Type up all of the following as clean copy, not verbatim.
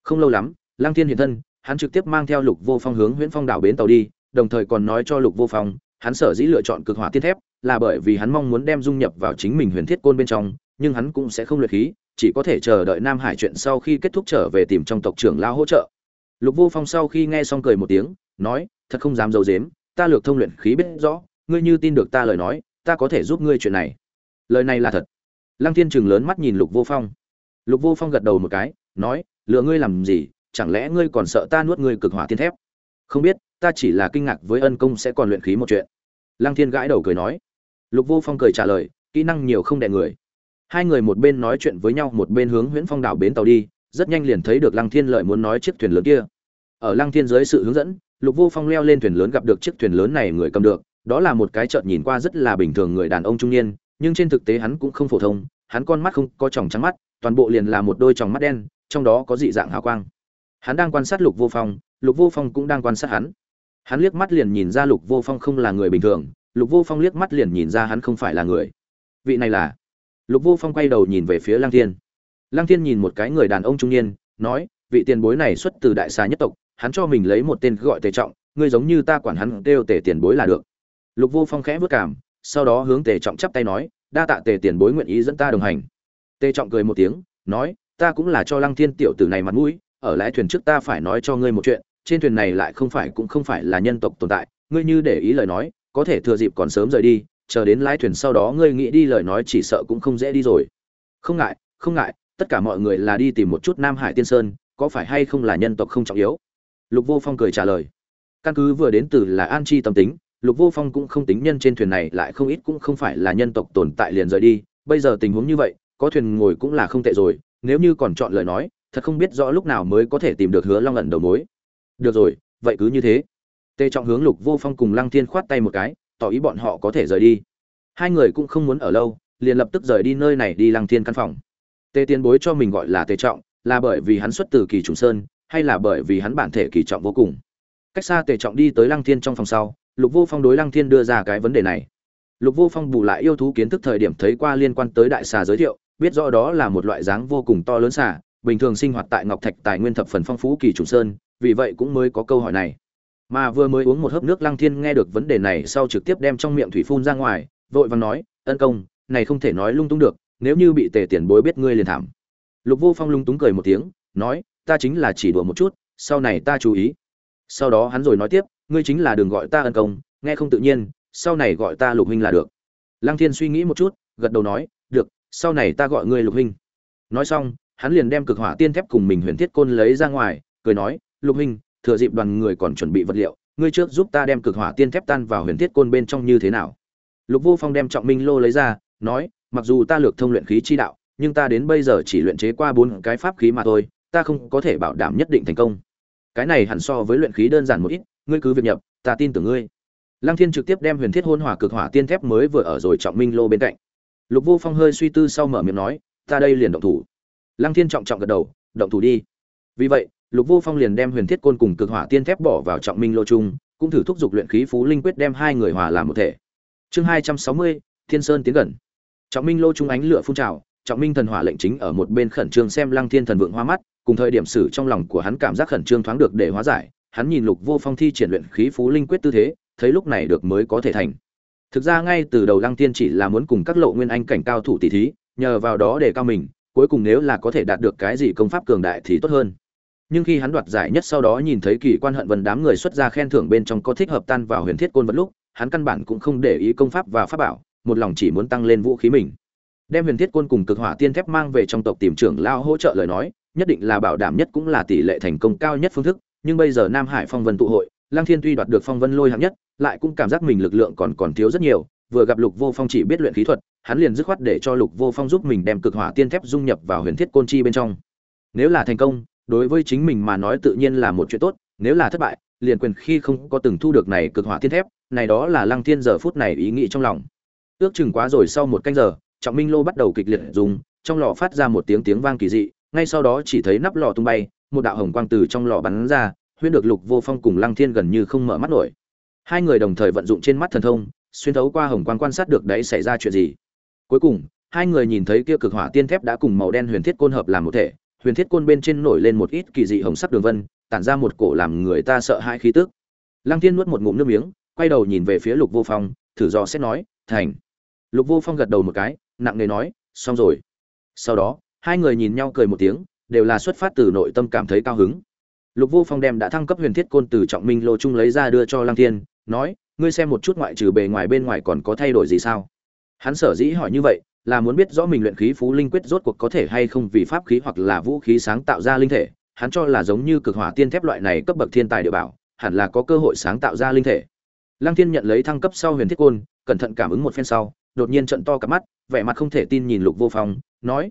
Không lâu lắm, Lăng Thiên hiện thân, hắn trực tiếp mang theo Lục Vô Phong hướng Huyễn Phong đảo bến tàu đi, đồng thời còn nói cho Lục Vô Phong, hắn sở dĩ lựa chọn cực hỏa tiên thép, là bởi vì hắn mong muốn đem dung nhập vào chính mình huyền thiết côn bên trong, nhưng hắn cũng sẽ không luyện khí, chỉ có thể chờ đợi Nam Hải chuyện sau khi kết thúc trở về tìm trong tộc trưởng lão hỗ trợ. Lục Vô Phong sau khi nghe xong cười một tiếng, nói, thật không dám giấu giếm, ta lược thông luyện khí biết rõ, ngươi như tin được ta lời nói, ta có thể giúp ngươi chuyện này. Lời này là thật. Lăng Thiên trừng lớn mắt nhìn Lục Vô Phong. Lục Vô Phong gật đầu một cái, nói, lừa ngươi làm gì, chẳng lẽ ngươi còn sợ ta nuốt ngươi cực hỏa tiên thép? Không biết, ta chỉ là kinh ngạc với ân công sẽ còn luyện khí một chuyện. Lăng Thiên gãi đầu cười nói. Lục Vô Phong cười trả lời, kỹ năng nhiều không đè người. Hai người một bên nói chuyện với nhau, một bên hướng Huyễn Phong đảo bến tàu đi, rất nhanh liền thấy được Lăng Thiên lợi muốn nói chiếc thuyền lớn kia. Ở Lăng Thiên dưới sự hướng dẫn, Lục Vô Phong leo lên thuyền lớn, gặp được chiếc thuyền lớn này người cầm được, đó là một cái chợt nhìn qua rất là bình thường người đàn ông trung niên, nhưng trên thực tế hắn cũng không phổ thông, hắn con mắt không có tròng trắng mắt, toàn bộ liền là một đôi tròng mắt đen, trong đó có dị dạng hào quang. Hắn đang quan sát Lục Vô Phong, Lục Vô Phong cũng đang quan sát hắn. Hắn liếc mắt liền nhìn ra Lục Vô Phong không là người bình thường, Lục Vô Phong liếc mắt liền nhìn ra hắn không phải là người. Vị này là? Lục Vô Phong quay đầu nhìn về phía Lăng Thiên. Lăng Thiên nhìn một cái người đàn ông trung niên, nói, vị tiền bối này xuất từ Đại Xà nhất tộc, hắn cho mình lấy một tên gọi Tề Trọng, ngươi giống như ta quản hắn kêu Tề tiền bối là được. Lục Vô Phong khẽ bước cảm, sau đó hướng Tề Trọng chắp tay nói, đa tạ Tề tiền bối nguyện ý dẫn ta đồng hành. Tề Trọng cười một tiếng, nói, ta cũng là cho Lăng Thiên tiểu tử này mặt mũi, ở lái thuyền trước ta phải nói cho ngươi một chuyện, trên thuyền này lại không phải cũng không phải là nhân tộc tồn tại, ngươi như để ý lời nói, có thể thừa dịp còn sớm rời đi, chờ đến lái thuyền sau đó ngươi nghĩ đi lời nói chỉ sợ cũng không dễ đi rồi. Không ngại, không ngại, tất cả mọi người là đi tìm một chút Nam Hải Tiên Sơn, có phải hay không là nhân tộc không trọng yếu. Lục Vô Phong cười trả lời. Căn cứ vừa đến từ là an chi tâm tính, Lục Vô Phong cũng không tính nhân trên thuyền này lại không ít cũng không phải là nhân tộc tồn tại liền rời đi, bây giờ tình huống như vậy, có thuyền ngồi cũng là không tệ rồi, nếu như còn chọn lời nói, thật không biết rõ lúc nào mới có thể tìm được Hứa Long ẩn đầu mối. Được rồi, vậy cứ như thế. Tề Trọng hướng Lục Vô Phong cùng Lăng Thiên khoát tay một cái, tỏ ý bọn họ có thể rời đi. Hai người cũng không muốn ở lâu, liền lập tức rời đi nơi này đi Lăng Thiên căn phòng. Tề Tiên bối cho mình gọi là Tề Trọng, là bởi vì hắn xuất từ Kỳ Trùng Sơn, hay là bởi vì hắn bản thể kỳ trọng vô cùng? Cách xa Tề Trọng đi tới Lăng Thiên trong phòng sau, Lục Vô Phong đối Lăng Thiên đưa ra cái vấn đề này. Lục Vô Phong bù lại yêu thú kiến thức thời điểm thấy qua liên quan tới đại xà giới thiệu, biết rõ đó là một loại dáng vô cùng to lớn xà, bình thường sinh hoạt tại ngọc thạch tài nguyên thập phần phong phú Kỳ Trùng Sơn, vì vậy cũng mới có câu hỏi này. Mà vừa mới uống một hớp nước, Lăng Thiên nghe được vấn đề này sau trực tiếp đem trong miệng thủy phun ra ngoài, vội vàng nói, ân công, này không thể nói lung tung được, nếu như bị Tề tiền bối biết ngươi liền thảm. Lục Vô Phong lung túng cười một tiếng, nói, ta chính là chỉ đùa một chút, sau này ta chú ý. Sau đó hắn rồi nói tiếp, ngươi chính là đừng gọi ta ân công, nghe không tự nhiên, sau này gọi ta Lục huynh là được. Lăng Thiên suy nghĩ một chút, gật đầu nói, được, sau này ta gọi ngươi Lục huynh. Nói xong, hắn liền đem cực hỏa tiên thép cùng mình huyền thiết côn lấy ra ngoài, cười nói, Lục huynh, thừa dịp đoàn người còn chuẩn bị vật liệu, ngươi trước giúp ta đem cực hỏa tiên thép tan vào huyền thiết côn bên trong như thế nào? Lục Vô Phong đem trọng minh lô lấy ra, nói, mặc dù ta lược thông luyện khí chi đạo, nhưng ta đến bây giờ chỉ luyện chế qua 4 cái pháp khí mà thôi, ta không có thể bảo đảm nhất định thành công. Cái này hẳn so với luyện khí đơn giản một ít, ngươi cứ việc nhập, ta tin tưởng ngươi. Lăng Thiên trực tiếp đem huyền thiết hôn hỏa cực hỏa tiên thép mới vừa ở rồi trọng minh lô bên cạnh. Lục Vô Phong hơi suy tư sau mở miệng nói, ta đây liền động thủ. Lăng Thiên trọng trọng gật đầu, động thủ đi. Vì vậy, Lục Vô Phong liền đem huyền thiết côn cùng cực hỏa tiên thép bỏ vào trọng minh lô chung, cũng thử thúc giục luyện khí phú linh quyết đem hai người hòa làm một thể. Chương 260, Thiên Sơn tiến gần. Trọng minh lô chung ánh lửa phun trào, trọng minh thần hỏa lệnh chính ở một bên khẩn trương xem Lăng Thiên thần vượng hoa mắt, cùng thời điểm sử trong lòng của hắn cảm giác khẩn trương thoáng được để hóa giải, hắn nhìn Lục Vô Phong thi triển luyện khí phú linh quyết tư thế, thấy lúc này được mới có thể thành. Thực ra ngay từ đầu Lăng Thiên chỉ là muốn cùng các lộ nguyên anh cảnh cao thủ tỷ thí, nhờ vào đó để cao mình, cuối cùng nếu là có thể đạt được cái gì công pháp cường đại thì tốt hơn. Nhưng khi hắn đoạt giải nhất sau đó nhìn thấy Kỳ Quan Hận Vân đám người xuất ra khen thưởng bên trong có thích hợp tan vào huyền thiết côn vật lúc, hắn căn bản cũng không để ý công pháp và pháp bảo, một lòng chỉ muốn tăng lên vũ khí mình. Đem huyền thiết côn cùng cực hỏa tiên thép mang về trong tộc tìm trưởng lao hỗ trợ lời nói, nhất định là bảo đảm nhất cũng là tỷ lệ thành công cao nhất phương thức, nhưng bây giờ Nam Hải Phong Vân tụ hội, Lăng Thiên tuy đoạt được Phong Vân lôi hạng nhất, lại cũng cảm giác mình lực lượng còn thiếu rất nhiều, vừa gặp Lục Vô Phong chỉ biết luyện khí thuật, hắn liền dứt khoát để cho Lục Vô Phong giúp mình đem cực hỏa tiên thép dung nhập vào huyền thiết côn chi bên trong. Nếu là thành công, đối với chính mình mà nói tự nhiên là một chuyện tốt, nếu là thất bại, liền quyền khi không có từng thu được này cực hỏa tiên thép, này đó là Lăng Thiên giờ phút này ý nghĩ trong lòng. Ước chừng quá rồi sau một canh giờ, trọng minh lô bắt đầu kịch liệt dùng, trong lò phát ra một tiếng vang kỳ dị, ngay sau đó chỉ thấy nắp lò tung bay, một đạo hồng quang từ trong lò bắn ra, huyễn được Lục Vô Phong cùng Lăng Thiên gần như không mở mắt nổi. Hai người đồng thời vận dụng trên mắt thần thông, xuyên thấu qua hồng quang quan sát được đấy xảy ra chuyện gì. Cuối cùng, hai người nhìn thấy kia cực hỏa tiên thép đã cùng màu đen huyền thiết côn hợp làm một thể, huyền thiết côn bên trên nổi lên một ít kỳ dị hồng sắc đường vân, tản ra một cổ làm người ta sợ hãi khí tức. Lăng Thiên nuốt một ngụm nước miếng, quay đầu nhìn về phía Lục Vô Phong, thử dò xét nói, "Thành." Lục Vô Phong gật đầu một cái, nặng nề nói, "Xong rồi." Sau đó, hai người nhìn nhau cười một tiếng, đều là xuất phát từ nội tâm cảm thấy cao hứng. Lục Vô Phong đem đã thăng cấp huyền thiết côn từ trọng minh lô trung lấy ra đưa cho Lăng Thiên, nói, "Ngươi xem một chút ngoại trừ bề ngoài bên ngoài còn có thay đổi gì sao?" Hắn sở dĩ hỏi như vậy, là muốn biết rõ mình luyện khí phú linh quyết rốt cuộc có thể hay không vì pháp khí hoặc là vũ khí sáng tạo ra linh thể. Hắn cho là giống như cực hỏa tiên thép loại này cấp bậc thiên tài địa bảo, hẳn là có cơ hội sáng tạo ra linh thể. Lăng Thiên nhận lấy thăng cấp sau huyền thiết côn, cẩn thận cảm ứng một phen sau, đột nhiên trợn to cả mắt, vẻ mặt không thể tin nhìn Lục Vô Phong, nói,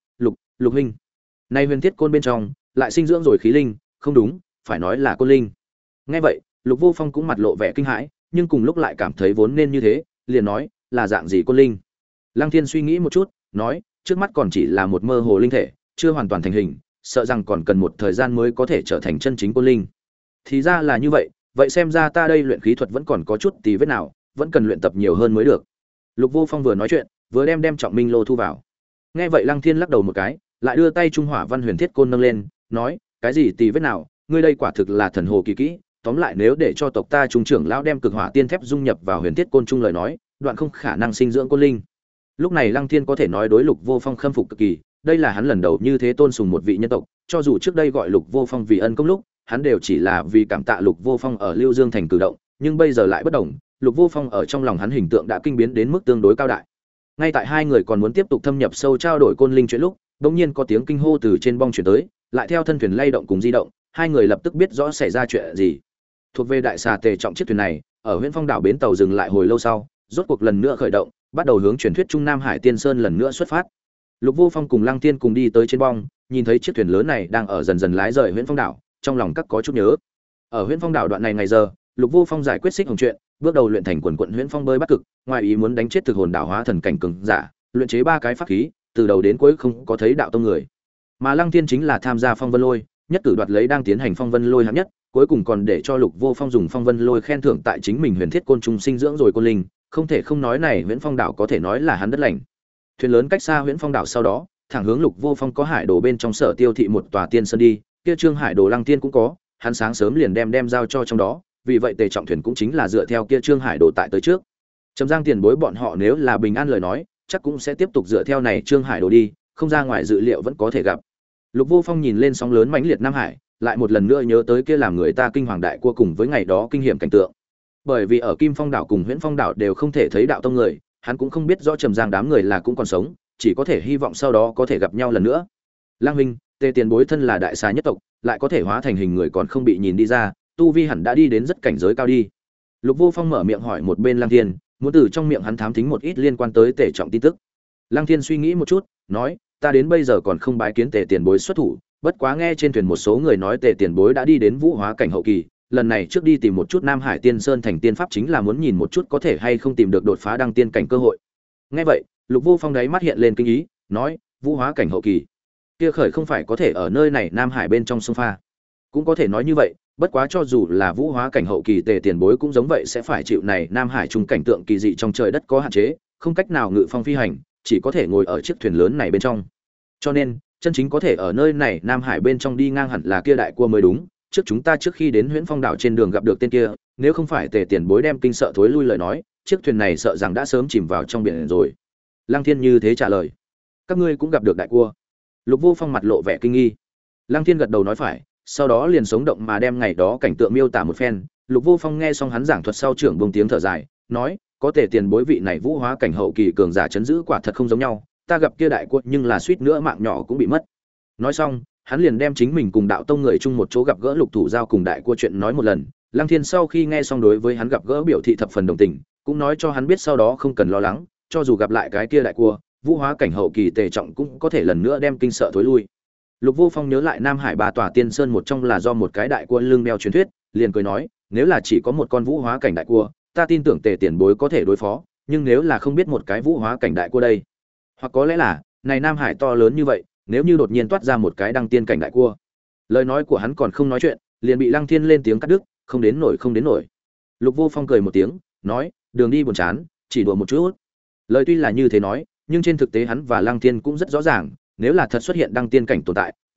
Lục huynh, nay huyền thiết côn bên trong lại sinh dưỡng rồi khí linh, không đúng, phải nói là côn linh." Nghe vậy, Lục Vô Phong cũng mặt lộ vẻ kinh hãi, nhưng cùng lúc lại cảm thấy vốn nên như thế, liền nói, "Là dạng gì côn linh?" Lăng Thiên suy nghĩ một chút, nói, "Trước mắt còn chỉ là một mơ hồ linh thể, chưa hoàn toàn thành hình, sợ rằng còn cần một thời gian mới có thể trở thành chân chính côn linh." Thì ra là như vậy, vậy xem ra ta đây luyện khí thuật vẫn còn có chút tí vết nào, vẫn cần luyện tập nhiều hơn mới được. Lục Vô Phong vừa nói chuyện, vừa đem trọng minh lô thu vào. Nghe vậy Lăng Thiên lắc đầu một cái, lại đưa tay trung hỏa văn huyền thiết côn nâng lên, nói, "Cái gì tí vết nào, ngươi đây quả thực là thần hồ kỳ kỹ, tóm lại nếu để cho tộc ta trung trưởng lão đem cực hỏa tiên thép dung nhập vào huyền thiết côn trung lời nói, đoạn không khả năng sinh dưỡng côn linh." Lúc này Lăng Thiên có thể nói đối Lục Vô Phong khâm phục cực kỳ, đây là hắn lần đầu như thế tôn sùng một vị nhân tộc, cho dù trước đây gọi Lục Vô Phong vì ân công lúc, hắn đều chỉ là vì cảm tạ Lục Vô Phong ở Lưu Dương thành cử động, nhưng bây giờ lại bất đồng, Lục Vô Phong ở trong lòng hắn hình tượng đã kinh biến đến mức tương đối cao đại. Ngay tại hai người còn muốn tiếp tục thâm nhập sâu trao đổi côn linh chuyện lúc, bỗng nhiên có tiếng kinh hô từ trên bong chuyển tới, lại theo thân thuyền lay động cùng di động, hai người lập tức biết rõ xảy ra chuyện gì. Thuộc về đại xà Tề Trọng chiếc thuyền này, ở Huyễn Phong đảo bến tàu dừng lại hồi lâu sau, rốt cuộc lần nữa khởi động, bắt đầu hướng truyền thuyết Trung Nam Hải Tiên Sơn lần nữa xuất phát. Lục Vô Phong cùng Lăng Tiên cùng đi tới trên bong, nhìn thấy chiếc thuyền lớn này đang ở dần dần lái rời Huyễn Phong đảo, trong lòng các có chút nhớ. Ở Huyễn Phong đảo đoạn này ngày giờ, Lục Vô Phong giải quyết xích hồng chuyện, bước đầu luyện thành quần quận Huyễn Phong bơi bắt cực, ngoài ý muốn đánh chết thực hồn đảo hóa thần cảnh cường giả, luyện chế 3 cái pháp khí, từ đầu đến cuối không có thấy đạo tông người. Mà Lăng Tiên chính là tham gia Phong Vân Lôi, nhất cử đoạt lấy đang tiến hành Phong Vân Lôi hạng nhất, cuối cùng còn để cho Lục Vô Phong dùng Phong Vân Lôi khen thưởng tại chính mình huyền thiết côn trùng sinh dưỡng rồi côn linh, không thể không nói này Huyễn Phong đảo có thể nói là hắn đất lành. Thuyền lớn cách xa Huyễn Phong đảo sau đó, thẳng hướng Lục Vô Phong có hải đồ bên trong sở tiêu thị một tòa tiên sơn đi, kia Trương Hải đồ Lăng Tiên cũng có, hắn sáng sớm liền đem giao cho trong đó, vì vậy Tề Trọng thuyền cũng chính là dựa theo kia Trương Hải đồ tại tới trước. Trầm Giang tiền bối bọn họ nếu là bình an lời nói, chắc cũng sẽ tiếp tục dựa theo này Trương Hải đồ đi, không ra ngoài dự liệu vẫn có thể gặp. Lục Vô Phong nhìn lên sóng lớn mãnh liệt Nam Hải, lại một lần nữa nhớ tới kia làm người ta kinh hoàng đại cua cùng với ngày đó kinh hiểm cảnh tượng. Bởi vì ở Kim Phong đảo cùng Huyễn Phong đảo đều không thể thấy đạo tông người, hắn cũng không biết rõ Trầm Giang đám người là cũng còn sống, chỉ có thể hy vọng sau đó có thể gặp nhau lần nữa. Lang huynh, Tề tiền bối thân là đại xà nhất tộc, lại có thể hóa thành hình người còn không bị nhìn đi ra, tu vi hẳn đã đi đến rất cảnh giới cao đi. Lục Vô Phong mở miệng hỏi một bên Lăng Thiên, muốn từ trong miệng hắn thám thính một ít liên quan tới Tề Trọng tin tức. Lăng Thiên suy nghĩ một chút, nói, ta đến bây giờ còn không bái kiến Tề tiền bối xuất thủ, bất quá nghe trên thuyền một số người nói Tề tiền bối đã đi đến vũ hóa cảnh hậu kỳ, lần này trước đi tìm một chút Nam Hải Tiên Sơn thành tiên pháp chính là muốn nhìn một chút có thể hay không tìm được đột phá đăng tiên cảnh cơ hội. Nghe vậy, Lục Vô Phong đáy mắt hiện lên kinh ý, nói, vũ hóa cảnh hậu kỳ, kia khởi không phải có thể ở nơi này Nam Hải bên trong sông pha. Cũng có thể nói như vậy, bất quá cho dù là vũ hóa cảnh hậu kỳ Tề tiền bối cũng giống vậy sẽ phải chịu này Nam Hải trung cảnh tượng kỳ dị trong trời đất có hạn chế, không cách nào ngự phong phi hành, chỉ có thể ngồi ở chiếc thuyền lớn này bên trong. Cho nên, chân chính có thể ở nơi này Nam Hải bên trong đi ngang hẳn là kia đại cua mới đúng. Trước chúng ta trước khi đến Huyễn Phong đảo trên đường gặp được tên kia, nếu không phải Tề tiền bối đem kinh sợ thối lui lời nói, chiếc thuyền này sợ rằng đã sớm chìm vào trong biển rồi. Lăng Thiên như thế trả lời. Các ngươi cũng gặp được đại cua? Lục Vô Phong mặt lộ vẻ kinh nghi. Lăng Thiên gật đầu nói phải, sau đó liền sống động mà đem ngày đó cảnh tượng miêu tả một phen. Lục Vô Phong nghe xong hắn giảng thuật sau trưởng buông tiếng thở dài, nói, có Tề tiền bối vị này vũ hóa cảnh hậu kỳ cường giả chấn giữ quả thật không giống nhau, ta gặp kia đại cua nhưng là suýt nữa mạng nhỏ cũng bị mất. Nói xong, hắn liền đem chính mình cùng đạo tông người chung một chỗ gặp gỡ Lục Thủ Giao cùng đại cua chuyện nói một lần. Lăng Thiên sau khi nghe xong đối với hắn gặp gỡ biểu thị thập phần đồng tình, cũng nói cho hắn biết sau đó không cần lo lắng, cho dù gặp lại cái kia đại cua, vũ hóa cảnh hậu kỳ Tề Trọng cũng có thể lần nữa đem kinh sợ thối lui. Lục Vô Phong nhớ lại Nam Hải ba tòa tiên sơn một trong là do một cái đại cua lưng đeo truyền thuyết, liền cười nói, nếu là chỉ có một con vũ hóa cảnh đại cua, ta tin tưởng Tề tiền bối có thể đối phó, nhưng nếu là không biết một cái vũ hóa cảnh đại cua đây, hoặc có lẽ là, này Nam Hải to lớn như vậy, nếu như đột nhiên toát ra một cái đăng tiên cảnh đại cua. Lời nói của hắn còn không nói chuyện, liền bị Lăng Thiên lên tiếng cắt đứt, không đến nổi không đến nổi. Lục Vô Phong cười một tiếng, nói, đường đi buồn chán, chỉ đùa một chút. Lời tuy là như thế nói, nhưng trên thực tế hắn và Lăng Thiên cũng rất rõ ràng, nếu là thật xuất hiện đăng tiên cảnh tồn tại,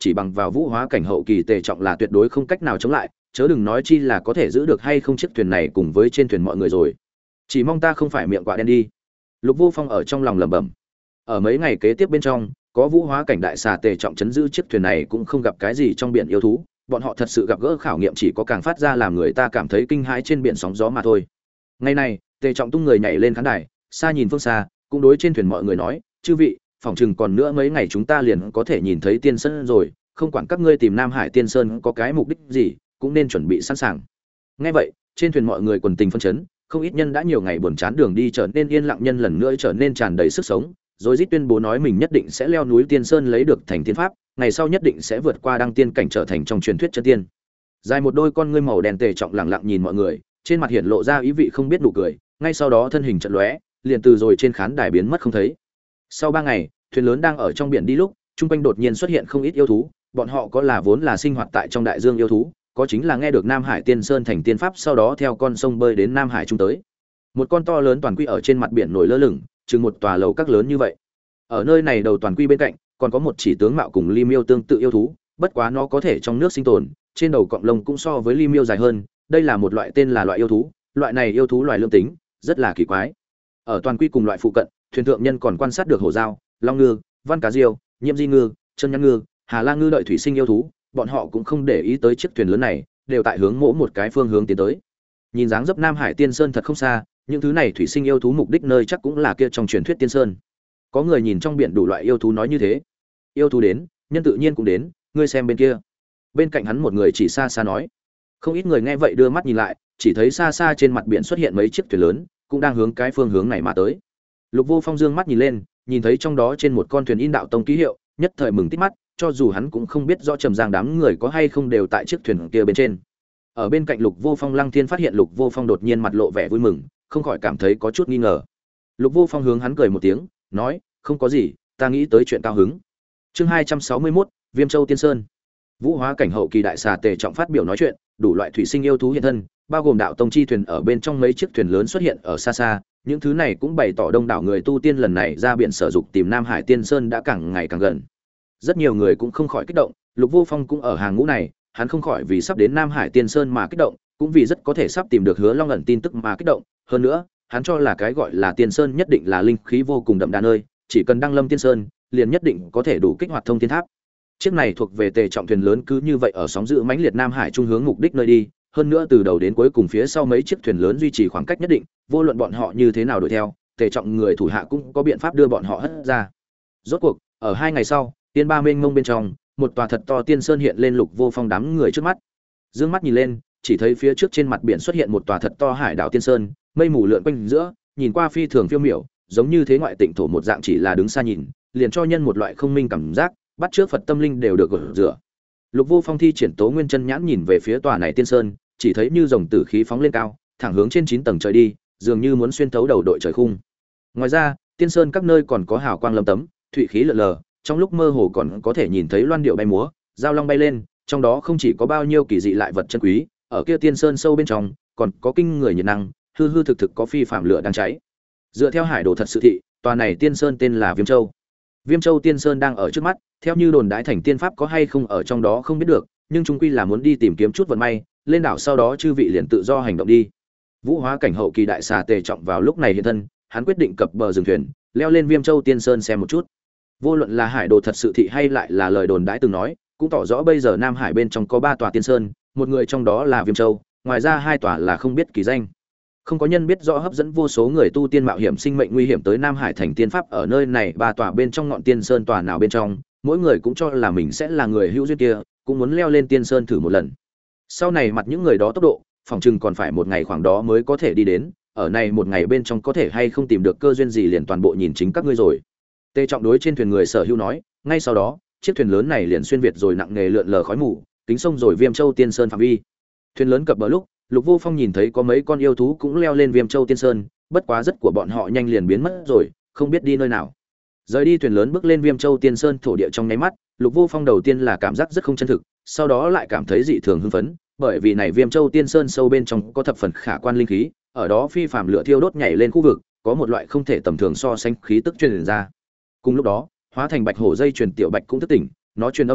chỉ bằng vào vũ hóa cảnh hậu kỳ Tề Trọng là tuyệt đối không cách nào chống lại, chớ đừng nói chi là có thể giữ được hay không chiếc thuyền này cùng với trên thuyền mọi người rồi. Chỉ mong ta không phải miệng quạ đen đi. Lục Vô Phong ở trong lòng lẩm bẩm. Ở mấy ngày kế tiếp bên trong, có vũ hóa cảnh đại xà Tề Trọng chấn giữ chiếc thuyền này cũng không gặp cái gì trong biển yêu thú, bọn họ thật sự gặp gỡ khảo nghiệm chỉ có càng phát ra làm người ta cảm thấy kinh hãi trên biển sóng gió mà thôi. Ngày này, Tề Trọng tung người nhảy lên khán đài, xa nhìn phương xa, cũng đối trên thuyền mọi người nói, chư vị, phỏng chừng còn nữa mấy ngày chúng ta liền có thể nhìn thấy tiên sơn rồi, không quản các ngươi tìm Nam Hải Tiên Sơn có cái mục đích gì, cũng nên chuẩn bị sẵn sàng. Nghe vậy, trên thuyền mọi người quần tình phân chấn, không ít nhân đã nhiều ngày buồn chán đường đi trở nên yên lặng, nhân lần nữa trở nên tràn đầy sức sống, rồi rít tuyên bố nói mình nhất định sẽ leo núi Tiên Sơn lấy được thành tiên pháp, ngày sau nhất định sẽ vượt qua đăng tiên cảnh trở thành trong truyền thuyết chân tiên. Dài một đôi con ngươi màu đen Tề Trọng lặng lặng nhìn mọi người, trên mặt hiện lộ ra ý vị không biết nụ cười, ngay sau đó thân hình chợt lóe, liền từ rồi trên khán đài biến mất không thấy. Sau 3 ngày, thuyền lớn đang ở trong biển đi lúc, trung quanh đột nhiên xuất hiện không ít yêu thú, bọn họ có là vốn là sinh hoạt tại trong đại dương yêu thú, có chính là nghe được Nam Hải Tiên Sơn thành tiên pháp sau đó theo con sông bơi đến Nam Hải trung tới. Một con to lớn toàn quy ở trên mặt biển nổi lơ lửng, chừng một tòa lầu các lớn như vậy. Ở nơi này đầu toàn quy bên cạnh, còn có một chỉ tướng mạo cùng Ly Miêu tương tự yêu thú, bất quá nó có thể trong nước sinh tồn, trên đầu cọng lông cũng so với Ly Miêu dài hơn, đây là một loại tên là loại yêu thú, loại này yêu thú loài lương tính, rất là kỳ quái. Ở toàn quy cùng loại phụ cận, thuyền thượng nhân còn quan sát được hổ dao, long ngư, văn cá diêu, nhiễm di ngư, chân nhăn ngư, hà la ngư đợi thủy sinh yêu thú, bọn họ cũng không để ý tới chiếc thuyền lớn này, đều tại hướng mỗi một cái phương hướng tiến tới. Nhìn dáng dấp Nam Hải Tiên Sơn thật không xa, những thứ này thủy sinh yêu thú mục đích nơi chắc cũng là kia trong truyền thuyết Tiên Sơn. Có người nhìn trong biển đủ loại yêu thú nói như thế. Yêu thú đến, nhân tự nhiên cũng đến, ngươi xem bên kia. Bên cạnh hắn một người chỉ xa xa nói. Không ít người nghe vậy đưa mắt nhìn lại, chỉ thấy xa xa trên mặt biển xuất hiện mấy chiếc thuyền lớn, cũng đang hướng cái phương hướng này mà tới. Lục Vô Phong dương mắt nhìn lên, nhìn thấy trong đó trên một con thuyền in đạo tông ký hiệu, nhất thời mừng tít mắt, cho dù hắn cũng không biết rõ Trầm Giang đám người có hay không đều tại chiếc thuyền kia bên trên. Ở bên cạnh Lục Vô Phong, Lăng Thiên phát hiện Lục Vô Phong đột nhiên mặt lộ vẻ vui mừng, không khỏi cảm thấy có chút nghi ngờ. Lục Vô Phong hướng hắn cười một tiếng, nói, không có gì, ta nghĩ tới chuyện cao hứng. Chương 261, Viêm Châu Tiên Sơn. Vũ hóa cảnh hậu kỳ đại xà Tề Trọng phát biểu nói chuyện, đủ loại thủy sinh yêu thú hiện thân, bao gồm đạo tông chi thuyền ở bên trong mấy chiếc thuyền lớn xuất hiện ở xa xa, những thứ này cũng bày tỏ đông đảo người tu tiên lần này ra biển sở dục tìm Nam Hải Tiên Sơn đã càng ngày càng gần. Rất nhiều người cũng không khỏi kích động, Lục Vô Phong cũng ở hàng ngũ này, hắn không khỏi vì sắp đến Nam Hải Tiên Sơn mà kích động, cũng vì rất có thể sắp tìm được Hứa Long ẩn tin tức mà kích động, hơn nữa, hắn cho là cái gọi là Tiên Sơn nhất định là linh khí vô cùng đậm đà nơi, chỉ cần đăng lâm Tiên Sơn, liền nhất định có thể đủ kích hoạt thông thiên tháp. Chiếc này thuộc về Tề Trọng thuyền lớn cứ như vậy ở sóng dữ mãnh liệt Nam Hải trung hướng mục đích nơi đi, hơn nữa từ đầu đến cuối cùng phía sau mấy chiếc thuyền lớn duy trì khoảng cách nhất định, vô luận bọn họ như thế nào đuổi theo, Tề Trọng người thủ hạ cũng có biện pháp đưa bọn họ hất ra. Rốt cuộc, ở 2 ngày sau, tiên ba mênh mông bên trong, một tòa thật to tiên sơn hiện lên Lục Vô Phong đám người trước mắt. Dương mắt nhìn lên, chỉ thấy phía trước trên mặt biển xuất hiện một tòa thật to hải đảo tiên sơn, mây mù lượn quanh giữa, nhìn qua phi thường phiêu miểu, giống như thế ngoại tịnh thổ một dạng, chỉ là đứng xa nhìn, liền cho nhân một loại không minh cảm giác, bắt trước Phật tâm linh đều được gột rửa. Lục Vô Phong thi triển Tố Nguyên Chân Nhãn nhìn về phía tòa này tiên sơn, chỉ thấy như rồng tử khí phóng lên cao, thẳng hướng trên 9 tầng trời đi, dường như muốn xuyên thấu đầu đội trời khung. Ngoài ra, tiên sơn các nơi còn có hào quang lấm tấm, thủy khí lờ lờ, trong lúc mơ hồ còn có thể nhìn thấy loan điệu bay múa, giao long bay lên, trong đó không chỉ có bao nhiêu kỳ dị lại vật chân quý, ở kia tiên sơn sâu bên trong, còn có kinh người nhiệt năng, hư hư thực thực có phi phàm lửa đang cháy. Dựa theo hải đồ thật sự thị, tòa này tiên sơn tên là Viêm Châu. Viêm Châu Tiên Sơn đang ở trước mắt, theo như đồn đãi thành tiên pháp có hay không ở trong đó không biết được, nhưng chung quy là muốn đi tìm kiếm chút vận may, lên đảo sau đó chư vị liền tự do hành động đi. Vũ hóa cảnh hậu kỳ đại xà Tề Trọng vào lúc này hiện thân, hắn quyết định cập bờ dừng thuyền, leo lên Viêm Châu Tiên Sơn xem một chút. Vô luận là hải đồ thật sự thị hay lại là lời đồn đãi từng nói, cũng tỏ rõ bây giờ Nam Hải bên trong có 3 tòa tiên sơn, một người trong đó là Viêm Châu, ngoài ra 2 tòa là không biết kỳ danh. Không có nhân biết rõ hấp dẫn vô số người tu tiên mạo hiểm sinh mệnh nguy hiểm tới Nam Hải thành tiên pháp ở nơi này 3 tòa bên trong ngọn tiên sơn tòa nào bên trong, mỗi người cũng cho là mình sẽ là người hữu duyên kia, cũng muốn leo lên tiên sơn thử một lần. Sau này mặt những người đó tốc độ, phòng chừng còn phải một ngày khoảng đó mới có thể đi đến, ở này một ngày bên trong có thể hay không tìm được cơ duyên gì liền toàn bộ nhìn chính các ngươi rồi. Tề Trọng đối trên thuyền người sở hữu nói, ngay sau đó, chiếc thuyền lớn này liền xuyên việt rồi nặng nghề lượn lờ khói mù, kính sông rồi Viêm Châu Tiên Sơn phạm vi. Thuyền lớn cập bờ lúc, Lục Vô Phong nhìn thấy có mấy con yêu thú cũng leo lên Viêm Châu Tiên Sơn, bất quá rất của bọn họ nhanh liền biến mất rồi, không biết đi nơi nào. Rời đi thuyền lớn bước lên Viêm Châu Tiên Sơn thổ địa trong nháy mắt, Lục Vô Phong đầu tiên là cảm giác rất không chân thực, sau đó lại cảm thấy dị thường hưng phấn, bởi vì này Viêm Châu Tiên Sơn sâu bên trong có thập phần khả quan linh khí, ở đó phi phàm lửa thiêu đốt nhảy lên khu vực, có một loại không thể tầm thường so sánh khí tức truyền ra. Cùng lúc đó, hóa thành bạch hổ dây truyền tiểu bạch cũng thức tỉnh, nó truyền âm nói,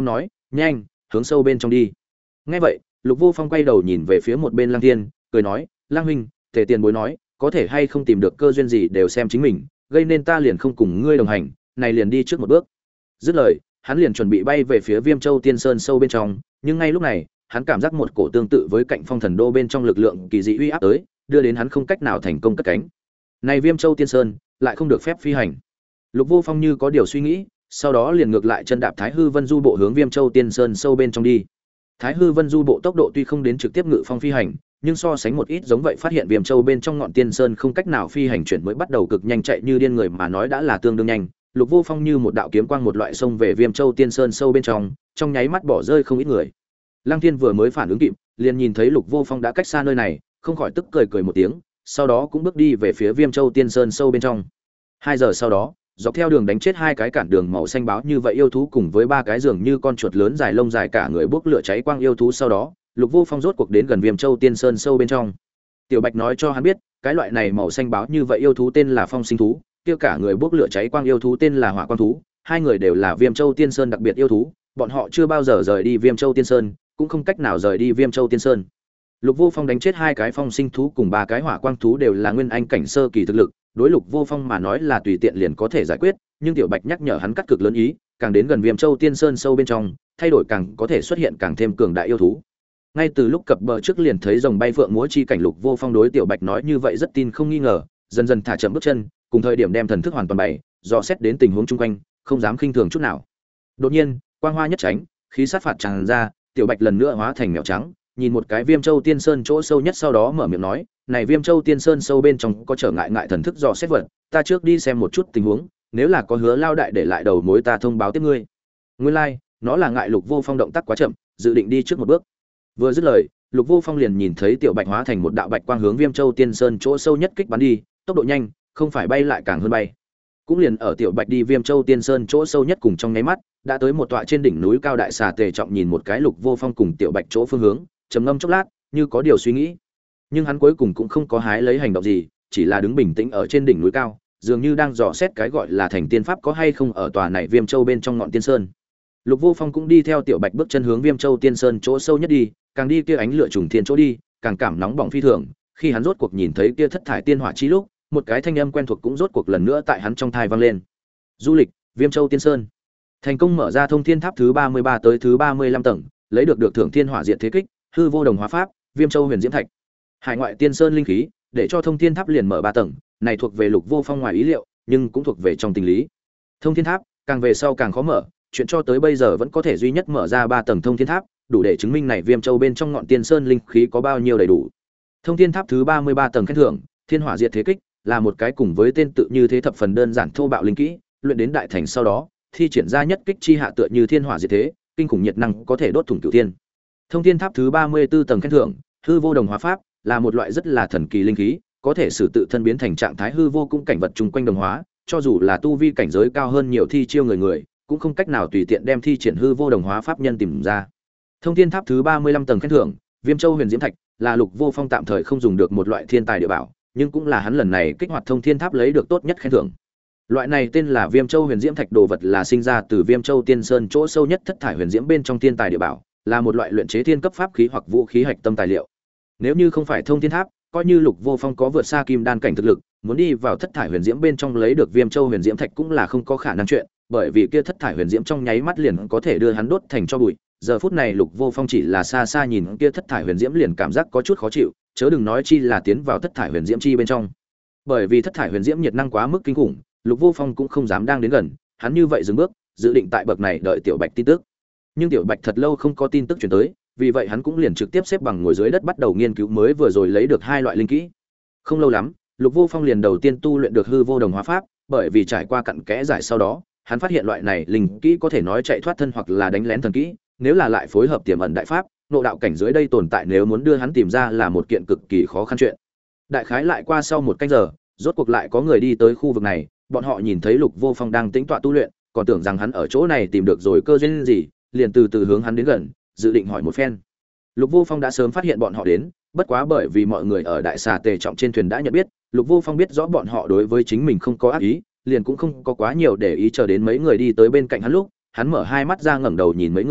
nhanh, hướng sâu bên trong đi. Nghe vậy, Lục Vô Phong quay đầu nhìn về phía một bên Lăng Thiên, cười nói, Lăng huynh, Tề Tiền Bối nói, có thể hay không tìm được cơ duyên gì đều xem chính mình, gây nên ta liền không cùng ngươi đồng hành, này liền đi trước một bước. Dứt lời, hắn liền chuẩn bị bay về phía Viêm Châu Tiên Sơn sâu bên trong, nhưng ngay lúc này, hắn cảm giác một cổ tương tự với cạnh Phong Thần Đô bên trong lực lượng kỳ dị uy áp tới, đưa đến hắn không cách nào thành công cất cánh. Này Viêm Châu Tiên Sơn lại không được phép phi hành. Lục Vô Phong như có điều suy nghĩ, sau đó liền ngược lại chân đạp Thái Hư Vân Du bộ hướng Viêm Châu Tiên Sơn sâu bên trong đi. Thái Hư Vân Du bộ tốc độ tuy không đến trực tiếp ngự phong phi hành, nhưng so sánh một ít giống vậy phát hiện Viêm Châu bên trong ngọn Tiên Sơn không cách nào phi hành chuyển mới bắt đầu cực nhanh chạy như điên người mà nói đã là tương đương nhanh. Lục Vô Phong như một đạo kiếm quang một loại xông về Viêm Châu Tiên Sơn sâu bên trong nháy mắt bỏ rơi không ít người. Lăng Thiên vừa mới phản ứng kịp, liền nhìn thấy Lục Vô Phong đã cách xa nơi này, không khỏi tức cười một tiếng, sau đó cũng bước đi về phía Viêm Châu Tiên Sơn sâu bên trong. 2 giờ sau đó, dọc theo đường đánh chết 2 cái cản đường màu xanh báo như vậy yêu thú cùng với 3 cái dường như con chuột lớn dài lông dài cả người bốc lửa cháy quang yêu thú sau đó, Lục Vô Phong rốt cuộc đến gần Viêm Châu Tiên Sơn sâu bên trong. Tiểu Bạch nói cho hắn biết, cái loại này màu xanh báo như vậy yêu thú tên là Phong Sinh thú, kia cả người bốc lửa cháy quang yêu thú tên là Hỏa Quang thú, hai người đều là Viêm Châu Tiên Sơn đặc biệt yêu thú, bọn họ chưa bao giờ rời đi Viêm Châu Tiên Sơn, cũng không cách nào rời đi Viêm Châu Tiên Sơn. Lục Vô Phong đánh chết 2 cái Phong Sinh thú cùng 3 cái Hỏa Quang thú đều là nguyên anh cảnh sơ kỳ thực lực, đối Lục Vô Phong mà nói là tùy tiện liền có thể giải quyết, nhưng Tiểu Bạch nhắc nhở hắn cắt cực lớn ý, càng đến gần Viêm Châu Tiên Sơn sâu bên trong, thay đổi càng có thể xuất hiện càng thêm cường đại yêu thú. Ngay từ lúc cập bờ trước liền thấy rồng bay phượng múa chi cảnh, Lục Vô Phong đối Tiểu Bạch nói như vậy rất tin không nghi ngờ, dần dần thả chậm bước chân, cùng thời điểm đem thần thức hoàn toàn bày, dò xét đến tình huống chung quanh, không dám khinh thường chút nào. Đột nhiên, quang hoa nhất tránh, khí sát phạt tràn ra, Tiểu Bạch lần nữa hóa thành mèo trắng, nhìn một cái Viêm Châu Tiên Sơn chỗ sâu nhất sau đó mở miệng nói, "Này Viêm Châu Tiên Sơn sâu bên trong có trở ngại ngại thần thức dò xét vật, ta trước đi xem một chút tình huống, nếu là có Hứa lao đại để lại đầu mối ta thông báo tiếp ngươi." Nguyên lai, like, nó là ngại Lục Vô Phong động tác quá chậm, dự định đi trước một bước. Vừa dứt lời, Lục Vô Phong liền nhìn thấy Tiểu Bạch hóa thành một đạo bạch quang hướng Viêm Châu Tiên Sơn chỗ sâu nhất kích bắn đi, tốc độ nhanh, không phải bay lại càng hơn bay. Cũng liền ở Tiểu Bạch đi Viêm Châu Tiên Sơn chỗ sâu nhất cùng trong nháy mắt, đã tới một tọa trên đỉnh núi cao đại xà Tề Trọng nhìn một cái Lục Vô Phong cùng Tiểu Bạch chỗ phương hướng, trầm ngâm chốc lát, như có điều suy nghĩ. Nhưng hắn cuối cùng cũng không có hái lấy hành động gì, chỉ là đứng bình tĩnh ở trên đỉnh núi cao, dường như đang dò xét cái gọi là thành tiên pháp có hay không ở tòa này Viêm Châu bên trong ngọn Tiên Sơn. Lục Vô Phong cũng đi theo Tiểu Bạch bước chân hướng Viêm Châu Tiên Sơn chỗ sâu nhất đi, càng đi kia ánh lửa trùng thiên chỗ đi, càng cảm nóng bỏng phi thường. Khi hắn rốt cuộc nhìn thấy kia thất thải tiên hỏa chi lúc, một cái thanh âm quen thuộc cũng rốt cuộc lần nữa tại hắn trong tai vang lên. Du lịch, Viêm Châu Tiên Sơn. Thành công mở ra thông thiên tháp thứ 33 tới thứ 35 tầng, lấy được thưởng thiên hỏa diệt thế kích, hư vô đồng hóa pháp, Viêm Châu huyền diễm thạch. Hải ngoại tiên sơn linh khí, để cho thông thiên tháp liền mở 3 tầng, này thuộc về Lục Vô Phong ngoài ý liệu, nhưng cũng thuộc về trong tình lý. Thông thiên tháp, càng về sau càng khó mở, chuyện cho tới bây giờ vẫn có thể duy nhất mở ra 3 tầng thông thiên tháp, đủ để chứng minh này Viêm Châu bên trong ngọn tiên sơn linh khí có bao nhiêu đầy đủ. Thông thiên tháp thứ 33 tầng khen thưởng, thiên hỏa diệt thế kích, là một cái cùng với tên tự như thế thập phần đơn giản thô bạo linh kỹ, luyện đến đại thành sau đó, thi triển ra nhất kích chi hạ tựa như thiên hỏa diệt thế, kinh khủng nhiệt năng có thể đốt thủng cửu thiên. Thông thiên tháp thứ 34 tầng khen thưởng, hư vô đồng hóa pháp, là một loại rất là thần kỳ linh khí, có thể sử tự thân biến thành trạng thái hư vô cũng cảnh vật chung quanh đồng hóa, cho dù là tu vi cảnh giới cao hơn nhiều thi chiêu người, cũng không cách nào tùy tiện đem thi triển hư vô đồng hóa pháp nhân tìm ra. Thông thiên tháp thứ 35 tầng khen thưởng, Viêm Châu huyền diễm thạch, là Lục Vô Phong tạm thời không dùng được một loại thiên tài địa bảo, nhưng cũng là hắn lần này kích hoạt thông thiên tháp lấy được tốt nhất khen thưởng. Loại này tên là Viêm Châu huyền diễm thạch đồ vật là sinh ra từ Viêm Châu Tiên Sơn chỗ sâu nhất thất thải huyền diễm bên trong thiên tài địa bảo, là một loại luyện chế thiên cấp pháp khí hoặc vũ khí hạch tâm tài liệu. Nếu như không phải thông thiên tháp, coi như Lục Vô Phong có vượt xa kim đan cảnh thực lực, muốn đi vào thất thải huyền diễm bên trong lấy được Viêm Châu huyền diễm thạch cũng là không có khả năng chuyện, bởi vì kia thất thải huyền diễm trong nháy mắt liền có thể đưa hắn đốt thành tro bụi. Giờ phút này Lục Vô Phong chỉ là xa xa nhìn kia thất thải huyền diễm liền cảm giác có chút khó chịu, chớ đừng nói chi là tiến vào thất thải huyền diễm chi bên trong. Bởi vì thất thải huyền diễm nhiệt năng quá mức kinh khủng, Lục Vô Phong cũng không dám đang đến gần, hắn như vậy dừng bước, dự định tại bậc này đợi Tiểu Bạch tin tức. Nhưng Tiểu Bạch thật lâu không có tin tức truyền tới, vì vậy hắn cũng liền trực tiếp xếp bằng ngồi dưới đất bắt đầu nghiên cứu mới vừa rồi lấy được 2 loại linh kỹ. Không lâu lắm, Lục Vô Phong liền đầu tiên tu luyện được hư vô đồng hóa pháp, bởi vì trải qua cặn kẽ giải sau đó, hắn phát hiện loại này linh kỹ có thể nói chạy thoát thân hoặc là đánh lén thần kỹ, nếu là lại phối hợp tiềm ẩn đại pháp, nội đạo cảnh dưới đây tồn tại nếu muốn đưa hắn tìm ra là một kiện cực kỳ khó khăn chuyện. Đại khái lại qua sau 1 canh giờ, rốt cuộc lại có người đi tới khu vực này, bọn họ nhìn thấy Lục Vô Phong đang tĩnh tọa tu luyện, còn tưởng rằng hắn ở chỗ này tìm được rồi cơ duyên gì, liền từ từ hướng hắn đến gần, dự định hỏi một phen. Lục Vô Phong đã sớm phát hiện bọn họ đến, bất quá bởi vì mọi người ở đại xà Tề Trọng trên thuyền đã nhận biết, Lục Vô Phong biết rõ bọn họ đối với chính mình không có ác ý, liền cũng không có quá nhiều để ý, chờ đến mấy người đi tới bên cạnh hắn lúc, hắn mở 2 mắt ra ngẩng đầu nhìn mấy người,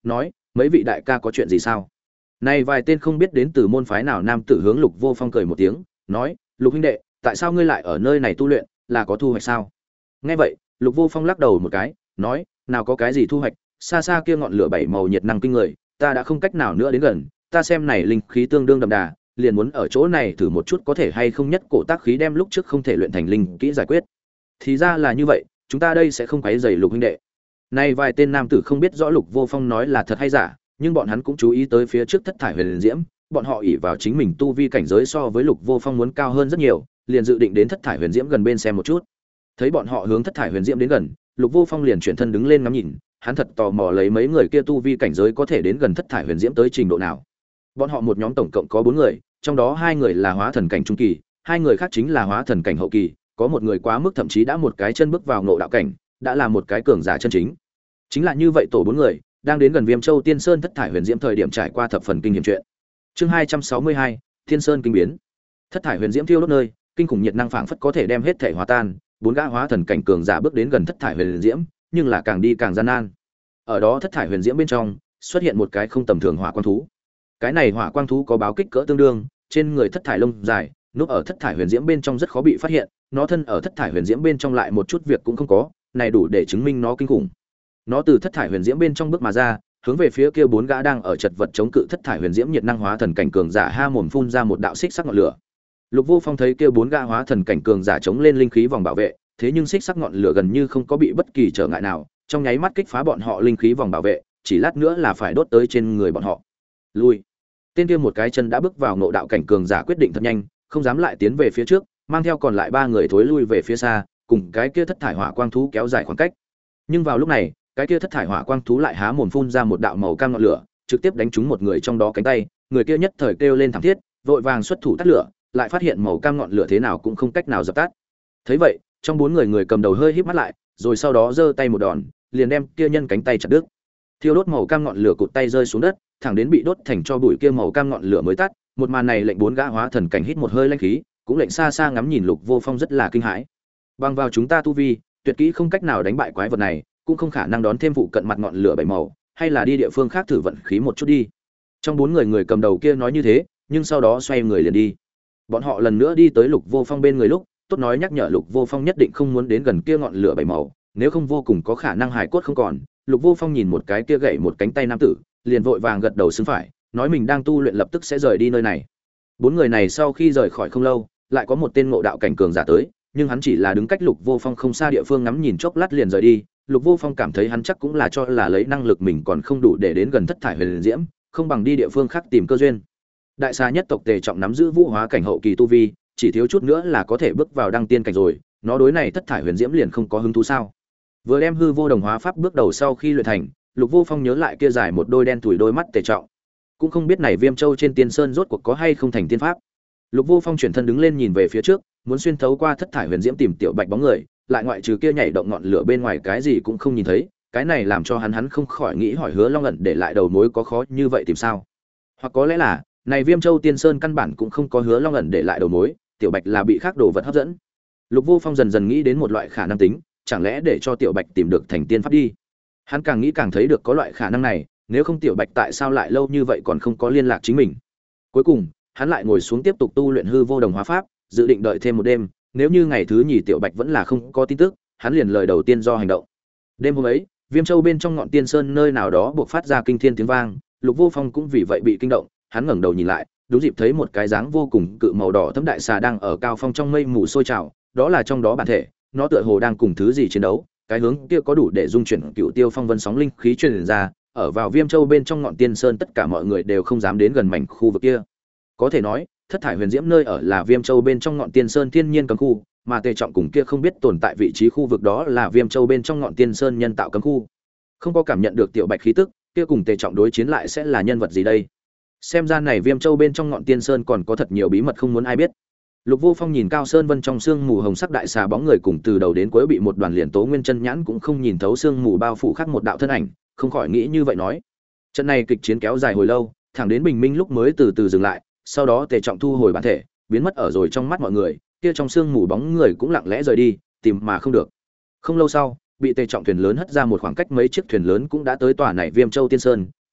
nói: mấy vị đại ca có chuyện gì sao? Này vài tên không biết đến từ môn phái nào nam tử hướng Lục Vô Phong cười một tiếng, nói: Lục huynh đệ, tại sao ngươi lại ở nơi này tu luyện, là có thu hoạch sao? Nghe vậy, Lục Vô Phong lắc đầu một cái, nói: nào có cái gì thu hoạch, xa xa kia ngọn lửa bảy màu nhiệt năng kinh người, ta đã không cách nào nữa đến gần, ta xem này linh khí tương đương đậm đà, liền muốn ở chỗ này thử một chút có thể hay không nhất cổ tác khí đem lúc trước không thể luyện thành linh kỹ giải quyết. Thì ra là như vậy, chúng ta đây sẽ không quấy rầy Lục huynh đệ. Này vài tên nam tử không biết rõ Lục Vô Phong nói là thật hay giả, nhưng bọn hắn cũng chú ý tới phía trước thất thải huyền diễm, bọn họ ỷ vào chính mình tu vi cảnh giới so với Lục Vô Phong muốn cao hơn rất nhiều, liền dự định đến thất thải huyền diễm gần bên xem một chút. Thấy bọn họ hướng thất thải huyền diễm đến gần, Lục Vô Phong liền chuyển thân đứng lên ngắm nhìn, hắn thật tò mò lấy mấy người kia tu vi cảnh giới có thể đến gần thất thải huyền diễm tới trình độ nào. Bọn họ một nhóm tổng cộng có 4 người, trong đó 2 người là hóa thần cảnh trung kỳ, 2 người khác chính là hóa thần cảnh hậu kỳ, có một người quá mức thậm chí đã một cái chân bước vào ngộ đạo cảnh, đã là một cái cường giả chân chính. Chính là như vậy tổ 4 người, đang đến gần Viêm Châu Tiên Sơn thất thải huyền diễm thời điểm trải qua thập phần kinh hiểm chuyện. Chương 262, Tiên Sơn kinh biến. Thất thải huyền diễm thiêu đốt nơi, kinh khủng nhiệt năng phảng phất có thể đem hết thể hòa tan, 4 gã hóa thần cảnh cường giả bước đến gần thất thải huyền diễm, nhưng là càng đi càng gian nan. Ở đó thất thải huyền diễm bên trong, xuất hiện một cái không tầm thường hỏa quang thú. Cái này hỏa quang thú có báo kích cỡ tương đương, trên người thất thải lông dài, núp ở thất thải huyền diễm bên trong rất khó bị phát hiện, nó thân ở thất thải huyền diễm bên trong lại một chút việc cũng không có, này đủ để chứng minh nó kinh khủng. Nó từ thất thải huyền diễm bên trong bước mà ra, hướng về phía kia 4 gã đang ở chật vật chống cự thất thải huyền diễm nhiệt năng hóa thần cảnh cường giả ha mồm phun ra một đạo xích sắc ngọn lửa. Lục Vô Phong thấy kia 4 gã hóa thần cảnh cường giả chống lên linh khí vòng bảo vệ, thế nhưng xích sắc ngọn lửa gần như không có bị bất kỳ trở ngại nào, trong nháy mắt kích phá bọn họ linh khí vòng bảo vệ, chỉ lát nữa là phải đốt tới trên người bọn họ. Lui. Tên kia một cái chân đã bước vào ngộ đạo cảnh cường giả quyết định thật nhanh, không dám lại tiến về phía trước, mang theo còn lại 3 người thối lui về phía xa, cùng cái kia thất thải hỏa quang thú kéo dài khoảng cách. Nhưng vào lúc này, cái kia thất thải hỏa quang thú lại há mồm phun ra một đạo màu cam ngọn lửa, trực tiếp đánh trúng một người trong đó cánh tay, người kia nhất thời kêu lên thảm thiết, vội vàng xuất thủ tắt lửa, lại phát hiện màu cam ngọn lửa thế nào cũng không cách nào dập tắt. Thấy vậy, trong 4 người cầm đầu hơi híp mắt lại, rồi sau đó giơ tay một đòn, liền đem kia nhân cánh tay chặt đứt. Thiêu đốt màu cam ngọn lửa cụt tay rơi xuống đất, thẳng đến bị đốt thành cho bụi kia màu cam ngọn lửa mới tắt. Một màn này lệnh 4 gã hóa thần cảnh hít một hơi lãnh khí, cũng lệnh xa xa ngắm nhìn Lục Vô Phong rất là kinh hãi. Bằng vào chúng ta tu vi, tuyệt kỹ không cách nào đánh bại quái vật này, cũng không khả năng đón thêm vụ cận mặt ngọn lửa bảy màu, hay là đi địa phương khác thử vận khí một chút đi. Trong 4 người cầm đầu kia nói như thế, nhưng sau đó xoay người liền đi. Bọn họ lần nữa đi tới Lục Vô Phong bên người lúc, tốt nói nhắc nhở Lục Vô Phong nhất định không muốn đến gần kia ngọn lửa bảy màu, nếu không vô cùng có khả năng hài cốt không còn. Lục Vô Phong nhìn một cái kia gãy một cánh tay nam tử, liền vội vàng gật đầu xứng phải, nói mình đang tu luyện lập tức sẽ rời đi nơi này. 4 người này sau khi rời khỏi không lâu, lại có một tên ngộ đạo cảnh cường giả tới, nhưng hắn chỉ là đứng cách Lục Vô Phong không xa địa phương ngắm nhìn chốc lát liền rời đi. Lục Vô Phong cảm thấy hắn chắc cũng là cho là lấy năng lực mình còn không đủ để đến gần thất thải huyền diễm, không bằng đi địa phương khác tìm cơ duyên. Đại xà nhất tộc Tề Trọng nắm giữ vũ hóa cảnh hậu kỳ tu vi, chỉ thiếu chút nữa là có thể bước vào đăng tiên cảnh rồi, nó đối này thất thải huyền diễm liền không có hứng thú sao? Vừa đem hư vô đồng hóa pháp bước đầu sau khi luyện thành, Lục Vô Phong nhớ lại kia dài một đôi đen tủi đôi mắt Tề Trọng, cũng không biết này Viêm Châu trên Tiên Sơn rốt cuộc có hay không thành tiên pháp. Lục Vô Phong chuyển thân đứng lên nhìn về phía trước, muốn xuyên thấu qua thất thải huyền diễm tìm Tiểu Bạch bóng người, lại ngoại trừ kia nhảy động ngọn lửa bên ngoài cái gì cũng không nhìn thấy, cái này làm cho hắn không khỏi nghĩ hỏi Hứa Long ẩn để lại đầu mối có khó như vậy tìm sao? Hoặc có lẽ là, này Viêm Châu Tiên Sơn căn bản cũng không có Hứa Long ẩn để lại đầu mối, Tiểu Bạch là bị khác đồ vật hấp dẫn. Lục Vô Phong dần dần nghĩ đến một loại khả năng tính, chẳng lẽ để cho Tiểu Bạch tìm được thành tiên pháp đi? Hắn càng nghĩ càng thấy được có loại khả năng này, nếu không Tiểu Bạch tại sao lại lâu như vậy còn không có liên lạc chính mình? Cuối cùng, hắn lại ngồi xuống tiếp tục tu luyện hư vô đồng hóa pháp, dự định đợi thêm một đêm, nếu như ngày thứ nhì Tiểu Bạch vẫn là không có tin tức, hắn liền lời đầu tiên do hành động. Đêm hôm ấy, Viêm Châu bên trong ngọn Tiên Sơn nơi nào đó buộc phát ra kinh thiên tiếng vang, Lục Vô Phong cũng vì vậy bị kinh động, hắn ngẩng đầu nhìn lại, đúng dịp thấy một cái dáng vô cùng cự màu đỏ thẫm đại xà đang ở cao phong trong mây mù sôi trào, đó là trong đó bản thể, nó tựa hồ đang cùng thứ gì chiến đấu, cái hướng kia có đủ để dung chuyển cựu tiêu phong vân sóng linh khí truyền ra, ở vào Viêm Châu bên trong ngọn Tiên Sơn tất cả mọi người đều không dám đến gần mảnh khu vực kia. Có thể nói, thất thải huyền diễm nơi ở là Viêm Châu bên trong ngọn Tiên Sơn thiên nhiên cấm khu, mà Tề Trọng cùng kia không biết tồn tại vị trí khu vực đó là Viêm Châu bên trong ngọn Tiên Sơn nhân tạo cấm khu. Không có cảm nhận được Tiểu Bạch khí tức, kia cùng Tề Trọng đối chiến lại sẽ là nhân vật gì đây? Xem ra này Viêm Châu bên trong ngọn Tiên Sơn còn có thật nhiều bí mật không muốn ai biết. Lục Vô Phong nhìn Cao Sơn Vân trong sương mù hồng sắc đại xà bóng người cùng từ đầu đến cuối bị một đoàn liền tố nguyên chân nhãn cũng không nhìn thấu sương mù bao phủ khác một đạo thân ảnh, không khỏi nghĩ như vậy nói. Trận này kịch chiến kéo dài hồi lâu, thẳng đến bình minh lúc mới từ từ dừng lại, sau đó Tề Trọng thu hồi bản thể, biến mất ở rồi trong mắt mọi người, kia trong sương mù bóng người cũng lặng lẽ rời đi, tìm mà không được. Không lâu sau, bị Tề Trọng thuyền lớn hất ra một khoảng cách mấy chiếc thuyền lớn cũng đã tới tòa này Viêm Châu Tiên Sơn,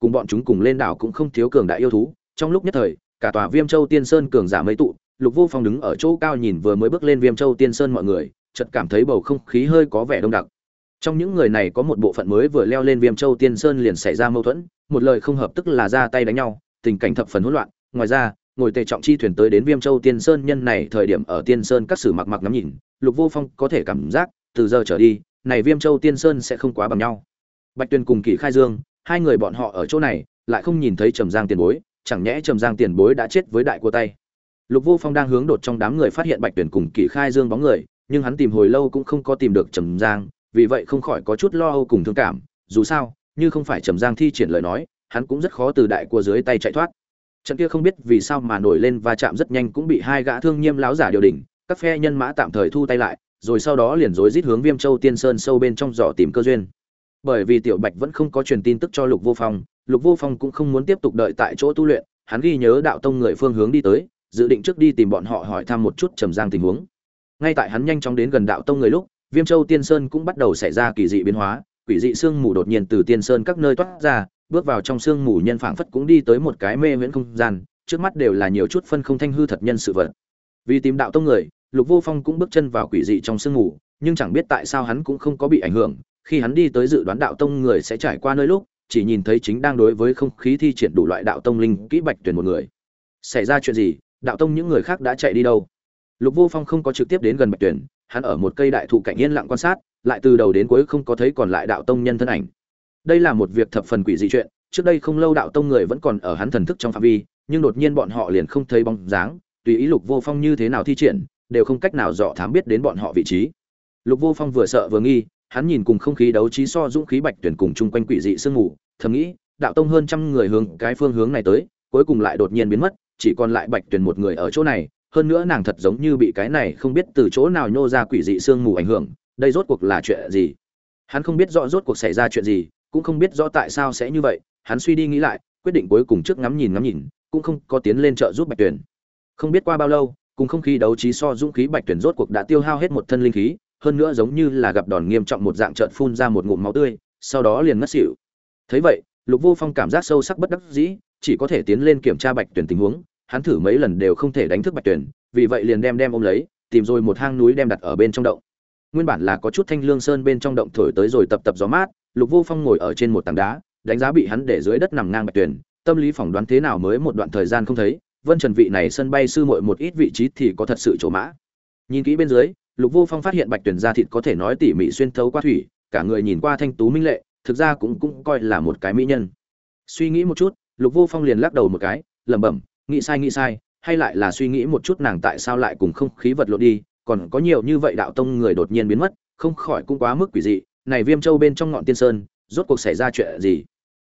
cùng bọn chúng cùng lên đảo cũng không thiếu cường đại yêu thú. Trong lúc nhất thời, cả tòa Viêm Châu Tiên Sơn cường giả mấy tụ, Lục Vô Phong đứng ở chỗ cao nhìn vừa mới bước lên Viêm Châu Tiên Sơn mọi người, chợt cảm thấy bầu không khí hơi có vẻ đông đặc. Trong những người này có một bộ phận mới vừa leo lên Viêm Châu Tiên Sơn liền xảy ra mâu thuẫn, một lời không hợp tức là ra tay đánh nhau, tình cảnh thập phần hỗn loạn. Ngoài ra, ngồi tề trọng chi thuyền tới đến Viêm Châu Tiên Sơn nhân này thời điểm ở Tiên Sơn các sử mặc ngắm nhìn, Lục Vô Phong có thể cảm giác, từ giờ trở đi, này Viêm Châu Tiên Sơn sẽ không quá bằng nhau. Bạch Tuyền cùng Kỷ Khai Dương, hai người bọn họ ở chỗ này, lại không nhìn thấy Trầm Giang tiền bối, chẳng nhẽ Trầm Giang tiền bối đã chết với đại cua tay. Lục Vô Phong đang hướng đột trong đám người phát hiện Bạch Tuyền cùng Kỷ Khai Dương bóng người, nhưng hắn tìm hồi lâu cũng không có tìm được Trầm Giang, vì vậy không khỏi có chút lo âu cùng thương cảm, dù sao, như không phải Trầm Giang thi triển lời nói, hắn cũng rất khó từ đại cua dưới tay chạy thoát. Trận kia không biết vì sao mà nổi lên va chạm rất nhanh cũng bị hai gã thương nghiêm láo giả điều đỉnh, các phe nhân mã tạm thời thu tay lại, rồi sau đó liền rối rít hướng Viêm Châu Tiên Sơn sâu bên trong dò tìm cơ duyên. Bởi vì Tiểu Bạch vẫn không có truyền tin tức cho Lục Vô Phong cũng không muốn tiếp tục đợi tại chỗ tu luyện, hắn ghi nhớ đạo tông người phương hướng đi tới, dự định trước đi tìm bọn họ hỏi thăm một chút Trầm Giang tình huống. Ngay tại hắn nhanh chóng đến gần đạo tông người lúc, Viêm Châu Tiên Sơn cũng bắt đầu xảy ra kỳ dị biến hóa, quỷ dị sương mù đột nhiên từ Tiên Sơn các nơi toát ra, bước vào trong sương mù nhân phảng phất cũng đi tới một cái mê viễn không gian, trước mắt đều là nhiều chút phân không thanh hư thật nhân sự vật. Vì tìm đạo tông người, Lục Vô Phong cũng bước chân vào quỷ dị trong sương mù, nhưng chẳng biết tại sao hắn cũng không có bị ảnh hưởng, khi hắn đi tới dự đoán đạo tông người sẽ trải qua nơi lúc, chỉ nhìn thấy chính đang đối với không khí thi triển đủ loại đạo tông linh kỹ Bạch Tuyền một người. Xảy ra chuyện gì? Đạo tông những người khác đã chạy đi đâu? Lục Vô Phong không có trực tiếp đến gần Bạch Tuyền, hắn ở một cây đại thụ cạnh yên lặng quan sát, lại từ đầu đến cuối không có thấy còn lại đạo tông nhân thân ảnh. Đây là một việc thập phần quỷ dị chuyện, trước đây không lâu đạo tông người vẫn còn ở hắn thần thức trong phạm vi, nhưng đột nhiên bọn họ liền không thấy bóng dáng, tùy ý Lục Vô Phong như thế nào thi triển, đều không cách nào dò thám biết đến bọn họ vị trí. Lục Vô Phong vừa sợ vừa nghi, hắn nhìn cùng không khí đấu trí so dũng khí Bạch Tuyển cùng chung quanh quỷ dị sương mù, thầm nghĩ, đạo tông hơn trăm người hướng cái phương hướng này tới, cuối cùng lại đột nhiên biến mất, chỉ còn lại Bạch Tuyển một người ở chỗ này, hơn nữa nàng thật giống như bị cái này không biết từ chỗ nào nhô ra quỷ dị sương mù ảnh hưởng, đây rốt cuộc là chuyện gì? Hắn không biết rõ rốt cuộc xảy ra chuyện gì, cũng không biết rõ tại sao sẽ như vậy, hắn suy đi nghĩ lại, quyết định cuối cùng trước ngắm nhìn, cũng không có tiến lên trợ giúp Bạch Tuyển. Không biết qua bao lâu, cùng không khí đấu trí so dũng khí Bạch Tuyển rốt cuộc đã tiêu hao hết một thân linh khí, hơn nữa giống như là gặp đòn nghiêm trọng một dạng chợt phun ra một ngụm máu tươi, sau đó liền ngất xỉu. Thấy vậy, Lục Vô Phong cảm giác sâu sắc bất đắc dĩ, chỉ có thể tiến lên kiểm tra Bạch Tuyển tình huống, hắn thử mấy lần đều không thể đánh thức Bạch Tuyển, vì vậy liền đem ôm lấy, tìm rồi một hang núi đem đặt ở bên trong động. Nguyên bản là có chút thanh lương sơn bên trong động thổi tới rồi tập gió mát, Lục Vô Phong ngồi ở trên một tảng đá, đánh giá bị hắn để dưới đất nằm ngang Bạch Tuyển, tâm lý phỏng đoán thế nào mới một đoạn thời gian không thấy, Vân Trần vị này sân bay sư muội một ít vị trí thì có thật sự chỗ mã. Nhìn kỹ bên dưới, Lục Vô Phong phát hiện Bạch Tuyển da thịt có thể nói tỉ mỉ xuyên thấu qua thủy, cả người nhìn qua thanh tú minh lệ, thực ra cũng coi là một cái mỹ nhân. Suy nghĩ một chút, Lục Vô Phong liền lắc đầu một cái, lẩm bẩm, nghĩ sai, hay lại là suy nghĩ một chút nàng tại sao lại cùng không khí vật lộn đi, còn có nhiều như vậy đạo tông người đột nhiên biến mất, không khỏi cũng quá mức quỷ dị, này Viêm Châu bên trong ngọn tiên sơn, rốt cuộc xảy ra chuyện gì?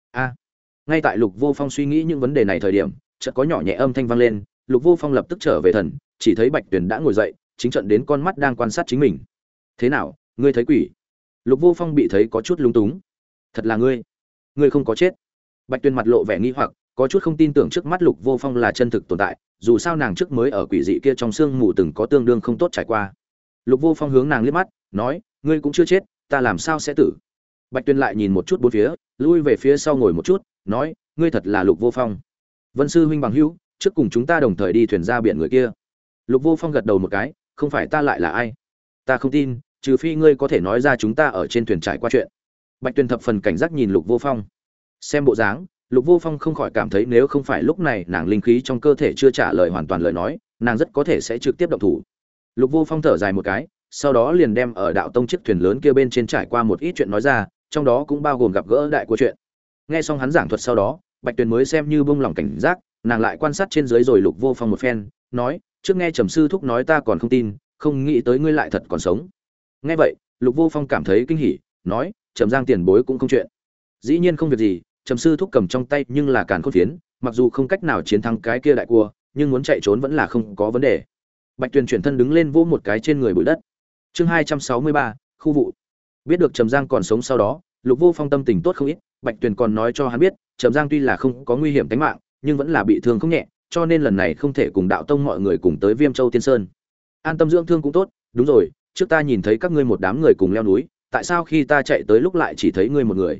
Ngay tại Lục Vô Phong suy nghĩ những vấn đề này thời điểm, chợt có nhỏ nhẹ âm thanh vang lên, Lục Vô Phong lập tức trở về thần, chỉ thấy Bạch Tuyển đã ngồi dậy, chính trận đến con mắt đang quan sát chính mình. Thế nào, ngươi thấy quỷ? Lục Vô Phong bị thấy có chút lúng túng. Thật là ngươi không có chết. Bạch Tuyển mặt lộ vẻ nghi hoặc, có chút không tin tưởng trước mắt Lục Vô Phong là chân thực tồn tại, dù sao nàng trước mới ở quỷ dị kia trong sương mù từng có tương đương không tốt trải qua. Lục Vô Phong hướng nàng liếc mắt, nói, ngươi cũng chưa chết, ta làm sao sẽ tử? Bạch Tuyển lại nhìn một chút bốn phía, lui về phía sau ngồi một chút, nói, ngươi thật là Lục Vô Phong. Vân sư huynh bằng hữu, trước cùng chúng ta đồng thời đi thuyền ra biển người kia. Lục Vô Phong gật đầu một cái, không phải ta lại là ai? Ta không tin, trừ phi ngươi có thể nói ra chúng ta ở trên thuyền trải qua chuyện. Bạch Tuyển thập phần cảnh giác nhìn Lục Vô Phong. Xem bộ dáng, Lục Vô Phong không khỏi cảm thấy nếu không phải lúc này nàng linh khí trong cơ thể chưa trả lời hoàn toàn lời nói, nàng rất có thể sẽ trực tiếp động thủ. Lục Vô Phong thở dài một cái, sau đó liền đem ở đạo tông chiếc thuyền lớn kia bên trên trải qua một ít chuyện nói ra, trong đó cũng bao gồm gặp gỡ đại của chuyện. Nghe xong hắn giảng thuật sau đó, Bạch Tuyển mới xem như buông lỏng cảnh giác, nàng lại quan sát trên dưới rồi Lục Vô Phong một phen, nói, trước nghe Trầm sư thúc nói ta còn không tin, không nghĩ tới ngươi lại thật còn sống. Nghe vậy, Lục Vô Phong cảm thấy kinh hỉ, nói, Trầm Giang tiền bối cũng không chuyện. Dĩ nhiên không việc gì, Trầm sư thúc cầm trong tay nhưng là càn khôn phiến, mặc dù không cách nào chiến thắng cái kia đại cua, nhưng muốn chạy trốn vẫn là không có vấn đề. Bạch Tuyển chuyển thân đứng lên vỗ một cái trên người bụi đất. Chương 263, khu vụ. Biết được Trầm Giang còn sống sau đó, Lục Vô Phong tâm tình tốt không ít, Bạch Tuyển còn nói cho hắn biết, Trầm Giang tuy là không có nguy hiểm tính mạng, nhưng vẫn là bị thương không nhẹ, cho nên lần này không thể cùng đạo tông mọi người cùng tới Viêm Châu Tiên Sơn. An tâm dưỡng thương cũng tốt, đúng rồi, trước ta nhìn thấy các ngươi một đám người cùng leo núi, tại sao khi ta chạy tới lúc lại chỉ thấy ngươi một người?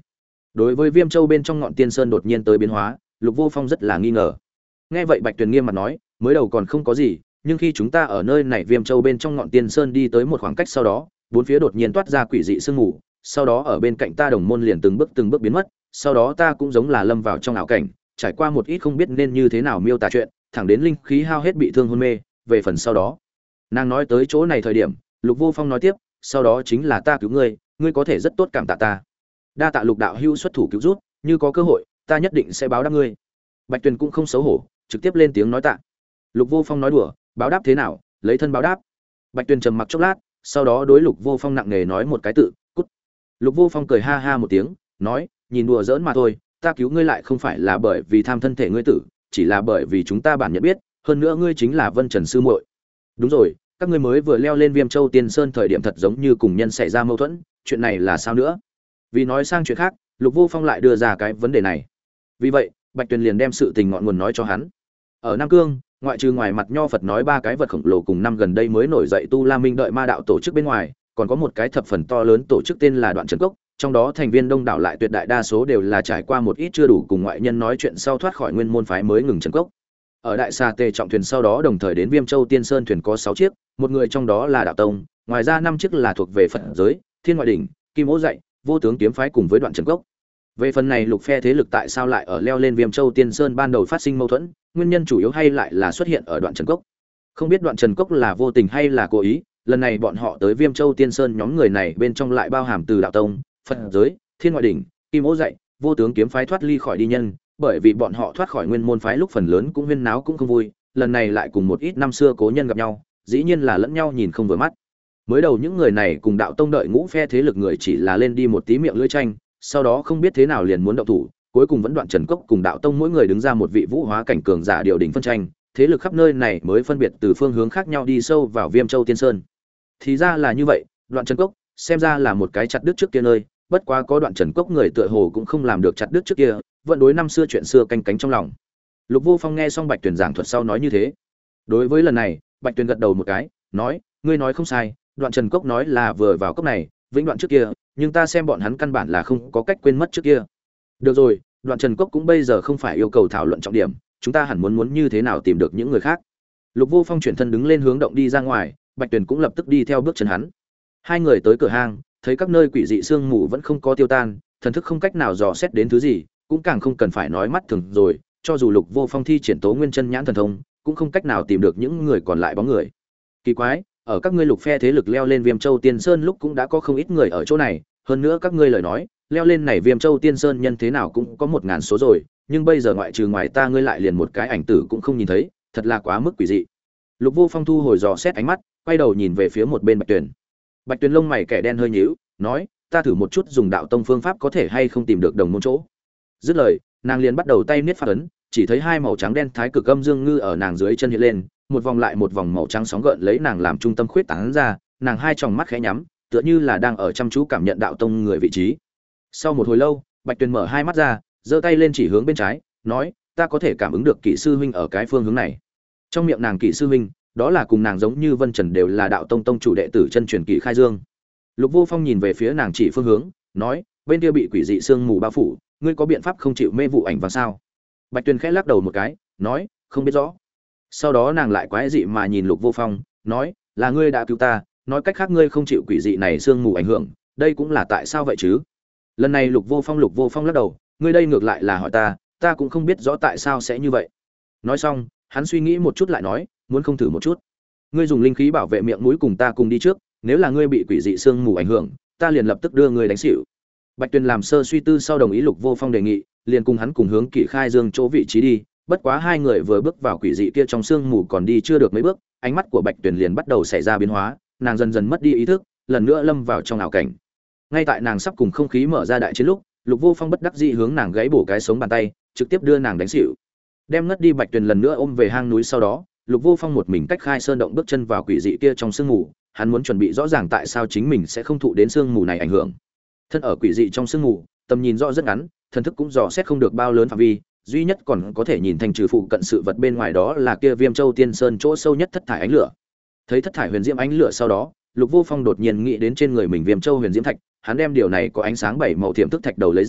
Đối với Viêm Châu bên trong ngọn Tiên Sơn đột nhiên tới biến hóa, Lục Vô Phong rất là nghi ngờ. Nghe vậy Bạch Tuyền nghiêm mặt nói, mới đầu còn không có gì, nhưng khi chúng ta ở nơi này Viêm Châu bên trong ngọn Tiên Sơn đi tới một khoảng cách sau đó, bốn phía đột nhiên toát ra quỷ dị sương mù, sau đó ở bên cạnh ta đồng môn liền từng bước biến mất, sau đó ta cũng giống là lâm vào trong ảo cảnh, trải qua một ít không biết nên như thế nào miêu tả chuyện, thẳng đến linh khí hao hết bị thương hôn mê, về phần sau đó. Nàng nói tới chỗ này thời điểm, Lục Vô Phong nói tiếp, sau đó chính là ta cứu ngươi, ngươi có thể rất tốt cảm tạ ta. Đa tạ Lục đạo hữu xuất thủ cứu giúp, như có cơ hội, ta nhất định sẽ báo đáp ngươi. Bạch Tuyền cũng không xấu hổ, trực tiếp lên tiếng nói tạ. Lục Vô Phong nói đùa, báo đáp thế nào, lấy thân báo đáp. Bạch Tuyền trầm mặc chốc lát, sau đó đối Lục Vô Phong nặng nề nói một cái tự, cút. Lục Vô Phong cười ha ha một tiếng, nói, nhìn đùa giỡn mà thôi, ta cứu ngươi lại không phải là bởi vì tham thân thể ngươi tử, chỉ là bởi vì chúng ta bản nhận biết, hơn nữa ngươi chính là Vân Trần sư muội. Đúng rồi, các ngươi mới vừa leo lên Viêm Châu Tiên Sơn thời điểm thật giống như cùng nhân xảy ra mâu thuẫn, chuyện này là sao nữa? Vì nói sang chuyện khác, Lục Vô Phong lại đưa ra cái vấn đề này. Vì vậy, Bạch Tuyền liền đem sự tình ngọn nguồn nói cho hắn. Ở Nam Cương, ngoại trừ ngoài mặt Nho Phật nói ba cái vật khổng lồ cùng năm gần đây mới nổi dậy Tu La Minh đợi ma đạo tổ chức bên ngoài, còn có một cái thập phần to lớn tổ chức tên là Đoạn Trần Cốc, trong đó thành viên đông đảo lại tuyệt đại đa số đều là trải qua một ít chưa đủ cùng ngoại nhân nói chuyện sau thoát khỏi nguyên môn phái mới ngừng Trần Cốc. Ở Đại Sa Tề trọng thuyền sau đó đồng thời đến Viêm Châu Tiên Sơn thuyền có 6 chiếc, một người trong đó là Đạo Tông, ngoài ra 5 chiếc là thuộc về Phật giới, Thiên Ngoại đỉnh, Kim Ô dạy, Vô Tướng kiếm phái cùng với Đoạn Trần Cốc. Về phần này lục phe thế lực tại sao lại ở leo lên Viêm Châu Tiên Sơn ban đầu phát sinh mâu thuẫn, nguyên nhân chủ yếu hay lại là xuất hiện ở Đoạn Trần Cốc. Không biết Đoạn Trần Cốc là vô tình hay là cố ý, lần này bọn họ tới Viêm Châu Tiên Sơn nhóm người này bên trong lại bao hàm từ Đạo Tông, Phật giới, Thiên Ngoại đỉnh, Kim Ô dạy, Vô Tướng kiếm phái thoát ly khỏi đi nhân, bởi vì bọn họ thoát khỏi nguyên môn phái lúc phần lớn cũng huyên náo cũng không vui, lần này lại cùng một ít năm xưa cố nhân gặp nhau, dĩ nhiên là lẫn nhau nhìn không vừa mắt. Mới đầu những người này cùng Đạo Tông đợi ngũ phe thế lực người chỉ là lên đi một tí miệng lưỡi tranh, sau đó không biết thế nào liền muốn động thủ, cuối cùng vẫn Đoạn Trần Cốc cùng Đạo Tông mỗi người đứng ra một vị vũ hóa cảnh cường giả điều đỉnh phân tranh, thế lực khắp nơi này mới phân biệt từ phương hướng khác nhau đi sâu vào Viêm Châu Tiên Sơn. Thì ra là như vậy, Đoạn Trần Cốc xem ra là một cái chặt đứt trước kia nơi, bất quá có Đoạn Trần Cốc người tựa hồ cũng không làm được chặt đứt trước kia, vẫn đối năm xưa chuyện xưa canh cánh trong lòng. Lục Vô Phong nghe xong Bạch Tuyền giảng thuật sau nói như thế. Đối với lần này, Bạch Tuyền gật đầu một cái, nói, ngươi nói không sai, Đoạn Trần Cốc nói là vừa vào cốc này, vĩnh đoạn trước kia, nhưng ta xem bọn hắn căn bản là không có cách quên mất trước kia. Được rồi, Đoạn Trần Cốc cũng bây giờ không phải yêu cầu thảo luận trọng điểm, chúng ta hẳn muốn như thế nào tìm được những người khác. Lục Vô Phong chuyển thân đứng lên hướng động đi ra ngoài, Bạch Tuyền cũng lập tức đi theo bước chân hắn. Hai người tới cửa hang, thấy các nơi quỷ dị sương mù vẫn không có tiêu tan, thần thức không cách nào dò xét đến thứ gì, cũng càng không cần phải nói mắt thường rồi, cho dù Lục Vô Phong thi triển Tố Nguyên Chân Nhãn thần thông, cũng không cách nào tìm được những người còn lại bóng người. Kỳ quái, ở các ngươi lục phe thế lực leo lên Viêm Châu Tiên Sơn lúc cũng đã có không ít người ở chỗ này, hơn nữa các ngươi lời nói, leo lên này Viêm Châu Tiên Sơn nhân thế nào cũng có 1000 số rồi, nhưng bây giờ ngoại trừ ngoài ta ngươi lại liền một cái ảnh tử cũng không nhìn thấy, thật là quá mức quỷ dị. Lục Vô Phong thu hồi dò xét ánh mắt, quay đầu nhìn về phía một bên Bạch Tuyền. Bạch Tuyền lông mày kẻ đen hơi nhíu, nói, ta thử một chút dùng Đạo Tông phương pháp có thể hay không tìm được đồng môn chỗ. Dứt lời, nàng liền bắt đầu tay niết phát ấn, chỉ thấy hai màu trắng đen thái cực âm dương ngư ở nàng dưới chân hiện lên, một vòng lại một vòng màu trắng sóng gợn lấy nàng làm trung tâm khuyết tán ra, nàng hai tròng mắt khẽ nhắm, tựa như là đang ở chăm chú cảm nhận Đạo Tông người vị trí. Sau một hồi lâu, Bạch Tuyền mở hai mắt ra, giơ tay lên chỉ hướng bên trái, nói, ta có thể cảm ứng được Kỷ sư huynh ở cái phương hướng này. Trong miệng nàng Kỷ sư huynh, đó là cùng nàng giống như Vân Trần đều là Đạo Tông tông chủ đệ tử chân truyền Kỷ Khai Dương. Lục Vô Phong nhìn về phía nàng chỉ phương hướng, nói, bên kia bị quỷ dị sương mù bao phủ, ngươi có biện pháp không chịu mê vụ ảnh vào sao? Bạch Tuyền khẽ lắc đầu một cái, nói, không biết rõ. Sau đó nàng lại quái dị mà nhìn Lục Vô Phong, nói, là ngươi đã cứu ta, nói cách khác ngươi không chịu quỷ dị này sương mù ảnh hưởng, đây cũng là tại sao vậy chứ? Lần này Lục Vô Phong lắc đầu, ngươi đây ngược lại là hỏi ta cũng không biết rõ tại sao sẽ như vậy. Nói xong, hắn suy nghĩ một chút lại nói, muốn không thử một chút? Ngươi dùng linh khí bảo vệ miệng mũi cùng ta cùng đi trước, nếu là ngươi bị quỷ dị sương mù ảnh hưởng, ta liền lập tức đưa ngươi đánh xỉu. Bạch Tuyền làm sơ suy tư sau đồng ý Lục Vô Phong đề nghị, liền cùng hắn cùng hướng Kỷ Khai Dương chỗ vị trí đi, bất quá hai người vừa bước vào quỷ dị kia trong sương mù còn đi chưa được mấy bước, ánh mắt của Bạch Tuyền liền bắt đầu xảy ra biến hóa, nàng dần dần mất đi ý thức, lần nữa lâm vào trong ảo cảnh. Ngay tại nàng sắp cùng không khí mở ra đại chiến lúc, Lục Vô Phong bất đắc dĩ hướng nàng gãy bổ cái sống bàn tay, trực tiếp đưa nàng đánh xỉu. Đem ngất đi Bạch Tuyền lần nữa ôm về hang núi sau đó, Lục Vô Phong một mình cách Khai Sơn động bước chân vào quỷ dị kia trong sương mù, hắn muốn chuẩn bị rõ ràng tại sao chính mình sẽ không thụ đến sương mù này ảnh hưởng. Thân ở quỷ dị trong sương mù, tầm nhìn rõ rất ngắn, thần thức cũng dò xét không được bao lớn phạm vi, duy nhất còn có thể nhìn thành trừ phụ cận sự vật bên ngoài đó là kia Viêm Châu Tiên Sơn chỗ sâu nhất thất thải ánh lửa. Thấy thất thải huyền diễm ánh lửa sau đó, Lục Vô Phong đột nhiên nghĩ đến trên người mình Viêm Châu huyền diễm thạch, hắn đem điều này có ánh sáng bảy màu thiểm thức thạch đầu lấy ra,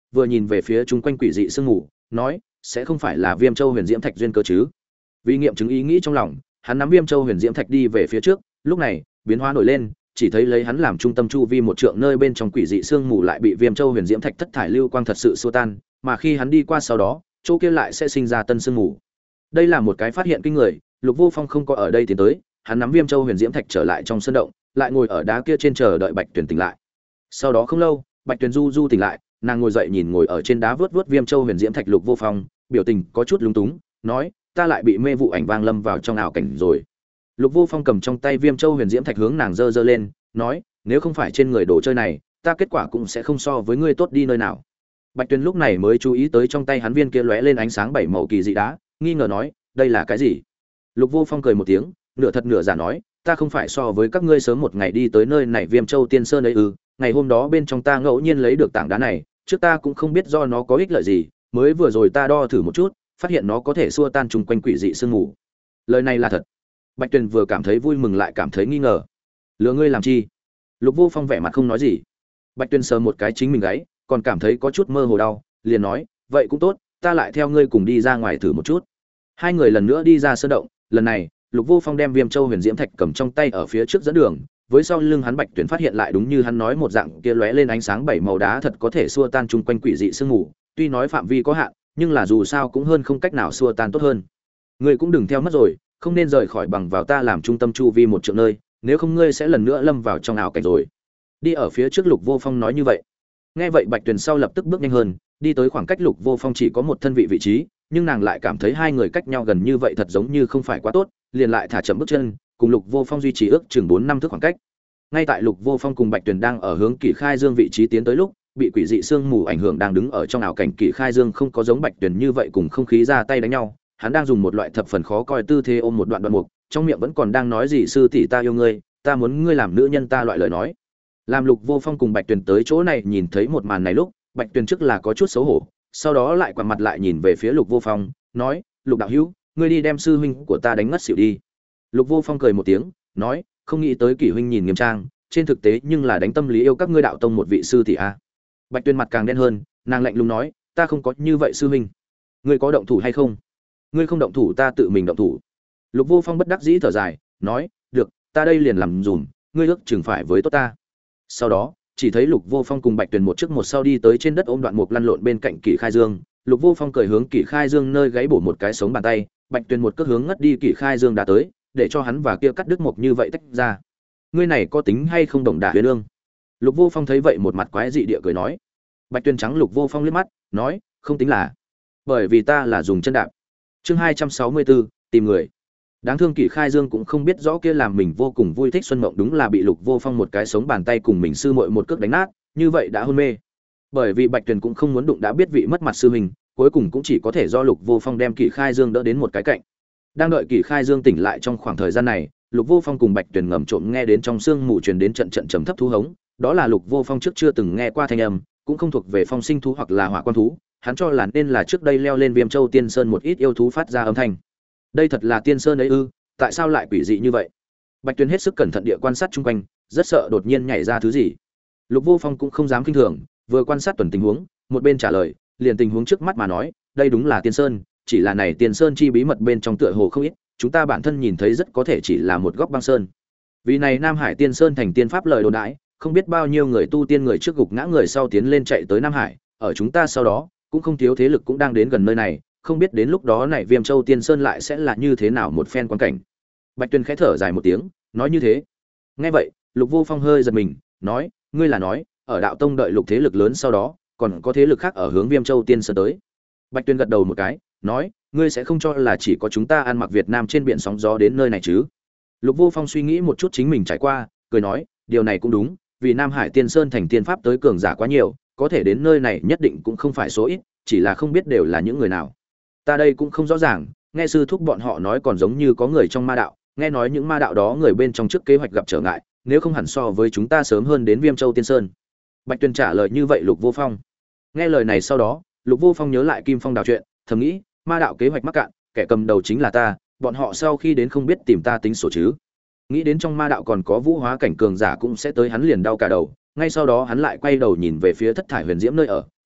vừa nhìn về phía chung quanh quỷ dị sương mù, nói, sẽ không phải là Viêm Châu Huyền Diễm Thạch duyên cơ chứ? Vì nghiệm chứng ý nghĩ trong lòng, hắn nắm Viêm Châu Huyền Diễm Thạch đi về phía trước, lúc này, biến hóa nổi lên, chỉ thấy lấy hắn làm trung tâm chu vi một trượng nơi bên trong quỷ dị sương mù lại bị Viêm Châu Huyền Diễm Thạch thất thải lưu quang thật sự xua tan, mà khi hắn đi qua sau đó, chỗ kia lại sẽ sinh ra tân sương mù. Đây là một cái phát hiện kinh người, Lục Vô Phong không có ở đây tiến tới, hắn nắm Viêm Châu Huyền Diễm Thạch trở lại trong sân động, lại ngồi ở đá kia trên chờ đợi Bạch Tuyền tỉnh lại. Sau đó không lâu, Bạch Tuyền du tỉnh lại, nàng ngồi dậy nhìn ngồi ở trên đá vớt vớt Viêm Châu Huyền Diễm Thạch Lục Vô Phong, biểu tình có chút lúng túng, nói, ta lại bị mê vụ ảnh vang lâm vào trong ảo cảnh rồi. Lục Vô Phong cầm trong tay Viêm Châu Huyền Diễm Thạch hướng nàng giơ giơ lên, nói, nếu không phải trên người đồ chơi này, ta kết quả cũng sẽ không so với ngươi tốt đi nơi nào. Bạch Tuyền lúc này mới chú ý tới trong tay hắn viên kia lóe lên ánh sáng bảy màu kỳ dị đá, nghi ngờ nói, đây là cái gì? Lục Vô Phong cười một tiếng, nửa thật nửa giả nói, ta không phải so với các ngươi sớm một ngày đi tới nơi này Viêm Châu Tiên Sơn ấy ư? Ngày hôm đó bên trong ta ngẫu nhiên lấy được tảng đá này, trước ta cũng không biết do nó có ích lợi gì, mới vừa rồi ta đo thử một chút, phát hiện nó có thể xua tan chung quanh quỷ dị sương mù. Lời này là thật. Bạch Tuyền vừa cảm thấy vui mừng lại cảm thấy nghi ngờ. Lừa ngươi làm chi? Lục Vô Phong vẻ mặt không nói gì. Bạch Tuyền sờ một cái chính mình gáy, còn cảm thấy có chút mơ hồ đau, liền nói, vậy cũng tốt, ta lại theo ngươi cùng đi ra ngoài thử một chút. Hai người lần nữa đi ra sơn động, lần này, Lục Vô Phong đem Viêm Châu Huyền Diễm Thạch cầm trong tay ở phía trước dẫn đường, với sau lưng hắn Bạch Tuyền phát hiện lại đúng như hắn nói một dạng kia lóe lên ánh sáng bảy màu đá thật có thể xua tan chung quanh quỷ dị sương mù, tuy nói phạm vi có hạn, nhưng là dù sao cũng hơn không cách nào xua tan tốt hơn. Ngươi cũng đừng theo mất rồi, không nên rời khỏi bằng vào ta làm trung tâm chu vi một trượng nơi, nếu không ngươi sẽ lần nữa lâm vào trong ảo cảnh rồi. Đi ở phía trước Lục Vô Phong nói như vậy. Nghe vậy Bạch Tuyền sau lập tức bước nhanh hơn, đi tới khoảng cách Lục Vô Phong chỉ có một thân vị trí, nhưng nàng lại cảm thấy hai người cách nhau gần như vậy thật giống như không phải quá tốt, liền lại thả chậm bước chân, cùng Lục Vô Phong duy trì ước chừng 4 năm thước khoảng cách. Ngay tại Lục Vô Phong cùng Bạch Tuyền đang ở hướng Kỷ Khai Dương vị trí tiến tới lúc, bị quỷ dị sương mù ảnh hưởng đang đứng ở trong ảo cảnh Kỷ Khai Dương không có giống Bạch Tuyền như vậy cùng không khí ra tay đánh nhau, hắn đang dùng một loại thập phần khó coi tư thế ôm một đoạn mục, trong miệng vẫn còn đang nói gì sư tỷ ta yêu ngươi, ta muốn ngươi làm nữ nhân ta loại lời nói. Làm Lục Vô Phong cùng Bạch Tuyền tới chỗ này nhìn thấy một màn này lúc, Bạch Tuyền trước là có chút xấu hổ, sau đó lại quằn mặt lại nhìn về phía Lục Vô Phong, nói, Lục đạo hữu, ngươi đi đem sư huynh của ta đánh ngất xỉu đi. Lục Vô Phong cười một tiếng, nói, không nghĩ tới Kỷ huynh nhìn nghiêm trang, trên thực tế nhưng là đánh tâm lý yêu các ngươi đạo tông một vị sư tỷ a. Bạch Tuyền mặt càng đen hơn, nàng lạnh lùng nói, ta không có như vậy sư huynh. Ngươi có động thủ hay không? Ngươi không động thủ ta tự mình động thủ. Lục Vô Phong bất đắc dĩ thở dài, nói, được, ta đây liền làm dùm, ngươi ước chừng phải với tốt ta. Sau đó, chỉ thấy Lục Vô Phong cùng Bạch Tuyền một trước một sau đi tới trên đất ôm đoạn mục lăn lộn bên cạnh Kỷ Khai Dương. Lục Vô Phong cười hướng Kỷ Khai Dương nơi gáy bổ một cái sống bàn tay, Bạch Tuyền một cước hướng ngất đi Kỷ Khai Dương đã tới, để cho hắn và kia cắt đứt mục như vậy tách ra. Ngươi này có tính hay không đồng đả huyền lương? Lục Vô Phong thấy vậy một mặt quái dị địa cười nói. Bạch Tuyền trắng Lục Vô Phong liếc mắt, nói, không tính là, bởi vì ta là dùng chân đạp. Chương 264, tìm người. Đáng thương Kỷ Khai Dương cũng không biết rõ kia làm mình vô cùng vui thích xuân mộng đúng là bị Lục Vô Phong một cái sống bàn tay cùng mình sư muội một cước đánh nát, như vậy đã hôn mê. Bởi vì Bạch Tuyền cũng không muốn đụng đã biết vị mất mặt sư mình, cuối cùng cũng chỉ có thể do Lục Vô Phong đem Kỷ Khai Dương đỡ đến một cái cạnh. Đang đợi Kỷ Khai Dương tỉnh lại trong khoảng thời gian này, Lục Vô Phong cùng Bạch Tuyền ngầm trộm nghe đến trong sương mù truyền đến trận trận trầm thấp thú hống, đó là Lục Vô Phong trước chưa từng nghe qua thanh âm, cũng không thuộc về phong sinh thú hoặc là hỏa quan thú, hắn cho là nên là trước đây leo lên Viêm Châu Tiên Sơn một ít yêu thú phát ra âm thanh. Đây thật là Tiên Sơn ấy ư? Tại sao lại quỷ dị như vậy? Bạch Tuyền hết sức cẩn thận địa quan sát chung quanh, rất sợ đột nhiên nhảy ra thứ gì. Lục Vô Phong cũng không dám kinh thường, vừa quan sát tuần tình huống, một bên trả lời, liền tình huống trước mắt mà nói, đây đúng là Tiên Sơn, chỉ là này Tiên Sơn chi bí mật bên trong tựa hồ không ít, chúng ta bản thân nhìn thấy rất có thể chỉ là một góc băng sơn. Vì này Nam Hải Tiên Sơn thành tiên pháp lời đồn đãi, không biết bao nhiêu người tu tiên người trước gục ngã người sau tiến lên chạy tới Nam Hải, ở chúng ta sau đó, cũng không thiếu thế lực cũng đang đến gần nơi này, không biết đến lúc đó này Viêm Châu Tiên Sơn lại sẽ là như thế nào một phen quan cảnh. Bạch Tuyền khẽ thở dài một tiếng, nói như thế. Nghe vậy, Lục Vô Phong hơi giật mình, nói, ngươi là nói, ở đạo tông đợi lục thế lực lớn sau đó, còn có thế lực khác ở hướng Viêm Châu Tiên Sơn tới. Bạch Tuyền gật đầu một cái, nói, ngươi sẽ không cho là chỉ có chúng ta ăn mặc Việt Nam trên biển sóng gió đến nơi này chứ? Lục Vô Phong suy nghĩ một chút chính mình trải qua, cười nói, điều này cũng đúng, vì Nam Hải Tiên Sơn thành tiên pháp tới cường giả quá nhiều, có thể đến nơi này nhất định cũng không phải số ít, chỉ là không biết đều là những người nào. Ta đây cũng không rõ ràng, nghe sư thúc bọn họ nói còn giống như có người trong ma đạo, nghe nói những ma đạo đó người bên trong trước kế hoạch gặp trở ngại, nếu không hẳn so với chúng ta sớm hơn đến Viêm Châu Tiên Sơn. Bạch Tuyền trả lời như vậy Lục Vô Phong. Nghe lời này sau đó, Lục Vô Phong nhớ lại Kim Phong đào chuyện, thầm nghĩ, ma đạo kế hoạch mắc cạn, kẻ cầm đầu chính là ta, bọn họ sau khi đến không biết tìm ta tính sổ chứ. Nghĩ đến trong ma đạo còn có vũ hóa cảnh cường giả cũng sẽ tới, hắn liền đau cả đầu, ngay sau đó hắn lại quay đầu nhìn về phía thất thải huyền diễm nơi ở,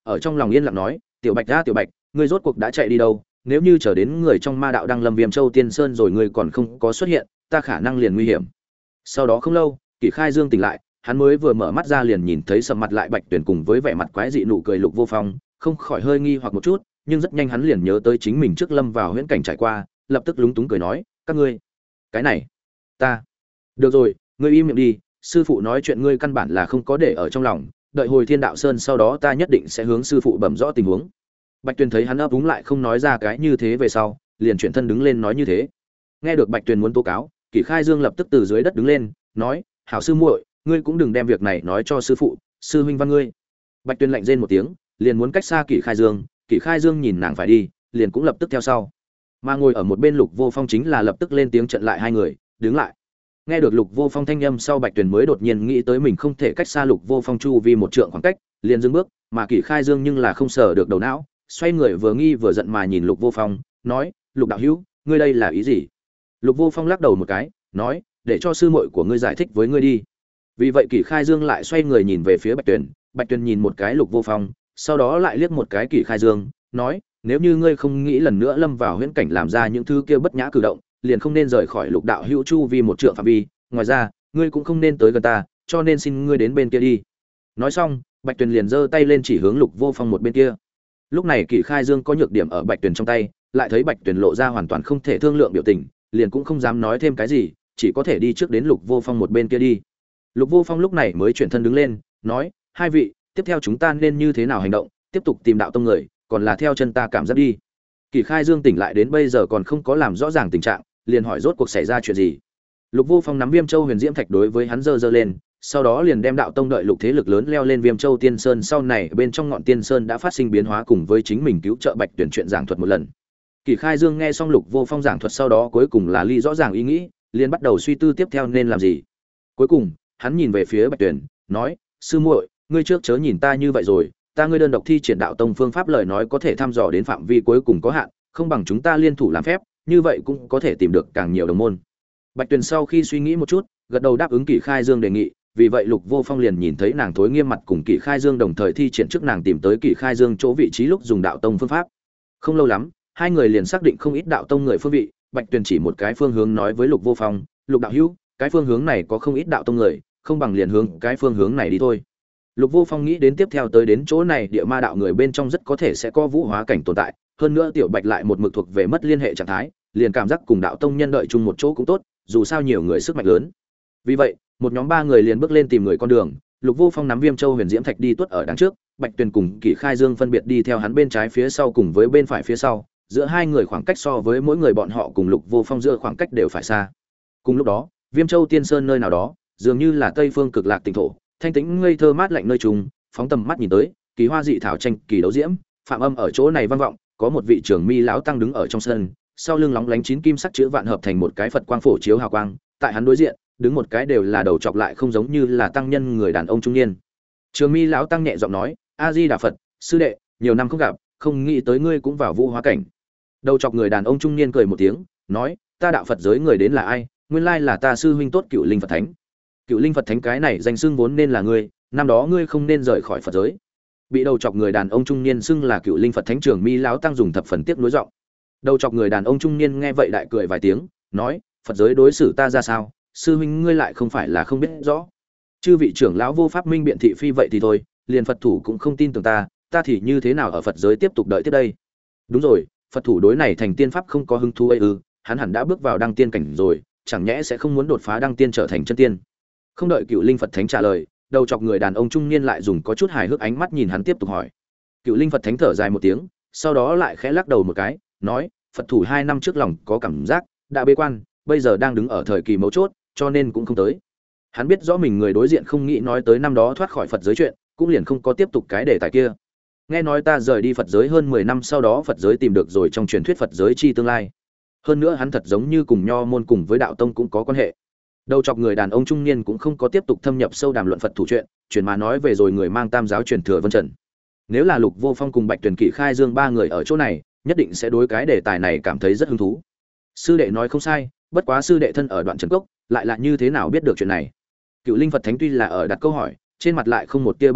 ở trong lòng yên lặng nói, tiểu Bạch ra tiểu Bạch, ngươi rốt cuộc đã chạy đi đâu? Nếu như chờ đến người trong ma đạo đang lâm Viêm Châu Tiên Sơn rồi ngươi còn không có xuất hiện, ta khả năng liền nguy hiểm. Sau đó không lâu, Kỷ Khai Dương tỉnh lại, hắn mới vừa mở mắt ra liền nhìn thấy sầm mặt lại Bạch Tuyển cùng với vẻ mặt quái dị nụ cười Lục Vô Phong, không khỏi hơi nghi hoặc một chút, nhưng rất nhanh hắn liền nhớ tới chính mình trước lâm vào huyễn cảnh trải qua, lập tức lúng túng cười nói, các ngươi, cái này, ta, được rồi, ngươi im miệng đi, sư phụ nói chuyện ngươi căn bản là không có để ở trong lòng, đợi hồi Thiên Đạo Sơn sau đó ta nhất định sẽ hướng sư phụ bẩm rõ tình huống. Bạch Tuyền thấy hắn ấp úng lại không nói ra cái như thế về sau, liền chuyển thân đứng lên nói như thế. Nghe được Bạch Tuyền muốn tố cáo, Kỷ Khai Dương lập tức từ dưới đất đứng lên, nói, hảo sư muội, ngươi cũng đừng đem việc này nói cho sư phụ, sư huynh văn ngươi. Bạch Tuyền lạnh rên một tiếng, liền muốn cách xa Kỷ Khai Dương, Kỷ Khai Dương nhìn nàng phải đi, liền cũng lập tức theo sau. Mà ngồi ở một bên Lục Vô Phong chính là lập tức lên tiếng chặn lại hai người, đứng lại. Nghe được Lục Vô Phong thanh âm sau, Bạch Tuyền mới đột nhiên nghĩ tới mình không thể cách xa Lục Vô Phong chu vi một trượng khoảng cách, liền dừng bước, mà Kỷ Khai Dương nhưng là không sờ được đầu não, xoay người vừa nghi vừa giận mà nhìn Lục Vô Phong, nói, Lục đạo hữu, ngươi đây là ý gì? Lục Vô Phong lắc đầu một cái, nói, để cho sư muội của ngươi giải thích với ngươi đi. Vì vậy Kỷ Khai Dương lại xoay người nhìn về phía Bạch Tuyền, Bạch Tuyền nhìn một cái Lục Vô Phong, sau đó lại liếc một cái Kỷ Khai Dương, nói, nếu như ngươi không nghĩ lần nữa lâm vào huyễn cảnh làm ra những thứ kia bất nhã cử động, liền không nên rời khỏi Lục đạo hữu chu vi một trượng phạm vi, ngoài ra, ngươi cũng không nên tới gần ta, cho nên xin ngươi đến bên kia đi. Nói xong, Bạch Tuyền liền giơ tay lên chỉ hướng Lục Vô Phong một bên kia. Lúc này Kỷ Khai Dương có nhược điểm ở Bạch Tuyền trong tay, lại thấy Bạch Tuyền lộ ra hoàn toàn không thể thương lượng biểu tình, liền cũng không dám nói thêm cái gì, chỉ có thể đi trước đến Lục Vô Phong một bên kia đi. Lục Vô Phong lúc này mới chuyển thân đứng lên, nói, hai vị, tiếp theo chúng ta nên như thế nào hành động, tiếp tục tìm đạo tông người, còn là theo chân ta cảm giác đi. Kỷ Khai Dương tỉnh lại đến bây giờ còn không có làm rõ ràng tình trạng, liền hỏi rốt cuộc xảy ra chuyện gì. Lục Vô Phong nắm Viêm Châu Huyền Diễm Thạch đối với hắn giơ lên, sau đó liền đem đạo tông đợi lục thế lực lớn leo lên Viêm Châu Tiên Sơn, sau này bên trong ngọn Tiên Sơn đã phát sinh biến hóa cùng với chính mình cứu trợ Bạch Tuyển chuyện giảng thuật một lần. Kỷ Khai Dương nghe xong Lục Vô Phong giảng thuật sau đó cuối cùng là ly rõ ràng ý nghĩ, liền bắt đầu suy tư tiếp theo nên làm gì. Cuối cùng, hắn nhìn về phía Bạch Tuyển, nói, sư muội, ngươi trước chớ nhìn ta như vậy rồi, ta ngươi đơn độc thi triển đạo tông phương pháp lời nói có thể thăm dò đến phạm vi cuối cùng có hạn, không bằng chúng ta liên thủ làm phép, như vậy cũng có thể tìm được càng nhiều đồng môn. Bạch Tuyền sau khi suy nghĩ một chút, gật đầu đáp ứng Kỷ Khai Dương đề nghị, vì vậy Lục Vô Phong liền nhìn thấy nàng thối nghiêm mặt cùng Kỷ Khai Dương đồng thời thi triển trước nàng tìm tới Kỷ Khai Dương chỗ vị trí lúc dùng đạo tông phương pháp. Không lâu lắm, hai người liền xác định không ít đạo tông người phương vị, Bạch Tuyền chỉ một cái phương hướng nói với Lục Vô Phong, Lục đạo hữu, cái phương hướng này có không ít đạo tông người, không bằng liền hướng cái phương hướng này đi thôi. Lục Vô Phong nghĩ đến tiếp theo tới đến chỗ này địa ma đạo người bên trong rất có thể sẽ có vũ hóa cảnh tồn tại, hơn nữa Tiểu Bạch lại một mực thuộc về mất liên hệ trạng thái, liền cảm giác cùng đạo tông nhân đợi chung một chỗ cũng tốt, dù sao nhiều người sức mạnh lớn. Vì vậy, một nhóm ba người liền bước lên tìm người con đường, Lục Vô Phong nắm Viêm Châu Huyền Diễm Thạch đi tuốt ở đằng trước, Bạch Tuyền cùng Kỷ Khai Dương phân biệt đi theo hắn bên trái phía sau cùng với bên phải phía sau, giữa hai người khoảng cách so với mỗi người bọn họ cùng Lục Vô Phong giữa khoảng cách đều phải xa. Cùng lúc đó, Viêm Châu Tiên Sơn nơi nào đó, dường như là Tây Phương Cực Lạc tỉnh thổ, thanh tĩnh ngây thơ mát lạnh nơi trùng, phóng tầm mắt nhìn tới, kỳ hoa dị thảo tranh, kỳ đấu diễm, phạm âm ở chỗ này vang vọng, có một vị trưởng mi lão tăng đứng ở trong sân, sau lưng lóng lánh chín kim sắc chữ vạn hợp thành một cái Phật quang phổ chiếu hào quang, tại hắn đối diện, đứng một cái đều là đầu chọc lại không giống như là tăng nhân người đàn ông trung niên. Trường mi lão tăng nhẹ giọng nói, A Di Đà Phật, sư đệ, nhiều năm không gặp, không nghĩ tới ngươi cũng vào vũ hóa cảnh. Đầu chọc người đàn ông trung niên cười một tiếng, nói, ta đạo Phật giới người đến là ai? Nguyên lai là ta sư huynh tốt Cựu Linh Phật Thánh. Cựu Linh Phật Thánh cái này danh xưng vốn nên là ngươi, năm đó ngươi không nên rời khỏi Phật giới. Bị đầu chọc người đàn ông trung niên xưng là Cựu Linh Phật Thánh, Trường mi lão tăng dùng thập phần tiếc nuối giọng. Đầu chọc người đàn ông trung niên nghe vậy đại cười vài tiếng, nói, Phật giới đối xử ta ra sao, sư huynh ngươi lại không phải là không biết rõ. Chư vị trưởng lão vô pháp minh biện thị phi vậy thì thôi, liền Phật thủ cũng không tin tưởng ta thì như thế nào ở Phật giới tiếp tục đợi tiếp đây. Đúng rồi, Phật thủ đối này thành tiên pháp không có hứng thú ấy ư? Hắn hẳn đã bước vào đăng tiên cảnh rồi, chẳng nhẽ sẽ không muốn đột phá đăng tiên trở thành chân tiên. Không đợi Cựu Linh Phật Thánh trả lời, đầu chọc người đàn ông trung niên lại dùng có chút hài hước ánh mắt nhìn hắn tiếp tục hỏi. Cựu Linh Phật Thánh thở dài một tiếng, sau đó lại khẽ lắc đầu một cái, nói, Phật thủ 2 năm trước lòng có cảm giác đã bế quan, bây giờ đang đứng ở thời kỳ mấu chốt, cho nên cũng không tới. Hắn biết rõ mình người đối diện không nghĩ nói tới năm đó thoát khỏi Phật giới chuyện, cũng liền không có tiếp tục cái đề tài kia. Nghe nói ta rời đi Phật giới hơn 10 năm sau đó Phật giới tìm được rồi trong truyền thuyết Phật giới chi tương lai. Hơn nữa hắn thật giống như cùng Nho môn cùng với đạo tông cũng có quan hệ. Đầu chọc người đàn ông trung niên cũng không có tiếp tục thâm nhập sâu đàm luận Phật thủ chuyện, chuyển mà nói về rồi người mang tam giáo truyền thừa Vân Trần. Nếu là Lục Vô Phong cùng Bạch Tuyển, Kỷ Khai Dương ba người ở chỗ này, nhất định sẽ đối cái đề tài này cảm thấy rất hứng thú. Sư đệ nói không sai, bất quá sư đệ thân ở Đoạn Trần Cốc, lại là như thế nào biết được chuyện này? Cựu Linh Phật Thánh tuy là ở đặt câu hỏi, trên mặt lại không một tia ba động,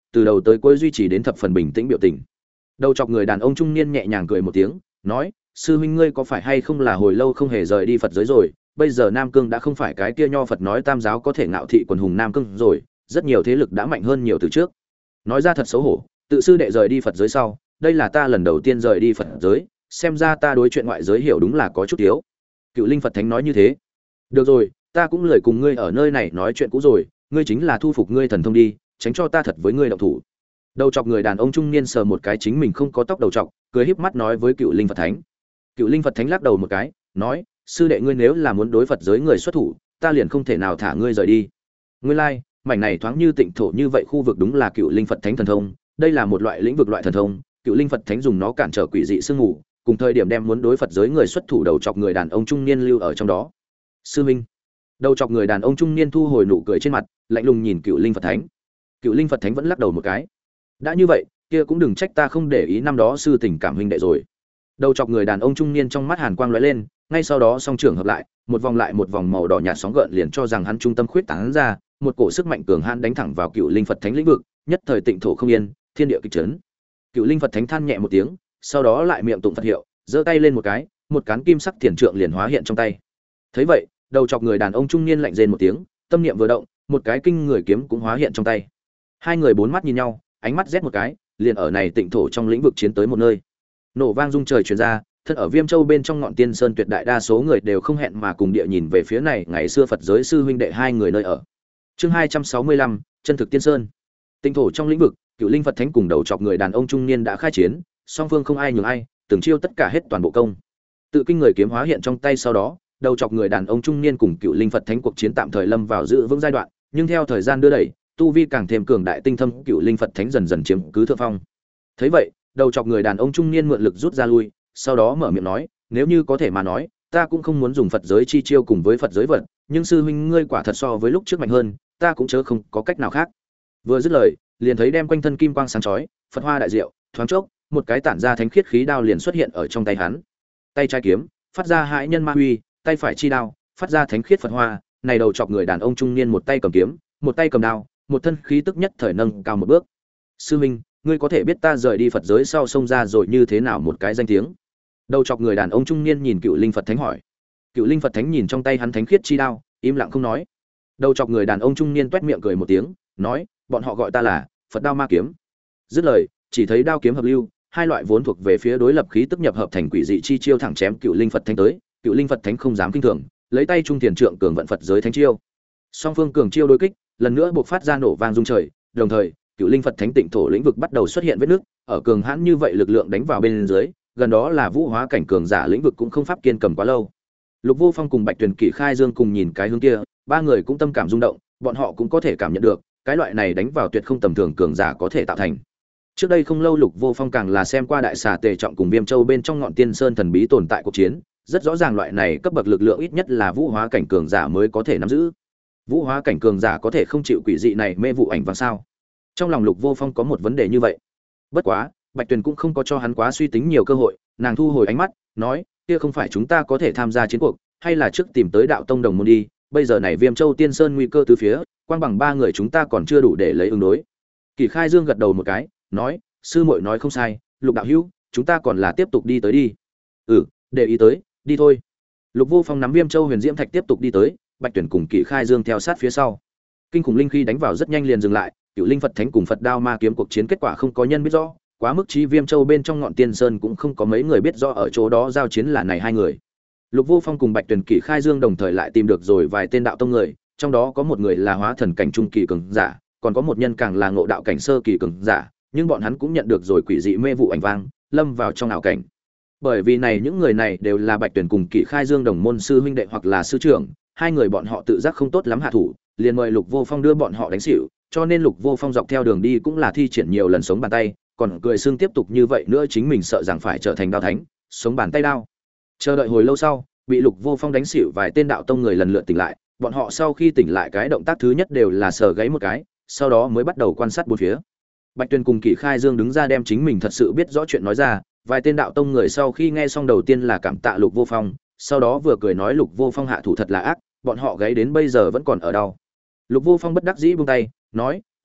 từ đầu tới cuối duy trì đến thập phần bình tĩnh biểu tình. Đầu chọc người đàn ông trung niên nhẹ nhàng cười một tiếng, nói: "Sư huynh ngươi có phải hay không là hồi lâu không hề rời đi Phật giới rồi, bây giờ Nam Cương đã không phải cái kia nho Phật nói tam giáo có thể ngạo thị quần hùng Nam Cương rồi, rất nhiều thế lực đã mạnh hơn nhiều từ trước." Nói ra thật xấu hổ, tự sư đệ rời đi Phật giới sau, đây là ta lần đầu tiên rời đi Phật giới, xem ra ta đối chuyện ngoại giới hiểu đúng là có chút thiếu. Cựu Linh Phật Thánh nói như thế. Được rồi, ta cũng lười cùng ngươi ở nơi này nói chuyện cũ rồi, ngươi chính là thu phục ngươi thần thông đi, tránh cho ta thật với ngươi động thủ. Đầu chọc người đàn ông trung niên sờ một cái chính mình không có tóc đầu chọc, cười híp mắt nói với Cựu Linh Phật Thánh. Cựu Linh Phật Thánh lắc đầu một cái, nói: "Sư đệ ngươi nếu là muốn đối Phật giới người xuất thủ, ta liền không thể nào thả ngươi rời đi." Ngươi lai, mảnh này thoáng như tịnh thổ như vậy khu vực đúng là Cựu Linh Phật Thánh thần thông, đây là một loại lĩnh vực loại thần thông, Cựu Linh Phật Thánh dùng nó cản trở quỷ dị sương ngủ, cùng thời điểm đem muốn đối Phật giới người xuất thủ đầu chọc người đàn ông trung niên lưu ở trong đó. Sư minh. Đầu chọc người đàn ông trung niên thu hồi nụ cười trên mặt, lạnh lùng nhìn Cựu Linh Phật Thánh. Cựu Linh Phật Thánh vẫn lắc đầu một cái. Đã như vậy, kia cũng đừng trách ta không để ý năm đó sư tình cảm huynh đệ rồi. Đầu chọc người đàn ông trung niên trong mắt hàn quang lóe lên, ngay sau đó song trưởng hợp lại, một vòng màu đỏ nhạt sóng gợn liền cho rằng hắn trung tâm khuyết tán ra, một cổ sức mạnh cường hãn đánh thẳng vào Cựu Linh Phật Thánh lĩnh vực, nhất thời tịnh thổ không yên, thiên địa kịch chấn. Cựu Linh Phật Thánh than nhẹ một tiếng, sau đó lại miệng tụng Phật hiệu, giơ tay lên một cái, một cán kim sắc thiền trượng liền hóa hiện trong tay. Thấy vậy, đầu chọc người đàn ông trung niên lạnh rên một tiếng, tâm niệm vừa động, một cái kinh người kiếm cũng hóa hiện trong tay. Hai người bốn mắt nhìn nhau, ánh mắt rét một cái, liền ở này tịnh thổ trong lĩnh vực chiến tới một nơi. Nổ vang rung trời truyền ra, thân ở Viêm Châu bên trong ngọn Tiên Sơn tuyệt đại đa số người đều không hẹn mà cùng địa nhìn về phía này, ngày xưa Phật giới sư huynh đệ hai người nơi ở. Chương 265, chân thực Tiên Sơn. Tịnh thổ trong lĩnh vực, Cựu Linh Phật Thánh cùng đầu chọc người đàn ông trung niên đã khai chiến, song phương không ai nhường ai, từng chiêu tất cả hết toàn bộ công. Tự kinh người kiếm hóa hiện trong tay sau đó, đầu chọc người đàn ông trung niên cùng Cựu Linh Phật Thánh cuộc chiến tạm thời lâm vào giữ vững giai đoạn, nhưng theo thời gian đưa đẩy, tu vi càng thêm cường đại tinh thâm, Cựu Linh Phật Thánh dần dần chiếm cứ thượng phong. Thấy vậy, đầu chọc người đàn ông trung niên mượn lực rút ra lui, sau đó mở miệng nói: "Nếu như có thể mà nói, ta cũng không muốn dùng Phật giới chi chiêu cùng với Phật giới vật, nhưng sư huynh ngươi quả thật so với lúc trước mạnh hơn, ta cũng chớ không có cách nào khác." Vừa dứt lời, liền thấy đem quanh thân kim quang sáng chói, Phật hoa đại diệu, thoáng chốc, một cái tản ra thánh khiết khí đao liền xuất hiện ở trong tay hắn. Tay trái kiếm, phát ra hãi nhân ma huy, tay phải chi đao, phát ra thánh khiết Phật hoa, này đầu chọc người đàn ông trung niên một tay cầm kiếm, một tay cầm đao, một thân khí tức nhất thời nâng cao một bước. "Sư huynh, ngươi có thể biết ta rời đi Phật giới sau xông ra rồi như thế nào một cái danh tiếng?" Đầu chọc người đàn ông trung niên nhìn Cựu Linh Phật Thánh hỏi. Cựu Linh Phật Thánh nhìn trong tay hắn thánh khiết chi đao, im lặng không nói. Đầu chọc người đàn ông trung niên toét miệng cười một tiếng, nói: "Bọn họ gọi ta là Phật đao ma kiếm." Dứt lời, chỉ thấy đao kiếm hợp lưu, hai loại vốn thuộc về phía đối lập khí tức nhập hợp thành quỷ dị chi chiêu thẳng chém Cựu Linh Phật Thánh tới. Cựu Linh Phật Thánh không dám kinh thường, lấy tay trung tiền trượng cường vận Phật giới thánh chiêu. Song phương cường chiêu đối kích, lần nữa buộc phát ra nổ vang rung trời, đồng thời, Cựu Linh Phật Thánh tịnh thổ lĩnh vực bắt đầu xuất hiện vết nứt, ở cường hãn như vậy lực lượng đánh vào bên dưới, gần đó là vũ hóa cảnh cường giả lĩnh vực cũng không pháp kiên cầm quá lâu. Lục Vô Phong cùng Bạch Tuyền Kỷ Khai Dương cùng nhìn cái hướng kia, ba người cũng tâm cảm rung động, bọn họ cũng có thể cảm nhận được, cái loại này đánh vào tuyệt không tầm thường cường giả có thể tạo thành. Trước đây không lâu Lục Vô Phong càng là xem qua đại xà Tề Trọng cùng Viêm Châu bên trong ngọn Tiên Sơn thần bí tồn tại cuộc chiến, rất rõ ràng loại này cấp bậc lực lượng ít nhất là vũ hóa cảnh cường giả mới có thể nắm giữ. Vũ hóa cảnh cường giả có thể không chịu quỷ dị này mê vụ ảnh vàng sao? Trong lòng Lục Vô Phong có một vấn đề như vậy. Bất quá, Bạch Tuyền cũng không có cho hắn quá suy tính nhiều cơ hội, nàng thu hồi ánh mắt, nói: "Kia không phải chúng ta có thể tham gia chiến cuộc, hay là trước tìm tới đạo tông đồng môn đi, bây giờ này Viêm Châu Tiên Sơn nguy cơ tứ phía, quang bằng ba người chúng ta còn chưa đủ để lấy ứng đối." Kỳ Khai Dương gật đầu một cái, nói: "Sư muội nói không sai, Lục đạo hữu, chúng ta còn là tiếp tục đi tới đi." "Ừ, để ý tới, đi thôi." Lục Vô Phong nắm Viêm Châu Huyền Diễm Thạch tiếp tục đi tới, Bạch Tuyển cùng Kỷ Khai Dương theo sát phía sau. Kinh khủng linh khí đánh vào rất nhanh liền dừng lại, Cựu Linh Phật Thánh cùng Phật Đao Ma kiếm cuộc chiến kết quả không có nhân biết rõ, quá mức chí Viêm Châu bên trong ngọn Tiên Sơn cũng không có mấy người biết rõ ở chỗ đó giao chiến là này hai người. Lục Vô Phong cùng Bạch Tuyển Kỷ Khai Dương đồng thời lại tìm được rồi vài tên đạo tông người, trong đó có một người là hóa thần cảnh trung kỳ cường giả, còn có một nhân càng là ngộ đạo cảnh sơ kỳ cường giả, nhưng bọn hắn cũng nhận được rồi quỷ dị mê vụ ảnh vang, lâm vào trong ảo cảnh. Bởi vì này những người này đều là Bạch Tuyển cùng Kỷ Khai Dương đồng môn sư huynh đệ hoặc là sư trưởng, hai người bọn họ tự giác không tốt lắm hạ thủ, liền mời Lục Vô Phong đưa bọn họ đánh xỉu, cho nên Lục Vô Phong dọc theo đường đi cũng là thi triển nhiều lần sống bàn tay, còn cười xương tiếp tục như vậy nữa chính mình sợ rằng phải trở thành đao thánh, sống bàn tay đao. Chờ đợi hồi lâu sau, bị Lục Vô Phong đánh xỉu vài tên đạo tông người lần lượt tỉnh lại, bọn họ sau khi tỉnh lại cái động tác thứ nhất đều là sờ gáy một cái, sau đó mới bắt đầu quan sát bốn phía. Bạch Tuyên cùng Kỷ Khai Dương đứng ra đem chính mình thật sự biết rõ chuyện nói ra, vài tên đạo tông người sau khi nghe xong đầu tiên là cảm tạ Lục Vô Phong, sau đó vừa cười nói Lục Vô Phong hạ thủ thật là ác, bọn họ gáy đến bây giờ vẫn còn ở đau. Lục Vô Phong bất đắc dĩ buông tay, nói: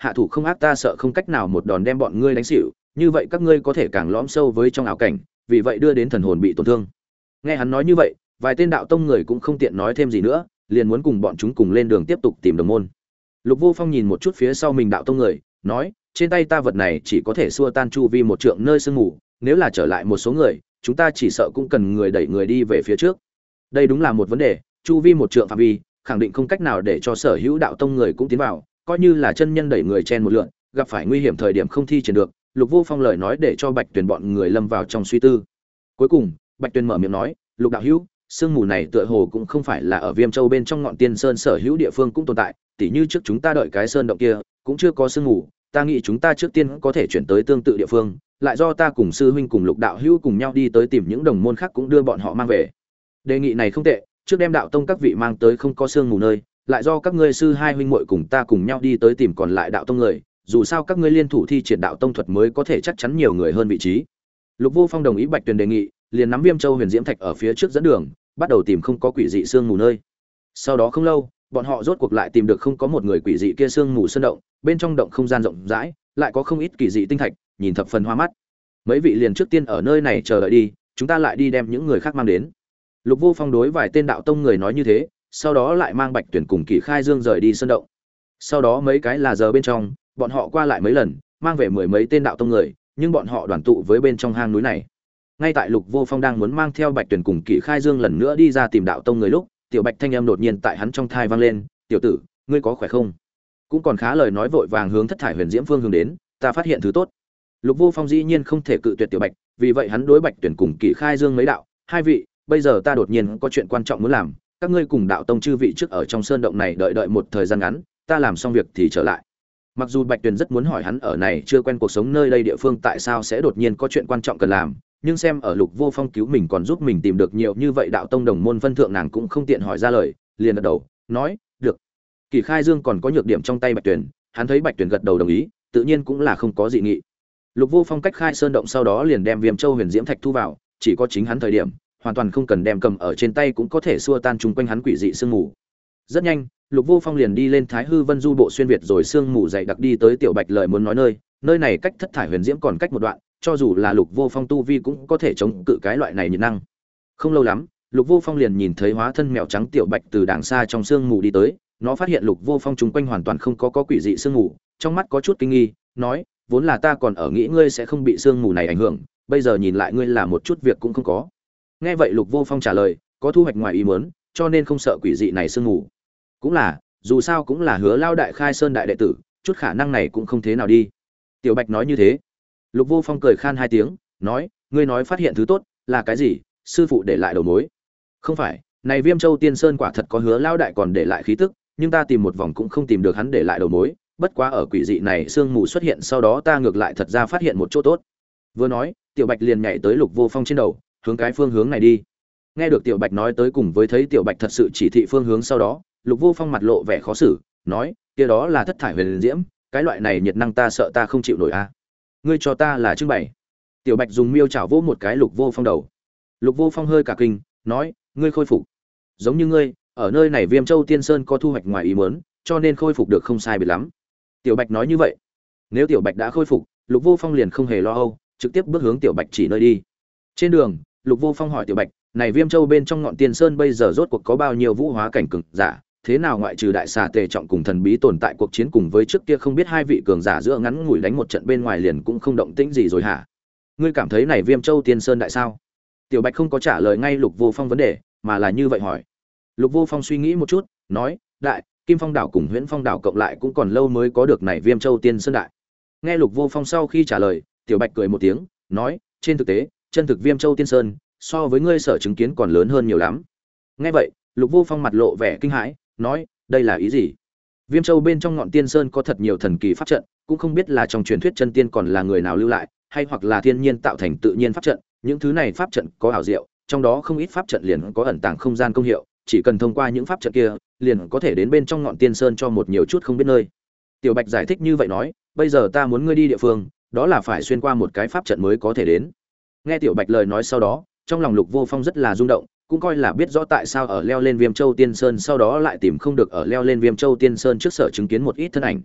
hạ thủ không ác ta sợ không cách nào một đòn đem bọn ngươi đánh xỉu, như vậy các ngươi có thể càng lõm sâu với trong ảo cảnh, vì vậy đưa đến thần hồn bị tổn thương. Nghe hắn nói như vậy, vài tên đạo tông người cũng không tiện nói thêm gì nữa, liền muốn cùng bọn chúng cùng lên đường tiếp tục tìm đồng môn. Lục Vô Phong nhìn một chút phía sau mình đạo tông người, nói: trên tay ta vật này chỉ có thể xua tan chu vi một trượng nơi sương mù, nếu là trở lại một số người, chúng ta chỉ sợ cũng cần người đẩy người đi về phía trước. Đây đúng là một vấn đề, chu vi một trượng phạm vi, khẳng định không cách nào để cho sở hữu đạo tông người cũng tiến vào, coi như là chân nhân đẩy người chen một lượn, gặp phải nguy hiểm thời điểm không thi triển được. Lục Vô Phong lời nói để cho Bạch Tuyền bọn người lâm vào trong suy tư. Cuối cùng, Bạch Tuyền mở miệng nói: "Lục đạo hữu, sương mù này tựa hồ cũng không phải là ở Viêm Châu bên trong ngọn Tiên Sơn sở hữu địa phương cũng tồn tại, tỉ như trước chúng ta đợi cái sơn động kia, cũng chưa có sương mù, ta nghĩ chúng ta trước tiên có thể chuyển tới tương tự địa phương, lại do ta cùng sư huynh cùng Lục đạo hữu cùng nhau đi tới tìm những đồng môn khác cũng đưa bọn họ mang về." Đề nghị này không tệ, trước đem đạo tông các vị mang tới không có sương mù nơi, lại do các ngươi sư hai huynh muội cùng ta cùng nhau đi tới tìm còn lại đạo tông người, dù sao các ngươi liên thủ thi triển đạo tông thuật mới có thể chắc chắn nhiều người hơn vị trí. Lục Vô Phong đồng ý Bạch Tuyền đề nghị, liền nắm Viêm Châu Huyền Diễm Thạch ở phía trước dẫn đường, bắt đầu tìm không có quỷ dị sương mù nơi. Sau đó không lâu, bọn họ rốt cuộc lại tìm được không có một người quỷ dị kia sương mù sơn động, bên trong động không gian rộng rãi, lại có không ít kỳ dị tinh thạch, nhìn thập phần hoa mắt. Mấy vị liền trước tiên ở nơi này chờ đợi đi, chúng ta lại đi đem những người khác mang đến. Lục Vô Phong đối vài tên đạo tông người nói như thế, sau đó lại mang Bạch Tuyển cùng Kỷ Khai Dương rời đi sơn động. Sau đó mấy cái là giờ bên trong, bọn họ qua lại mấy lần, mang về mười mấy tên đạo tông người, nhưng bọn họ đoàn tụ với bên trong hang núi này. Ngay tại Lục Vô Phong đang muốn mang theo Bạch Tuyển cùng Kỷ Khai Dương lần nữa đi ra tìm đạo tông người lúc, Tiểu Bạch thanh âm đột nhiên tại hắn trong thai vang lên: "Tiểu tử, ngươi có khỏe không?" Cũng còn khá lời nói vội vàng hướng Thất Thải Huyền Diễm Phương hướng đến: "Ta phát hiện thứ tốt." Lục Vô Phong dĩ nhiên không thể cự tuyệt Tiểu Bạch, vì vậy hắn đối Bạch Tuyển cùng Kỷ Khai Dương mấy đạo: "Hai vị, bây giờ ta đột nhiên có chuyện quan trọng muốn làm, các ngươi cùng đạo tông chư vị trước ở trong sơn động này đợi một thời gian ngắn, ta làm xong việc thì trở lại." Mặc dù Bạch Tuyền rất muốn hỏi hắn ở này chưa quen cuộc sống nơi đây địa phương tại sao sẽ đột nhiên có chuyện quan trọng cần làm, nhưng xem ở Lục Vô Phong cứu mình còn giúp mình tìm được nhiều như vậy đạo tông đồng môn phân thượng, nàng cũng không tiện hỏi ra lời, liền gật đầu, nói: "Được." Kỳ Khai Dương còn có nhược điểm trong tay Bạch Tuyền, hắn thấy Bạch Tuyền gật đầu đồng ý, tự nhiên cũng là không có dị nghị. Lục Vô Phong cách khai sơn động sau đó liền đem Viêm Châu Huyền Diễm Thạch thu vào, chỉ có chính hắn thời điểm, hoàn toàn không cần đem cầm ở trên tay cũng có thể xua tan chung quanh hắn quỷ dị sương mù. Rất nhanh, Lục Vô Phong liền đi lên Thái Hư Vân Du bộ xuyên việt rồi sương mù dày đặc đi tới Tiểu Bạch lời muốn nói nơi này cách Thất Thải Huyền Diễm còn cách một đoạn, cho dù là Lục Vô Phong tu vi cũng có thể chống cự cái loại này nhiệt năng. Không lâu lắm, Lục Vô Phong liền nhìn thấy hóa thân mèo trắng Tiểu Bạch từ đàng xa trong sương mù đi tới, nó phát hiện Lục Vô Phong chung quanh hoàn toàn không có quỷ dị sương mù, trong mắt có chút kinh nghi, nói: "Vốn là ta còn ở nghĩ ngươi sẽ không bị sương mù này ảnh hưởng, bây giờ nhìn lại ngươi là một chút việc cũng không có." Nghe vậy Lục Vô Phong trả lời: "Có thu hoạch ngoài ý muốn, cho nên không sợ quỷ dị này sương mù." Cũng là, dù sao cũng là Hứa Lao đại khai sơn đại đệ tử, chút khả năng này cũng không thế nào đi. Tiểu Bạch nói như thế. Lục Vô Phong cười khan hai tiếng, nói: "Ngươi nói phát hiện thứ tốt, là cái gì? Sư phụ để lại đầu mối?" "Không phải, này Viêm Châu Tiên Sơn quả thật có Hứa Lao đại còn để lại khí tức, nhưng ta tìm một vòng cũng không tìm được hắn để lại đầu mối, bất quá ở quỷ dị này sương mù xuất hiện sau đó ta ngược lại thật ra phát hiện một chỗ tốt." Vừa nói, Tiểu Bạch liền nhảy tới Lục Vô Phong trên đầu, hướng cái phương hướng này đi. Nghe được Tiểu Bạch nói tới cùng với thấy Tiểu Bạch thật sự chỉ thị phương hướng sau đó, Lục Vô Phong mặt lộ vẻ khó xử, nói: "Kia đó là Thất Thải Huyền Diễm, cái loại này nhiệt năng ta sợ ta không chịu nổi a. Ngươi cho ta là trưng bày." Tiểu Bạch dùng miêu chảo vỗ một cái Lục Vô Phong đầu. Lục Vô Phong hơi cả kinh, nói: "Ngươi khôi phục? Giống như ngươi, ở nơi này Viêm Châu Tiên Sơn có thu hoạch ngoài ý muốn, cho nên khôi phục được không sai biệt lắm." Tiểu Bạch nói như vậy. Nếu Tiểu Bạch đã khôi phục, Lục Vô Phong liền không hề lo âu, trực tiếp bước hướng Tiểu Bạch chỉ nơi đi. Trên đường, Lục Vô Phong hỏi Tiểu Bạch: "Này Viêm Châu bên trong ngọn Tiên Sơn bây giờ rốt cuộc có bao nhiêu vũ hóa cảnh cường giả? Thế nào ngoại trừ đại xà Tề Trọng cùng thần bí tồn tại cuộc chiến cùng với trước kia không biết hai vị cường giả giữa ngắn ngủi đánh một trận bên ngoài liền cũng không động tĩnh gì rồi hả? Ngươi cảm thấy này Viêm Châu Tiên Sơn đại sao?" Tiểu Bạch không có trả lời ngay Lục Vô Phong vấn đề, mà là như vậy hỏi. Lục Vô Phong suy nghĩ một chút, nói: "Đại, Kim Phong đảo cùng Huyễn Phong đảo cộng lại cũng còn lâu mới có được này Viêm Châu Tiên Sơn đại." Nghe Lục Vô Phong sau khi trả lời, Tiểu Bạch cười một tiếng, nói: "Trên thực tế, chân thực Viêm Châu Tiên Sơn so với ngươi sở chứng kiến còn lớn hơn nhiều lắm." Nghe vậy, Lục Vô Phong mặt lộ vẻ kinh hãi, nói: "Đây là ý gì?" Viêm Châu bên trong ngọn Tiên Sơn có thật nhiều thần kỳ pháp trận, cũng không biết là trong truyền thuyết chân tiên còn là người nào lưu lại, hay hoặc là thiên nhiên tạo thành tự nhiên pháp trận, những thứ này pháp trận có ảo diệu, trong đó không ít pháp trận liền có ẩn tàng không gian công hiệu, chỉ cần thông qua những pháp trận kia, liền có thể đến bên trong ngọn Tiên Sơn cho một nhiều chút không biết nơi. Tiểu Bạch giải thích như vậy nói: "Bây giờ ta muốn ngươi đi địa phương, đó là phải xuyên qua một cái pháp trận mới có thể đến." Nghe Tiểu Bạch lời nói sau đó, trong lòng Lục Vô Phong rất là rung động, cũng coi là biết rõ tại sao ở leo lên Viêm Châu Tiên Sơn sau đó lại tìm không được ở leo lên Viêm Châu Tiên Sơn trước sở chứng kiến một ít thân ảnh.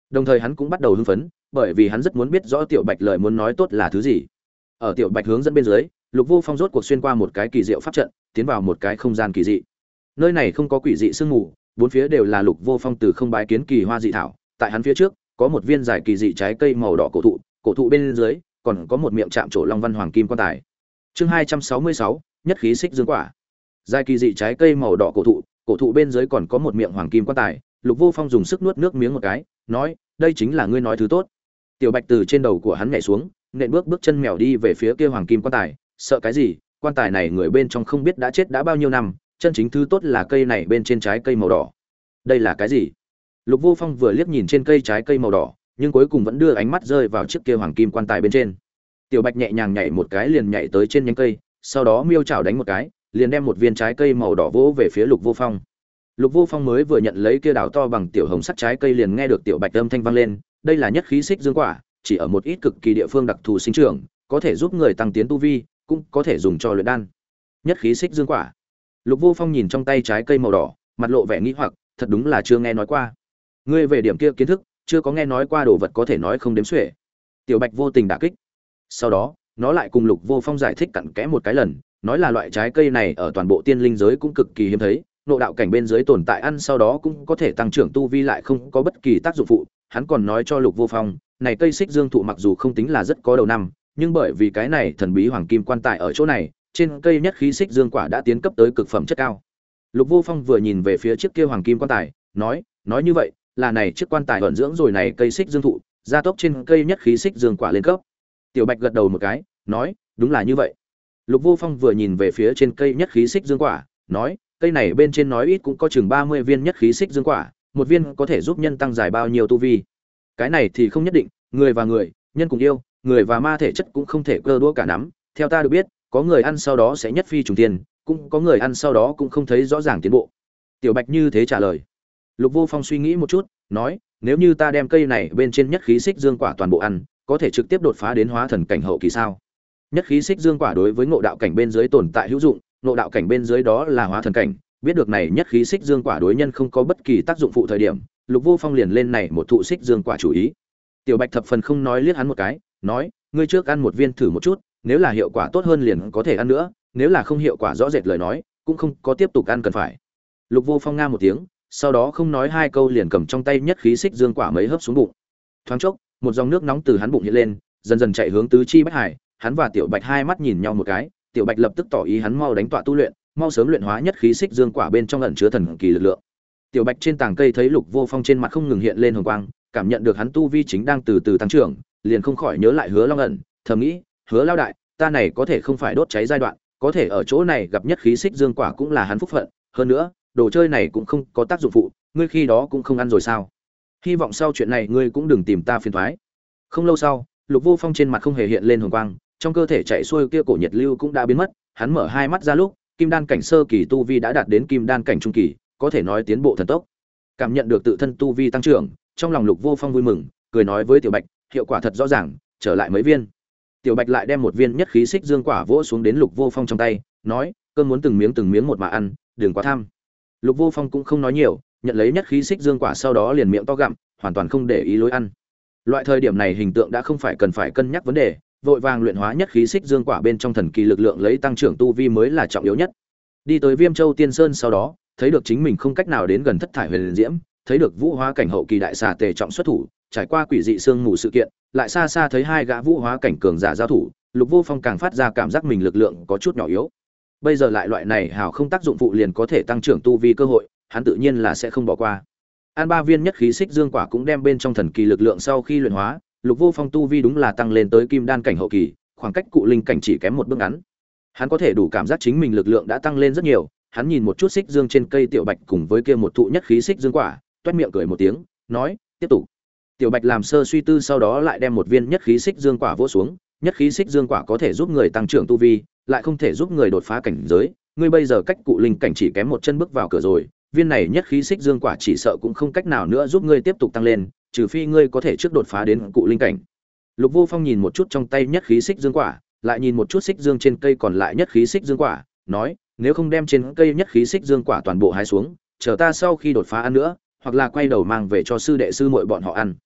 Đồng thời hắn cũng bắt đầu hưng phấn, bởi vì hắn rất muốn biết rõ Tiểu Bạch lời muốn nói tốt là thứ gì. Ở Tiểu Bạch hướng dẫn bên dưới, Lục Vô Phong rốt cuộc xuyên qua một cái kỳ diệu pháp trận, tiến vào một cái không gian kỳ dị. Nơi này không có quỷ dị sương mù, bốn phía đều là Lục Vô Phong từ không bái kiến kỳ hoa dị thảo, tại hắn phía trước có một viên dài kỳ dị trái cây màu đỏ cổ thụ bên dưới còn có một miệng chạm trổ long văn hoàng kim quan tài. Chương 266, nhất khí xích dương quả. Dài kỳ dị trái cây màu đỏ cổ thụ bên dưới còn có một miệng hoàng kim quan tài. Lục Vô Phong dùng sức nuốt nước miếng một cái, nói, đây chính là ngươi nói thứ tốt. Tiểu Bạch từ trên đầu của hắn nhảy xuống, nện bước chân mèo đi về phía kia hoàng kim quan tài. Sợ cái gì? Quan tài này người bên trong không biết đã chết đã bao nhiêu năm, chân chính thứ tốt là cây này bên trên trái cây màu đỏ. Đây là cái gì? Lục Vô Phong vừa liếc nhìn trên cây trái cây màu đỏ, nhưng cuối cùng vẫn đưa ánh mắt rơi vào chiếc kia hoàng kim quan tài bên trên. Tiểu Bạch nhẹ nhàng nhảy một cái liền nhảy tới trên nhánh cây, sau đó miêu chảo đánh một cái, liền đem một viên trái cây màu đỏ vỗ về phía Lục Vô Phong. Lục Vô Phong mới vừa nhận lấy kia đào to bằng tiểu hồng sắt trái cây liền nghe được Tiểu Bạch âm thanh vang lên, đây là nhất khí xích dương quả, chỉ ở một ít cực kỳ địa phương đặc thù sinh trưởng, có thể giúp người tăng tiến tu vi, cũng có thể dùng cho luyện đan. Nhất khí xích dương quả. Lục Vô Phong nhìn trong tay trái cây màu đỏ, mặt lộ vẻ nghi hoặc, thật đúng là chưa nghe nói qua. Ngươi về điểm kia kiến thức, chưa có nghe nói qua đồ vật có thể nói không đếm xuể. Tiểu Bạch vô tình đả kích. Sau đó, nó lại cùng Lục Vô Phong giải thích cặn kẽ một cái lần, nói là loại trái cây này ở toàn bộ tiên linh giới cũng cực kỳ hiếm thấy, nội đạo cảnh bên dưới tồn tại ăn sau đó cũng có thể tăng trưởng tu vi lại không có bất kỳ tác dụng phụ. Hắn còn nói cho Lục Vô Phong, này cây xích dương thụ mặc dù không tính là rất có đầu năm, nhưng bởi vì cái này thần bí hoàng kim quan tài ở chỗ này, trên cây nhất khí xích dương quả đã tiến cấp tới cực phẩm chất cao. Lục Vô Phong vừa nhìn về phía chiếc kia hoàng kim quan tài, nói như vậy, là này chiếc quan tài ẩn dưỡng rồi này cây xích dương thụ, gia tốc trên cây nhất khí xích dương quả lên cấp. Tiểu Bạch gật đầu một cái, nói, đúng là như vậy. Lục Vô Phong vừa nhìn về phía trên cây nhất khí xích dương quả, nói, cây này bên trên nói ít cũng có chừng 30 viên nhất khí xích dương quả, một viên có thể giúp nhân tăng dài bao nhiêu tu vi. Cái này thì không nhất định, người và người, nhân cùng yêu, người và ma thể chất cũng không thể cơ đũa cả nắm, theo ta được biết, có người ăn sau đó sẽ nhất phi trùng tiên, cũng có người ăn sau đó cũng không thấy rõ ràng tiến bộ. Tiểu Bạch như thế trả lời. Lục Vô Phong suy nghĩ một chút, nói, nếu như ta đem cây này bên trên nhất khí xích dương quả toàn bộ ăn, có thể trực tiếp đột phá đến hóa thần cảnh hậu kỳ sao? Nhất khí xích dương quả đối với ngộ đạo cảnh bên dưới tồn tại hữu dụng, ngộ đạo cảnh bên dưới đó là hóa thần cảnh, biết được này nhất khí xích dương quả đối nhân không có bất kỳ tác dụng phụ thời điểm, Lục Vô Phong liền lên này một thụ xích dương quả chủ ý. Tiểu Bạch thập phần không nói liếc hắn một cái, nói, ngươi trước ăn một viên thử một chút, nếu là hiệu quả tốt hơn liền có thể ăn nữa, nếu là không hiệu quả rõ rệt lời nói, cũng không có tiếp tục ăn cần phải. Lục Vô Phong nga một tiếng, sau đó không nói hai câu liền cầm trong tay nhất khí xích dương quả mấy hớp xuống bụng. Thoáng chốc, một dòng nước nóng từ hắn bụng hiện lên, dần dần chạy hướng tứ chi bách hải. Hắn và Tiểu Bạch hai mắt nhìn nhau một cái, Tiểu Bạch lập tức tỏ ý hắn mau đánh tọa tu luyện, mau sớm luyện hóa nhất khí xích dương quả bên trong ẩn chứa thần kỳ lực lượng. Tiểu Bạch trên tảng cây thấy Lục Vô Phong trên mặt không ngừng hiện lên hồng quang, cảm nhận được hắn tu vi chính đang từ từ tăng trưởng, liền không khỏi nhớ lại Hứa Long ẩn, thầm nghĩ, Hứa lão đại, ta này có thể không phải đốt cháy giai đoạn, có thể ở chỗ này gặp nhất khí xích dương quả cũng là hắn phúc phận, hơn nữa, đồ chơi này cũng không có tác dụng phụ, ngươi khi đó cũng không ăn rồi sao? Hy vọng sau chuyện này ngươi cũng đừng tìm ta phiền toái. Không lâu sau, Lục Vô Phong trên mặt không hề hiện lên hồng quang, trong cơ thể chạy xuôi kia cổ nhiệt lưu cũng đã biến mất, hắn mở hai mắt ra lúc, kim đan cảnh sơ kỳ tu vi đã đạt đến kim đan cảnh trung kỳ, có thể nói tiến bộ thần tốc. Cảm nhận được tự thân tu vi tăng trưởng, trong lòng Lục Vô Phong vui mừng, cười nói với Tiểu Bạch, hiệu quả thật rõ ràng, trở lại mấy viên. Tiểu Bạch lại đem một viên nhất khí xích dương quả vỗ xuống đến Lục Vô Phong trong tay, nói, cơm muốn từng miếng một mà ăn, đừng quá tham. Lục Vô Phong cũng không nói nhiều, nhận lấy nhất khí xích dương quả sau đó liền miệng to gặm, hoàn toàn không để ý lối ăn. Loại thời điểm này hình tượng đã không phải cần phải cân nhắc vấn đề, vội vàng luyện hóa nhất khí xích dương quả bên trong thần kỳ lực lượng lấy tăng trưởng tu vi mới là trọng yếu nhất. Đi tới Viêm Châu Tiên Sơn sau đó, thấy được chính mình không cách nào đến gần Thất Thải Huyền Diễm, thấy được vũ hóa cảnh hậu kỳ đại xà Tề Trọng xuất thủ, trải qua quỷ dị xương mù sự kiện, lại xa xa thấy hai gã vũ hóa cảnh cường giả giao thủ, Lục Vô Phong càng phát ra cảm giác mình lực lượng có chút nhỏ yếu. Bây giờ lại loại này hào không tác dụng phụ liền có thể tăng trưởng tu vi cơ hội, hắn tự nhiên là sẽ không bỏ qua. An ba viên nhất khí xích dương quả cũng đem bên trong thần kỳ lực lượng sau khi luyện hóa, Lục Vô Phong tu vi đúng là tăng lên tới kim đan cảnh hậu kỳ, khoảng cách cụ linh cảnh chỉ kém một bước ngắn. Hắn có thể đủ cảm giác chính mình lực lượng đã tăng lên rất nhiều, hắn nhìn một chút xích dương trên cây Tiểu Bạch cùng với kia một thụ nhất khí xích dương quả, toét miệng cười một tiếng, nói, tiếp tục. Tiểu Bạch làm sơ suy tư sau đó lại đem một viên nhất khí xích dương quả vỗ xuống, nhất khí xích dương quả có thể giúp người tăng trưởng tu vi, lại không thể giúp người đột phá cảnh giới, ngươi bây giờ cách cụ linh cảnh chỉ kém một chân bước vào cửa rồi, viên này nhất khí xích dương quả chỉ sợ cũng không cách nào nữa giúp ngươi tiếp tục tăng lên, trừ phi ngươi có thể trước đột phá đến cụ linh cảnh. Lục Vô Phong nhìn một chút trong tay nhất khí xích dương quả, lại nhìn một chút xích dương trên cây còn lại nhất khí xích dương quả, nói, nếu không đem trên cây nhất khí xích dương quả toàn bộ hái xuống, chờ ta sau khi đột phá ăn nữa, hoặc là quay đầu mang về cho sư đệ sư muội bọn họ ăn.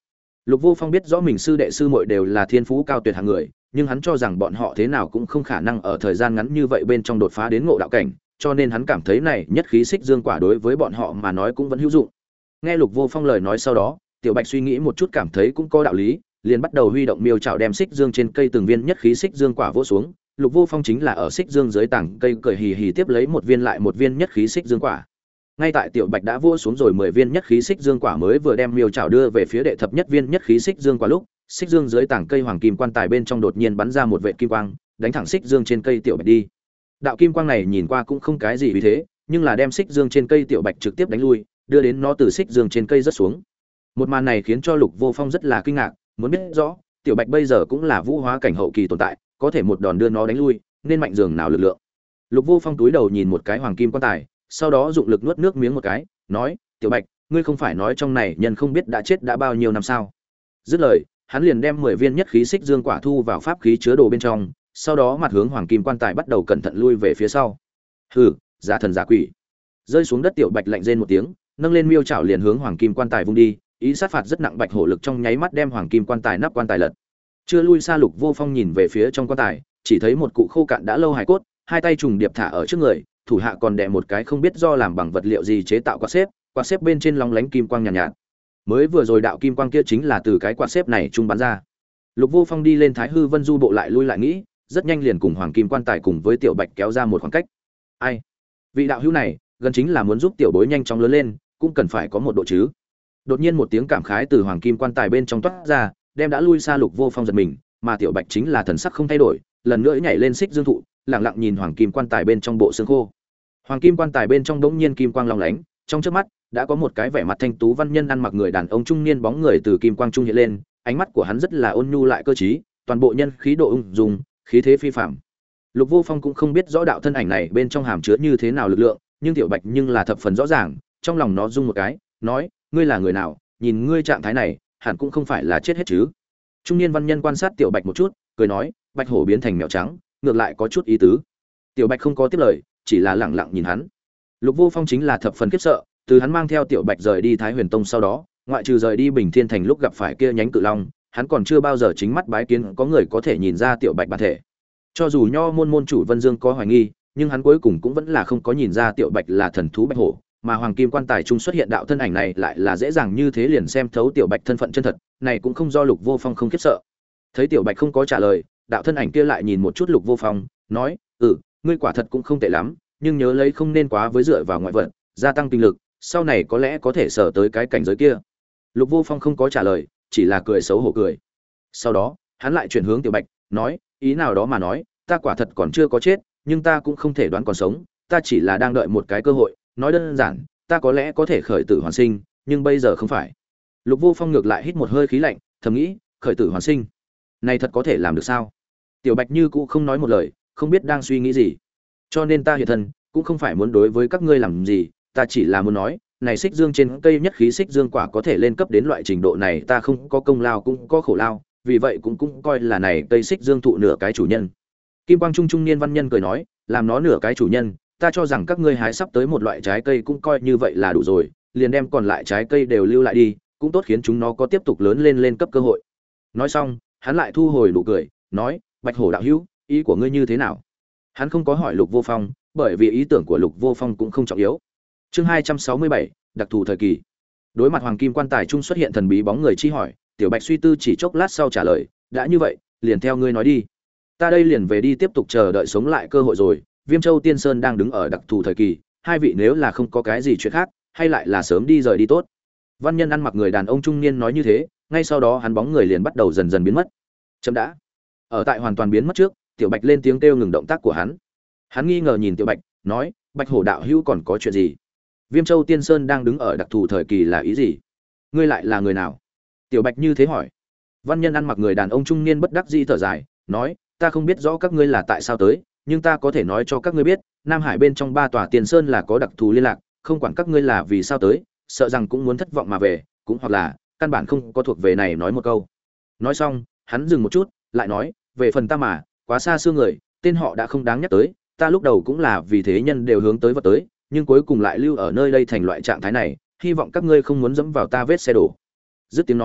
Lục Vô Phong biết rõ mình sư đệ sư muội đều là thiên phú cao tuyệt hạng người, nhưng hắn cho rằng bọn họ thế nào cũng không khả năng ở thời gian ngắn như vậy bên trong đột phá đến ngộ đạo cảnh, cho nên hắn cảm thấy này nhất khí xích dương quả đối với bọn họ mà nói cũng vẫn hữu dụng. Nghe Lục Vô Phong lời nói sau đó, Tiểu Bạch suy nghĩ một chút cảm thấy cũng có đạo lý, liền bắt đầu huy động miêu chảo đem xích dương trên cây từng viên nhất khí xích dương quả vỗ xuống. Lục Vô Phong chính là ở xích dương dưới tảng cây cười hì hì tiếp lấy một viên lại một viên nhất khí xích dương quả. Ngay tại Tiểu Bạch đã vỗ xuống rồi 10 viên nhất khí xích dương quả mới vừa đem miêu chảo đưa về phía đệ thập nhất viên nhất khí xích dương quả lúc, xích dương dưới tảng cây hoàng kim quan tài bên trong đột nhiên bắn ra một vệt kim quang, đánh thẳng xích dương trên cây Tiểu Bạch đi. Đạo kim quang này nhìn qua cũng không cái gì vì thế, nhưng là đem xích dương trên cây Tiểu Bạch trực tiếp đánh lui, đưa đến nó từ xích dương trên cây rớt xuống. Một màn này khiến cho Lục Vô Phong rất là kinh ngạc, muốn biết rõ, Tiểu Bạch bây giờ cũng là vũ hóa cảnh hậu kỳ tồn tại, có thể một đòn đưa nó đánh lui, nên mạnh dường nào lực lượng. Lục Vô Phong túi đầu nhìn một cái hoàng kim quan tài, sau đó dụng lực nuốt nước miếng một cái, nói: "Tiểu Bạch, ngươi không phải nói trong này nhân không biết đã chết đã bao nhiêu năm sao?" Dứt lời, hắn liền đem 10 viên nhất khí xích dương quả thu vào pháp khí chứa đồ bên trong, sau đó mặt hướng hoàng kim quan tài bắt đầu cẩn thận lui về phía sau. "Hừ, giả thần giả quỷ." Rơi xuống đất Tiểu Bạch lạnh rên một tiếng, nâng lên miêu chảo liền hướng hoàng kim quan tài vung đi, ý sát phạt rất nặng bạch hổ lực trong nháy mắt đem hoàng kim quan tài nắp quan tài lật. Chưa lui xa Lục Vô Phong nhìn về phía trong quan tài, chỉ thấy một cụ khô cạn đã lâu hài cốt, hai tay trùng điệp thả ở trước người, thủ hạ còn đè một cái không biết do làm bằng vật liệu gì chế tạo quạt xếp bên trên lóng lánh kim quang nhàn nhạt. Mới vừa rồi đạo kim quang kia chính là từ cái quạt xếp này trung bắn ra. Lục Vô Phong đi lên Thái Hư Vân Du bộ lại lui lại nghĩ, rất nhanh liền cùng hoàng kim quan tài cùng với Tiểu Bạch kéo ra một khoảng cách. Ai? Vị đạo hữu này, gần chính là muốn giúp tiểu bối nhanh chóng lớn lên, cũng cần phải có một độ chứ. Đột nhiên một tiếng cảm khái từ hoàng kim quan tài bên trong toát ra, đem đã lui xa Lục Vô Phong giật mình, mà Tiểu Bạch chính là thần sắc không thay đổi, lần nữa nhảy lên xích dương thụ, lặng lặng nhìn hoàng kim quan tài bên trong bộ xương khô. Hoàng kim quan tài bên trong đống nhiên kim quang long lánh, trong chớp mắt đã có một cái vẻ mặt thanh tú văn nhân ăn mặc người đàn ông trung niên bóng người từ kim quang trung hiện lên, ánh mắt của hắn rất là ôn nhu lại cơ trí, toàn bộ nhân khí độ ung dung, khí thế phi phàm. Lục Vô Phong cũng không biết rõ đạo thân ảnh này bên trong hàm chứa như thế nào lực lượng, nhưng Tiểu Bạch nhưng là thập phần rõ ràng, trong lòng nó rung một cái, nói: "Ngươi là người nào? Nhìn ngươi trạng thái này, hẳn cũng không phải là chết hết chứ?" Trung niên văn nhân quan sát Tiểu Bạch một chút, cười nói: "Bạch hổ biến thành mèo trắng, ngược lại có chút ý tứ." Tiểu Bạch không có tiếp lời, chỉ là lẳng lặng nhìn hắn. Lục Vô Phong chính là thập phần khiếp sợ, từ hắn mang theo Tiểu Bạch rời đi Thái Huyền Tông sau đó, ngoại trừ rời đi Bình Thiên Thành lúc gặp phải kia nhánh cự long, hắn còn chưa bao giờ chính mắt bái kiến có người có thể nhìn ra Tiểu Bạch bản thể. Cho dù Nho môn môn chủ Vân Dương có hoài nghi, nhưng hắn cuối cùng cũng vẫn là không có nhìn ra Tiểu Bạch là thần thú bạch hổ, mà hoàng kim quan tài trung xuất hiện đạo thân ảnh này lại là dễ dàng như thế liền xem thấu Tiểu Bạch thân phận chân thật, này cũng không do Lục Vô Phong không khiếp sợ. Thấy Tiểu Bạch không có trả lời, đạo thân ảnh kia lại nhìn một chút Lục Vô Phong, nói: "Ngươi quả thật cũng không tệ lắm, nhưng nhớ lấy không nên quá với dựa vào ngoại vật, gia tăng tinh lực, sau này có lẽ có thể sở tới cái cảnh giới kia." Lục Vô Phong không có trả lời, chỉ là cười xấu hổ cười. Sau đó, hắn lại chuyển hướng Tiểu Bạch, nói: "Ý nào đó mà nói, ta quả thật còn chưa có chết, nhưng ta cũng không thể đoán còn sống, ta chỉ là đang đợi một cái cơ hội, nói đơn giản, ta có lẽ có thể khởi tử hoàn sinh, nhưng bây giờ không phải." Lục Vô Phong ngược lại hít một hơi khí lạnh, thầm nghĩ: khởi tử hoàn sinh, này thật có thể làm được sao? Tiểu Bạch như cũ không nói một lời, không biết đang suy nghĩ gì. "Cho nên ta hiện thân, cũng không phải muốn đối với các ngươi làm gì, ta chỉ là muốn nói, này xích dương trên cây nhất khí xích dương quả có thể lên cấp đến loại trình độ này, ta không có công lao cũng có khổ lao, vì vậy cũng coi là này cây xích dương thụ nửa cái chủ nhân." Kim quang trung niên văn nhân cười nói: "Làm nó nửa cái chủ nhân, ta cho rằng các ngươi hái sắp tới một loại trái cây cũng coi như vậy là đủ rồi, liền đem còn lại trái cây đều lưu lại đi, cũng tốt khiến chúng nó có tiếp tục lớn lên cấp cơ hội." Nói xong, hắn lại thu hồi nụ cười, nói: "Bạch hổ đạo hữu, ý của ngươi như thế nào?" Hắn không có hỏi Lục Vô Phong, bởi vì ý tưởng của Lục Vô Phong cũng không trọng yếu. Chương 267, đặc thù thời kỳ. Đối mặt hoàng kim quan tài trung xuất hiện thần bí bóng người chi hỏi, Tiểu Bạch suy tư chỉ chốc lát sau trả lời: "Đã như vậy, liền theo ngươi nói đi. Ta đây liền về đi tiếp tục chờ đợi sống lại cơ hội rồi. Viêm Châu Tiên Sơn đang đứng ở đặc thù thời kỳ, hai vị nếu là không có cái gì chuyện khác, hay lại là sớm đi rời đi tốt." Văn nhân ăn mặc người đàn ông trung niên nói như thế, ngay sau đó hắn bóng người liền bắt đầu dần dần biến mất. Chấm đã. Ở tại hoàn toàn biến mất trước, Tiểu Bạch lên tiếng kêu ngừng động tác của hắn. Hắn nghi ngờ nhìn Tiểu Bạch, nói: "Bạch hổ đạo hữu còn có chuyện gì? Viêm Châu Tiên Sơn đang đứng ở đặc thù thời kỳ là ý gì? Ngươi lại là người nào?" Tiểu Bạch như thế hỏi. Văn nhân ăn mặc người đàn ông trung niên bất đắc dĩ thở dài, nói: "Ta không biết rõ các ngươi là tại sao tới, nhưng ta có thể nói cho các ngươi biết, Nam Hải bên trong 3 tòa Tiên Sơn là có đặc thù liên lạc, không quản các ngươi là vì sao tới, sợ rằng cũng muốn thất vọng mà về, cũng hoặc là căn bản không có thuộc về này nói một câu." Nói xong, hắn dừng một chút, lại nói: "Về phần ta mà, quá xa xưa người, tên họ đã không đáng nhắc tới, ta lúc đầu cũng là vì thế nhân đều hướng tới vật tới, nhưng cuối cùng lại lưu ở nơi đây thành loại trạng thái này, hy vọng các ngươi không muốn dẫm vào ta vết xe đổ." Dứt tiếng nói,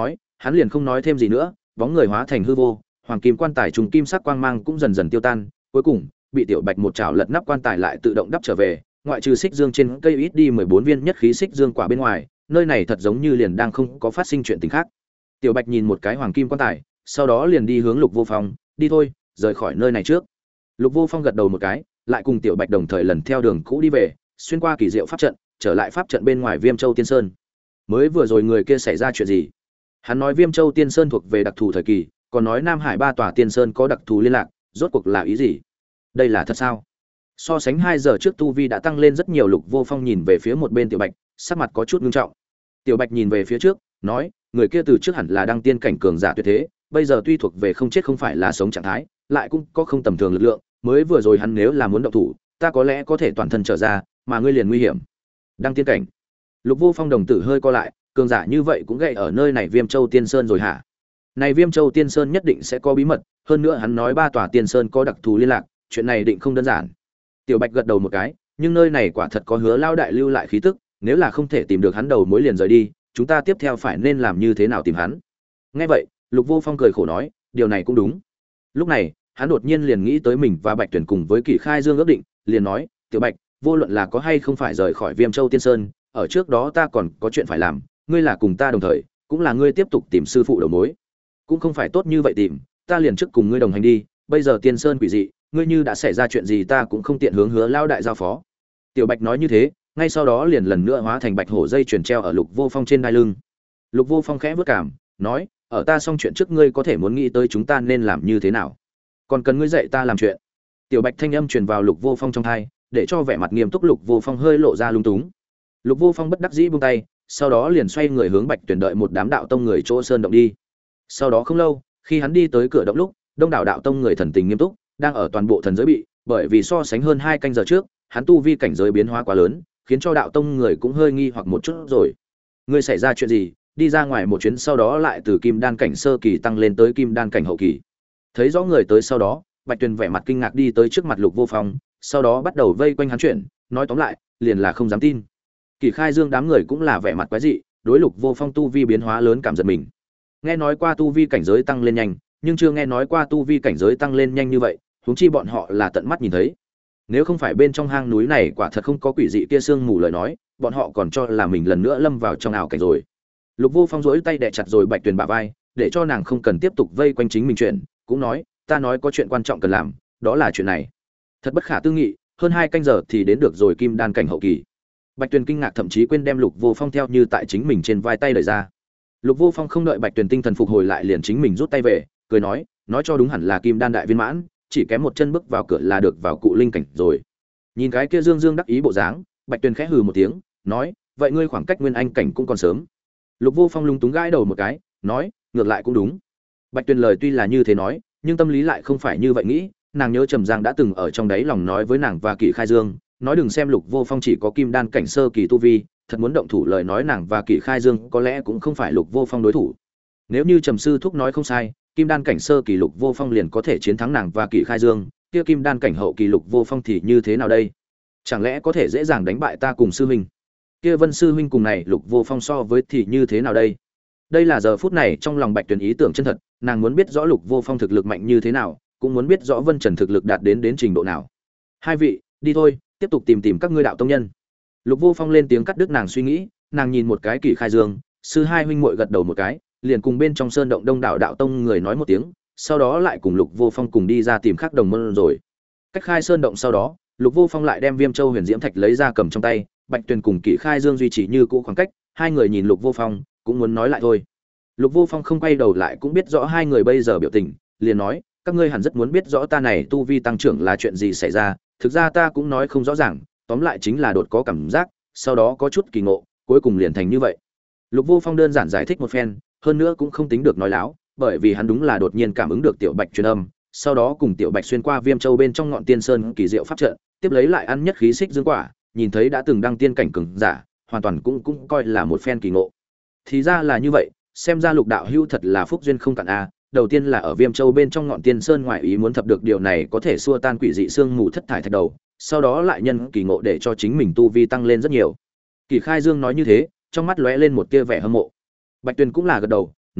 Hắn liền không nói thêm gì nữa, bóng người hóa thành hư vô, hoàng kim quan tài trùng kim sắc quang mang cũng dần dần tiêu tan, cuối cùng bị Tiểu Bạch một chảo lật nắp quan tài lại tự động đắp trở về, ngoại trừ xích dương trên cây ít đi 14 viên nhất khí xích dương quả bên ngoài, nơi này thật giống như liền đang không có phát sinh chuyện tình khác. Tiểu Bạch nhìn một cái hoàng kim quan tài, sau đó liền đi hướng Lục Vô Phong, đi thôi, rời khỏi nơi này trước. Lục Vô Phong gật đầu một cái, lại cùng Tiểu Bạch đồng thời lần theo đường cũ đi về, xuyên qua kỳ diệu pháp trận, trở lại pháp trận bên ngoài Viêm Châu Tiên Sơn. Mới vừa rồi người kia xảy ra chuyện gì? Hắn nói Viêm Châu Tiên Sơn thuộc về đặc thù thời kỳ, còn nói Nam Hải ba tòa Tiên Sơn có đặc thù liên lạc, rốt cuộc là ý gì? Đây là thật sao? So sánh 2 giờ trước tu vi đã tăng lên rất nhiều. Lục Vô Phong nhìn về phía một bên Tiểu Bạch, sắc mặt có chút nghiêm trọng. Tiểu Bạch nhìn về phía trước, nói, người kia từ trước hẳn là đăng tiên cảnh cường giả tuyệt thế, bây giờ tuy thuộc về không chết không phải là sống trạng thái, lại cũng có không tầm thường lực lượng, mới vừa rồi hắn nếu là muốn động thủ, ta có lẽ có thể toàn thân trở ra, mà ngươi liền nguy hiểm. Đăng tiên cảnh. Lục Vô Phong đồng tử hơi co lại, cường giả như vậy cũng gậy ở nơi này Viêm Châu Tiên Sơn rồi hả? Này Viêm Châu Tiên Sơn nhất định sẽ có bí mật, hơn nữa hắn nói ba tòa Tiên Sơn có đặc thù liên lạc, chuyện này định không đơn giản. Tiểu Bạch gật đầu một cái, nhưng nơi này quả thật có Hứa lao đại lưu lại khí tức, nếu là không thể tìm được hắn đầu mối liền rời đi, chúng ta tiếp theo phải nên làm như thế nào tìm hắn? Nghe vậy, Lục Vô Phong cười khổ nói, điều này cũng đúng. Lúc này, hắn đột nhiên liền nghĩ tới mình và Bạch Tuyển cùng với Kỷ Khai Dương ước định, liền nói, Tiểu Bạch, vô luận là có hay không phải rời khỏi Viêm Châu Tiên Sơn, ở trước đó ta còn có chuyện phải làm, ngươi là cùng ta đồng thời, cũng là ngươi tiếp tục tìm sư phụ đầu mối. Cũng không phải tốt như vậy tìm, ta liền trước cùng ngươi đồng hành đi, bây giờ Tiên Sơn quỷ dị, ngươi như đã xảy ra chuyện gì ta cũng không tiện hướng Hứa lao đại giao phó. Tiểu Bạch nói như thế, ngay sau đó liền lần nữa hóa thành bạch hổ dây chuyền treo ở Lục Vô Phong trên đai lưng. Lục Vô Phong khẽ vút cảm, nói, ở ta xong chuyện trước ngươi có thể muốn nghĩ tới chúng ta nên làm như thế nào, còn cần ngươi dạy ta làm chuyện. Tiểu Bạch thanh âm truyền vào Lục Vô Phong trong tai, để cho vẻ mặt nghiêm túc Lục Vô Phong hơi lộ ra lung túng. Lục Vô Phong bất đắc dĩ buông tay, sau đó liền xoay người hướng Bạch Tuyển đợi một đám đạo tông người chỗ sơn động đi. Sau đó không lâu, khi hắn đi tới cửa động lúc, đông đảo đạo tông người thần tình nghiêm túc, đang ở toàn bộ thần giới bị, bởi vì so sánh hơn 2 canh giờ trước, hắn tu vi cảnh giới biến hóa quá lớn, khiến cho đạo tông người cũng hơi nghi hoặc một chút rồi. Ngươi xảy ra chuyện gì? Đi ra ngoài một chuyến sau đó lại từ kim đan cảnh sơ kỳ tăng lên tới kim đan cảnh hậu kỳ. Thấy rõ người tới sau đó, Bạch Tuyền vẻ mặt kinh ngạc đi tới trước mặt Lục Vô Phong, sau đó bắt đầu vây quanh hắn chuyện, nói tóm lại, liền là không dám tin. Kỷ Khai Dương đám người cũng là vẻ mặt quái dị, đối Lục Vô Phong tu vi biến hóa lớn cảm giật mình. Nghe nói qua tu vi cảnh giới tăng lên nhanh, nhưng chưa nghe nói qua tu vi cảnh giới tăng lên nhanh như vậy, huống chi bọn họ là tận mắt nhìn thấy. Nếu không phải bên trong hang núi này quả thật không có quỷ dị kia sương mù lời nói, bọn họ còn cho là mình lần nữa lâm vào trong ảo cảnh rồi. Lục Vô Phong duỗi tay đè chặt rồi Bạch Tuyền bả vai, để cho nàng không cần tiếp tục vây quanh chính mình chuyện, cũng nói, ta nói có chuyện quan trọng cần làm, đó là chuyện này. Thật bất khả tư nghị, hơn 2 canh giờ thì đến được rồi kim đan cảnh hậu kỳ. Bạch Tuyền kinh ngạc thậm chí quên đem Lục Vô Phong theo như tại chính mình trên vai tay đẩy ra. Lục Vô Phong không đợi Bạch Tuyền tinh thần phục hồi lại liền chính mình rút tay về, cười nói cho đúng hẳn là kim đan đại viên mãn, chỉ kém một chân bước vào cửa là được vào cụ linh cảnh rồi. Nhìn cái kia dương dương đắc ý bộ dáng, Bạch Tuyền khẽ hừ một tiếng, nói, vậy ngươi khoảng cách nguyên anh cảnh cũng còn sớm. Lục Vô Phong lung túng gãi đầu một cái, nói, ngược lại cũng đúng. Bạch Tuyền lời tuy là như thế nói, nhưng tâm lý lại không phải như vậy nghĩ, nàng nhớ Trầm Giang đã từng ở trong đấy lòng nói với nàng và Kỷ Khai Dương, nói đừng xem Lục Vô Phong chỉ có kim đan cảnh sơ kỳ tu vi, thật muốn động thủ lời nói nàng và Kỷ Khai Dương có lẽ cũng không phải Lục Vô Phong đối thủ. Nếu như Trầm sư thúc nói không sai, kim đan cảnh sơ kỳ Lục Vô Phong liền có thể chiến thắng nàng và Kỷ Khai Dương, kia kim đan cảnh hậu kỳ Lục Vô Phong thì như thế nào đây? Chẳng lẽ có thể dễ dàng đánh bại ta cùng sư huynh? Kia Vân sư huynh cùng này Lục Vô Phong so với thì như thế nào đây? Đây là giờ phút này trong lòng Bạch Tuyền ý tưởng chân thật, nàng muốn biết rõ Lục Vô Phong thực lực mạnh như thế nào, cũng muốn biết rõ Vân Trần thực lực đạt đến trình độ nào. Hai vị, đi thôi, tiếp tục tìm các ngươi đạo tông nhân. Lục Vô Phong lên tiếng cắt đứt nàng suy nghĩ, nàng nhìn một cái Kỷ Khai Dương, sư hai huynh muội gật đầu một cái, liền cùng bên trong sơn động đông đảo đạo tông người nói một tiếng, sau đó lại cùng Lục Vô Phong cùng đi ra tìm khác đồng môn rồi. Cách khai sơn động sau đó, Lục Vô Phong lại đem Viêm Châu Huyền Diễm Thạch lấy ra cầm trong tay, Bạch Tuyền cùng Kỷ Khai Dương duy trì như cũ khoảng cách, hai người nhìn Lục Vô Phong, cũng muốn nói lại thôi. Lục Vô Phong không quay đầu lại cũng biết rõ hai người bây giờ biểu tình, liền nói, các ngươi hẳn rất muốn biết rõ ta này tu vi tăng trưởng là chuyện gì xảy ra, thực ra ta cũng nói không rõ ràng, tóm lại chính là đột có cảm giác, sau đó có chút kỳ ngộ, cuối cùng liền thành như vậy. Lục Vô Phong đơn giản giải thích một phen, hơn nữa cũng không tính được nói láo, bởi vì hắn đúng là đột nhiên cảm ứng được Tiểu Bạch truyền âm, sau đó cùng Tiểu Bạch xuyên qua Viêm Châu bên trong ngọn tiên sơn kỳ diệu pháp trận, tiếp lấy lại ăn nhất khí xích dương quả, nhìn thấy đã từng đăng tiên cảnh cường giả, hoàn toàn cũng coi là một phen kỳ ngộ. Thì ra là như vậy, xem ra Lục đạo hữu thật là phúc duyên không cạn a. Đầu tiên là ở Viêm Châu bên trong ngọn tiên sơn ngoại ý muốn thập được điều này có thể xua tan quỷ dị xương mù thất thải thạch đầu, sau đó lại nhân kỳ ngộ để cho chính mình tu vi tăng lên rất nhiều. Kỷ Khai Dương nói như thế, trong mắt lóe lên một tia vẻ hâm mộ. Bạch Tuyền cũng là gật đầu, nói,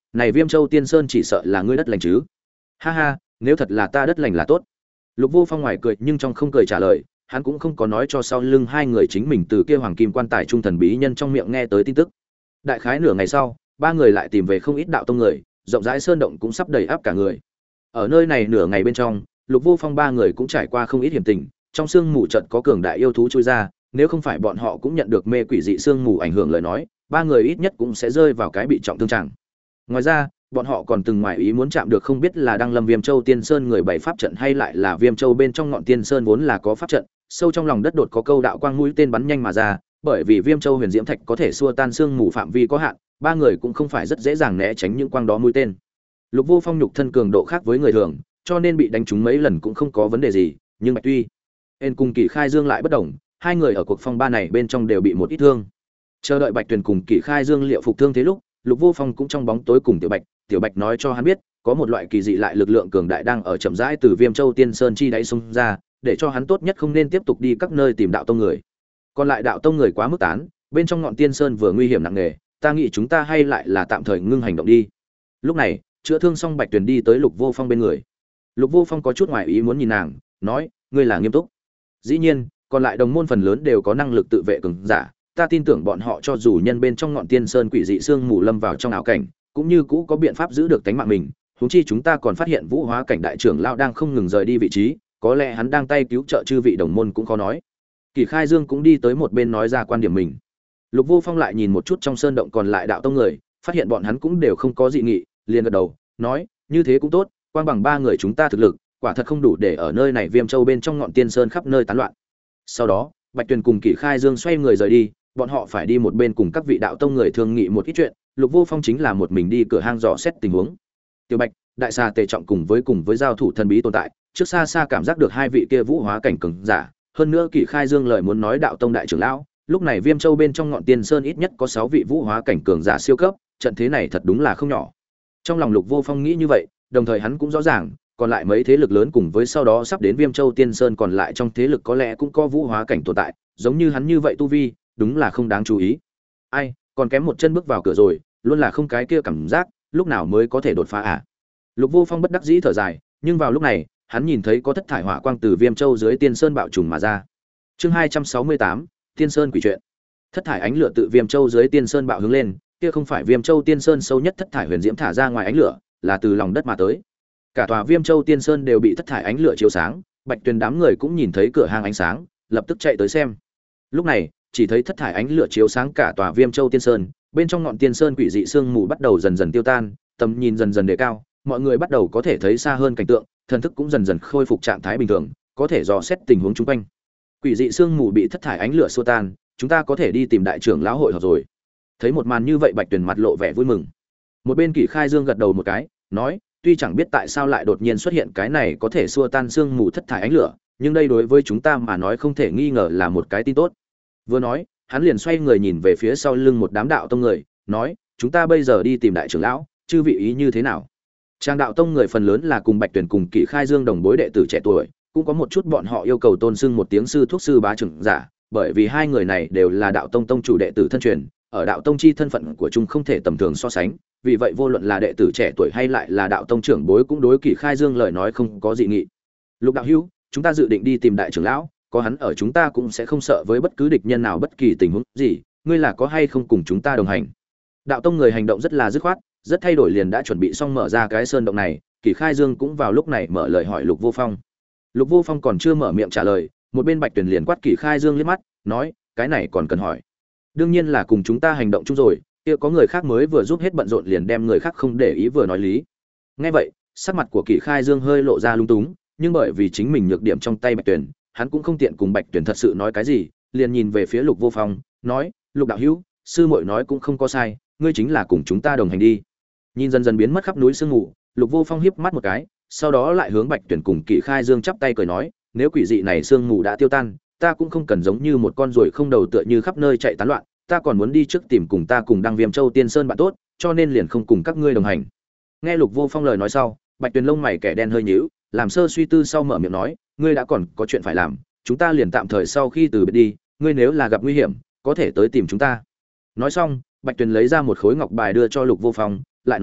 này Viêm Châu Tiên Sơn chỉ sợ là ngươi đất lành chứ? Ha ha, nếu thật là ta đất lành là tốt. Lục Vô Phong ngoài cười nhưng trong không cười trả lời, hắn cũng không có nói cho sau lưng hai người chính mình từ kia hoàng kim quan tài trung thần bí nhân trong miệng nghe tới tin tức. Đại khái nửa ngày sau, ba người lại tìm về không ít đạo tông người, rộng rãi sơn động cũng sắp đầy áp cả người. Ở nơi này nửa ngày bên trong, Lục Vô Phong ba người cũng trải qua không ít hiểm tình, trong sương mù chợt có cường đại yêu thú chui ra, nếu không phải bọn họ cũng nhận được mê quỷ dị sương mù ảnh hưởng lời nói, ba người ít nhất cũng sẽ rơi vào cái bị trọng thương trạng. Ngoài ra, bọn họ còn từng ngoài ý muốn chạm được không biết là đang lâm Viêm Châu Tiên Sơn người bày pháp trận hay lại là Viêm Châu bên trong ngọn Tiên Sơn vốn là có pháp trận, sâu trong lòng đất đột có câu đạo quang mũi tên bắn nhanh mà ra, bởi vì Viêm Châu Huyền Diễm Thạch có thể xua tan sương mù phạm vi có hạn, ba người cũng không phải rất dễ dàng né tránh những quang đó mũi tên. Lục Vô Phong nhục thân cường độ khác với người thường, cho nên bị đánh trúng mấy lần cũng không có vấn đề gì, nhưng Bạch Tuy En cùng Kỷ Khai Dương lại bất đồng, hai người ở cuộc phong ba này bên trong đều bị một ít thương. Chờ đợi Bạch Tuyền cùng Kỷ Khai Dương liệu phục thương thế lúc, Lục Vô Phong cũng trong bóng tối cùng Tiểu Bạch nói cho hắn biết, có một loại kỳ dị lại lực lượng cường đại đang ở chậm rãi từ Viêm Châu Tiên Sơn chi đáy xông ra, để cho hắn tốt nhất không nên tiếp tục đi các nơi tìm đạo tông người. Còn lại đạo tông người quá mức tán, bên trong ngọn Tiên Sơn vừa nguy hiểm nặng nề, ta nghĩ chúng ta hay lại là tạm thời ngưng hành động đi. Lúc này, chữa thương xong Bạch Tuyền đi tới Lục Vô Phong bên người. Lục Vô Phong có chút ngoài ý muốn nhìn nàng, nói, ngươi là nghiêm túc? Dĩ nhiên, còn lại đồng môn phần lớn đều có năng lực tự vệ cường giả, ta tin tưởng bọn họ cho dù nhân bên trong ngọn Tiên Sơn quỷ dị xương mù lâm vào trong ảo cảnh, cũng như cũ có biện pháp giữ được tánh mạng mình. Huống chi chúng ta còn phát hiện Vũ Hóa cảnh đại trưởng lão đang không ngừng rời đi vị trí, có lẽ hắn đang tay cứu trợ chư vị đồng môn cũng khó nói. Kỷ Khai Dương cũng đi tới một bên nói ra quan điểm mình. Lục Vô Phong lại nhìn một chút trong sơn động còn lại đạo tông người, phát hiện bọn hắn cũng đều không có dị nghị, liền gật đầu, nói, như thế cũng tốt, quang bằng ba người chúng ta thực lực, quả thật không đủ để ở nơi này Viêm Châu bên trong ngọn Tiên Sơn khắp nơi tán loạn. Sau đó, Bạch Tuyền cùng Kỷ Khai Dương xoay người rời đi, bọn họ phải đi một bên cùng các vị đạo tông người thương nghị một ít chuyện, Lục Vô Phong chính là một mình đi cửa hang dò xét tình huống. Tiểu Bạch, đại xà Tề Trọng cùng với giao thủ thần bí tồn tại, trước xa xa cảm giác được hai vị kia vũ hóa cảnh cường giả, hơn nữa Kỷ Khai Dương lời muốn nói đạo tông đại trưởng lão, lúc này Viêm Châu bên trong ngọn Tiên Sơn ít nhất có 6 vị vũ hóa cảnh cường giả siêu cấp, trận thế này thật đúng là không nhỏ. Trong lòng Lục Vô Phong nghĩ như vậy, đồng thời hắn cũng rõ ràng, còn lại mấy thế lực lớn cùng với sau đó sắp đến Viêm Châu Tiên Sơn còn lại trong thế lực có lẽ cũng có vũ hóa cảnh tồn tại, giống như hắn như vậy tu vi, đúng là không đáng chú ý. Ai, còn kém một chân bước vào cửa rồi, luôn là không cái kia cảm giác, lúc nào mới có thể đột phá à? Lục Vô Phong bất đắc dĩ thở dài, nhưng vào lúc này, hắn nhìn thấy có thất thải hỏa quang từ Viêm Châu dưới Tiên Sơn bạo trùng mà ra. Chương 268, Tiên Sơn quỷ truyện. Thất thải ánh lửa tự Viêm Châu dưới Tiên Sơn bạo hướng lên, kia không phải Viêm Châu Tiên Sơn sâu nhất thất thải huyền diễm thả ra ngoài ánh lửa, là từ lòng đất mà tới. Cả tòa Viêm Châu Tiên Sơn đều bị thất thải ánh lửa chiếu sáng, Bạch Tuyền đám người cũng nhìn thấy cửa hang ánh sáng, lập tức chạy tới xem. Lúc này, chỉ thấy thất thải ánh lửa chiếu sáng cả tòa Viêm Châu Tiên Sơn, bên trong ngọn Tiên Sơn quỷ dị sương mù bắt đầu dần dần tiêu tan, tầm nhìn dần dần đề cao, mọi người bắt đầu có thể thấy xa hơn cảnh tượng, thần thức cũng dần dần khôi phục trạng thái bình thường, có thể dò xét tình huống xung quanh. Quỷ dị sương mù bị thất thải ánh lửa xua tan, chúng ta có thể đi tìm đại trưởng lão hội họp rồi. Thấy một màn như vậy, Bạch Tuyền mặt lộ vẻ vui mừng. Một bên Kỷ Khai Dương gật đầu một cái, nói, tuy chẳng biết tại sao lại đột nhiên xuất hiện cái này có thể xua tan sương mù thất thải ánh lửa, nhưng đây đối với chúng ta mà nói không thể nghi ngờ là một cái tin tốt. Vừa nói, hắn liền xoay người nhìn về phía sau lưng một đám đạo tông người, nói, chúng ta bây giờ đi tìm đại trưởng lão, chư vị ý như thế nào? Trang đạo tông người phần lớn là cùng Bạch Tuyền cùng Kỷ Khai Dương đồng bối đệ tử trẻ tuổi, cũng có một chút bọn họ yêu cầu tôn xưng một tiếng sư thuốc sư bá trưởng giả, bởi vì hai người này đều là đạo tông tông chủ đệ tử thân truyền, ở đạo tông chi thân phận của chúng không thể tầm thường so sánh, vì vậy vô luận là đệ tử trẻ tuổi hay lại là đạo tông trưởng bối cũng đối Kỷ Khai Dương lời nói không có dị nghị. Lục đạo hữu, chúng ta dự định đi tìm đại trưởng lão, có hắn ở chúng ta cũng sẽ không sợ với bất cứ địch nhân nào bất kỳ tình huống gì, ngươi là có hay không cùng chúng ta đồng hành? Đạo tông người hành động rất là dứt khoát, rất thay đổi liền đã chuẩn bị xong mở ra cái sơn động này, Kỷ Khai Dương cũng vào lúc này mở lời hỏi Lục Vô Phong. Lục Vô Phong còn chưa mở miệng trả lời, một bên Bạch Tuyền liền quát Kỷ Khai Dương liếc mắt, nói, cái này còn cần hỏi? Đương nhiên là cùng chúng ta hành động chung rồi, kia có người khác mới vừa giúp hết bận rộn liền đem người khác không để ý vừa nói lý. Nghe vậy, sắc mặt của Kỷ Khai Dương hơi lộ ra lung túng, nhưng bởi vì chính mình nhược điểm trong tay Bạch Tuyền, hắn cũng không tiện cùng Bạch Tuyền thật sự nói cái gì, liền nhìn về phía Lục Vô Phong, nói, Lục đạo hữu, sư muội nói cũng không có sai, ngươi chính là cùng chúng ta đồng hành đi. Nhìn dần dần biến mất khắp núi sương mù, Lục Vô Phong híp mắt một cái, sau đó lại hướng Bạch Tuyền cùng Kỷ Khai Dương chắp tay cười nói, nếu quỷ dị này sương mù đã tiêu tan, ta cũng không cần giống như một con ruồi không đầu tựa như khắp nơi chạy tán loạn, ta còn muốn đi trước tìm cùng ta cùng đăng Viêm Châu Tiên Sơn bạn tốt, cho nên liền không cùng các ngươi đồng hành. Nghe Lục Vô Phong lời nói sau, Bạch Tuyền lông mày kẻ đen hơi nhíu, làm sơ suy tư sau mở miệng nói, ngươi đã còn có chuyện phải làm, chúng ta liền tạm thời sau khi từ biệt đi, ngươi nếu là gặp nguy hiểm, có thể tới tìm chúng ta. Nói xong, Bạch Tuyền lấy ra một khối ngọc bài đưa cho Lục Vô Phong, lại nói,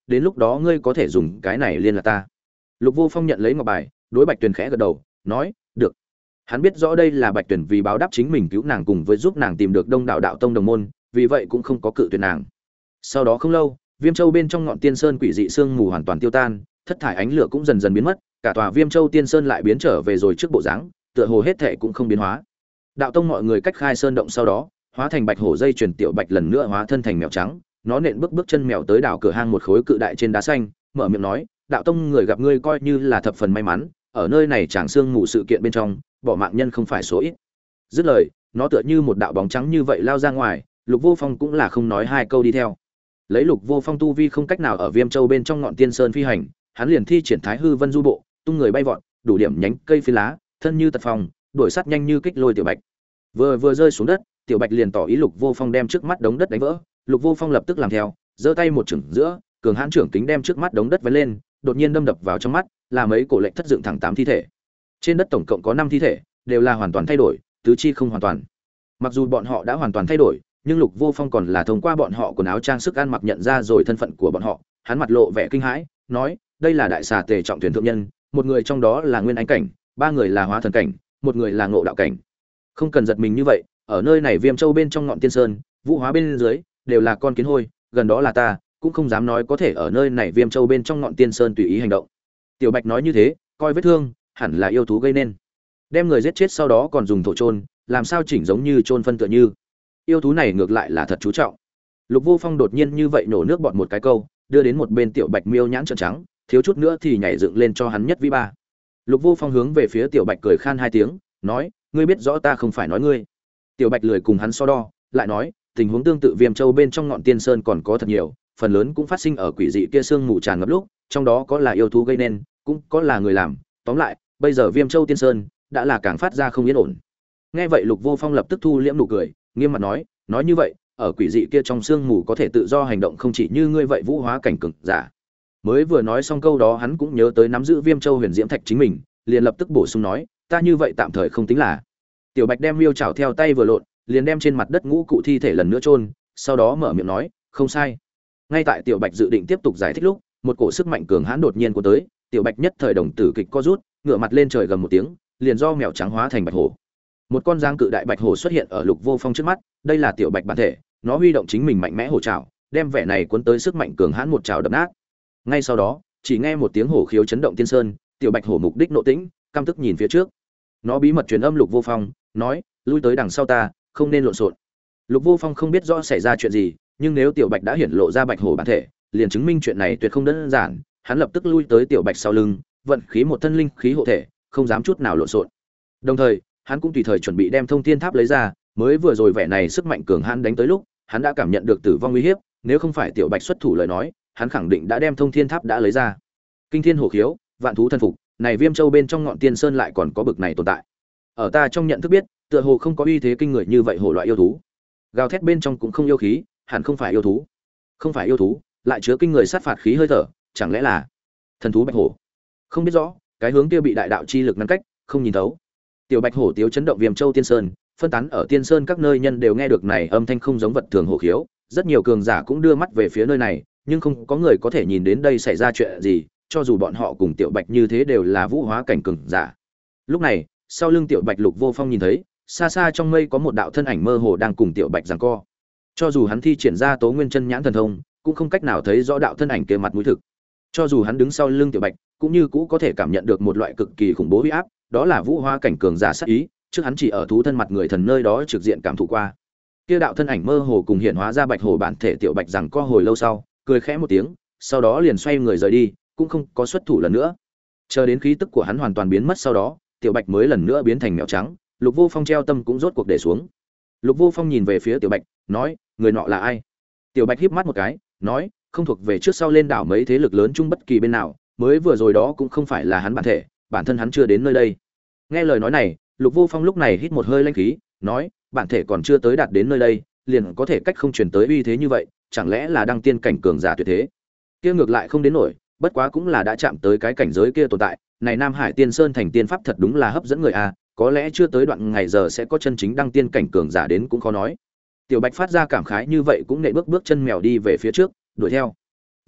đến lúc đó ngươi có thể dùng cái này liên lạc ta. Lục Vô Phong nhận lấy ngọc bài, đối Bạch Tuyền khẽ gật đầu, nói, được. Hắn biết rõ đây là Bạch Tuyền vì báo đáp chính mình cứu nàng cùng với giúp nàng tìm được Đông Đạo đạo tông đồng môn, vì vậy cũng không có cự tuyệt nàng. Sau đó không lâu, Viêm Châu bên trong ngọn Tiên Sơn quỷ dị sương mù hoàn toàn tiêu tan, thất thải ánh lửa cũng dần dần biến mất, cả tòa Viêm Châu Tiên Sơn lại biến trở về rồi trước bộ dáng, tựa hồ hết thảy cũng không biến hóa. Đạo tông mọi người cách khai sơn động sau đó, hóa thành bạch hổ dây truyền tiểu bạch lần nữa hóa thân thành mèo trắng, nó nện bước chân mèo tới đảo cửa hang một khối cự đại trên đá xanh, mở miệng nói, đạo tông người gặp ngươi coi như là thập phần may mắn, ở nơi này chẳng xương mù sự kiện bên trong, bỏ mạng nhân không phải số ít. Dứt lời, nó tựa như một đạo bóng trắng như vậy lao ra ngoài, Lục Vô Phong cũng là không nói hai câu đi theo. Lấy Lục Vô Phong tu vi không cách nào ở Viêm Châu bên trong ngọn Tiên Sơn phi hành, hắn liền thi triển Thái Hư Vân Du bộ, tung người bay vọt, đủ điểm nhánh cây phi lá, thân như tật phong, đuổi sát nhanh như kích lôi tiểu bạch. Vừa rơi xuống đất, tiểu bạch liền tỏ ý Lục Vô Phong đem trước mắt đống đất đánh vỡ, Lục Vô Phong lập tức làm theo, giơ tay một chưởng giữa, cường hãn trưởng kính đem trước mắt đống đất vén lên, đột nhiên đâm đập vào trong mắt, là mấy cổ lệnh thất dựng thẳng 8 thi thể. Trên đất tổng cộng có 5 thi thể, đều là hoàn toàn thay đổi, tứ chi không hoàn toàn. Mặc dù bọn họ đã hoàn toàn thay đổi, nhưng Lục Vô Phong còn là thông qua bọn họ quần áo trang sức ăn mặc nhận ra rồi thân phận của bọn họ, hắn mặt lộ vẻ kinh hãi, nói, đây là đại xà Tề Trọng Thuyền thượng nhân, một người trong đó là nguyên anh cảnh, 3 người là hóa thần cảnh, một người là ngộ đạo cảnh. Không cần giật mình như vậy, ở nơi này Viêm Châu bên trong ngọn Tiên Sơn, Vũ Hóa bên dưới đều là con kiến hôi, gần đó là ta, cũng không dám nói có thể ở nơi này Viêm Châu bên trong ngọn Tiên Sơn tùy ý hành động. Tiểu Bạch nói như thế, coi vết thương, hẳn là yêu thú gây nên. Đem người giết chết sau đó còn dùng thổ chôn, làm sao chỉnh giống như chôn phân tựa như. Yêu thú này ngược lại là thật chú trọng. Lục Vô Phong đột nhiên như vậy nổ nước bọt một cái câu, đưa đến một bên Tiểu Bạch miêu nhãn trợn trắng, thiếu chút nữa thì nhảy dựng lên cho hắn nhất vĩ ba. Lục Vô Phong hướng về phía Tiểu Bạch cười khan hai tiếng, nói, ngươi biết rõ ta không phải nói ngươi. Tiểu Bạch lười cùng hắn so đo, lại nói, tình huống tương tự Viêm Châu bên trong ngọn Tiên Sơn còn có thật nhiều, phần lớn cũng phát sinh ở quỷ dị kia sương mù tràn ngập lúc, trong đó có là yêu thú gây nên, cũng có là người làm, tóm lại, bây giờ Viêm Châu Tiên Sơn đã là càng phát ra không yên ổn. Nghe vậy Lục Vô Phong lập tức thu liễm nụ cười, nghiêm mặt nói như vậy, ở quỷ dị kia trong sương mù có thể tự do hành động không chỉ như ngươi vậy vũ hóa cảnh cường giả. Mới vừa nói xong câu đó hắn cũng nhớ tới nắm giữ Viêm Châu Huyền Diễm Thạch chính mình, liền lập tức bổ sung nói, ta như vậy tạm thời không tính là. Tiểu Bạch đem miêu chảo theo tay vừa lộn, liền đem trên mặt đất ngũ cụ thi thể lần nữa chôn, sau đó mở miệng nói, không sai. Ngay tại Tiểu Bạch dự định tiếp tục giải thích lúc, một cổ sức mạnh cường hãn đột nhiên cuốn tới, Tiểu Bạch nhất thời đồng tử kịch co rút, ngửa mặt lên trời gầm một tiếng, liền do mèo trắng hóa thành bạch hổ. Một con dáng cự đại bạch hổ xuất hiện ở Lục Vô Phong trước mắt, đây là Tiểu Bạch bản thể, nó huy động chính mình mạnh mẽ hổ trảo, đem vẻ này cuốn tới sức mạnh cường hãn một trảo đập nát. Ngay sau đó, chỉ nghe một tiếng hổ khiếu chấn động Tiên Sơn, Tiểu Bạch hổ mục đích nộ tĩnh, căm tức nhìn phía trước. Nó bí mật truyền âm Lục Vô Phong, nói, lui tới đằng sau ta, không nên lộn xộn. Lục Vô Phong không biết rõ xảy ra chuyện gì, nhưng nếu Tiểu Bạch đã hiển lộ ra bạch hổ bản thể, liền chứng minh chuyện này tuyệt không đơn giản, hắn lập tức lui tới Tiểu Bạch sau lưng, vận khí một thân linh khí hộ thể, không dám chút nào lộn xộn. Đồng thời, hắn cũng tùy thời chuẩn bị đem Thông Thiên Tháp lấy ra, mới vừa rồi vẻ này sức mạnh cường hãn đánh tới lúc, hắn đã cảm nhận được tử vong uy hiếp, nếu không phải Tiểu Bạch xuất thủ lời nói, hắn khẳng định đã đem Thông Thiên Tháp đã lấy ra. Kinh thiên hổ khiếu, vạn thú thân phục, này Viêm Châu bên trong ngọn Tiên Sơn lại còn có bực này tồn tại. Ở ta trong nhận thức biết, tựa hồ không có uy thế kinh người như vậy hổ loại yêu thú. Gào thét bên trong cũng không yêu khí, hẳn không phải yêu thú. Không phải yêu thú, lại chứa kinh người sát phạt khí hơi thở, chẳng lẽ là thần thú bạch hổ? Không biết rõ, cái hướng kia bị đại đạo chi lực ngăn cách, không nhìn thấu. Tiểu Bạch hổ tiếu chấn động Viêm Châu Tiên Sơn, phân tán ở Tiên Sơn các nơi nhân đều nghe được này âm thanh không giống vật thường hổ khiếu, rất nhiều cường giả cũng đưa mắt về phía nơi này, nhưng không có người có thể nhìn đến đây xảy ra chuyện gì, cho dù bọn họ cùng Tiểu Bạch như thế đều là vũ hóa cảnh cường giả. Lúc này, sau lưng Tiểu Bạch Lục Vô Phong nhìn thấy, xa xa trong mây có một đạo thân ảnh mơ hồ đang cùng Tiểu Bạch giằng co. Cho dù hắn thi triển ra Tố Nguyên Chân Nhãn thần thông, cũng không cách nào thấy rõ đạo thân ảnh kia mặt mũi thực. Cho dù hắn đứng sau lưng Tiểu Bạch, cũng như cũ có thể cảm nhận được một loại cực kỳ khủng bố uy áp, đó là vũ hóa cảnh cường giả sát ý, trước hắn chỉ ở thú thân mặt người thần nơi đó trực diện cảm thụ qua. Kia đạo thân ảnh mơ hồ cùng hiện hóa ra bạch hổ bản thể Tiểu Bạch giằng co hồi lâu sau, cười khẽ một tiếng, sau đó liền xoay người rời đi, cũng không có xuất thủ lần nữa. Chờ đến khí tức của hắn hoàn toàn biến mất sau đó, Tiểu Bạch mới lần nữa biến thành mèo trắng, Lục Vô Phong treo tâm cũng rốt cuộc để xuống. Lục Vô Phong nhìn về phía Tiểu Bạch, nói, người nọ là ai? Tiểu Bạch híp mắt một cái, nói, không thuộc về trước sau lên đảo mấy thế lực lớn chung bất kỳ bên nào, mới vừa rồi đó cũng không phải là hắn bản thể, bản thân hắn chưa đến nơi đây. Nghe lời nói này, Lục Vô Phong lúc này hít một hơi lãnh khí, nói, bản thể còn chưa tới đạt đến nơi đây, liền có thể cách không truyền tới uy thế như vậy, chẳng lẽ là đăng tiên cảnh cường giả tuyệt thế? Kia ngược lại không đến nổi, bất quá cũng là đã chạm tới cái cảnh giới kia tồn tại, này Nam Hải Tiên Sơn thành tiên pháp thật đúng là hấp dẫn người a, có lẽ chưa tới đoạn ngày giờ sẽ có chân chính đăng tiên cảnh cường giả đến cũng khó nói. Tiểu Bạch phát ra cảm khái như vậy cũng nện bước bước chân mèo đi về phía trước, đuổi theo.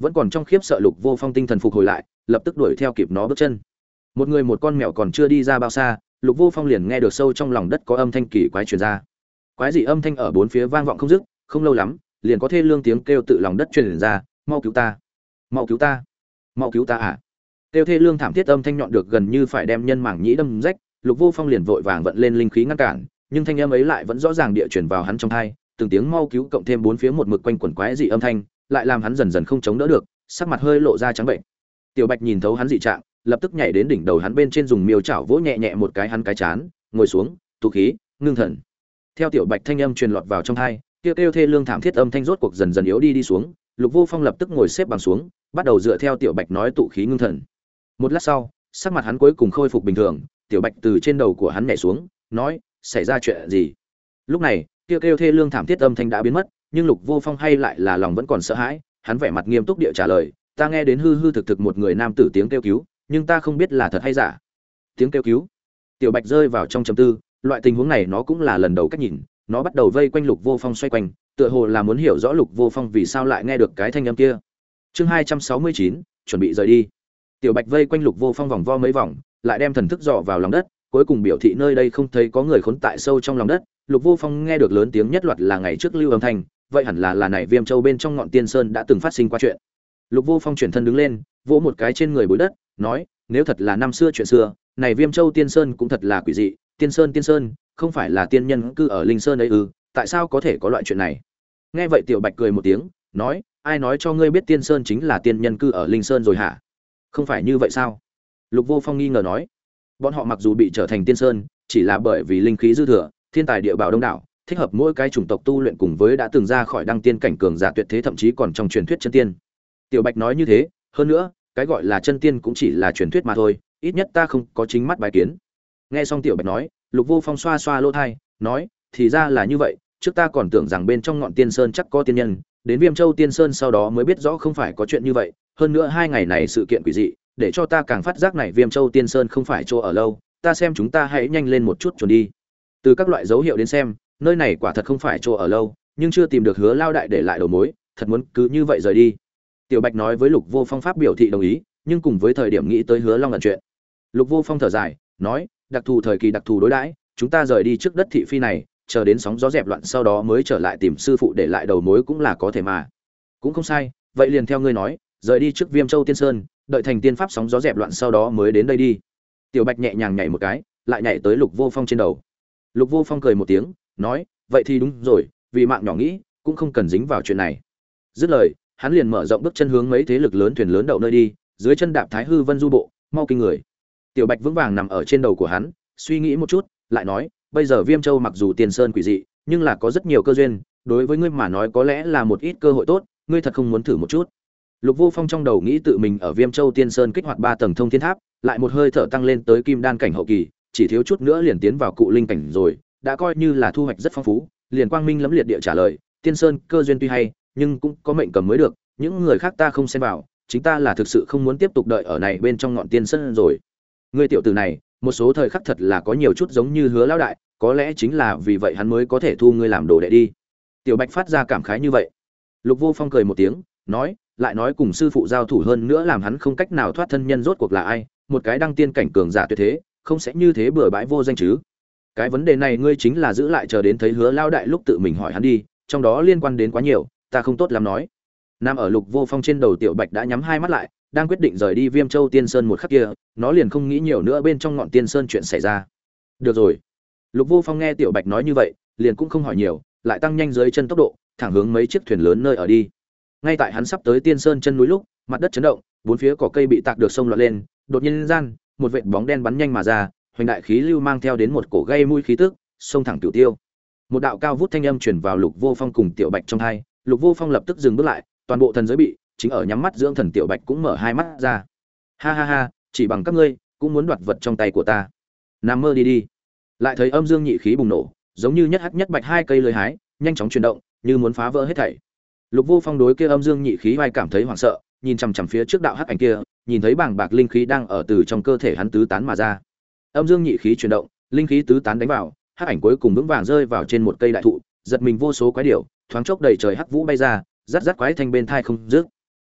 Vẫn còn trong khiếp sợ, Lục Vô Phong tinh thần phục hồi lại, lập tức đuổi theo kịp nó bước chân. Một người một con mèo còn chưa đi ra bao xa, Lục Vô Phong liền nghe được sâu trong lòng đất có âm thanh kỳ quái truyền ra. Quái dị âm thanh ở bốn phía vang vọng không dứt, không lâu lắm, liền có thê lương tiếng kêu tự lòng đất truyền ra, "Mau cứu ta! Mau cứu ta! Mau cứu ta à!" Kêu thê lương thảm thiết âm thanh nhọn được gần như phải đem nhân mảng nhĩ đâm rách, Lục Vô Phong liền vội vàng vận lên linh khí ngăn cản, nhưng thanh âm ấy lại vẫn rõ ràng địa truyền vào hắn trong tai, từng tiếng mau cứu cộng thêm bốn phía một mực quanh quẩn quái dị âm thanh, lại làm hắn dần dần không chống đỡ được, sắc mặt hơi lộ ra trắng bệnh. Tiểu Bạch nhìn thấu hắn dị trạng, lập tức nhảy đến đỉnh đầu hắn bên trên, dùng miêu chảo vỗ nhẹ nhẹ một cái hắn cái chán, ngồi xuống, tụ khí, ngưng thần. Theo Tiểu Bạch thanh âm truyền lọt vào trong tai, kêu thê lương thảm thiết âm thanh rốt cuộc dần dần yếu đi xuống, Lục Vô Phong lập tức ngồi xếp bằng xuống, bắt đầu dựa theo Tiểu Bạch nói tụ khí ngưng thần. Một lát sau, sắc mặt hắn cuối cùng khôi phục bình thường, Tiểu Bạch từ trên đầu của hắn nhảy xuống, nói: "Xảy ra chuyện gì?" Lúc này, kêu thê lương thảm thiết âm thanh đã biến mất, nhưng Lục Vô Phong hay lại là lòng vẫn còn sợ hãi, hắn vẻ mặt nghiêm túc địa trả lời: "Ta nghe đến hư hư thực thực một người nam tử tiếng kêu cứu, nhưng ta không biết là thật hay giả." Tiếng kêu cứu? Tiểu Bạch rơi vào trong trầm tư, loại tình huống này nó cũng là lần đầu cách nhìn, nó bắt đầu vây quanh Lục Vô Phong xoay quanh, tựa hồ là muốn hiểu rõ Lục Vô Phong vì sao lại nghe được cái thanh âm kia. Chương 269, chuẩn bị rời đi. Tiểu Bạch vây quanh Lục Vô Phong vòng vo mấy vòng, lại đem thần thức dò vào lòng đất, cuối cùng biểu thị nơi đây không thấy có người khốn tại sâu trong lòng đất. Lục Vô Phong nghe được lớn tiếng nhất loạt là ngày trước lưu âm thanh, vậy hẳn là này Viêm Châu bên trong ngọn Tiên Sơn đã từng phát sinh qua chuyện. Lục Vô Phong chuyển thân đứng lên, vỗ một cái trên người bụi đất, nói: "Nếu thật là năm xưa chuyện xưa, này Viêm Châu Tiên Sơn cũng thật là quỷ dị, Tiên Sơn, không phải là tiên nhân cư ở Linh Sơn ấy ư? Tại sao có thể có loại chuyện này?" Nghe vậy Tiểu Bạch cười một tiếng, nói: "Ai nói cho ngươi biết Tiên Sơn chính là tiên nhân cư ở Linh Sơn rồi hả? Không phải như vậy sao?" Lục Vô Phong nghi ngờ nói: "Bọn họ mặc dù bị trở thành Tiên Sơn, chỉ là bởi vì linh khí dư thừa, thiên tài địa bảo đông đảo, thích hợp mỗi cái chủng tộc tu luyện, cùng với đã từng ra khỏi đăng tiên cảnh cường giả tuyệt thế, thậm chí còn trong truyền thuyết chân tiên." Tiểu Bạch nói như thế, hơn nữa, cái gọi là chân tiên cũng chỉ là truyền thuyết mà thôi, ít nhất ta không có chính mắt bái kiến. Nghe xong Tiểu Bạch nói, Lục Vô Phong xoa xoa lỗ tai, nói: "Thì ra là như vậy, trước ta còn tưởng rằng bên trong ngọn Tiên Sơn chắc có tiên nhân, đến Viêm Châu Tiên Sơn sau đó mới biết rõ không phải có chuyện như vậy, hơn nữa hai ngày này sự kiện quỷ dị, để cho ta càng phát giác này Viêm Châu Tiên Sơn không phải chỗ ở lâu, ta xem chúng ta hãy nhanh lên một chút chuẩn đi." Từ các loại dấu hiệu đến xem, nơi này quả thật không phải chỗ ở lâu, nhưng chưa tìm được Hứa lao đại để lại đầu mối, thật muốn cứ như vậy rời đi. Tiểu Bạch nói với Lục Vô Phong pháp biểu thị đồng ý, nhưng cùng với thời điểm nghĩ tới Hứa Long ẩn chuyện. Lục Vô Phong thở dài, nói: "Đặc thù thời kỳ đặc thù đối đãi, chúng ta rời đi trước đất thị phi này, chờ đến sóng gió dẹp loạn sau đó mới trở lại tìm sư phụ để lại đầu mối cũng là có thể mà." Cũng không sai, vậy liền theo ngươi nói, rời đi trước Viêm Châu Tiên Sơn, đợi thành tiên pháp sóng gió dẹp loạn sau đó mới đến đây đi. Tiểu Bạch nhẹ nhàng nhảy một cái, lại nhảy tới Lục Vô Phong trên đầu. Lục Vô Phong cười một tiếng, nói: "Vậy thì đúng rồi, vì mạng nhỏ nghĩ, cũng không cần dính vào chuyện này." Dứt lời, hắn liền mở rộng bước chân hướng mấy thế lực lớn thuyền lớn đậu nơi đi, dưới chân đạp Thái Hư Vân Du bộ, mau kinh người. Tiểu Bạch vững vàng nằm ở trên đầu của hắn, suy nghĩ một chút, lại nói: "Bây giờ Viêm Châu mặc dù Tiên Sơn quỷ dị, nhưng là có rất nhiều cơ duyên, đối với ngươi mà nói có lẽ là một ít cơ hội tốt, ngươi thật không muốn thử một chút?" Lục Vô Phong trong đầu nghĩ tự mình ở Viêm Châu Tiên Sơn kích hoạt 3 tầng thông thiên tháp, lại một hơi thở tăng lên tới kim đan cảnh hậu kỳ, chỉ thiếu chút nữa liền tiến vào cụ linh cảnh rồi, đã coi như là thu hoạch rất phong phú, liền quang minh lẫm liệt địa trả lời: "Tiên Sơn cơ duyên tuy hay, nhưng cũng có mệnh cầm mới được, những người khác ta không xen vào, chính ta là thực sự không muốn tiếp tục đợi ở này bên trong ngọn Tiên Sơn rồi." Ngươi tiểu tử này, một số thời khắc thật là có nhiều chút giống như Hứa lão đại, có lẽ chính là vì vậy hắn mới có thể thu ngươi làm đồ đệ đi. Tiểu Bạch phát ra cảm khái như vậy. Lục Vô Phong cười một tiếng, nói: "Lại nói cùng sư phụ giao thủ hơn nữa làm hắn không cách nào thoát thân nhân rốt cuộc là ai, một cái đăng tiên cảnh cường giả tuyệt thế, không sẽ như thế bừa bãi vô danh chứ?" Cái vấn đề này ngươi chính là giữ lại chờ đến thấy Hứa lão đại lúc tự mình hỏi hắn đi, trong đó liên quan đến quá nhiều, ta không tốt lắm nói. Nam ở Lục Vô Phong trên đầu Tiểu Bạch đã nhắm hai mắt lại, đang quyết định rời đi Viêm Châu Tiên Sơn một khắc kia, nó liền không nghĩ nhiều nữa bên trong ngọn Tiên Sơn chuyện xảy ra. Được rồi. Lục Vô Phong nghe Tiểu Bạch nói như vậy, liền cũng không hỏi nhiều, lại tăng nhanh dưới chân tốc độ, thẳng hướng mấy chiếc thuyền lớn nơi ở đi. Ngay tại hắn sắp tới Tiên Sơn chân núi lúc, mặt đất chấn động, bốn phía cỏ cây bị tạc được sông loạn lên, đột nhiên gian, một vệt bóng đen bắn nhanh mà ra, hoành đại khí lưu mang theo đến một cổ gây mũi khí tức, xông thẳng Cửu Tiêu. Một đạo cao vút thanh âm truyền vào Lục Vô Phong cùng Tiểu Bạch trong tai, Lục Vô Phong lập tức dừng bước lại, toàn bộ thần giới bị chính ở nhắm mắt dưỡng thần Tiểu Bạch cũng mở hai mắt ra. Ha ha ha, chỉ bằng các ngươi cũng muốn đoạt vật trong tay của ta, nằm mơ đi đi. Lại thấy âm dương nhị khí bùng nổ, giống như nhất hắc nhất bạch hai cây lưới hái, nhanh chóng chuyển động, như muốn phá vỡ hết thảy. Lục Vô Phong đối kia âm dương nhị khí vai cảm thấy hoảng sợ, nhìn chằm chằm phía trước đạo hắc ảnh kia, nhìn thấy bàng bạc linh khí đang ở từ trong cơ thể hắn tứ tán mà ra. Âm dương nhị khí chuyển động, linh khí tứ tán đánh vào, hắc ảnh cuối cùng vững vàng rơi vào trên một cây đại thụ, giật mình vô số quái điểu, thoáng chốc đầy trời hắc vũ bay ra, rát rát quái thanh bên thai không dứt.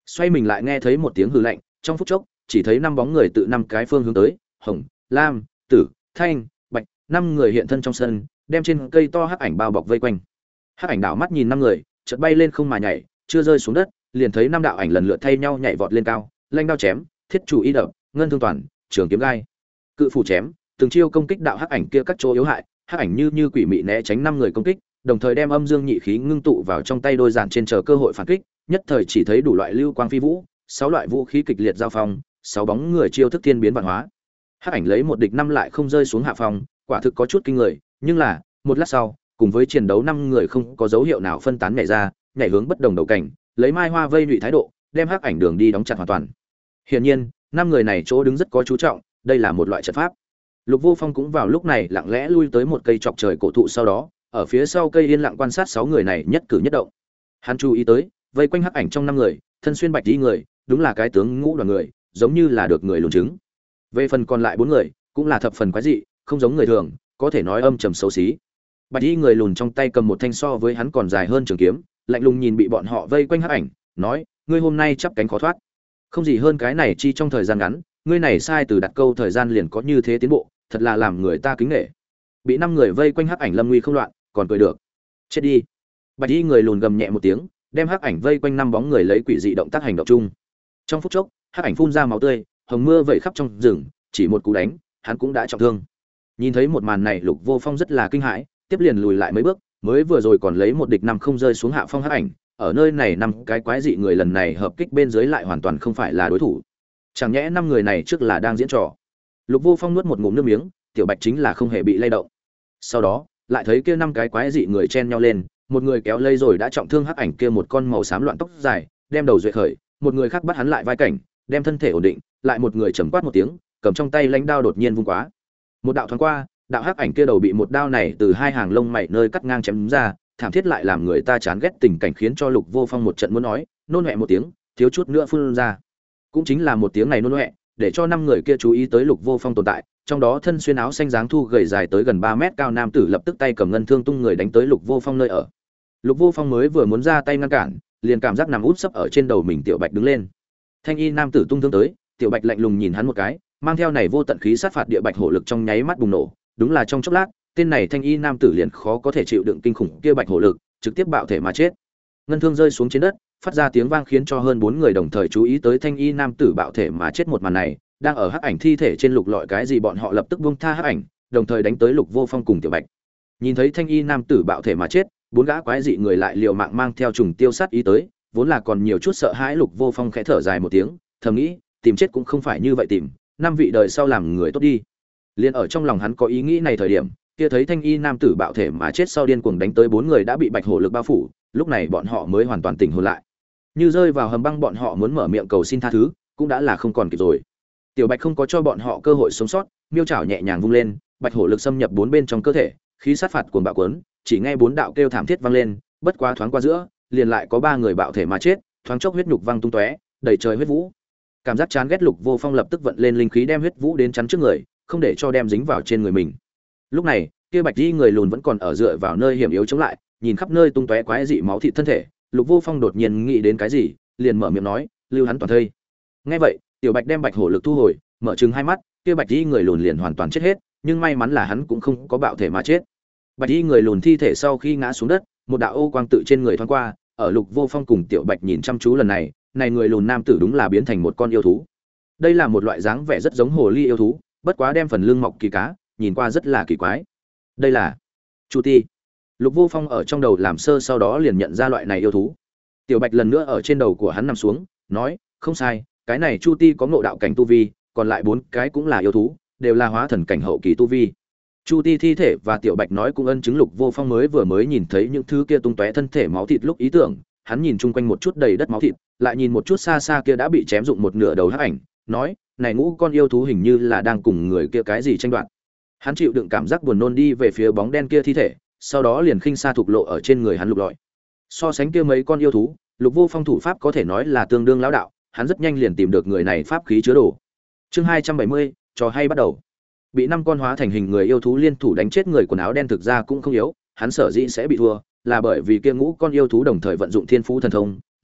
Xoay mình lại nghe thấy một tiếng hừ lạnh, trong phút chốc chỉ thấy năm bóng người tự năm cái phương hướng tới, hồng, lam, tử, thanh, bạch, năm người hiện thân trong sân, đem trên cây to hắc ảnh bao bọc vây quanh. Hắc ảnh đảo mắt nhìn năm người, chợt bay lên không mà nhảy, chưa rơi xuống đất, liền thấy năm đạo ảnh lần lượt thay nhau nhảy vọt lên cao, lanh đao chém, thiết chủ y đập, ngân thương toàn, trường kiếm gai, cự phủ chém, từng chiêu công kích đạo hắc ảnh kia các chỗ yếu hại, hắc ảnh như quỷ mị né tránh năm người công kích, đồng thời đem âm dương nhị khí ngưng tụ vào trong tay đôi giản trên chờ cơ hội phản kích, nhất thời chỉ thấy đủ loại lưu quang phi vũ, 6 loại vũ khí kịch liệt giao phong, 6 bóng người chiêu thức thiên biến vạn hóa. Hắc ảnh lấy một địch năm lại không rơi xuống hạ phong, quả thực có chút kinh người, nhưng là, một lát sau, cùng với chiến đấu năm người không có dấu hiệu nào phân tán nhảy ra, nhảy hướng bất đồng đầu cảnh, lấy mai hoa vây nhụy thái độ, đem hắc ảnh đường đi đóng chặt hoàn toàn. Hiển nhiên, năm người này chỗ đứng rất có chú trọng, đây là một loại trận pháp. Lục Vô Phong cũng vào lúc này lặng lẽ lui tới một cây chọc trời cổ thụ sau đó, ở phía sau cây yên lặng quan sát 6 người này nhất cử nhất động. Hắn chú ý tới, vây quanh hắc ảnh trong 5 người, thân xuyên bạch y người, đúng là cái tướng ngũ đoàn người, giống như là được người lùn trứng. Về phần còn lại 4 người, cũng là thập phần quái dị, không giống người thường, có thể nói âm trầm xấu xí. Bạch y người lùn trong tay cầm một thanh so với hắn còn dài hơn trường kiếm, lạnh lùng nhìn bị bọn họ vây quanh hắc ảnh, nói: "Ngươi hôm nay chắp cánh khó thoát. Không gì hơn cái này chi trong thời gian ngắn, ngươi này sai từ đặt câu thời gian liền có như thế tiến bộ, thật là làm người ta kính nể." Bị 5 người vây quanh hắc ảnh lâm nguy không loạn, còn cười được. Chết đi. Bạch y người lùn gầm nhẹ một tiếng, đem hắc ảnh vây quanh 5 bóng người lấy quỷ dị động tác hành động chung. Trong phút chốc, hắc ảnh phun ra máu tươi, hồng mưa vẩy khắp trong rừng, chỉ một cú đánh, hắn cũng đã trọng thương. Nhìn thấy một màn này, Lục Vô Phong rất là kinh hãi, tiếp liền lùi lại mấy bước, mới vừa rồi còn lấy một địch năm không rơi xuống hạ phong hắc ảnh, ở nơi này 5 cái quái dị người lần này hợp kích bên dưới lại hoàn toàn không phải là đối thủ. Chẳng nhẽ 5 người này trước là đang diễn trò. Lục Vô Phong nuốt một ngụm nước miếng, Tiểu Bạch chính là không hề bị lay động. Sau đó, lại thấy kia 5 cái quái dị người chen nhau lên, một người kéo lây rồi đã trọng thương hắc ảnh kia một con màu xám loạn tóc dài, đem đầu duệ khởi, một người khác bắt hắn lại vai cảnh, đem thân thể ổn định, lại một người trầm quát một tiếng, cầm trong tay lãnh đao đột nhiên vung quá. Một đạo thoáng qua, đạo hắc ảnh kia đầu bị một đao này từ 2 hàng lông mày nơi cắt ngang chém ra, thảm thiết lại làm người ta chán ghét tình cảnh, khiến cho Lục Vô Phong một trận muốn nói, nôn hoẹ một tiếng, thiếu chút nữa phun ra. Cũng chính là một tiếng này nôn hoẹ, để cho 5 người kia chú ý tới Lục Vô Phong tồn tại, trong đó thân xuyên áo xanh dáng thu gầy dài tới gần 3 mét cao nam tử lập tức tay cầm ngân thương tung người đánh tới Lục Vô Phong nơi ở. Lục Vô Phong mới vừa muốn ra tay ngăn cản, liền cảm giác nằm úp sấp ở trên đầu mình Tiểu Bạch đứng lên. Thanh y nam tử tung thương tới, Tiểu Bạch lạnh lùng nhìn hắn một cái, mang theo này vô tận khí sát phạt địa bạch hổ lực trong nháy mắt bùng nổ, đúng là trong chốc lát, tên này thanh y nam tử liền khó có thể chịu đựng kinh khủng kia bạch hổ lực, trực tiếp bạo thể mà chết. Ngân thương rơi xuống trên đất, phát ra tiếng vang khiến cho hơn 4 người đồng thời chú ý tới thanh y nam tử bạo thể mà chết một màn này, đang ở hắc ảnh thi thể trên lục lọi cái gì, bọn họ lập tức buông tha hắc ảnh, đồng thời đánh tới Lục Vô Phong cùng Tiểu Bạch. Nhìn thấy thanh y nam tử bạo thể mà chết, 4 gã quái dị người lại liều mạng mang theo trùng tiêu sát ý tới, vốn là còn nhiều chút sợ hãi. Lục Vô Phong khẽ thở dài một tiếng, thầm nghĩ, tìm chết cũng không phải như vậy tìm, 5 vị đời sau làm người tốt đi. Liên ở trong lòng hắn có ý nghĩ này thời điểm, kia thấy thanh y nam tử bạo thể mà chết sau điên cuồng đánh tới 4 người đã bị bạch hổ lực bao phủ, lúc này bọn họ mới hoàn toàn tỉnh hồn lại. Như rơi vào hầm băng, bọn họ muốn mở miệng cầu xin tha thứ, cũng đã là không còn kịp rồi. Tiểu Bạch không có cho bọn họ cơ hội sống sót, miêu chảo nhẹ nhàng vung lên, bạch hổ lực xâm nhập 4 bên trong cơ thể, khí sát phạt cuồng bạo cuốn, chỉ nghe 4 đạo kêu thảm thiết vang lên, bất quá thoáng qua giữa, liền lại có 3 người bạo thể mà chết, thoáng chốc huyết nhục văng tung tóe, đầy trời huyết vũ. Cảm giác chán ghét, Lục Vô Phong lập tức vận lên linh khí đem huyết vũ đến chắn trước người, không để cho đem dính vào trên người mình. Lúc này, kia bạch y người lùn vẫn còn ở dựa vào nơi hiểm yếu chống lại, nhìn khắp nơi tung tóe quái dị máu thịt thân thể, Lục Vô Phong đột nhiên nghĩ đến cái gì, liền mở miệng nói, lưu hắn toàn thây. Nghe vậy, Tiểu Bạch đem bạch hổ lực thu hồi, mở trừng hai mắt, kia bạch y người lùn liền hoàn toàn chết hết, nhưng may mắn là hắn cũng không có bạo thể mà chết. Bạch y người lùn thi thể sau khi ngã xuống đất, một đạo ô quang tự trên người thoáng qua, ở Lục Vô Phong cùng Tiểu Bạch nhìn chăm chú lần này, này người lùn nam tử đúng là biến thành một con yêu thú. Đây là một loại dáng vẻ rất giống hồ ly yêu thú, bất quá đem phần lưng mọc kỳ cá, nhìn qua rất là kỳ quái. Đây là Chu Ti. Lục Vô Phong ở trong đầu làm sơ, sau đó liền nhận ra loại này yêu thú. Tiểu Bạch lần nữa ở trên đầu của hắn nằm xuống, nói, không sai, cái này Chu Ti có ngộ đạo cảnh tu vi, còn lại 4 cái cũng là yêu thú, đều là hóa thần cảnh hậu kỳ tu vi. Chu Ti thi thể và Tiểu Bạch nói cũng ân chứng Lục Vô Phong mới nhìn thấy những thứ kia tung tóe thân thể máu thịt lúc ý tưởng, hắn nhìn chung quanh một chút đầy đất máu thịt, lại nhìn một chút xa xa kia đã bị chém dụng một nửa đầu hắc ảnh, nói, này ngũ con yêu thú hình như là đang cùng người kia cái gì tranh đoạt. Hắn chịu đựng cảm giác buồn nôn đi về phía bóng đen kia thi thể, sau đó liền khinh xa thục lộ ở trên người hắn lục lọi. So sánh kia mấy con yêu thú, Lục Vô Phong thủ pháp có thể nói là tương đương lão đạo, hắn rất nhanh liền tìm được người này pháp khí chứa đồ. Chương 270, trò hay bắt đầu. Bị 5 con hóa thành hình người yêu thú liên thủ đánh chết người quần áo đen thực ra cũng không yếu, hắn sở dĩ sẽ bị thua, là bởi vì kia ngũ con yêu thú đồng thời vận dụng thiên phú thần thông,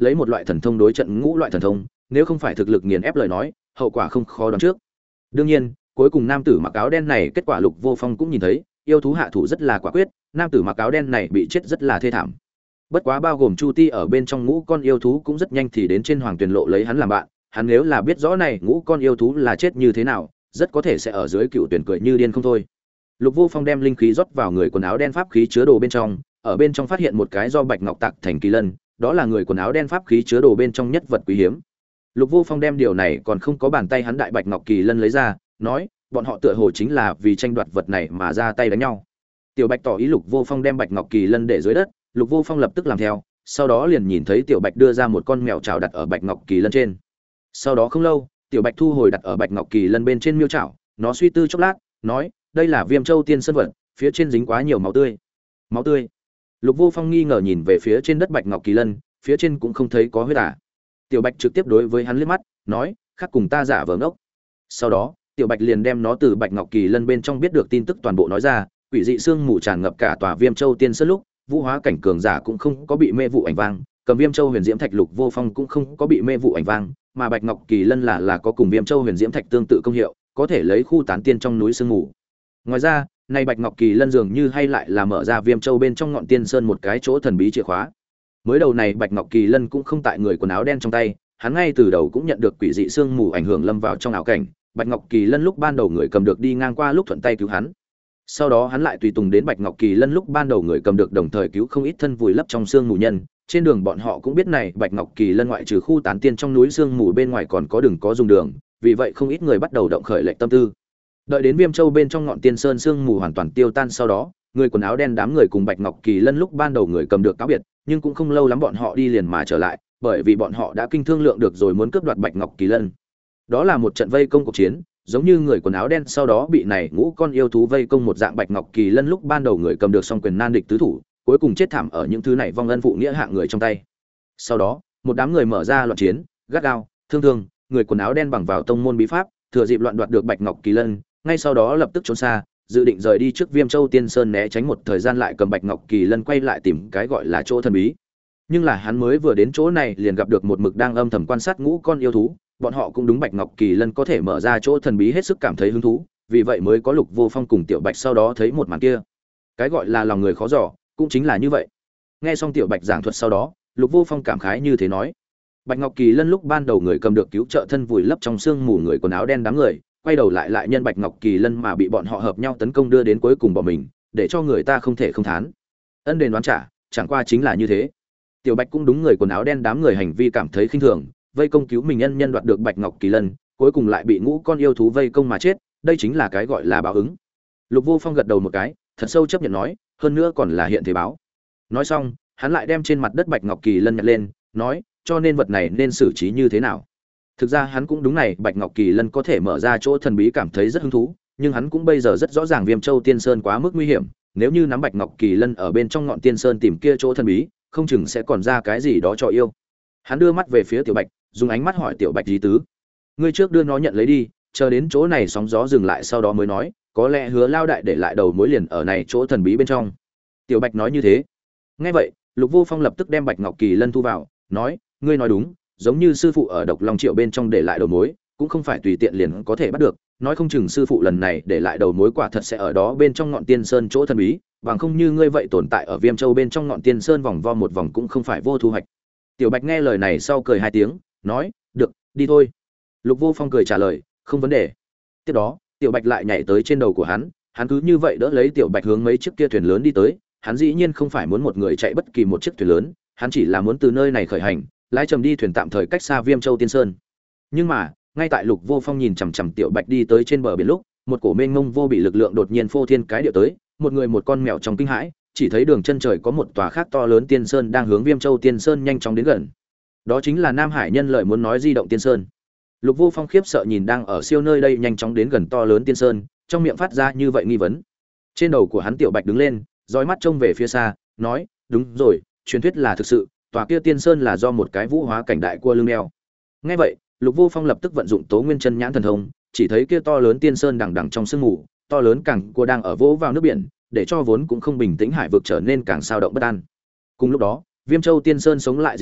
lấy một loại thần thông đối trận ngũ loại thần thông, nếu không phải thực lực nghiền ép lời nói, hậu quả không khó đoán trước. Đương nhiên, cuối cùng nam tử mặc áo đen này kết quả Lục Vô Phong cũng nhìn thấy, yêu thú hạ thủ rất là quả quyết, nam tử mặc áo đen này bị chết rất là thê thảm. Bất quá bao gồm Chu Ti ở bên trong ngũ con yêu thú cũng rất nhanh thì đến trên Hoàng Tuyền Lộ lấy hắn làm bạn, hắn nếu là biết rõ này ngũ con yêu thú là chết như thế nào, rất có thể sẽ ở dưới Cựu Tuyển cười như điên không thôi. Lục Vô Phong đem linh khí rót vào người quần áo đen pháp khí chứa đồ bên trong, ở bên trong phát hiện một cái do bạch ngọc tạc thành kỳ lân, đó là người quần áo đen pháp khí chứa đồ bên trong nhất vật quý hiếm. Lục Vô Phong đem điều này còn không có bàn tay hắn đại bạch ngọc kỳ lân lấy ra, nói, bọn họ tựa hồ chính là vì tranh đoạt vật này mà ra tay đánh nhau. Tiểu Bạch tỏ ý Lục Vô Phong đem bạch ngọc kỳ lân để dưới đất, Lục Vô Phong lập tức làm theo, sau đó liền nhìn thấy Tiểu Bạch đưa ra một con mèo chảo đặt ở bạch ngọc kỳ lân trên. Sau đó không lâu, Tiểu Bạch thu hồi đặt ở bạch ngọc kỳ lân bên trên miêu chảo, nó suy tư chốc lát, nói, đây là Viêm Châu tiên sơn vật, phía trên dính quá nhiều máu tươi. Máu tươi? Lục Vô Phong nghi ngờ nhìn về phía trên đất bạch ngọc kỳ lân, phía trên cũng không thấy có huyết à. Tiểu Bạch trực tiếp đối với hắn liếc mắt, nói, khác cùng ta giả vờ ngốc. Sau đó, Tiểu Bạch liền đem nó từ bạch ngọc kỳ lân bên trong biết được tin tức toàn bộ nói ra, quỷ dị sương mù tràn ngập cả tòa Viêm Châu tiên sơn lúc, vũ hóa cảnh cường giả cũng không có bị mê vụ ảnh vang, cầm Viêm Châu huyền diễm thạch Lục Vô Phong cũng không có bị mê vụ ảnh vang, mà bạch ngọc kỳ lân là có cùng Viêm Châu huyền diễm thạch tương tự công hiệu, có thể lấy khu tán tiên trong núi sương mù. Ngoài ra, này bạch ngọc kỳ lân dường như hay lại là mở ra Viêm Châu bên trong ngọn tiên sơn một cái chỗ thần bí chìa khóa. Mới đầu này bạch ngọc kỳ lân cũng không tại người quần áo đen trong tay, hắn ngay từ đầu cũng nhận được quỷ dị sương mù ảnh hưởng lâm vào trong ảo cảnh, bạch ngọc kỳ lân lúc ban đầu người cầm được đi ngang qua lúc thuận tay cứu hắn. Sau đó hắn lại tùy tùng đến bạch ngọc kỳ lân lúc ban đầu người cầm được đồng thời cứu không ít thân vùi lấp trong sương mù nhân. Trên đường bọn họ cũng biết này bạch ngọc kỳ lân ngoại trừ khu tán tiên trong núi sương mù bên ngoài còn có đường có dùng đường, vì vậy không ít người bắt đầu động khởi lệnh tâm tư. Đợi đến Viêm Châu bên trong ngọn tiên sơn sương mù hoàn toàn tiêu tan sau đó, người quần áo đen đám người cùng bạch ngọc kỳ lân lúc ban đầu người cầm được cáo biệt, nhưng cũng không lâu lắm bọn họ đi liền mà trở lại, bởi vì bọn họ đã kinh thương lượng được rồi muốn cướp đoạt bạch ngọc kỳ lân. Đó là một trận vây công cuộc chiến, giống như người quần áo đen sau đó bị này ngũ con yêu thú vây công một dạng. Bạch ngọc kỳ lân lúc ban đầu người cầm được song quyền nan địch tứ thủ, cuối cùng chết thảm ở những thứ này vong ân phụ nghĩa hạng người trong tay. Sau đó, một đám người mở ra loạn chiến, gắt gao, thương, người quần áo đen bằng vào tông môn bí pháp, thừa dịp loạn đoạt được bạch ngọc kỳ lân, ngay sau đó lập tức trốn xa, dự định rời đi trước Viêm Châu Tiên Sơn né tránh một thời gian lại cầm bạch ngọc kỳ lân quay lại tìm cái gọi là chỗ thần bí. Nhưng là hắn mới vừa đến chỗ này liền gặp được một mực đang âm thầm quan sát ngũ con yêu thú, bọn họ cũng đúng bạch ngọc kỳ lân có thể mở ra chỗ thần bí hết sức cảm thấy hứng thú, vì vậy mới có Lục Vô Phong cùng Tiểu Bạch sau đó thấy một màn kia. Cái gọi là lòng người khó dò, cũng chính là như vậy. Nghe xong Tiểu Bạch giảng thuật sau đó, Lục Vô Phong cảm khái như thế nói: Bạch ngọc kỳ lân lúc ban đầu người cầm được cứu trợ thân vùi lấp trong sương mù người quần áo đen đám người, quay đầu lại nhân bạch ngọc kỳ lân mà bị bọn họ hợp nhau tấn công đưa đến cuối cùng bỏ mình, để cho người ta không thể không thán. Ân đền đoán trả, chẳng qua chính là như thế. Tiểu Bạch cũng đúng người quần áo đen đám người hành vi cảm thấy khinh thường, vây công cứu mình nhân đoạt được bạch ngọc kỳ lân, cuối cùng lại bị ngũ con yêu thú vây công mà chết, đây chính là cái gọi là báo ứng. Lục Vô Phong gật đầu một cái, thật sâu chấp nhận nói, hơn nữa còn là hiện thế báo. Nói xong, hắn lại đem trên mặt đất bạch ngọc kỳ lân nhặt lên, nói, cho nên vật này nên xử trí như thế nào. Thực ra hắn cũng đúng này bạch ngọc kỳ lân có thể mở ra chỗ thần bí cảm thấy rất hứng thú, nhưng hắn cũng bây giờ rất rõ ràng Viêm Châu Tiên Sơn quá mức nguy hiểm, nếu như nắm bạch ngọc kỳ lân ở bên trong ngọn tiên sơn tìm kia chỗ thần bí, không chừng sẽ còn ra cái gì đó cho yêu. Hắn đưa mắt về phía Tiểu Bạch, dùng ánh mắt hỏi Tiểu Bạch ý tứ. Ngươi trước đưa nó nhận lấy đi, chờ đến chỗ này sóng gió dừng lại sau đó mới nói, có lẽ Hứa lao đại để lại đầu mối liền ở này chỗ thần bí bên trong. Tiểu Bạch nói như thế. Nghe vậy, Lục Vô Phong lập tức đem bạch ngọc kỳ lân thu vào, nói, ngươi nói đúng, giống như sư phụ ở Độc Long Triệu bên trong để lại đầu mối, cũng không phải tùy tiện liền có thể bắt được, nói không chừng sư phụ lần này để lại đầu mối quả thật sẽ ở đó bên trong ngọn tiên sơn chỗ thần bí, bằng không như ngươi vậy tồn tại ở Viêm Châu bên trong ngọn tiên sơn vòng vo một vòng cũng không phải vô thu hoạch. Tiểu Bạch nghe lời này sau cười hai tiếng, nói, được, đi thôi. Lục Vô Phong cười trả lời, không vấn đề. Tiếp đó, Tiểu Bạch lại nhảy tới trên đầu của hắn cứ như vậy đỡ lấy Tiểu Bạch hướng mấy chiếc kia thuyền lớn đi tới. Hắn dĩ nhiên không phải muốn một người chạy bất kỳ một chiếc thuyền lớn, hắn chỉ là muốn từ nơi này khởi hành, lái trầm đi thuyền tạm thời cách xa Viêm Châu Tiên Sơn. Nhưng mà, ngay tại Lục Vô Phong nhìn chằm chằm Tiểu Bạch đi tới trên bờ biển lúc, một cổ mênh mông vô bị lực lượng đột nhiên phô thiên cái điệu tới, một người một con mèo trong kinh hãi, chỉ thấy đường chân trời có một tòa khác to lớn tiên sơn đang hướng Viêm Châu Tiên Sơn nhanh chóng đến gần. Đó chính là Nam Hải nhân lợi muốn nói di động tiên sơn. Lục Vô Phong khiếp sợ nhìn đang ở siêu nơi đây nhanh chóng đến gần to lớn tiên sơn, trong miệng phát ra như vậy nghi vấn. Trên đầu của hắn Tiểu Bạch đứng lên, dõi mắt trông về phía xa, nói, đúng rồi, truyền thuyết là thực sự, tòa kia tiên sơn là do một cái vũ hóa cảnh đại cua lưng đeo. Nghe vậy, Lục Vô Phong lập tức vận dụng Tố Nguyên Chân Nhãn thần thông, chỉ thấy kia to lớn tiên sơn đằng đằng trong sương mù, to lớn càng cua đang ở vỗ vào nước biển, để cho vốn cũng không bình tĩnh hải vực trở nên càng sao động bất an. Cùng lúc đó, Viêm Châu Tiên Sơn sống lại dị biến,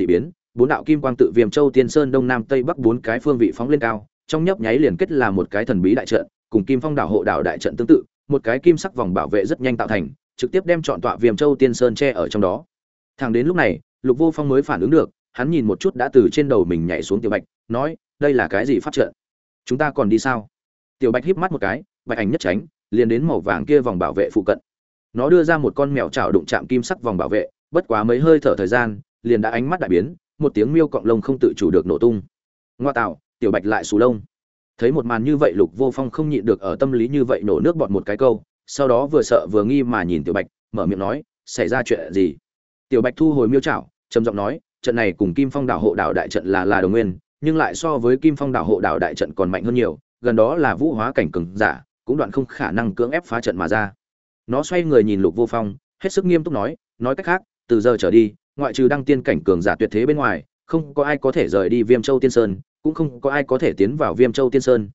bốn đạo kim quang tự Viêm Châu Tiên Sơn đông nam tây bắc bốn cái phương vị phóng lên cao, trong nhấp nháy liền kết là một cái thần bí đại trận, cùng Kim Phong Đảo hộ đảo đại trận tương tự, một cái kim sắc vòng bảo vệ rất nhanh tạo thành, trực tiếp đem trọn tọa Viêm Châu Tiên Sơn che ở trong đó. Thẳng đến lúc này, Lục Vô Phong mới phản ứng được, hắn nhìn một chút đã từ trên đầu mình nhảy xuống Tiểu Bạch, nói: "Đây là cái gì pháp trận? Chúng ta còn đi sao?" Tiểu Bạch híp mắt một cái, bạch ảnh nhất tránh, liền đến màu vàng kia vòng bảo vệ phụ cận. Nó đưa ra một con mèo chảo đụng chạm kim sắc vòng bảo vệ, bất quá mấy hơi thở thời gian, liền đã ánh mắt đại biến, một tiếng miêu cọng lông không tự chủ được nổ tung. Ngoa tạo, Tiểu Bạch lại xù lông. Thấy một màn như vậy, Lục Vô Phong không nhịn được ở tâm lý như vậy nổ nước bọt một cái câu, sau đó vừa sợ vừa nghi mà nhìn Tiểu Bạch, mở miệng nói: "Xảy ra chuyện gì?" Tiểu Bạch thu hồi miêu chảo, trầm giọng nói: "Trận này cùng Kim Phong Đảo hộ đảo đại trận là đồng nguyên, nhưng lại so với Kim Phong Đảo hộ đảo đại trận còn mạnh hơn nhiều, gần đó là vũ hóa cảnh cường giả, cũng đoạn không khả năng cưỡng ép phá trận mà ra." Nó xoay người nhìn Lục Vô Phong, hết sức nghiêm túc nói cách khác, từ giờ trở đi, ngoại trừ đăng tiên cảnh cường giả tuyệt thế bên ngoài, không có ai có thể rời đi Viêm Châu Tiên Sơn, cũng không có ai có thể tiến vào Viêm Châu Tiên Sơn,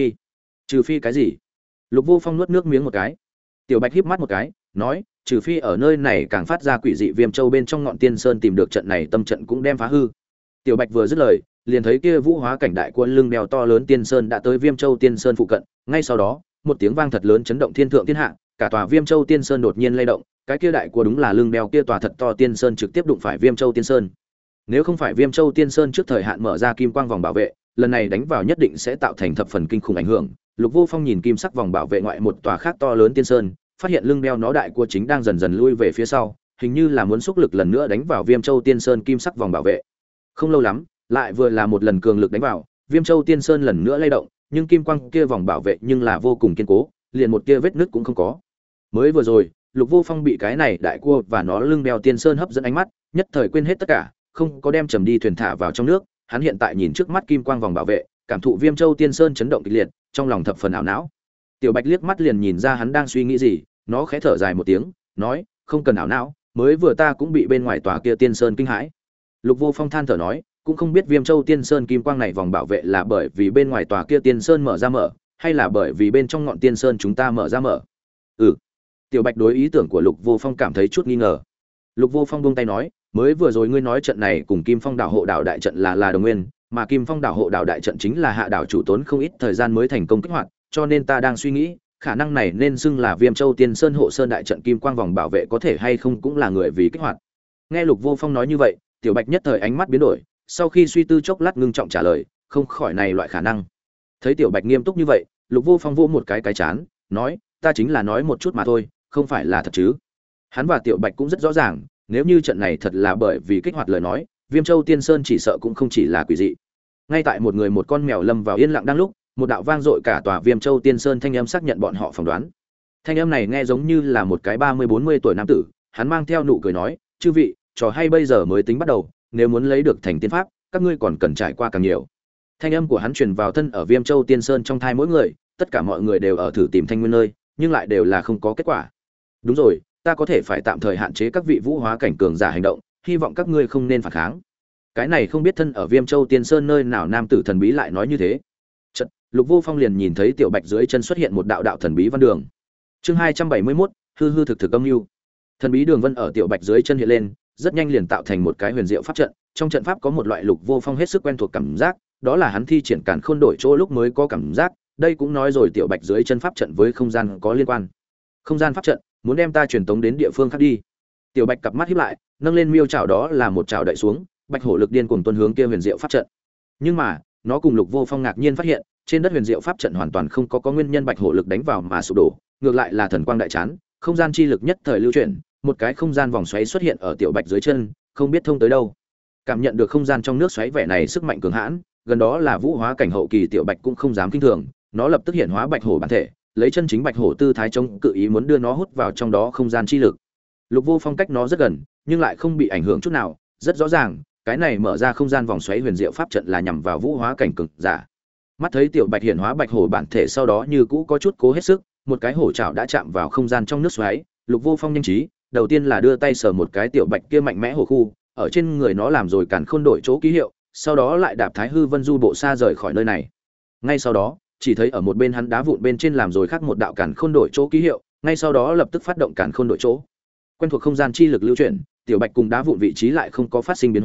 trừ phi cái gì? Lục Vô Phong nuốt nước miếng một cái. Tiểu Bạch híp mắt một cái, nói: "Trừ phi ở nơi này càng phát ra quỷ dị Viêm Châu bên trong ngọn Tiên Sơn tìm được trận này tâm trận cũng đem phá hư." Tiểu Bạch vừa dứt lời, liền thấy kia vũ hóa cảnh đại quân lưng đèo to lớn Tiên Sơn đã tới Viêm Châu Tiên Sơn phụ cận, ngay sau đó, một tiếng vang thật lớn chấn động thiên thượng thiên hạ, cả tòa Viêm Châu Tiên Sơn đột nhiên lay động, cái kia đại quân đúng là lưng đèo kia tòa thật to Tiên Sơn trực tiếp đụng phải Viêm Châu Tiên Sơn. Nếu không phải Viêm Châu Tiên Sơn trước thời hạn mở ra kim quang vòng bảo vệ, lần này đánh vào nhất định sẽ tạo thành thập phần kinh khủng ảnh hưởng. Lục Vô Phong nhìn kim sắc vòng bảo vệ ngoại một tòa khác to lớn Tiên Sơn, phát hiện lưng đeo nó đại cua chính đang dần dần lui về phía sau, hình như là muốn xúc lực lần nữa đánh vào Viêm Châu Tiên Sơn kim sắc vòng bảo vệ. Không lâu lắm, lại vừa là một lần cường lực đánh vào, Viêm Châu Tiên Sơn lần nữa lay động, nhưng kim quang kia vòng bảo vệ nhưng là vô cùng kiên cố, liền một tia vết nứt cũng không có. Mới vừa rồi, Lục Vô Phong bị cái này đại cua và nó lưng đeo Tiên Sơn hấp dẫn ánh mắt, nhất thời quên hết tất cả, không có đem trầm đi thuyền thả vào trong nước. Hắn hiện tại nhìn trước mắt kim quang vòng bảo vệ, cảm thụ Viêm Châu Tiên Sơn chấn động kịch liệt, trong lòng thập phần ảo não. Tiểu Bạch liếc mắt liền nhìn ra hắn đang suy nghĩ gì, nó khẽ thở dài một tiếng, nói: "Không cần ảo não, mới vừa ta cũng bị bên ngoài tòa kia Tiên Sơn kinh hãi." Lục Vô Phong than thở nói, cũng không biết Viêm Châu Tiên Sơn kim quang này vòng bảo vệ là bởi vì bên ngoài tòa kia Tiên Sơn mở ra mở, hay là bởi vì bên trong ngọn Tiên Sơn chúng ta mở ra mở. Tiểu Bạch đối ý tưởng của Lục Vô Phong cảm thấy chút nghi ngờ. Lục Vô Phong buông tay nói: "Mới vừa rồi ngươi nói trận này cùng Kim Phong Đảo hộ đảo đại trận là đồng nguyên, mà Kim Phong Đảo hộ đảo đại trận chính là hạ đảo chủ tốn không ít thời gian mới thành công kích hoạt, cho nên ta đang suy nghĩ, khả năng này nên xưng là Viêm Châu Tiên Sơn hộ sơn đại trận kim quang vòng bảo vệ có thể hay không cũng là người vì kích hoạt." Nghe Lục Vô Phong nói như vậy, Tiểu Bạch nhất thời ánh mắt biến đổi, sau khi suy tư chốc lát ngưng trọng trả lời: "Không khỏi này loại khả năng." Thấy Tiểu Bạch nghiêm túc như vậy, Lục Vô Phong vỗ một cái chán, nói: "Ta chính là nói một chút mà thôi, không phải là thật chứ?" Hắn và Tiểu Bạch cũng rất rõ ràng, nếu như trận này thật là bởi vì kích hoạt lời nói, Viêm Châu Tiên Sơn chỉ sợ cũng không chỉ là quỷ dị. Ngay tại một người một con mèo lâm vào yên lặng đang lúc, một đạo vang dội cả tòa Viêm Châu Tiên Sơn thanh âm xác nhận bọn họ phỏng đoán. Thanh âm này nghe giống như là một cái 30-40 tuổi nam tử, hắn mang theo nụ cười nói: "Chư vị, trò hay bây giờ mới tính bắt đầu, nếu muốn lấy được thành tiên pháp, các ngươi còn cần trải qua càng nhiều." Thanh âm của hắn truyền vào thân ở Viêm Châu Tiên Sơn trong thai mỗi người, tất cả mọi người đều ở thử tìm thanh nguyên nơi, nhưng lại đều là không có kết quả. "Đúng rồi, ta có thể phải tạm thời hạn chế các vị vũ hóa cảnh cường giả hành động, hy vọng các ngươi không nên phản kháng." Cái này không biết thân ở Viêm Châu Tiên Sơn nơi nào nam tử thần bí lại nói như thế. Chợt, Lục Vô Phong liền nhìn thấy Tiểu Bạch dưới chân xuất hiện một đạo đạo thần bí văn đường. Chương 271, hư hư thực thực âm lưu. Thần bí đường vân ở Tiểu Bạch dưới chân hiện lên, rất nhanh liền tạo thành một cái huyền diệu pháp trận. Trong trận pháp có một loại Lục Vô Phong hết sức quen thuộc cảm giác, đó là hắn thi triển Càn Khôn đổi chỗ lúc mới có cảm giác, đây cũng nói rồi Tiểu Bạch dưới chân pháp trận với không gian có liên quan. Không gian pháp trận, muốn đem ta truyền tống đến địa phương khác đi. Tiểu Bạch cặp mắt híp lại, nâng lên miêu chảo đó là một chảo đậy xuống, bạch hổ lực điên cuồng tuôn hướng kia huyền diệu pháp trận. Nhưng mà, nó cùng Lục Vô Phong ngạc nhiên phát hiện, trên đất huyền diệu pháp trận hoàn toàn không có nguyên nhân bạch hổ lực đánh vào mà sụp đổ, ngược lại là thần quang đại chán, không gian chi lực nhất thời lưu chuyển, một cái không gian vòng xoáy xuất hiện ở Tiểu Bạch dưới chân, không biết thông tới đâu. Cảm nhận được không gian trong nước xoáy vẻ này sức mạnh cường hãn, gần đó là vũ hóa cảnh hậu kỳ Tiểu Bạch cũng không dám kinh thường, nó lập tức hiện hóa bạch hổ bản thể, lấy chân chính bạch hổ tư thái chống cự ý muốn đưa nó hút vào trong đó không gian chi lực. Lục Vô Phong cách nó rất gần, nhưng lại không bị ảnh hưởng chút nào, rất rõ ràng, cái này mở ra không gian vòng xoáy huyền diệu pháp trận là nhằm vào vũ hóa cảnh cường giả. Mắt thấy Tiểu Bạch hiện hóa bạch hổ bản thể sau đó như cũ có chút cố hết sức, một cái hổ chảo đã chạm vào không gian trong nước xoáy, Lục Vô Phong nhanh trí, đầu tiên là đưa tay sờ một cái Tiểu Bạch kia mạnh mẽ hổ khu, ở trên người nó làm rồi Càn Khôn đổi chỗ ký hiệu, sau đó lại đạp Thái Hư Vân Du bộ xa rời khỏi nơi này. Ngay sau đó, chỉ thấy ở một bên hắn đá vụn bên trên làm rồi khác một đạo Càn Khôn đổi chỗ ký hiệu, ngay sau đó lập tức phát động Càn Khôn đổi chỗ. Quen thuộc không gian chi lực lưu chuyển, Tiểu Bạch cùng đá vụn vị trí lại không có phát sinh biến hóa,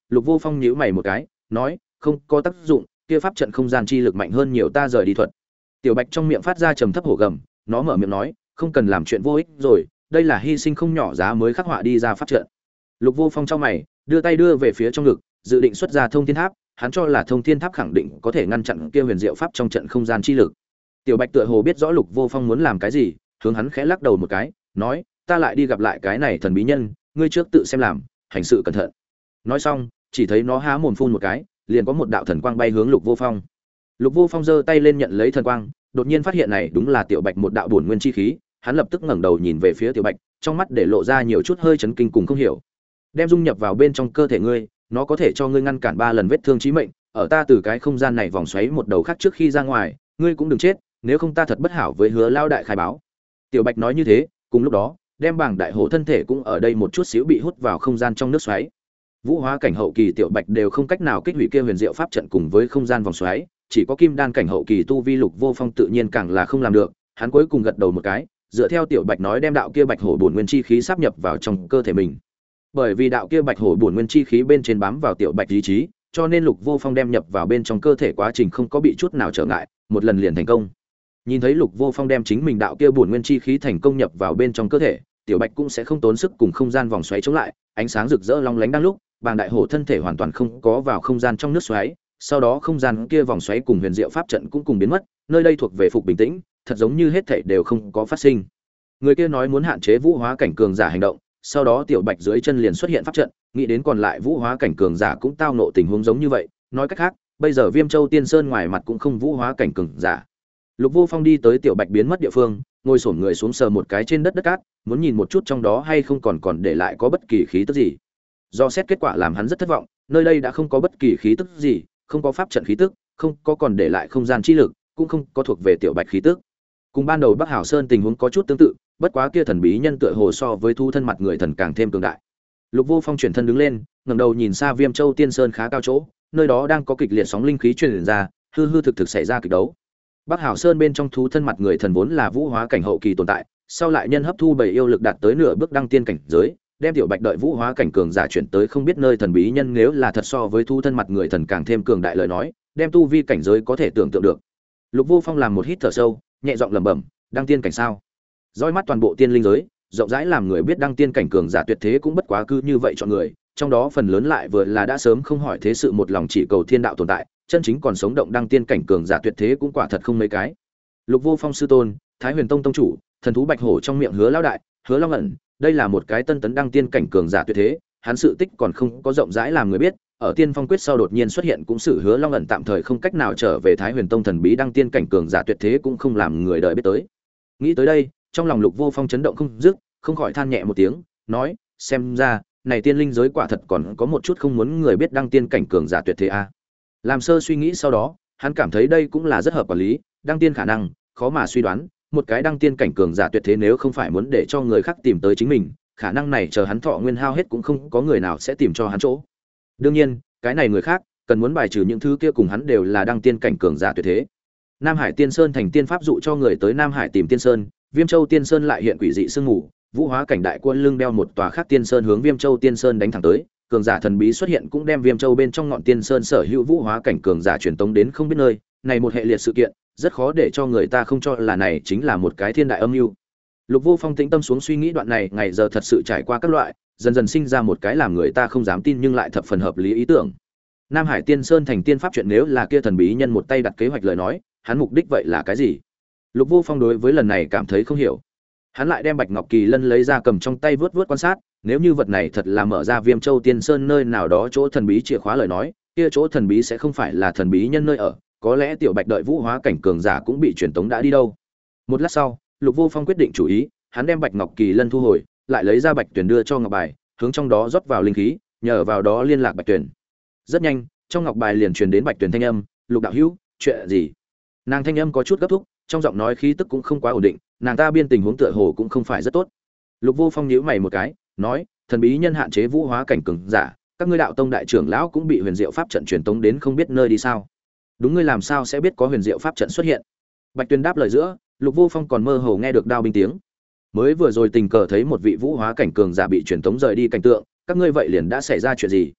Lục Vô Phong nhíu mày một cái, nói, không có tác dụng, kia pháp trận không gian chi lực mạnh hơn nhiều ta rời đi thuật. Tiểu Bạch trong miệng phát ra trầm thấp hổ gầm, nó mở miệng nói, không cần làm chuyện vô ích rồi, đây là hy sinh không nhỏ giá mới khắc họa đi ra pháp trận. Lục Vô Phong trong mày, đưa tay đưa về phía trong ngực, dự định xuất ra thông thiên tháp, hắn cho là thông thiên tháp khẳng định có thể ngăn chặn kia huyền diệu pháp trong trận không gian chi lực. Tiểu Bạch tựa hồ biết rõ Lục Vô Phong muốn làm cái gì, hướng hắn khẽ lắc đầu một cái, nói, ta lại đi gặp lại cái này thần bí nhân, ngươi trước tự xem làm, hành sự cẩn thận. Nói xong, chỉ thấy nó há mồm phun một cái, liền có một đạo thần quang bay hướng Lục Vô Phong. Lục Vô Phong giơ tay lên nhận lấy thần quang, đột nhiên phát hiện này đúng là Tiểu Bạch một đạo bổn nguyên chi khí, hắn lập tức ngẩng đầu nhìn về phía Tiểu Bạch, trong mắt để lộ ra nhiều chút hơi chấn kinh cùng không hiểu. Đem dung nhập vào bên trong cơ thể ngươi, nó có thể cho ngươi ngăn cản 3 lần vết thương chí mệnh, ở ta từ cái không gian này vòng xoáy một đầu khác trước khi ra ngoài, ngươi cũng đừng chết, nếu không ta thật bất hảo với Hứa lao đại khai báo. Tiểu Bạch nói như thế, cùng lúc đó, đem bảng đại hổ thân thể cũng ở đây một chút xíu bị hút vào không gian trong nước xoáy. Vũ hóa cảnh hậu kỳ Tiểu Bạch đều không cách nào kích hủy kia huyền diệu pháp trận cùng với không gian vòng xoáy, chỉ có kim đan cảnh hậu kỳ tu vi Lục Vô Phong tự nhiên càng là không làm được, hắn cuối cùng gật đầu một cái, dựa theo Tiểu Bạch nói đem đạo kia bạch hổ bổn nguyên chi khí sáp nhập vào trong cơ thể mình. Bởi vì đạo kia bạch hổ bổn nguyên chi khí bên trên bám vào Tiểu Bạch ý chí, cho nên Lục Vô Phong đem nhập vào bên trong cơ thể quá trình không có bị chút nào trở ngại, một lần liền thành công. Nhìn thấy Lục Vô Phong đem chính mình đạo kia bổn nguyên chi khí thành công nhập vào bên trong cơ thể, Tiểu Bạch cũng sẽ không tốn sức cùng không gian vòng xoáy chống lại, ánh sáng rực rỡ long lánh đang lúc, bàng đại hổ thân thể hoàn toàn không có vào không gian trong nước xoáy, sau đó không gian kia vòng xoáy cùng huyền diệu pháp trận cũng cùng biến mất, nơi đây thuộc về phục bình tĩnh, thật giống như hết thảy đều không có phát sinh. Người kia nói muốn hạn chế vũ hóa cảnh cường giả hành động, sau đó Tiểu Bạch dưới chân liền xuất hiện pháp trận, nghĩ đến còn lại vũ hóa cảnh cường giả cũng tao nộ tình huống giống như vậy, nói cách khác, bây giờ Viêm Châu Tiên Sơn ngoài mặt cũng không vũ hóa cảnh cường giả. Lục Vô Phong đi tới Tiểu Bạch biến mất địa phương, ngồi xổm người xuống sờ một cái trên đất cát, muốn nhìn một chút trong đó hay không còn để lại có bất kỳ khí tức gì. Do xét kết quả làm hắn rất thất vọng, nơi đây đã không có bất kỳ khí tức gì, không có pháp trận khí tức, không có còn để lại không gian chi lực, cũng không có thuộc về Tiểu Bạch khí tức. Cùng ban đầu Bắc Hảo Sơn tình huống có chút tương tự, bất quá kia thần bí nhân tựa hồ so với thu thân mặt người thần càng thêm cường đại. Lục Vô Phong chuyển thân đứng lên, ngẩng đầu nhìn xa Viêm Châu Tiên Sơn khá cao chỗ, nơi đó đang có kịch liệt sóng linh khí truyền ra, hư hư thực thực xảy ra kịch đấu. Bắc Hảo Sơn bên trong thú thân mặt người thần vốn là vũ hóa cảnh hậu kỳ tồn tại, sau lại nhân hấp thu bảy yêu lực đạt tới nửa bước đăng tiên cảnh giới, đem Tiểu Bạch đợi vũ hóa cảnh cường giả chuyển tới không biết nơi thần bí nhân nếu là thật so với thú thân mặt người thần càng thêm cường đại lời nói, đem tu vi cảnh giới có thể tưởng tượng được. Lục Vô Phong làm một hít thở sâu, nhẹ giọng lẩm bẩm, đăng tiên cảnh sao? Dõi mắt toàn bộ tiên linh giới, rộng rãi làm người biết đăng tiên cảnh cường giả tuyệt thế cũng bất quá cứ như vậy chọn người, trong đó phần lớn lại vừa là đã sớm không hỏi thế sự một lòng chỉ cầu thiên đạo tồn tại, chân chính còn sống động đăng tiên cảnh cường giả tuyệt thế cũng quả thật không mấy cái. Lục Vô Phong sư tôn, Thái Huyền Tông tông chủ, thần thú bạch hổ trong miệng Hứa lão đại, Hứa Long ẩn, đây là một cái tân tấn đăng tiên cảnh cường giả tuyệt thế, hắn sự tích còn không có rộng rãi làm người biết, ở Tiên Phong quyết sau đột nhiên xuất hiện cũng sự Hứa Long ẩn tạm thời không cách nào trở về Thái Huyền Tông thần bí đăng tiên cảnh cường giả tuyệt thế cũng không làm người đời biết tới. Nghĩ tới đây, trong lòng Lục Vô Phong chấn động không dứt, không khỏi than nhẹ một tiếng, nói, xem ra, này tiên linh giới quả thật còn có một chút không muốn người biết đăng tiên cảnh cường giả tuyệt thế a. Làm sơ suy nghĩ sau đó, hắn cảm thấy đây cũng là rất hợp quản lý, đăng tiên khả năng, khó mà suy đoán, một cái đăng tiên cảnh cường giả tuyệt thế nếu không phải muốn để cho người khác tìm tới chính mình, khả năng này chờ hắn thọ nguyên hao hết cũng không có người nào sẽ tìm cho hắn chỗ. Đương nhiên, cái này người khác cần muốn bài trừ những thứ kia cùng hắn đều là đăng tiên cảnh cường giả tuyệt thế. Nam Hải Tiên Sơn thành tiên pháp dụ cho người tới Nam Hải tìm Tiên Sơn, Viêm Châu Tiên Sơn lại hiện quỷ dị sương mù, vũ hóa cảnh đại quân lưng đeo một tòa khác Tiên Sơn hướng Viêm Châu Tiên Sơn đánh thẳng tới, cường giả thần bí xuất hiện cũng đem Viêm Châu bên trong ngọn Tiên Sơn sở hữu vũ hóa cảnh cường giả truyền tống đến không biết nơi, này một hệ liệt sự kiện, rất khó để cho người ta không cho là này chính là một cái thiên đại âm mưu. Lục Vô Phong tĩnh tâm xuống suy nghĩ đoạn này, ngày giờ thật sự trải qua các loại, dần dần sinh ra một cái làm người ta không dám tin nhưng lại thập phần hợp lý ý tưởng. Nam Hải Tiên Sơn thành tiên pháp chuyện nếu là kia thần bí nhân một tay đặt kế hoạch lời nói, hắn mục đích vậy là cái gì? Lục Vô Phong đối với lần này cảm thấy không hiểu. Hắn lại đem Bạch Ngọc Kỳ Lân lấy ra cầm trong tay vớt vớt quan sát, nếu như vật này thật là mở ra Viêm Châu Tiên Sơn nơi nào đó chỗ thần bí chìa khóa lời nói, kia chỗ thần bí sẽ không phải là thần bí nhân nơi ở, có lẽ Tiểu Bạch đợi vũ hóa cảnh cường giả cũng bị truyền tống đã đi đâu. Một lát sau, Lục Vô Phong quyết định chủ ý, hắn đem Bạch Ngọc Kỳ Lân thu hồi, lại lấy ra Bạch Tuyển đưa cho ngọc bài, hướng trong đó rót vào linh khí, nhờ vào đó liên lạc Bạch Tuyển. Rất nhanh, trong ngọc bài liền truyền đến Bạch Tuyển thanh âm, "Lục đạo hữu, chuyện gì?" Nàng thanh âm có chút gấp thúc, trong giọng nói khí tức cũng không quá ổn định, nàng ta biên tình huống tựa hồ cũng không phải rất tốt. Lục Vô Phong nhíu mày một cái, nói, thần bí nhân hạn chế vũ hóa cảnh cường giả, các ngươi đạo tông đại trưởng lão cũng bị huyền diệu pháp trận truyền tống đến không biết nơi đi sao? Đúng, ngươi làm sao sẽ biết có huyền diệu pháp trận xuất hiện? Bạch Tuyên đáp lời giữa, Lục Vô Phong còn mơ hồ nghe được đao binh tiếng. Mới vừa rồi tình cờ thấy một vị vũ hóa cảnh cường giả bị truyền tống rời đi cảnh tượng, các ngươi vậy liền đã xảy ra chuyện gì?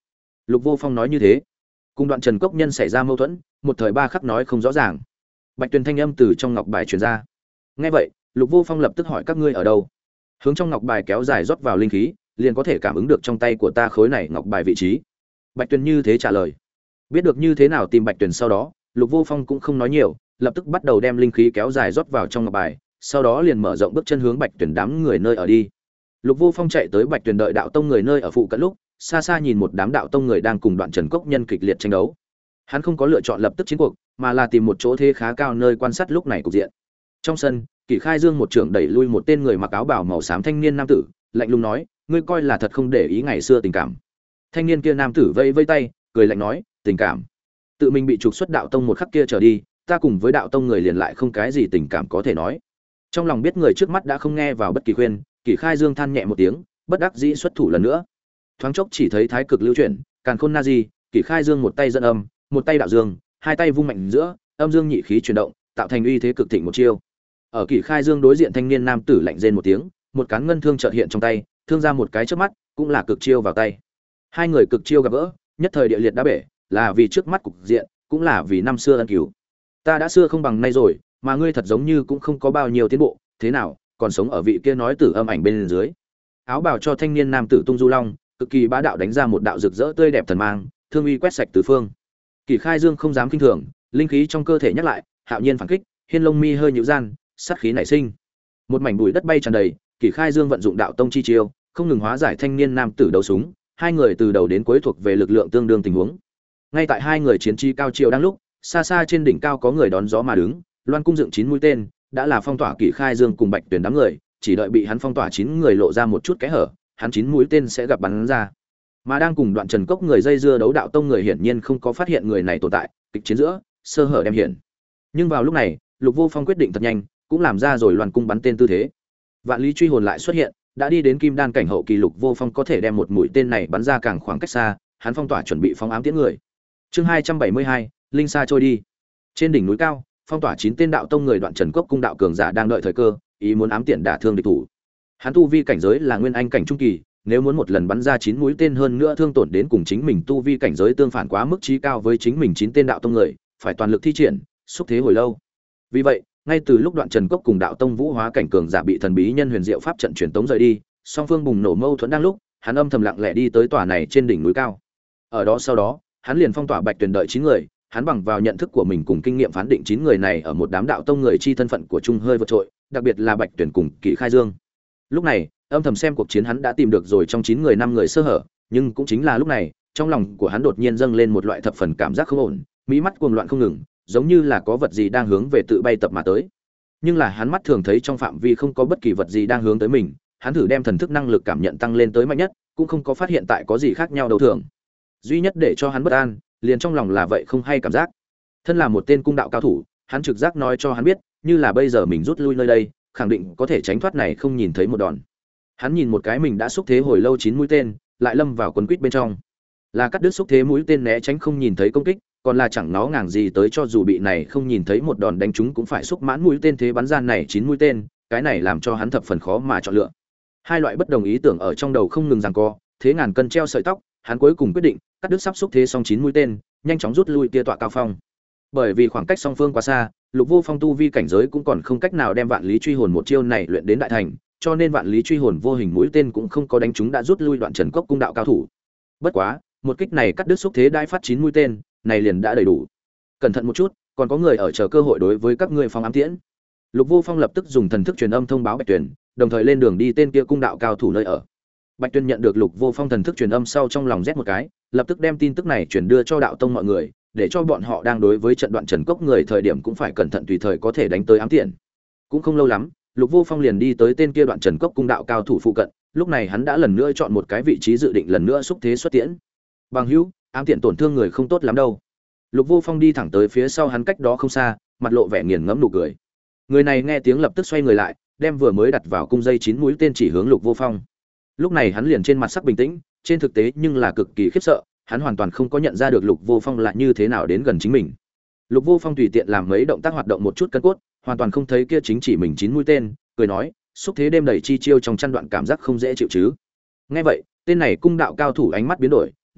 Lục Vô Phong nói như thế, cùng Đoạn Trần Cốc nhân xảy ra mâu thuẫn, một thời ba khắc nói không rõ ràng. Bạch Tuyền thanh âm từ trong ngọc bài truyền ra. Nghe vậy, Lục Vô Phong lập tức hỏi các ngươi ở đâu? Hướng trong ngọc bài kéo dài rót vào linh khí, liền có thể cảm ứng được trong tay của ta khối này ngọc bài vị trí. Bạch Tuyền như thế trả lời. Biết được như thế nào tìm Bạch Tuyền sau đó, Lục Vô Phong cũng không nói nhiều, lập tức bắt đầu đem linh khí kéo dài rót vào trong ngọc bài, sau đó liền mở rộng bước chân hướng Bạch Tuyền đám người nơi ở đi. Lục Vô Phong chạy tới Bạch Tuyền đợi đạo tông người nơi ở phụ cận lúc, xa xa nhìn một đám đạo tông người đang cùng Đoạn Trần Cốc nhân kịch liệt tranh đấu. Hắn không có lựa chọn lập tức chiến cuộc, mà là tìm một chỗ thế khá cao nơi quan sát lúc này cục diện. Trong sân, Kỷ Khai Dương một trưởng đẩy lui một tên người mặc áo bào màu xám thanh niên nam tử, lạnh lùng nói, ngươi coi là thật không để ý ngày xưa tình cảm. Thanh niên kia nam tử vẫy vẫy tay, cười lạnh nói, tình cảm? Tự mình bị trục xuất đạo tông một khắc kia trở đi, ta cùng với đạo tông người liền lại không cái gì tình cảm có thể nói. Trong lòng biết người trước mắt đã không nghe vào bất kỳ khuyên, Kỷ Khai Dương than nhẹ một tiếng, bất đắc dĩ xuất thủ lần nữa. Thoáng chốc chỉ thấy thái cực lưu chuyển, càn khôn na di, Kỷ Khai Dương một tay dẫn âm, một tay đạo dương, hai tay vung mạnh giữa, âm dương nhị khí chuyển động, tạo thành uy thế cực thịnh một chiêu. Ở Kỷ Khai Dương đối diện thanh niên nam tử lạnh rên một tiếng, một cán ngân thương chợt hiện trong tay, thương ra một cái chớp mắt, cũng là cực chiêu vào tay. Hai người cực chiêu gặp gỡ, nhất thời địa liệt đã bể, là vì trước mắt cục diện, cũng là vì năm xưa ân cứu. Ta đã xưa không bằng nay rồi, mà ngươi thật giống như cũng không có bao nhiêu tiến bộ, thế nào, còn sống ở vị kia nói tử âm ảnh bên dưới. Áo bào cho thanh niên nam tử tung du long, cực kỳ bá đạo đánh ra một đạo rực rỡ tươi đẹp thần mang, thương uy quét sạch tứ phương. Kỷ Khai Dương không dám kinh thường, linh khí trong cơ thể nhắc lại, hạo nhiên phản kích, hiên lông mi hơi nhíu gian, sát khí nảy sinh. Một mảnh bụi đất bay tràn đầy, Kỷ Khai Dương vận dụng đạo tông chi chiêu, không ngừng hóa giải thanh niên nam tử đấu súng, hai người từ đầu đến cuối thuộc về lực lượng tương đương tình huống. Ngay tại hai người chiến chi cao chiều đang lúc, xa xa trên đỉnh cao có người đón gió mà đứng, loan cung dựng 9 mũi tên, đã là phong tỏa Kỷ Khai Dương cùng Bạch Tuyền đám người, chỉ đợi bị hắn phong tỏa 9 người lộ ra một chút kẽ hở, hắn 9 mũi tên sẽ gặp bắn ra. Mà đang cùng Đoạn Trần Cốc người dây dưa đấu đạo tông người hiển nhiên không có phát hiện người này tồn tại, kịch chiến giữa, sơ hở đem hiện. Nhưng vào lúc này, Lục Vô Phong quyết định thật nhanh, cũng làm ra rồi loan cung bắn tên tư thế. Vạn Lý truy hồn lại xuất hiện, đã đi đến kim đan cảnh hậu kỳ, Lục Vô Phong có thể đem một mũi tên này bắn ra càng khoảng cách xa, hắn phong tỏa chuẩn bị phóng ám tiễn người. Chương 272, linh xa trôi đi. Trên đỉnh núi cao, phong tỏa 9 tên đạo tông người Đoạn Trần Cốc cung đạo cường giả đang đợi thời cơ, ý muốn ám tiễn đả thương địch thủ. Hắn tu vi cảnh giới là nguyên anh cảnh trung kỳ, nếu muốn một lần bắn ra 9 mũi tên hơn nữa thương tổn đến cùng chính mình tu vi cảnh giới tương phản quá mức chí cao với chính mình 9 tên đạo tông người, phải toàn lực thi triển, xúc thế hồi lâu. Vì vậy, ngay từ lúc Đoạn Trần Cốc cùng đạo tông vũ hóa cảnh cường giả bị thần bí nhân huyền diệu pháp trận truyền tống rời đi, song phương bùng nổ mâu thuẫn đang lúc, hắn âm thầm lặng lẽ đi tới tòa này trên đỉnh núi cao. Ở đó sau đó, hắn liền phong tỏa Bạch Tuyền đợi 9 người, hắn bằng vào nhận thức của mình cùng kinh nghiệm phán định 9 người này ở một đám đạo tông người chi thân phận của trung hơi vượt trội, đặc biệt là Bạch Tuyền cùng Kỷ Khai Dương. Lúc này, âm thầm xem cuộc chiến hắn đã tìm được rồi trong 9 người 5 người sơ hở, nhưng cũng chính là lúc này, trong lòng của hắn đột nhiên dâng lên một loại thập phần cảm giác không ổn, mỹ mắt cuồng loạn không ngừng, giống như là có vật gì đang hướng về tự bay tập mà tới. Nhưng là hắn mắt thường thấy trong phạm vi không có bất kỳ vật gì đang hướng tới mình, hắn thử đem thần thức năng lực cảm nhận tăng lên tới mạnh nhất, cũng không có phát hiện tại có gì khác nhau đâu thường. Duy nhất để cho hắn bất an, liền trong lòng là vậy không hay cảm giác. Thân là một tên cung đạo cao thủ, hắn trực giác nói cho hắn biết, như là bây giờ mình rút lui nơi đây, khẳng định có thể tránh thoát này không nhìn thấy một đòn. Hắn nhìn một cái mình đã xúc thế hồi lâu 9 mũi tên, lại lâm vào quấn quýt bên trong. Là cắt đứt xúc thế mũi tên né tránh không nhìn thấy công kích, còn là chẳng nó ngàng gì tới cho dù bị này không nhìn thấy một đòn đánh trúng cũng phải xúc mãn mũi tên thế bắn ra này 9 mũi tên, cái này làm cho hắn thập phần khó mà chọn lựa. Hai loại bất đồng ý tưởng ở trong đầu không ngừng giằng co, thế ngàn cân treo sợi tóc, hắn cuối cùng quyết định cắt đứt sắp xúc thế xong 9 mũi tên, nhanh chóng rút lui tia tọa cao phong. Bởi vì khoảng cách song phương quá xa, Lục Vô Phong tu vi cảnh giới cũng còn không cách nào đem Vạn Lý truy hồn một chiêu này luyện đến đại thành, cho nên Vạn Lý truy hồn vô hình mũi tên cũng không có đánh trúng đã rút lui Đoạn Trần Cốc cung đạo cao thủ. Bất quá, một kích này cắt đứt xúc thế đai phát 9 mũi tên, này liền đã đầy đủ. Cẩn thận một chút, còn có người ở chờ cơ hội đối với các ngươi phóng ám tiễn. Lục Vô Phong lập tức dùng thần thức truyền âm thông báo Bạch Tuyền, đồng thời lên đường đi tên kia cung đạo cao thủ nơi ở. Bạch Tuyền nhận được Lục Vô Phong thần thức truyền âm sau trong lòng rét một cái, lập tức đem tin tức này truyền đưa cho đạo tông mọi người, để cho bọn họ đang đối với trận Đoạn Trần Cốc người thời điểm cũng phải cẩn thận tùy thời có thể đánh tới ám tiễn. Cũng không lâu lắm, Lục Vô Phong liền đi tới tên kia Đoạn Trần Cốc cung đạo cao thủ phụ cận, lúc này hắn đã lần nữa chọn một cái vị trí dự định lần nữa xúc thế xuất tiễn. Bằng hữu, ám tiễn tổn thương người không tốt lắm đâu. Lục Vô Phong đi thẳng tới phía sau hắn cách đó không xa, mặt lộ vẻ nghiền ngẫm nụ cười. Người này nghe tiếng lập tức xoay người lại, đem vừa mới đặt vào cung dây 9 mũi tên chỉ hướng Lục Vô Phong. Lúc này hắn liền trên mặt sắc bình tĩnh, trên thực tế nhưng là cực kỳ khiếp sợ, hắn hoàn toàn không có nhận ra được Lục Vô Phong là như thế nào đến gần chính mình. Lục Vô Phong tùy tiện làm mấy động tác hoạt động một chút cân cốt, hoàn toàn không thấy kia chính chỉ mình 9 mũi tên, cười nói, xúc thế đêm đầy chi chiêu trong chăn đoạn cảm giác không dễ chịu chứ. Nghe vậy, tên này cung đạo cao thủ ánh mắt biến đổi, nói,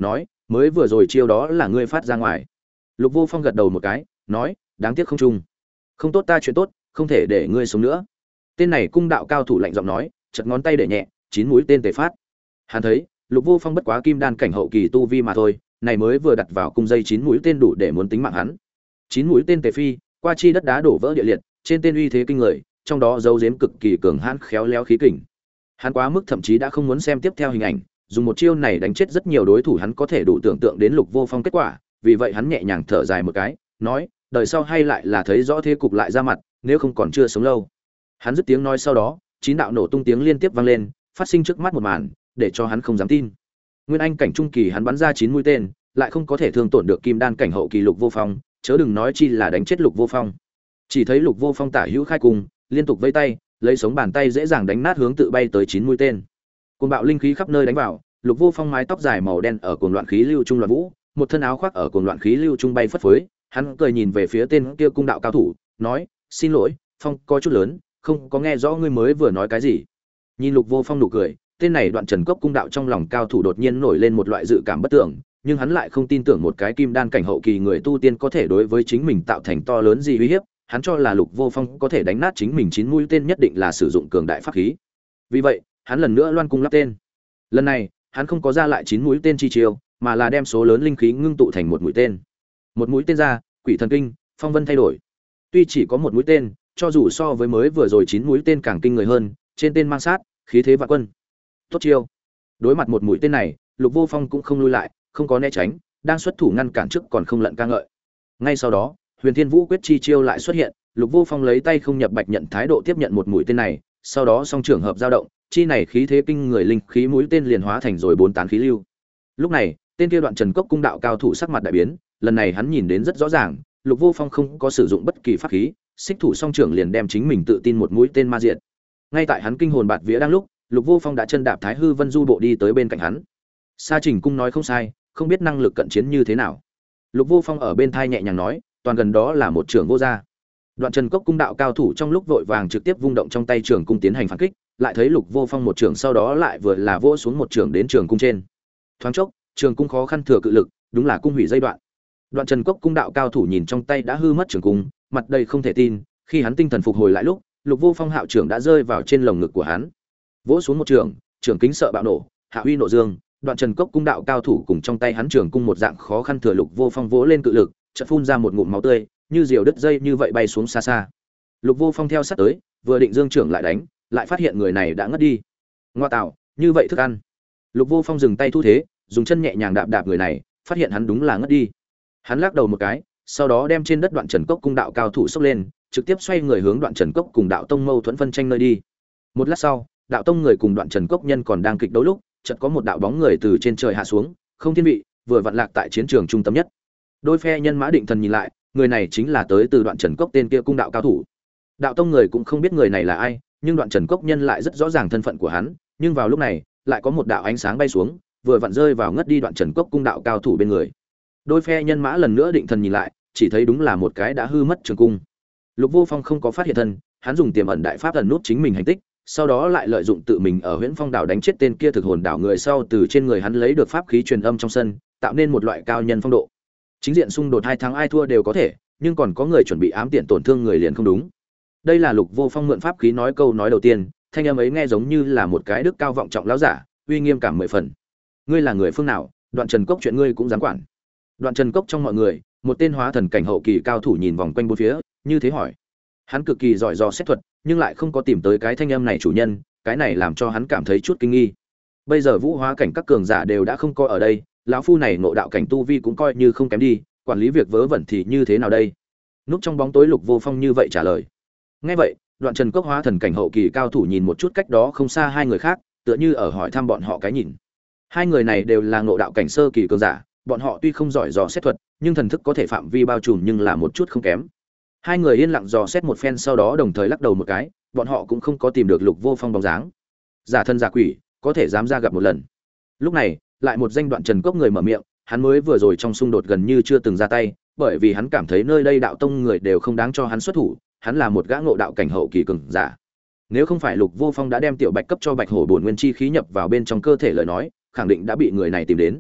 mới vừa rồi chiêu đó là ngươi phát ra ngoài. Lục Vô Phong gật đầu một cái, nói, đáng tiếc không chung. Không tốt ta chuyện tốt, không thể để ngươi sống nữa. Tên này cung đạo cao thủ lạnh giọng nói, chật ngón tay để nhẹ, 9 mũi tên tề phát. Hắn thấy, Lục Vô Phong bất quá kim đan cảnh hậu kỳ tu vi mà thôi, này mới vừa đặt vào cung dây 9 mũi tên đủ để muốn tính mạng hắn. 9 mũi tên tề phi, qua chi đất đá đổ vỡ địa liệt, trên tên uy thế kinh người, trong đó giấu giếm cực kỳ cường hãn khéo léo khí kình. Hắn quá mức thậm chí đã không muốn xem tiếp theo hình ảnh, dùng một chiêu này đánh chết rất nhiều đối thủ hắn có thể đủ tưởng tượng đến Lục Vô Phong kết quả, vì vậy hắn nhẹ nhàng thở dài một cái, nói, đời sau hay lại là thấy rõ thế cục lại ra mặt, nếu không còn chưa sống lâu. Hắn dứt tiếng nói sau đó, 9 đạo nổ tung tiếng liên tiếp vang lên, phát sinh trước mắt một màn, để cho hắn không dám tin. Nguyên anh cảnh trung kỳ hắn bắn ra 9 mũi tên, lại không có thể thương tổn được kim đan cảnh hậu kỳ Lục Vô Phong, chớ đừng nói chi là đánh chết Lục Vô Phong. Chỉ thấy Lục Vô Phong tả hữu khai cùng, liên tục vây tay, lấy sống bàn tay dễ dàng đánh nát hướng tự bay tới 9 mũi tên. Cuồng bạo linh khí khắp nơi đánh vào, Lục Vô Phong mái tóc dài màu đen ở cuồng loạn khí lưu trung loạn vũ, một thân áo khoác ở cuồng loạn khí lưu trung bay phất phới, hắn cười nhìn về phía tên kia cung đạo cao thủ, nói: "Xin lỗi, Phong có chút lớn, không có nghe rõ ngươi mới vừa nói cái gì." Nhìn Lục Vô Phong nụ cười, tên này Đoạn Trần Cốc cung đạo trong lòng cao thủ đột nhiên nổi lên một loại dự cảm bất tưởng, nhưng hắn lại không tin tưởng một cái kim đan cảnh hậu kỳ người tu tiên có thể đối với chính mình tạo thành to lớn gì uy hiếp, hắn cho là Lục Vô Phong có thể đánh nát chính mình 9 mũi tên nhất định là sử dụng cường đại pháp khí. Vì vậy, hắn lần nữa loan cung lắp tên. Lần này, hắn không có ra lại 9 mũi tên chi chiêu, mà là đem số lớn linh khí ngưng tụ thành một mũi tên. Một mũi tên ra, quỷ thần kinh, phong vân thay đổi. Tuy chỉ có một mũi tên, cho dù so với mới vừa rồi 9 mũi tên càng kinh người hơn, trên tên mang sát, khí thế vạn quân. Tốt chiêu. Đối mặt một mũi tên này, Lục Vô Phong cũng không lui lại, không có né tránh, đang xuất thủ ngăn cản trước còn không lận ca ngợi. Ngay sau đó, Huyền Thiên Vũ quyết chi chiêu lại xuất hiện, Lục Vô Phong lấy tay không nhập bạch nhận thái độ tiếp nhận một mũi tên này, sau đó song trường hợp dao động, chi này khí thế kinh người linh khí mũi tên liền hóa thành rồi 4 tán khí lưu. Lúc này, tên kia Đoạn Trần Cốc cung đạo cao thủ sắc mặt đại biến, lần này hắn nhìn đến rất rõ ràng, Lục Vô Phong không có sử dụng bất kỳ pháp khí, xích thủ song trưởng liền đem chính mình tự tin một mũi tên ma diệt. Ngay tại hắn kinh hồn bạt vía đang lúc, Lục Vô Phong đã chân đạp Thái Hư Vân Du bộ đi tới bên cạnh hắn. Sa Trình cung nói không sai, không biết năng lực cận chiến như thế nào. Lục Vô Phong ở bên thai nhẹ nhàng nói, toàn gần đó là một trưởng vô gia. Đoạn Trần Cốc cung đạo cao thủ trong lúc vội vàng trực tiếp vung động trong tay trường cung tiến hành phản kích, lại thấy Lục Vô Phong một trưởng sau đó lại vừa là vỗ xuống một trưởng đến trường cung trên. Thoáng chốc, trường cung khó khăn thừa cự lực, đúng là cung hủy dây đoạn. Đoạn Trần Cốc cung đạo cao thủ nhìn trong tay đã hư mất trường cung, mặt đầy không thể tin, khi hắn tinh thần phục hồi lại lúc, Lục Vô Phong hạo trưởng đã rơi vào trên lồng ngực của hắn. Vỗ xuống một trường, trường kính sợ bạo nổ, hạ uy nộ dương, Đoạn Trần Cốc cung đạo cao thủ cùng trong tay hắn trường cung một dạng khó khăn thừa Lục Vô Phong vỗ lên cự lực, chợt phun ra một ngụm máu tươi, như diều đứt dây như vậy bay xuống xa xa. Lục Vô Phong theo sát tới, vừa định dương trưởng lại đánh, lại phát hiện người này đã ngất đi. Ngoa tạo, như vậy thức ăn. Lục Vô Phong dừng tay thu thế, dùng chân nhẹ nhàng đạp đạp người này, phát hiện hắn đúng là ngất đi. Hắn lắc đầu một cái, sau đó đem trên đất Đoạn Trần Cốc cung đạo cao thủ xốc lên, trực tiếp xoay người hướng Đoạn Trần Cốc cùng đạo tông mâu thuẫn phân tranh nơi đi. Một lát sau, đạo tông người cùng Đoạn Trần Cốc nhân còn đang kịch đấu lúc, chợt có một đạo bóng người từ trên trời hạ xuống, không thiên vị, vừa vặn lạc tại chiến trường trung tâm nhất. Đôi phe nhân mã định thần nhìn lại, người này chính là tới từ Đoạn Trần Cốc tên kia cung đạo cao thủ. Đạo tông người cũng không biết người này là ai, nhưng Đoạn Trần Cốc nhân lại rất rõ ràng thân phận của hắn, nhưng vào lúc này, lại có một đạo ánh sáng bay xuống, vừa vặn rơi vào ngất đi Đoạn Trần Cốc cung đạo cao thủ bên người. Đôi phe nhân mã lần nữa định thần nhìn lại, chỉ thấy đúng là một cái đã hư mất trường cung. Lục Vô Phong không có phát hiện thân, hắn dùng tiềm ẩn đại pháp ẩn nút chính mình hành tích, sau đó lại lợi dụng tự mình ở Huyễn Phong đảo đánh chết tên kia thực hồn đảo người sau từ trên người hắn lấy được pháp khí truyền âm trong sân, tạo nên một loại cao nhân phong độ. Chính diện xung đột hai thắng ai thua đều có thể, nhưng còn có người chuẩn bị ám tiện tổn thương người liền không đúng. Đây là Lục Vô Phong mượn pháp khí nói câu nói đầu tiên, thanh âm ấy nghe giống như là một cái đức cao vọng trọng lão giả, uy nghiêm cảm 10 phần. Ngươi là người phương nào? Đoạn Trần Cốc chuyện ngươi cũng dám quản? Đoạn Trần Cốc trong mọi người, một tên hóa thần cảnh hậu kỳ cao thủ nhìn vòng quanh bốn phía, như thế hỏi. Hắn cực kỳ giỏi dò xét thuật, nhưng lại không có tìm tới cái thanh âm này chủ nhân, cái này làm cho hắn cảm thấy chút kinh nghi. Bây giờ vũ hóa cảnh các cường giả đều đã không coi ở đây, lão phu này ngộ đạo cảnh tu vi cũng coi như không kém đi, quản lý việc vớ vẩn thì như thế nào đây? Núp trong bóng tối Lục Vô Phong như vậy trả lời. Nghe vậy, Đoạn Trần Cốc hóa thần cảnh hậu kỳ cao thủ nhìn một chút cách đó không xa hai người khác, tựa như ở hỏi thăm bọn họ cái nhìn. Hai người này đều là ngộ đạo cảnh sơ kỳ cường giả, bọn họ tuy không giỏi dò xét thuật, nhưng thần thức có thể phạm vi bao trùm nhưng là một chút không kém. Hai người yên lặng dò xét một phen sau đó đồng thời lắc đầu một cái, bọn họ cũng không có tìm được Lục Vô Phong bóng dáng. Giả thân giả quỷ, có thể dám ra gặp một lần. Lúc này, lại một danh Đoạn Trần Cốc người mở miệng, hắn mới vừa rồi trong xung đột gần như chưa từng ra tay, bởi vì hắn cảm thấy nơi đây đạo tông người đều không đáng cho hắn xuất thủ, hắn là một gã ngộ đạo cảnh hậu kỳ cường giả. Nếu không phải Lục Vô Phong đã đem tiểu Bạch cấp cho Bạch Hổ bổn nguyên chi khí nhập vào bên trong cơ thể lời nói, khẳng định đã bị người này tìm đến.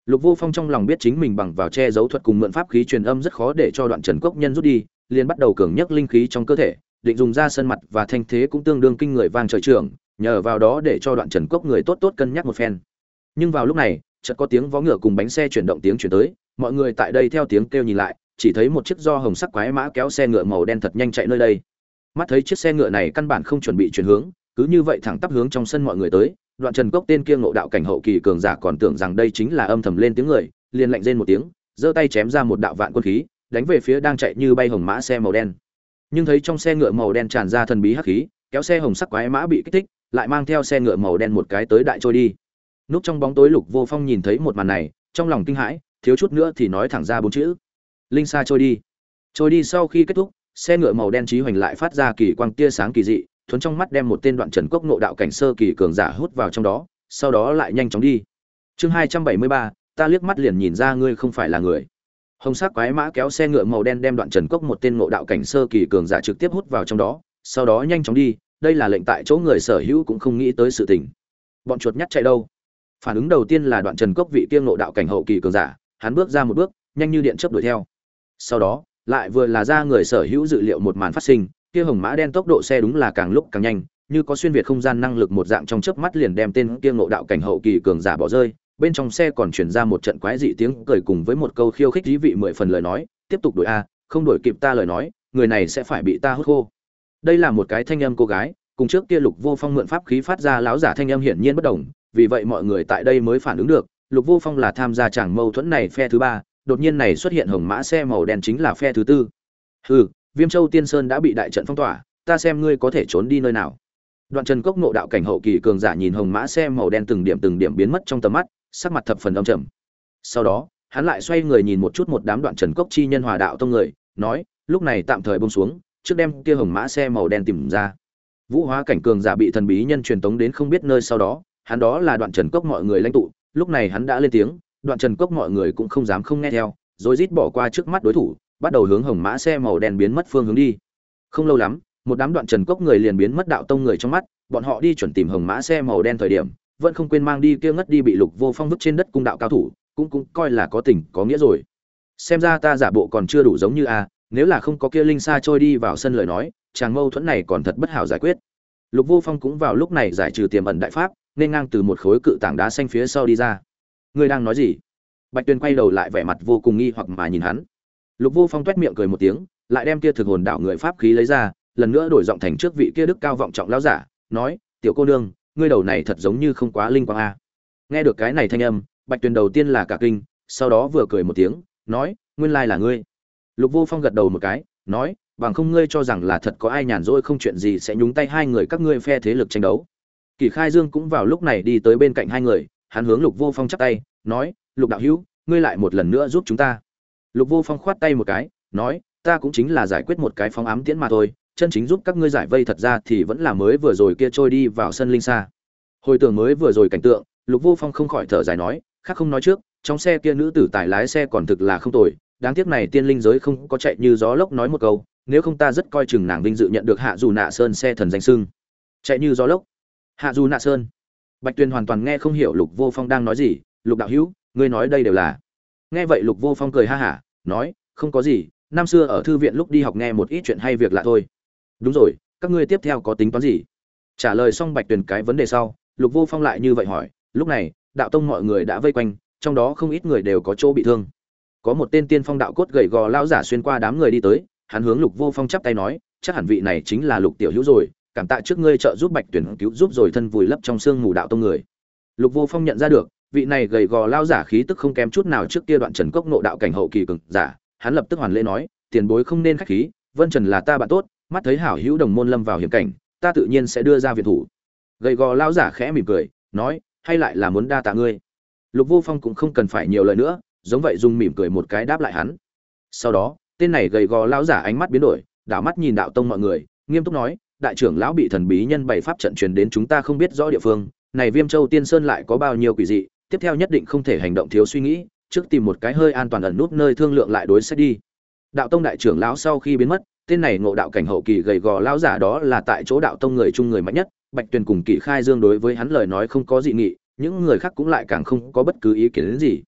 Lục Vô Phong trong lòng biết chính mình bằng vào che giấu thuật cùng mượn pháp khí truyền âm rất khó để cho Đoạn Trần Cốc nhân rút đi, liền bắt đầu cường nhấc linh khí trong cơ thể, định dùng ra sân mặt và thanh thế cũng tương đương kinh người vang trời trưởng, nhờ vào đó để cho Đoạn Trần Cốc người tốt tốt cân nhắc một phen. Nhưng vào lúc này, chợt có tiếng vó ngựa cùng bánh xe chuyển động tiếng chuyển tới, mọi người tại đây theo tiếng kêu nhìn lại, chỉ thấy một chiếc do hồng sắc quái mã kéo xe ngựa màu đen thật nhanh chạy nơi đây. Mắt thấy chiếc xe ngựa này căn bản không chuẩn bị chuyển hướng, cứ như vậy thẳng tắp hướng trong sân mọi người tới. Đoạn Trần Cốc tên kia ngộ đạo cảnh hậu kỳ cường giả còn tưởng rằng đây chính là âm thầm lên tiếng người, liền lạnh rên một tiếng, giơ tay chém ra một đạo vạn quân khí, đánh về phía đang chạy như bay hồng mã xe màu đen. Nhưng thấy trong xe ngựa màu đen tràn ra thần bí hắc khí, kéo xe hồng sắc quái mã bị kích thích, lại mang theo xe ngựa màu đen một cái tới đại trôi đi. Núp trong bóng tối Lục Vô Phong nhìn thấy một màn này, trong lòng kinh hãi, thiếu chút nữa thì nói thẳng ra bốn chữ: linh xa trôi đi. Trôi đi sau khi kết thúc, xe ngựa màu đen chí hoành lại phát ra kỳ quang tia sáng kỳ dị, thuấn trong mắt đem một tên Đoạn Trần Cốc ngộ đạo cảnh sơ kỳ cường giả hút vào trong đó, sau đó lại nhanh chóng đi. Chương 273, ta liếc mắt liền nhìn ra ngươi không phải là người. Hồng sắc quái mã kéo xe ngựa màu đen đem Đoạn Trần Cốc một tên ngộ đạo cảnh sơ kỳ cường giả trực tiếp hút vào trong đó, sau đó nhanh chóng đi, đây là lệnh tại chỗ người sở hữu cũng không nghĩ tới sự tình. Bọn chuột nhắt chạy đâu? Phản ứng đầu tiên là Đoạn Trần Cốc vị kia ngộ đạo cảnh hậu kỳ cường giả, hắn bước ra một bước, nhanh như điện chớp đuổi theo. Sau đó, lại vừa là ra người sở hữu dự liệu một màn phát sinh, kia hồng mã đen tốc độ xe đúng là càng lúc càng nhanh, như có xuyên việt không gian năng lực một dạng, trong chớp mắt liền đem tên kia ngộ đạo cảnh hậu kỳ cường giả bỏ rơi. Bên trong xe còn truyền ra một trận quái dị tiếng cười cùng với một câu khiêu khích dí vị mười phần lời nói, tiếp tục đuổi a, không đuổi kịp ta lời nói, người này sẽ phải bị ta hút khô. Đây là một cái thanh âm cô gái, cùng trước kia Lục Vô Phong mượn pháp khí phát ra láo giả thanh âm hiển nhiên bất đồng, vì vậy mọi người tại đây mới phản ứng được, Lục Vô Phong là tham gia chàng mâu thuẫn này phe thứ ba, đột nhiên này xuất hiện hồng mã xe màu đen chính là phe thứ tư. Hừ, Viêm Châu Tiên Sơn đã bị đại trận phong tỏa, ta xem ngươi có thể trốn đi nơi nào. Đoạn Trần Cốc ngộ đạo cảnh hậu kỳ cường giả nhìn hồng mã xe màu đen từng điểm biến mất trong tầm mắt, sắc mặt thập phần âm trầm. Sau đó, hắn lại xoay người nhìn một chút một đám Đoạn Trần Cốc chi nhân Hòa đạo tông người, nói, lúc này tạm thời buông xuống, trước đem kia hồng mã xe màu đen tìm ra. Vũ hóa cảnh cường giả bị thần bí nhân truyền tống đến không biết nơi sau đó, hắn đó là Đoạn Trần Cốc mọi người lãnh tụ, lúc này hắn đã lên tiếng, Đoạn Trần Cốc mọi người cũng không dám không nghe theo, rồi rít bỏ qua trước mắt đối thủ, bắt đầu hướng hồng mã xe màu đen biến mất phương hướng đi. Không lâu lắm, một đám Đoạn Trần Cốc người liền biến mất đạo tông người trong mắt, bọn họ đi chuẩn tìm hồng mã xe màu đen thời điểm, vẫn không quên mang đi kia ngất đi bị Lục Vô Phong vứt trên đất cung đạo cao thủ, cũng coi là có tình có nghĩa rồi. Xem ra ta giả bộ còn chưa đủ giống như a, nếu là không có kia linh xa trôi đi vào sân lời nói, chàng mâu thuẫn này còn thật bất hảo giải quyết. Lục Vô Phong cũng vào lúc này giải trừ tiềm ẩn đại pháp, nên ngang từ một khối cự tảng đá xanh phía sau đi ra. Ngươi đang nói gì? Bạch Tuyền quay đầu lại vẻ mặt vô cùng nghi hoặc mà nhìn hắn. Lục Vô Phong toét miệng cười một tiếng, lại đem kia thực hồn đảo người pháp khí lấy ra, lần nữa đổi giọng thành trước vị kia đức cao vọng trọng lão giả, nói: "Tiểu cô nương, ngươi đầu này thật giống như không quá linh quang a." Nghe được cái này thanh âm, Bạch Tuyền đầu tiên là cả kinh, sau đó vừa cười một tiếng, nói: "Nguyên lai là ngươi." Lục Vô Phong gật đầu một cái, nói: "Bằng không ngươi cho rằng là thật có ai nhàn rỗi không chuyện gì sẽ nhúng tay hai người các ngươi phe thế lực tranh đấu." Kỳ Khai Dương cũng vào lúc này đi tới bên cạnh hai người, hắn hướng Lục Vô Phong chắp tay, nói: "Lục đạo hữu, ngươi lại một lần nữa giúp chúng ta." Lục Vô Phong khoát tay một cái, nói: "Ta cũng chính là giải quyết một cái phóng ám tiễn mà thôi, chân chính giúp các ngươi giải vây thật ra thì vẫn là mới vừa rồi kia trôi đi vào sân linh xa." Hồi tưởng mới vừa rồi cảnh tượng, Lục Vô Phong không khỏi thở dài nói: "Khác không nói trước, trong xe kia nữ tử tài lái xe còn thực là không tồi, đáng tiếc này tiên linh giới không có chạy như gió lốc nói một câu, nếu không ta rất coi chừng nàng vinh dự nhận được Hạ Dù Nạ Sơn xe thần danh xưng." Chạy như gió lốc? Hạ Dù Nạ Sơn? Bạch Tuyền hoàn toàn nghe không hiểu Lục Vô Phong đang nói gì. "Lục đạo hữu, ngươi nói đây đều là?" Nghe vậy Lục Vô Phong cười ha hả, nói: "Không có gì, năm xưa ở thư viện lúc đi học nghe một ít chuyện hay việc lạ thôi." "Đúng rồi, các ngươi tiếp theo có tính toán gì?" Trả lời xong Bạch Tuyền cái vấn đề sau, Lục Vô Phong lại như vậy hỏi. Lúc này, đạo tông mọi người đã vây quanh, trong đó không ít người đều có chỗ bị thương. Có một tên tiên phong đạo cốt gầy gò lão giả xuyên qua đám người đi tới, hắn hướng Lục Vô Phong chắp tay nói: "Chắc hẳn vị này chính là Lục tiểu hữu rồi, cảm tạ trước ngươi trợ giúp Bạch Tuyển cứu giúp rồi thân vùi lấp trong xương mù đạo tông người." Lục Vô Phong nhận ra được, vị này gầy gò lão giả khí tức không kém chút nào trước kia Đoạn Trần Cốc nộ đạo cảnh hậu kỳ cường giả, hắn lập tức hoàn lễ nói: "Tiền bối không nên khách khí, Vân Trần là ta bạn tốt, mắt thấy hảo hữu đồng môn lâm vào hiểm cảnh, ta tự nhiên sẽ đưa ra viện thủ." Gầy gò lão giả khẽ mỉm cười, nói: "Hay lại là muốn đa tạ ngươi." Lục Vô Phong cũng không cần phải nhiều lời nữa, giống vậy dùng mỉm cười một cái đáp lại hắn. Sau đó, tên này gầy gò lão giả ánh mắt biến đổi, đảo mắt nhìn đạo tông mọi người, nghiêm túc nói: "Đại trưởng lão bị thần bí nhân bày pháp trận truyền đến chúng ta không biết rõ địa phương, này Viêm Châu Tiên Sơn lại có bao nhiêu quỷ dị, tiếp theo nhất định không thể hành động thiếu suy nghĩ, trước tìm một cái hơi an toàn ẩn nút nơi thương lượng lại đối sách đi." Đạo tông đại trưởng lão sau khi biến mất, tên này ngộ đạo cảnh hậu kỳ gầy gò lão giả đó là tại chỗ đạo tông người chung người mạnh nhất, Bạch Tuyền cùng Kỷ Khai Dương đối với hắn lời nói không có dị nghị, những người khác cũng lại càng không có bất cứ ý kiến gì.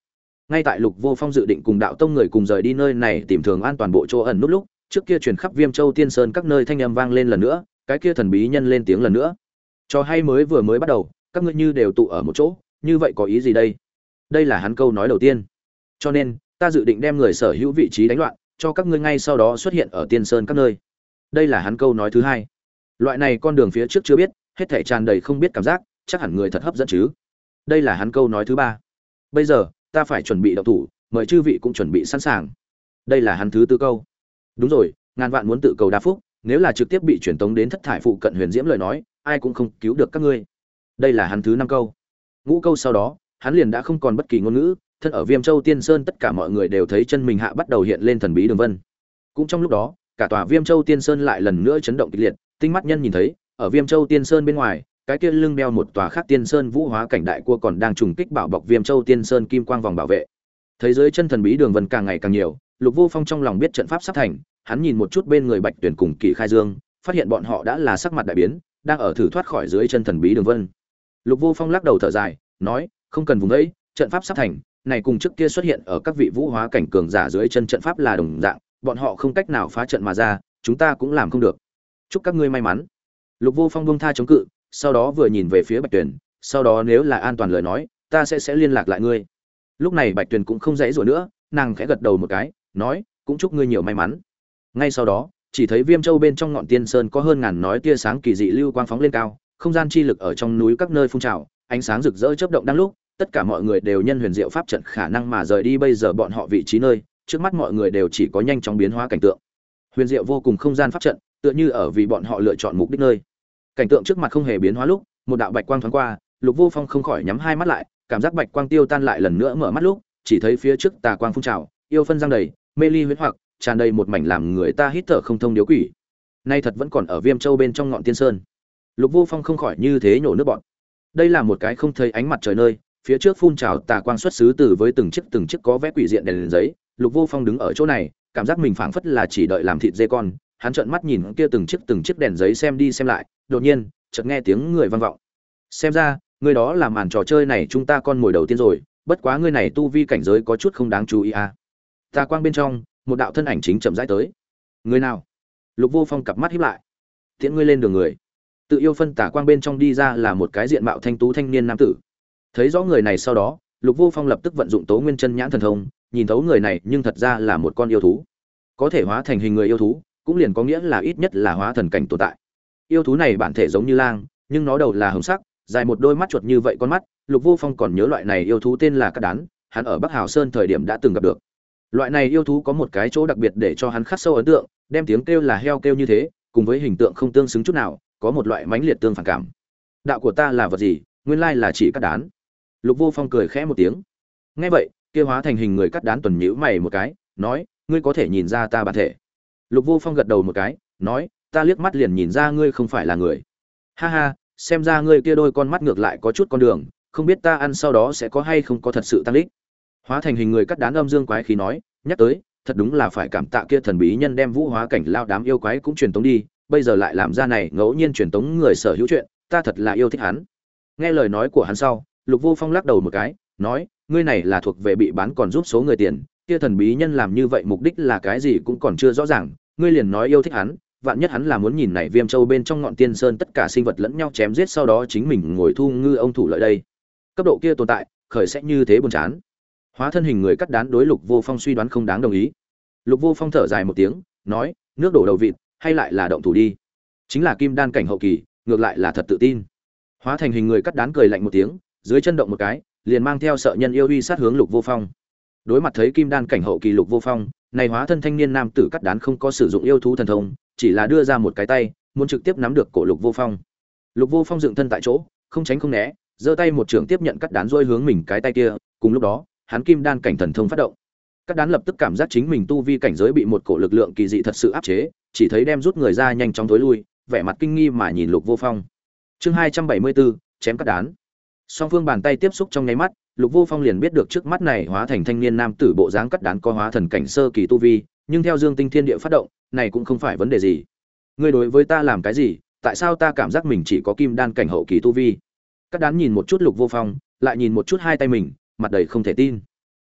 Ngay tại Lục Vô Phong dự định cùng đạo tông người cùng rời đi nơi này tìm thường an toàn bộ chỗ ẩn nút lúc, trước kia truyền khắp Viêm Châu Tiên Sơn các nơi thanh âm vang lên lần nữa, cái kia thần bí nhân lên tiếng lần nữa. Cho hay vừa mới bắt đầu, các ngươi như đều tụ ở một chỗ, như vậy có ý gì đây? Đây là hắn câu nói đầu tiên. Cho nên, ta dự định đem người sở hữu vị trí đánh loạn, cho các ngươi ngay sau đó xuất hiện ở Tiên Sơn các nơi. Đây là hắn câu nói thứ hai. Loại này con đường phía trước chưa biết, hết thảy tràn đầy không biết cảm giác, chắc hẳn người thật hấp dẫn chứ. Đây là hắn câu nói thứ ba. Bây giờ, ta phải chuẩn bị động thủ, mời chư vị cũng chuẩn bị sẵn sàng. Đây là hắn thứ tư câu. Đúng rồi, ngàn vạn muốn tự cầu đa phúc, nếu là trực tiếp bị truyền tống đến thất thải phụ cận huyền diễm lời nói, ai cũng không cứu được các ngươi. Đây là hắn thứ năm câu. Ngũ câu sau đó, hắn liền đã không còn bất kỳ ngôn ngữ, thân ở Viêm Châu Tiên Sơn tất cả mọi người đều thấy chân mình hạ bắt đầu hiện lên thần bí đường vân. Cũng trong lúc đó, cả tòa Viêm Châu Tiên Sơn lại lần nữa chấn động kịch liệt, tinh mắt nhân nhìn thấy, ở Viêm Châu Tiên Sơn bên ngoài, cái kia lưng đeo một tòa khác Tiên Sơn vũ hóa cảnh đại cua còn đang trùng kích bảo bọc Viêm Châu Tiên Sơn kim quang vòng bảo vệ. Thấy dưới chân thần bí đường vân càng ngày càng nhiều, Lục Vô Phong trong lòng biết trận pháp sắp thành, hắn nhìn một chút bên người Bạch Tuyển cùng Kỷ Khai Dương, phát hiện bọn họ đã là sắc mặt đại biến, đang ở thử thoát khỏi dưới chân thần bí đường vân. Lục Vô Phong lắc đầu thở dài, nói, không cần vùng ấy, trận pháp sắp thành, này cùng trước kia xuất hiện ở các vị vũ hóa cảnh cường giả dưới chân trận pháp là đồng dạng, bọn họ không cách nào phá trận mà ra, chúng ta cũng làm không được. Chúc các ngươi may mắn. Lục Vô Phong buông tha chống cự, sau đó vừa nhìn về phía Bạch Tuyển, sau đó nếu là an toàn lời nói, ta sẽ liên lạc lại ngươi. Lúc này Bạch Tuyển cũng không dãy dụa nữa, nàng khẽ gật đầu một cái, nói, cũng chúc ngươi nhiều may mắn. Ngay sau đó, chỉ thấy Viêm Châu bên trong ngọn Tiên Sơn có hơn ngàn nói tia sáng kỳ dị lưu quang phóng lên cao, không gian chi lực ở trong núi các nơi phun trào, ánh sáng rực rỡ chớp động đang lúc, tất cả mọi người đều nhân huyền diệu pháp trận khả năng mà rời đi bây giờ bọn họ vị trí nơi, trước mắt mọi người đều chỉ có nhanh chóng biến hóa cảnh tượng. Huyền diệu vô cùng không gian pháp trận, tựa như ở vì bọn họ lựa chọn mục đích nơi. Cảnh tượng trước mặt không hề biến hóa lúc, một đạo bạch quang thoáng qua, Lục Vô Phong không khỏi nhắm hai mắt lại, cảm giác bạch quang tiêu tan lại lần nữa mở mắt lúc, chỉ thấy phía trước tà quang phun trào, yêu phân giăng đầy, mê ly huyễn hoặc, tràn đầy một mảnh làm người ta hít thở không thông điếu quỷ. Nay thật vẫn còn ở Viêm Châu bên trong ngọn Tiên Sơn. Lục Vô Phong không khỏi như thế nhổ nước bọt. Đây là một cái không thấy ánh mặt trời nơi, phía trước phun trào tà quang xuất xứ từ với từng chiếc có vẽ quỷ diện đèn giấy. Lục Vô Phong đứng ở chỗ này, cảm giác mình phảng phất là chỉ đợi làm thịt dê con. Hắn trợn mắt nhìn kia từng chiếc đèn giấy xem đi xem lại, đột nhiên, chợt nghe tiếng người vang vọng. Xem ra, người đó là màn trò chơi này chúng ta con mồi đầu tiên rồi, bất quá ngươi này tu vi cảnh giới có chút không đáng chú ý à. Tà quang bên trong, một đạo thân ảnh chính chậm rãi tới. Người nào? Lục Vô Phong cặp mắt híp lại. Tiễn ngươi lên đường người. Tự yêu phân tà quang bên trong đi ra là một cái diện mạo thanh tú thanh niên nam tử. Thấy rõ người này sau đó, Lục Vô Phong lập tức vận dụng Tố Nguyên Chân Nhãn thần thông, nhìn thấu người này nhưng thật ra là một con yêu thú. Có thể hóa thành hình người yêu thú, cũng liền có nghĩa là ít nhất là hóa thần cảnh tồn tại. Yêu thú này bản thể giống như lang, nhưng nó đầu là hồng sắc, dài một đôi mắt chuột như vậy con mắt. Lục Vô Phong còn nhớ loại này yêu thú tên là Cát Đán, hắn ở Bắc Hào Sơn thời điểm đã từng gặp được. Loại này yêu thú có một cái chỗ đặc biệt để cho hắn khắc sâu ấn tượng, đem tiếng kêu là heo kêu như thế, cùng với hình tượng không tương xứng chút nào, có một loại mãnh liệt tương phản cảm. Đạo của ta là vật gì? Nguyên lai là chỉ Cát Đán. Lục Vô Phong cười khẽ một tiếng. Nghe vậy, kia hóa thành hình người Cát Đán tuần nhíu mày một cái, nói, ngươi có thể nhìn ra ta bản thể. Lục Vô Phong gật đầu một cái, nói, ta liếc mắt liền nhìn ra ngươi không phải là người. Ha ha, xem ra ngươi kia đôi con mắt ngược lại có chút con đường, không biết ta ăn sau đó sẽ có hay không có thật sự tăng lích. Hóa thành hình người Cát Đán âm dương quái khí nói, nhắc tới, thật đúng là phải cảm tạ kia thần bí nhân đem vũ hóa cảnh lao đám yêu quái cũng truyền tống đi, bây giờ lại làm ra này ngẫu nhiên truyền tống người sở hữu chuyện, ta thật là yêu thích hắn. Nghe lời nói của hắn sau, Lục Vô Phong lắc đầu một cái, nói, ngươi này là thuộc về bị bán còn giúp số người tiền, kia thần bí nhân làm như vậy mục đích là cái gì cũng còn chưa rõ ràng, ngươi liền nói yêu thích hắn, vạn nhất hắn là muốn nhìn này Viêm Châu bên trong ngọn Tiên Sơn tất cả sinh vật lẫn nhau chém giết sau đó chính mình ngồi thu ngư ông thủ lợi đây. Cấp độ kia tồn tại, khởi sẽ như thế buồn chán. Hóa thân hình người Cát Đán đối Lục Vô Phong suy đoán không đáng đồng ý. Lục Vô Phong thở dài một tiếng, nói, nước đổ đầu vịt, hay lại là động thủ đi. Chính là kim đan cảnh hậu kỳ, ngược lại là thật tự tin. Hóa thành hình người Cát Đán cười lạnh một tiếng, dưới chân động một cái, liền mang theo sợ nhân yêu uy sát hướng Lục Vô Phong. Đối mặt thấy kim đan cảnh hậu kỳ Lục Vô Phong, này hóa thân thanh niên nam tử Cát Đán không có sử dụng yêu thú thần thông, chỉ là đưa ra một cái tay, muốn trực tiếp nắm được cổ Lục Vô Phong. Lục Vô Phong dựng thân tại chỗ, không tránh không né, giơ tay một trường tiếp nhận Cát Đán rôi hướng mình cái tay kia, cùng lúc đó, hắn kim đan cảnh thần thông phát động. Cát Đán lập tức cảm giác chính mình tu vi cảnh giới bị một cổ lực lượng kỳ dị thật sự áp chế, chỉ thấy đem rút người ra nhanh chóng tối lui, vẻ mặt kinh nghi mà nhìn Lục Vô Phong. Chương 274, chém Cát Đán. Song phương bàn tay tiếp xúc trong nháy mắt, Lục Vô Phong liền biết được trước mắt này hóa thành thanh niên nam tử bộ dáng Cát Đán có hóa thần cảnh sơ kỳ tu vi, nhưng theo Dương Tinh Thiên Địa phát động, này cũng không phải vấn đề gì. Ngươi đối với ta làm cái gì? Tại sao ta cảm giác mình chỉ có kim đan cảnh hậu kỳ tu vi? Cát Đán nhìn một chút Lục Vô Phong, lại nhìn một chút hai tay mình, mặt đầy không thể tin.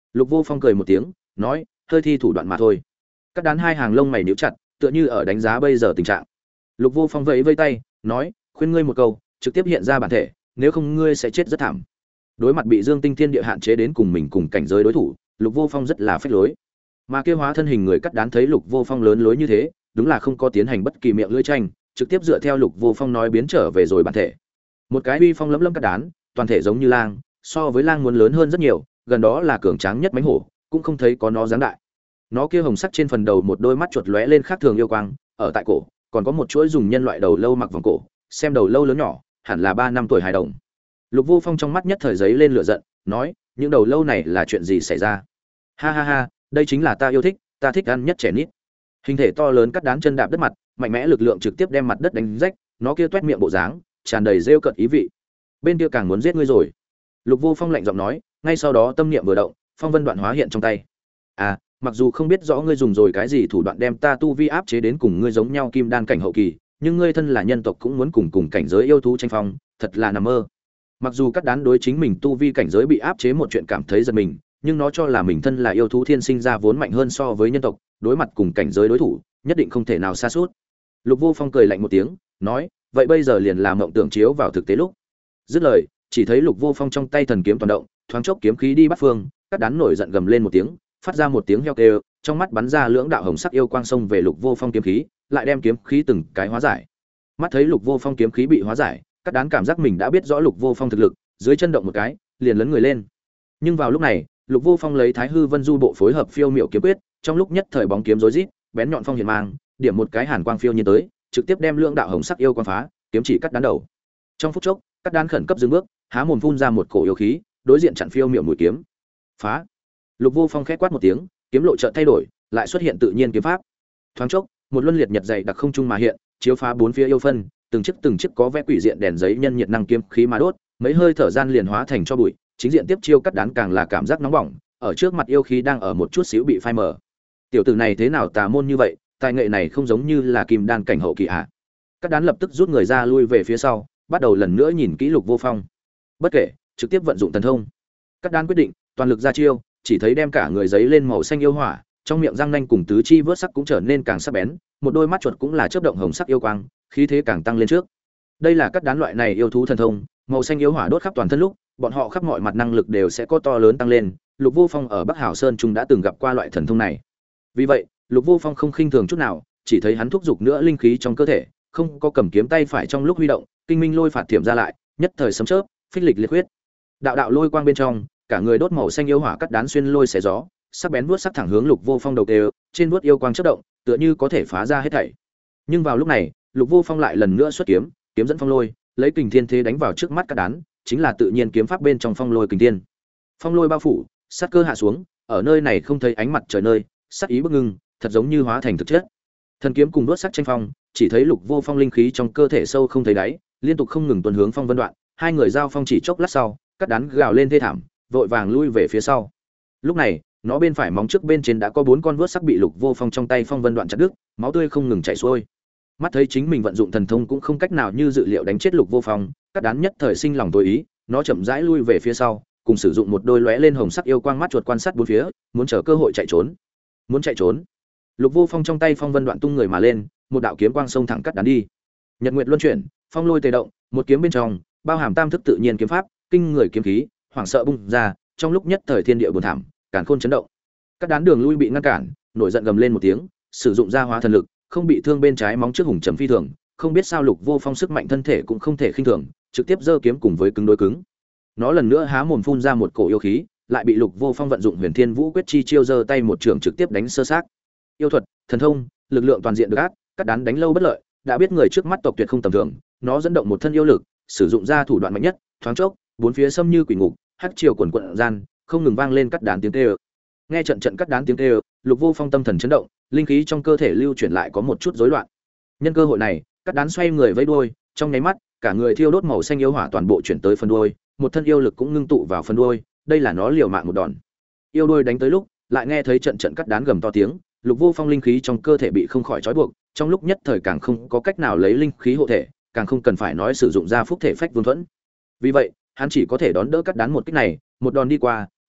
Lục Vô Phong cười một tiếng, nói, hơi thi thủ đoạn mà thôi. Cắt Đán hai hàng lông mày nhíu chặt, tựa như ở đánh giá bây giờ tình trạng. Lục Vô Phong vẫy vẫy tay, nói, khuyên ngươi một câu, trực tiếp hiện ra bản thể, nếu không ngươi sẽ chết rất thảm. Đối mặt bị Dương Tinh Thiên Địa hạn chế đến cùng mình cùng cảnh giới đối thủ, Lục Vô Phong rất là phách lối. Mà kia hóa thân hình người Cắt Đán thấy Lục Vô Phong lớn lối như thế, đúng là không có tiến hành bất kỳ miệng lưỡi tranh, trực tiếp dựa theo Lục Vô Phong nói biến trở về rồi bản thể. Một cái uy phong lẫm lẫm Cắt Đán, toàn thể giống như lang, so với lang muốn lớn hơn rất nhiều, gần đó là cường tráng nhất mãnh hổ, cũng không thấy có nó dáng đại. Nó kia hồng sắc trên phần đầu một đôi mắt chuột lóe lên khác thường yêu quang, ở tại cổ, còn có một chuỗi dùng nhân loại đầu lâu mặc vòng cổ, xem đầu lâu lớn nhỏ, hẳn là 3 năm tuổi hài đồng. Lục Vô Phong trong mắt nhất thời giấy lên lửa giận, nói, những đầu lâu này là chuyện gì xảy ra? Ha ha ha, đây chính là ta yêu thích, ta thích ăn nhất trẻ nít. Hình thể to lớn Cắt Đán chân đạp đất mặt, mạnh mẽ lực lượng trực tiếp đem mặt đất đánh rách, nó kia toét miệng bộ dáng, tràn đầy rêu cợt ý vị. Bên kia càng muốn giết ngươi rồi. Lục Vô Phong lạnh giọng nói, ngay sau đó tâm niệm vừa động, phong vân đoạn hóa hiện trong tay. À, mặc dù không biết rõ ngươi dùng rồi cái gì thủ đoạn đem ta tu vi áp chế đến cùng ngươi giống nhau kim đan cảnh hậu kỳ, nhưng ngươi thân là nhân tộc cũng muốn cùng cảnh giới yêu thú tranh phong, thật là nằm mơ. Mặc dù Cắt Đán đối chính mình tu vi cảnh giới bị áp chế một chuyện cảm thấy giật mình, nhưng nó cho là mình thân là yêu thú thiên sinh ra vốn mạnh hơn so với nhân tộc, đối mặt cùng cảnh giới đối thủ, nhất định không thể nào sa sút. Lục Vô Phong cười lạnh một tiếng, nói, vậy bây giờ liền làm mộng tưởng chiếu vào thực tế lúc. Dứt lời, chỉ thấy Lục Vô Phong trong tay thần kiếm toàn động, thoáng chốc kiếm khí đi bắt phương, Cắt Đán nổi giận gầm lên một tiếng, phát ra một tiếng heo kêu, trong mắt bắn ra lưỡng đạo hồng sắc yêu quang xông về Lục Vô Phong kiếm khí, lại đem kiếm khí từng cái hóa giải. Mắt thấy Lục Vô Phong kiếm khí bị hóa giải, Cắt Đán cảm giác mình đã biết rõ Lục Vô Phong thực lực, dưới chân động một cái, liền lấn người lên. Nhưng vào lúc này, Lục Vô Phong lấy Thái Hư Vân Du bộ phối hợp phiêu miểu kiếm quyết, trong lúc nhất thời bóng kiếm rối rít, bén nhọn phong hiển mang, điểm một cái hàn quang phiêu nhiên tới, trực tiếp đem lưỡng đạo hồng sắc yêu quang phá, kiếm chỉ Cắt Đán đầu. Trong phút chốc, Cắt Đán khẩn cấp dừng bước, há mồm phun ra một cổ yêu khí, đối diện chặn phiêu miểu mũi kiếm. Phá! Lục Vô Phong khẽ quát một tiếng, kiếm lộ chợt thay đổi, lại xuất hiện tự nhiên kiếm pháp. Thoáng chốc, một luân liệt nhật dày đặc không trung mà hiện, chiếu phá bốn phía yêu phân, từng chiếc có vẽ quỷ diện đèn giấy nhân nhiệt năng kiếm khí mà đốt, mấy hơi thở gian liền hóa thành cho bụi, chính diện tiếp chiêu Cắt Đán càng là cảm giác nóng bỏng, ở trước mặt yêu khí đang ở một chút xíu bị phai mờ. Tiểu tử này thế nào tà môn như vậy, tài nghệ này không giống như là kim đan cảnh hậu kỳ à? Cắt Đán lập tức rút người ra lui về phía sau, bắt đầu lần nữa nhìn kỹ Lục Vô Phong. Bất kể, trực tiếp vận dụng thần thông. Cắt Đán quyết định, toàn lực ra chiêu, chỉ thấy đem cả người giấy lên màu xanh yêu hỏa, trong miệng răng nanh cùng tứ chi vớt sắc cũng trở nên càng sắc bén, một đôi mắt chuột cũng là chớp động hồng sắc yêu quang, khí thế càng tăng lên trước. Đây là Cắt Đán loại này yêu thú thần thông, màu xanh yêu hỏa đốt khắp toàn thân lúc, bọn họ khắp mọi mặt năng lực đều sẽ có to lớn tăng lên. Lục Vô Phong ở Bắc Hảo Sơn trung đã từng gặp qua loại thần thông này. Vì vậy, Lục Vô Phong không khinh thường chút nào, chỉ thấy hắn thúc giục nữa linh khí trong cơ thể, không có cầm kiếm tay phải trong lúc huy động, kinh minh lôi phạt thiểm ra lại, nhất thời sấm chớp, phích lịch liệt huyết. Đạo đạo lôi quang bên trong, cả người đốt màu xanh yêu hỏa Cắt Đán xuyên lôi xé gió, sắc bén vuốt sắc thẳng hướng Lục Vô Phong đầu đều, trên vuốt yêu quang chớp động, tựa như có thể phá ra hết thảy. Nhưng vào lúc này, Lục Vô Phong lại lần nữa xuất kiếm, kiếm dẫn phong lôi, lấy kình thiên thế đánh vào trước mắt Cắt Đán, chính là tự nhiên kiếm pháp bên trong phong lôi kình thiên. Phong lôi bao phủ, sát cơ hạ xuống, ở nơi này không thấy ánh mặt trời nơi, sát ý bức ngưng, thật giống như hóa thành thực chất. Thần kiếm cùng đốt sắc tranh phong, chỉ thấy Lục Vô Phong linh khí trong cơ thể sâu không thấy đáy, liên tục không ngừng tuần hướng phong vân đoạn, hai người giao phong chỉ chốc lát sau, Cắt Đán gào lên thê thảm, vội vàng lui về phía sau. Lúc này, nó bên phải móng trước bên trên đã có 4 con vớt sắc bị Lục Vô Phong trong tay phong vân đoạn chặt đứt, máu tươi không ngừng chảy xuôi. Mắt thấy chính mình vận dụng thần thông cũng không cách nào như dự liệu đánh chết Lục Vô Phong, Cắt Đán nhất thời sinh lòng tối ý, nó chậm rãi lui về phía sau, cùng sử dụng một đôi lóe lên hồng sắc yêu quang mắt chuột quan sát bốn phía, muốn chờ cơ hội chạy trốn. Muốn chạy trốn. Lục Vô Phong trong tay phong vân đoạn tung người mà lên, một đạo kiếm quang xông thẳng Cắt Đán đi. Nhật nguyệt luân chuyển, phong lôi tề động, một kiếm bên trong bao hàm tam thức tự nhiên kiếm pháp, kinh người kiếm khí, hoảng sợ bung ra, trong lúc nhất thời thiên địa buồn thảm, càn khôn chấn động. Cắt Đán đường lui bị ngăn cản, nổi giận gầm lên một tiếng, sử dụng ra hóa thần lực, không bị thương bên trái móng trước hùng trầm phi thường, không biết sao Lục Vô Phong sức mạnh thân thể cũng không thể khinh thường, trực tiếp giơ kiếm cùng với cứng đối cứng. Nó lần nữa há mồm phun ra một cổ yêu khí, lại bị Lục Vô Phong vận dụng Huyền Thiên Vũ Quyết chi chiêu giơ tay một trường trực tiếp đánh sơ xác. Yêu thuật, thần thông, lực lượng toàn diện được ác, Cắt Đán đánh lâu bất lợi, đã biết người trước mắt tộc tuyệt không tầm thường, nó dẫn động một thân yêu lực, sử dụng ra thủ đoạn mạnh nhất, thoáng chốc, bốn phía xâm như quỷ ngục, hắc triều quần quần gian, không ngừng vang lên Cắt Đán tiếng kêu. Nghe trận trận Cắt Đán tiếng kêu, Lục Vô Phong tâm thần chấn động, linh khí trong cơ thể lưu chuyển lại có một chút rối loạn. Nhân cơ hội này, Cắt Đán xoay người vẫy đuôi, trong nháy mắt, cả người thiêu đốt màu xanh yêu hỏa toàn bộ chuyển tới phần đuôi, một thân yêu lực cũng ngưng tụ vào phần đuôi, đây là nó liều mạng một đòn. Yêu đuôi đánh tới lúc, lại nghe thấy trận trận Cắt Đán gầm to tiếng, Lục Vô Phong linh khí trong cơ thể bị không khỏi trói buộc, trong lúc nhất thời càng không có cách nào lấy linh khí hộ thể, càng không cần phải nói sử dụng ra phúc thể phách vương thuẫn. Vì vậy, hắn chỉ có thể đón đỡ Cắt Đán một kích này, một đòn đi qua,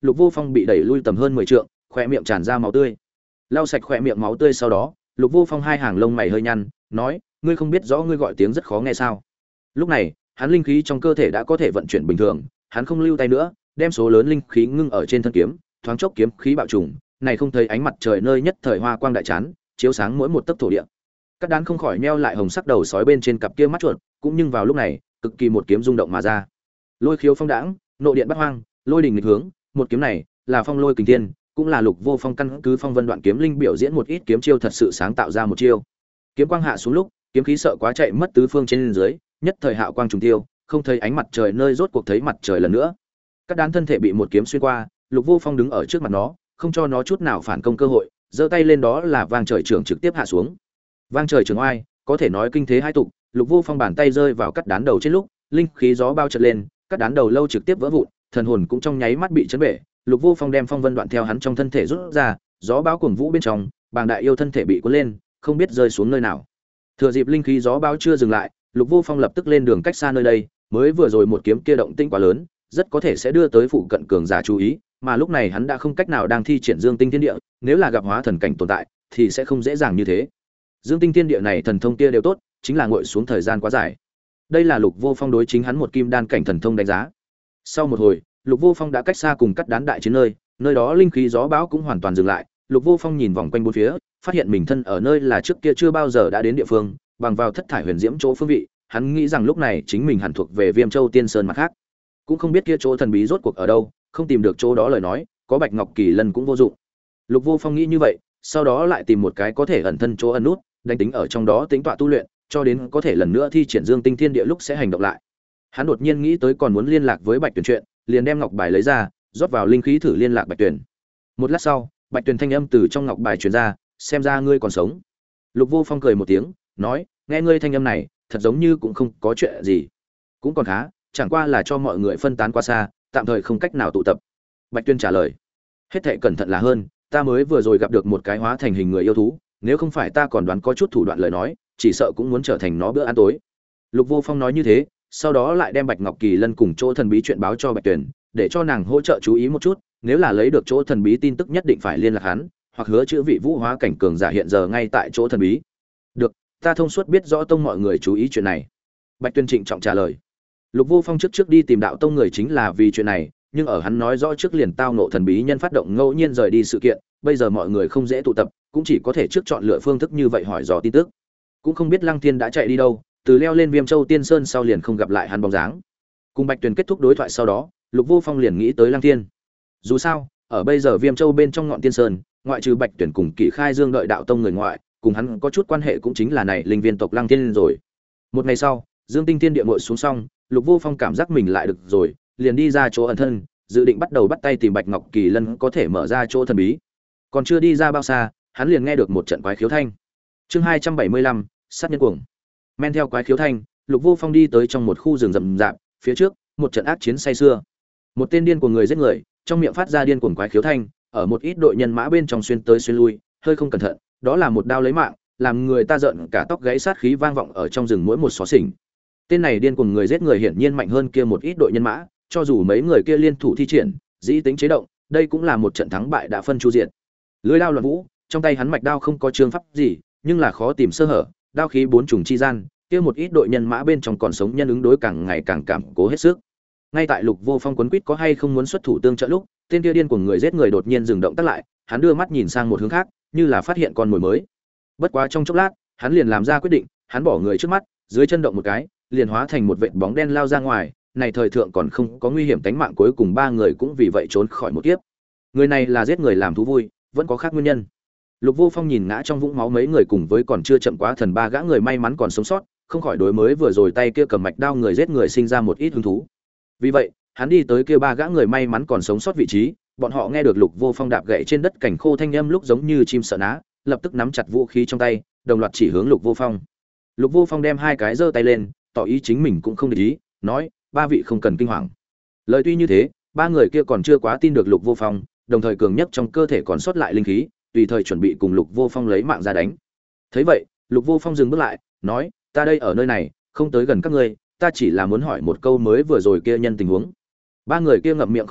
Lục Vô Phong bị đẩy lui tầm hơn 10 trượng, khóe miệng tràn ra máu tươi. Lau sạch khóe miệng máu tươi sau đó, Lục Vô Phong hai hàng lông mày hơi nhăn, nói: "Ngươi không biết rõ ngươi gọi tiếng rất khó nghe sao?" Lúc này, hắn linh khí trong cơ thể đã có thể vận chuyển bình thường, hắn không lưu tay nữa, đem số lớn linh khí ngưng ở trên thân kiếm, thoáng chốc kiếm khí bạo trùng, này không thấy ánh mặt trời nơi nhất thời hoa quang đại chán, chiếu sáng mỗi một tấc thổ địa. Các đán không khỏi nheo lại hồng sắc đầu sói bên trên cặp kia mắt chuột, cũng nhưng vào lúc này, cực kỳ một kiếm rung động mà ra. Lôi khiếu phong đãng, nộ điện bắt hoang, lôi đình nghịch hướng, một kiếm này là phong lôi kình thiên, cũng là Lục Vô Phong căn cứ phong vân đoạn kiếm linh biểu diễn một ít kiếm chiêu thật sự sáng tạo ra một chiêu. Kiếm quang hạ xuống lúc, kiếm khí sợ quá chạy mất tứ phương trên dưới, nhất thời hạo quang trùng tiêu, không thấy ánh mặt trời nơi rốt cuộc thấy mặt trời lần nữa. Các đán thân thể bị một kiếm xuyên qua, Lục Vô Phong đứng ở trước mặt nó, không cho nó chút nào phản công cơ hội, giơ tay lên đó là vang trời trường trực tiếp hạ xuống. Vang trời trường oai, có thể nói kinh thế hai tục, Lục Vô Phong bàn tay rơi vào cắt đán đầu trên lúc, linh khí gió bao chợt lên, cắt đán đầu lâu trực tiếp vỡ vụn, thần hồn cũng trong nháy mắt bị chấn bể. Lục Vô Phong đem phong vân đoạn theo hắn trong thân thể rút ra, gió bão cuồng vũ bên trong, bàng đại yêu thân thể bị cuốn lên, không biết rơi xuống nơi nào. Thừa dịp linh khí gió bão chưa dừng lại, Lục Vô Phong lập tức lên đường cách xa nơi đây, mới vừa rồi một kiếm kia động tĩnh quá lớn, rất có thể sẽ đưa tới phụ cận cường giả chú ý, mà lúc này hắn đã không cách nào đang thi triển Dương Tinh Thiên Địa, nếu là gặp hóa thần cảnh tồn tại, thì sẽ không dễ dàng như thế. Dương Tinh Thiên Địa này thần thông kia đều tốt, chính là ngồi xuống thời gian quá dài. Đây là Lục Vô Phong đối chính hắn một kim đan cảnh thần thông đánh giá. Sau một hồi, Lục Vô Phong đã cách xa cùng cắt đán đại chiến nơi đó linh khí gió bão cũng hoàn toàn dừng lại. Lục Vô Phong nhìn vòng quanh bốn phía, phát hiện mình thân ở nơi là trước kia chưa bao giờ đã đến địa phương, bằng vào thất thải huyền diễm chỗ phương vị, hắn nghĩ rằng lúc này chính mình hẳn thuộc về Viêm Châu Tiên Sơn mặt khác. Cũng không biết kia chỗ thần bí rốt cuộc ở đâu, không tìm được chỗ đó lời nói, có Bạch Ngọc Kỳ Lân cũng vô dụng. Lục Vô Phong nghĩ như vậy, sau đó lại tìm một cái có thể ẩn thân chỗ ẩn nút, đánh tính ở trong đó tính tọa tu luyện, cho đến có thể lần nữa thi triển Dương Tinh Thiên Địa lúc sẽ hành động lại. Hắn đột nhiên nghĩ tới còn muốn liên lạc với Bạch Tuyển chuyện, liền đem ngọc bài lấy ra, rót vào linh khí thử liên lạc Bạch Tuyển. Một lát sau, Bạch Tuyển thanh âm từ trong ngọc bài truyền ra, xem ra ngươi còn sống. Lục Vô Phong cười một tiếng, nói, nghe ngươi thanh âm này, thật giống như cũng không có chuyện gì. Cũng còn khá, chẳng qua là cho mọi người phân tán qua xa, tạm thời không cách nào tụ tập. Bạch Tuyên trả lời, hết thảy cẩn thận là hơn, ta mới vừa rồi gặp được một cái hóa thành hình người yêu thú, nếu không phải ta còn đoán có chút thủ đoạn lời nói, chỉ sợ cũng muốn trở thành nó bữa ăn tối. Lục Vô Phong nói như thế, sau đó lại đem Bạch Ngọc Kỳ Lân cùng chỗ thần bí chuyện báo cho Bạch Tuyển, để cho nàng hỗ trợ chú ý một chút, nếu là lấy được chỗ thần bí tin tức nhất định phải liên lạc hắn, hoặc hứa chữ vị vũ hóa cảnh cường giả hiện giờ ngay tại chỗ thần bí. Được, ta thông suốt biết rõ tông mọi người chú ý chuyện này. Bạch Tuyên trịnh trọng trả lời. Lục Vô Phong trước đi tìm đạo tông người chính là vì chuyện này, nhưng ở hắn nói rõ trước liền tao ngộ thần bí nhân phát động ngẫu nhiên rời đi sự kiện, bây giờ mọi người không dễ tụ tập, cũng chỉ có thể trước chọn lựa phương thức như vậy hỏi dò tin tức. Cũng không biết Lăng Thiên đã chạy đi đâu, từ leo lên Viêm Châu Tiên Sơn sau liền không gặp lại hắn bóng dáng. Cùng Bạch Tuyền kết thúc đối thoại sau đó, Lục Vô Phong liền nghĩ tới Lăng Thiên. Dù sao, ở bây giờ Viêm Châu bên trong ngọn Tiên Sơn, ngoại trừ Bạch Tuyền cùng Kỷ Khai Dương đợi đạo tông người ngoại, cùng hắn có chút quan hệ cũng chính là này linh viên tộc Lăng Thiên rồi. Một ngày sau, Dương Tinh Thiên địa ngồi xuống xong, Lục Vô Phong cảm giác mình lại được rồi, liền đi ra chỗ ẩn thân, dự định bắt đầu bắt tay tìm Bạch Ngọc Kỳ Lân có thể mở ra chỗ thần bí. Còn chưa đi ra bao xa, hắn liền nghe được một trận quái khiếu thanh. Chương 275, sát nhân cuồng. Men theo quái khiếu thanh, Lục Vô Phong đi tới trong một khu rừng rậm rạp, phía trước, một trận ác chiến say xưa. Một tên điên cuồng người giết người, trong miệng phát ra điên cuồng quái khiếu thanh, ở một ít đội nhân mã bên trong xuyên tới xuyên lui, hơi không cẩn thận, đó là một đao lấy mạng, làm người ta giận cả tóc gáy, sát khí vang vọng ở trong rừng mỗi một xó xỉnh. Tên này điên cuồng người giết người hiển nhiên mạnh hơn kia một ít đội nhân mã, cho dù mấy người kia liên thủ thi triển, dĩ tính chế động, đây cũng là một trận thắng bại đã phân chu diện. Lưỡi đao loạn vũ, trong tay hắn mạch đao không có chương pháp gì, nhưng là khó tìm sơ hở, đao khí bốn trùng chi gian, kia một ít đội nhân mã bên trong còn sống nhân ứng đối càng ngày càng cảm cố hết sức. Ngay tại Lục Vô Phong quấn quýt có hay không muốn xuất thủ tương trợ lúc, tên kia điên cuồng người giết người đột nhiên dừng động tác lại, hắn đưa mắt nhìn sang một hướng khác, như là phát hiện con mồi mới. Bất quá trong chốc lát, hắn liền làm ra quyết định, hắn bỏ người trước mắt, dưới chân động một cái, liền hóa thành một vệt bóng đen lao ra ngoài, này thời thượng còn không có nguy hiểm tính mạng, cuối cùng ba người cũng vì vậy trốn khỏi một kiếp. Người này là giết người làm thú vui, vẫn có khác nguyên nhân. Lục Vô Phong nhìn ngã trong vũng máu mấy người cùng với còn chưa chậm quá thần ba gã người may mắn còn sống sót, không khỏi đối mới vừa rồi tay kia cầm mạch đao người giết người sinh ra một ít hứng thú. Vì vậy, hắn đi tới kia ba gã người may mắn còn sống sót vị trí, bọn họ nghe được Lục Vô Phong đạp gậy trên đất cảnh khô thanh âm lúc giống như chim sợ ná, lập tức nắm chặt vũ khí trong tay, đồng loạt chỉ hướng Lục Vô Phong. Lục Vô Phong đem hai cái giơ tay lên, tỏ ý chính mình cũng không để ý, nói: "Ba vị không cần kinh hoàng." Lời tuy như thế, ba người kia còn chưa quá tin được Lục Vô Phong, đồng thời cường nhất trong cơ thể còn sót lại linh khí, tùy thời chuẩn bị cùng Lục Vô Phong lấy mạng ra đánh. Thấy vậy, Lục Vô Phong dừng bước lại, nói: "Ta đây ở nơi này, không tới gần các ngươi, ta chỉ là muốn hỏi một câu mới vừa rồi kia nhân tình huống." Ba người kia ngậm miệng không nói,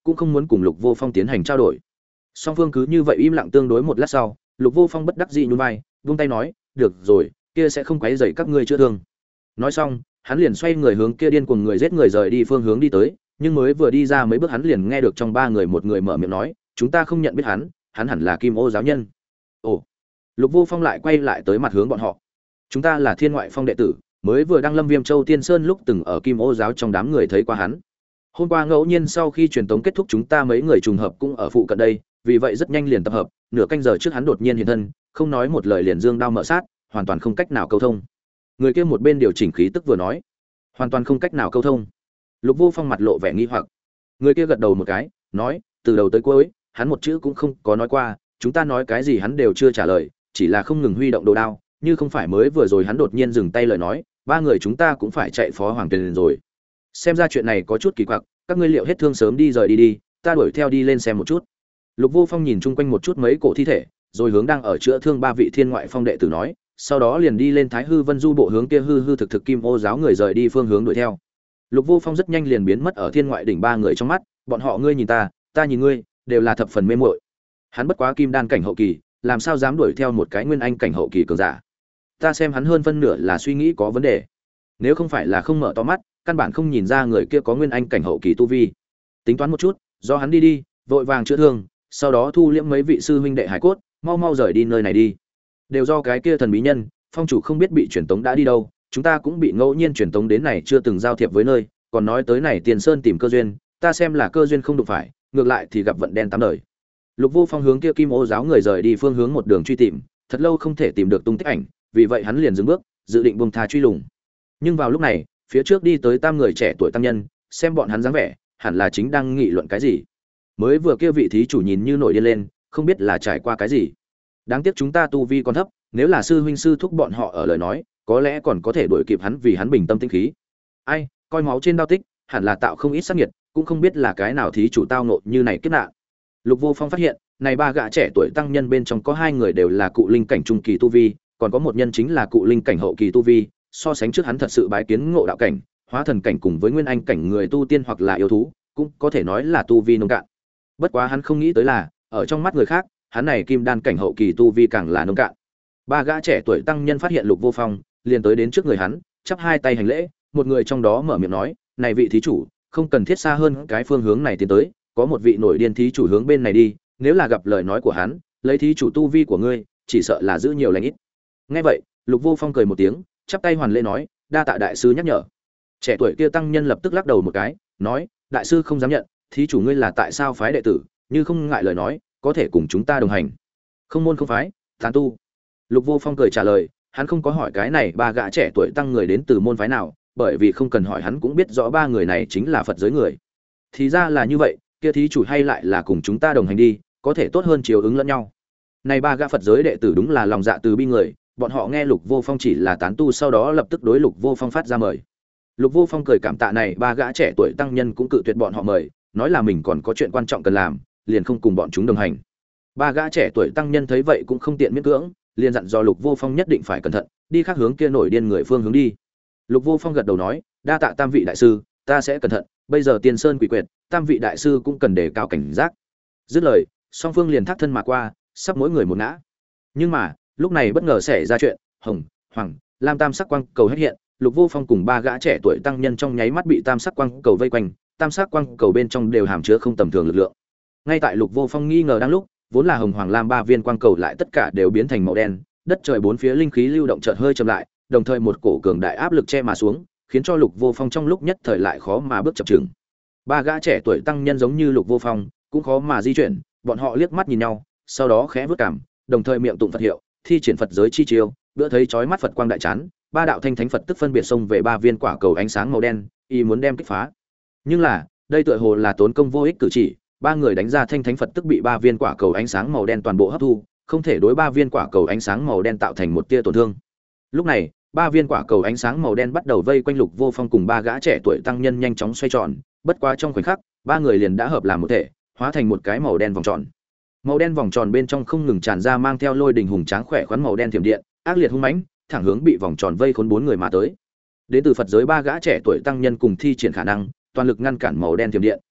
cũng không muốn cùng Lục Vô Phong tiến hành trao đổi. Song phương cứ như vậy im lặng tương đối một lát sau, Lục Vô Phong bất đắc dĩ nhún vai, vung tay nói, "Được rồi, kia sẽ không quấy rầy các ngươi chữa thương." Nói xong, hắn liền xoay người hướng kia điên cuồng người giết người rời đi phương hướng đi tới, nhưng mới vừa đi ra mấy bước hắn liền nghe được trong ba người một người mở miệng nói, "Chúng ta không nhận biết hắn, hắn hẳn là Kim Ô giáo nhân." Ồ. Lục Vô Phong lại quay lại tới mặt hướng bọn họ. "Chúng ta là Thiên Ngoại Phong đệ tử, mới vừa đăng lâm Viêm Châu Tiên Sơn lúc từng ở Kim Ô giáo trong đám người thấy qua hắn. Hôm qua ngẫu nhiên sau khi truyền tống kết thúc chúng ta mấy người trùng hợp cũng ở phụ cận đây, vì vậy rất nhanh liền tập hợp, nửa canh giờ trước hắn đột nhiên hiện thân, không nói một lời liền dương đao mở sát, hoàn toàn không cách nào câu thông." Người kia một bên điều chỉnh khí tức vừa nói, "Hoàn toàn không cách nào câu thông?" Lục Vô Phong mặt lộ vẻ nghi hoặc. Người kia gật đầu một cái, nói, "Từ đầu tới cuối, hắn một chữ cũng không có nói qua, chúng ta nói cái gì hắn đều chưa trả lời, chỉ là không ngừng huy động đồ đao, như không phải mới vừa rồi hắn đột nhiên dừng tay lời nói, ba người chúng ta cũng phải chạy Phó Hoàng Tuyền rồi. Xem ra chuyện này có chút kỳ quặc, các ngươi liệu hết thương sớm đi rời đi đi, ta đuổi theo đi lên xem một chút." Lục Vô Phong nhìn chung quanh một chút mấy cổ thi thể, rồi hướng đang ở chữa thương ba vị Thiên Ngoại Phong đệ tử nói, sau đó liền đi lên Thái Hư Vân Du bộ hướng kia hư hư thực thực Kim Ô giáo người rời đi phương hướng đuổi theo. Lục Vô Phong rất nhanh liền biến mất ở Thiên Ngoại đỉnh ba người trong mắt, bọn họ ngươi nhìn ta, ta nhìn ngươi, đều là thập phần mê muội. Hắn bất quá kim đan cảnh hậu kỳ, làm sao dám đuổi theo một cái nguyên anh cảnh hậu kỳ cường giả? Ta xem hắn hơn phân nửa là suy nghĩ có vấn đề. Nếu không phải là không mở to mắt, căn bản không nhìn ra người kia có nguyên anh cảnh hậu kỳ tu vi. Tính toán một chút, do hắn đi, vội vàng chữa thương, sau đó thu liễm mấy vị sư huynh đệ hải cốt, mau mau rời đi nơi này đi. Đều do cái kia thần bí nhân, phong chủ không biết bị truyền tống đã đi đâu, chúng ta cũng bị ngẫu nhiên truyền tống đến này chưa từng giao thiệp với nơi, còn nói tới này Tiền Sơn tìm cơ duyên, ta xem là cơ duyên không đụng phải, ngược lại thì gặp vận đen tám đời. Lục Vô Phong hướng kia Kim Ô giáo người rời đi phương hướng một đường truy tìm, thật lâu không thể tìm được tung tích ảnh, vì vậy hắn liền dừng bước, dự định buông tha truy lùng. Nhưng vào lúc này, phía trước đi tới tam người trẻ tuổi tăng nhân, xem bọn hắn dáng vẻ, hẳn là chính đang nghị luận cái gì. Mới vừa kia vị thí chủ nhìn như nổi điên lên, không biết là trải qua cái gì. Đáng tiếc chúng ta tu vi còn thấp, nếu là sư huynh sư thúc bọn họ ở lời nói, có lẽ còn có thể đuổi kịp hắn vì hắn bình tâm tĩnh khí. Ai, coi máu trên đao tích, hẳn là tạo không ít sát nhiệt, cũng không biết là cái nào thí chủ tao ngộ như này kiếp nạn. Lục Vô Phong phát hiện, này ba gã trẻ tuổi tăng nhân bên trong có hai người đều là cụ linh cảnh trung kỳ tu vi, còn có một nhân chính là cụ linh cảnh hậu kỳ tu vi, so sánh trước hắn thật sự bái kiến ngộ đạo cảnh, hóa thần cảnh cùng với nguyên anh cảnh người tu tiên hoặc là yêu thú, cũng có thể nói là tu vi nông cạn. Bất quá hắn không nghĩ tới là, ở trong mắt người khác, hắn này kim đan cảnh hậu kỳ tu vi càng là nông cạn. Ba gã trẻ tuổi tăng nhân phát hiện Lục Vô Phong, liền tới đến trước người hắn, chắp hai tay hành lễ, một người trong đó mở miệng nói, "Này vị thí chủ, không cần thiết xa hơn cái phương hướng này tiến tới, có một vị nổi điên thí chủ hướng bên này đi, nếu là gặp lời nói của hắn, lấy thí chủ tu vi của ngươi, chỉ sợ là giữ nhiều lành ít." Nghe vậy, Lục Vô Phong cười một tiếng, chắp tay hoàn lễ nói, "Đa tạ đại sư nhắc nhở." Trẻ tuổi kia tăng nhân lập tức lắc đầu một cái, nói, "Đại sư không dám nhận, thí chủ ngươi là tại sao phái đệ tử, như không ngại lời nói, có thể cùng chúng ta đồng hành." "Không môn không phái, tán tu." Lục Vô Phong cười trả lời, hắn không có hỏi cái này ba gã trẻ tuổi tăng người đến từ môn phái nào, bởi vì không cần hỏi hắn cũng biết rõ ba người này chính là Phật giới người. Thì ra là như vậy, kia thí chủ hay lại là cùng chúng ta đồng hành đi, có thể tốt hơn chiếu ứng lẫn nhau. Này ba gã Phật giới đệ tử đúng là lòng dạ từ bi người, bọn họ nghe Lục Vô Phong chỉ là tán tu sau đó lập tức đối Lục Vô Phong phát ra mời. Lục Vô Phong cười cảm tạ này ba gã trẻ tuổi tăng nhân cũng cự tuyệt bọn họ mời, nói là mình còn có chuyện quan trọng cần làm, liền không cùng bọn chúng đồng hành. Ba gã trẻ tuổi tăng nhân thấy vậy cũng không tiện miễn cưỡng, liền dặn dò Lục Vô Phong nhất định phải cẩn thận, đi khác hướng kia nổi điên người phương hướng đi. Lục Vô Phong gật đầu nói, "Đa tạ tam vị đại sư, ta sẽ cẩn thận, bây giờ Tiên Sơn quỷ quyệt, tam vị đại sư cũng cần đề cao cảnh giác." Dứt lời, song phương liền thác thân mà qua, sắp mỗi người một ngã. Nhưng mà, lúc này bất ngờ xảy ra chuyện, hồng, hoàng, lam tam sắc quang cầu hết hiện, Lục Vô Phong cùng ba gã trẻ tuổi tăng nhân trong nháy mắt bị tam sắc quang cầu vây quanh, tam sắc quang cầu bên trong đều hàm chứa không tầm thường lực lượng. Ngay tại Lục Vô Phong nghi ngờ đang lúc, vốn là hồng hoàng lam ba viên quang cầu lại tất cả đều biến thành màu đen, đất trời bốn phía linh khí lưu động chợt hơi chậm lại, đồng thời một cổ cường đại áp lực che mà xuống, khiến cho Lục Vô Phong trong lúc nhất thời lại khó mà bước chập chững. Ba gã trẻ tuổi tăng nhân giống như Lục Vô Phong, cũng khó mà di chuyển, bọn họ liếc mắt nhìn nhau, sau đó khẽ vút cảm, đồng thời miệng tụng Phật hiệu, thi triển Phật giới chi chiêu, bữa thấy chói mắt Phật quang đại chán, ba đạo thanh thánh Phật tức phân biệt xông về ba viên quả cầu ánh sáng màu đen, y muốn đem kích phá. Nhưng là, đây tựa hồ là tốn công vô ích cử chỉ, ba người đánh ra thanh thánh Phật tức bị ba viên quả cầu ánh sáng màu đen toàn bộ hấp thu, không thể đối ba viên quả cầu ánh sáng màu đen tạo thành một tia tổn thương. Lúc này, ba viên quả cầu ánh sáng màu đen bắt đầu vây quanh Lục Vô Phong cùng ba gã trẻ tuổi tăng nhân nhanh chóng xoay tròn, bất quá trong khoảnh khắc, ba người liền đã hợp làm một thể, hóa thành một cái màu đen vòng tròn. Màu đen vòng tròn bên trong không ngừng tràn ra mang theo lôi đình hùng tráng khỏe khoắn màu đen thiểm điện, ác liệt hung mãnh, thẳng hướng bị vòng tròn vây khốn bốn người mà tới. Đến từ Phật giới ba gã trẻ tuổi tăng nhân cùng thi triển khả năng, toàn lực ngăn cản màu đen thiểm điện,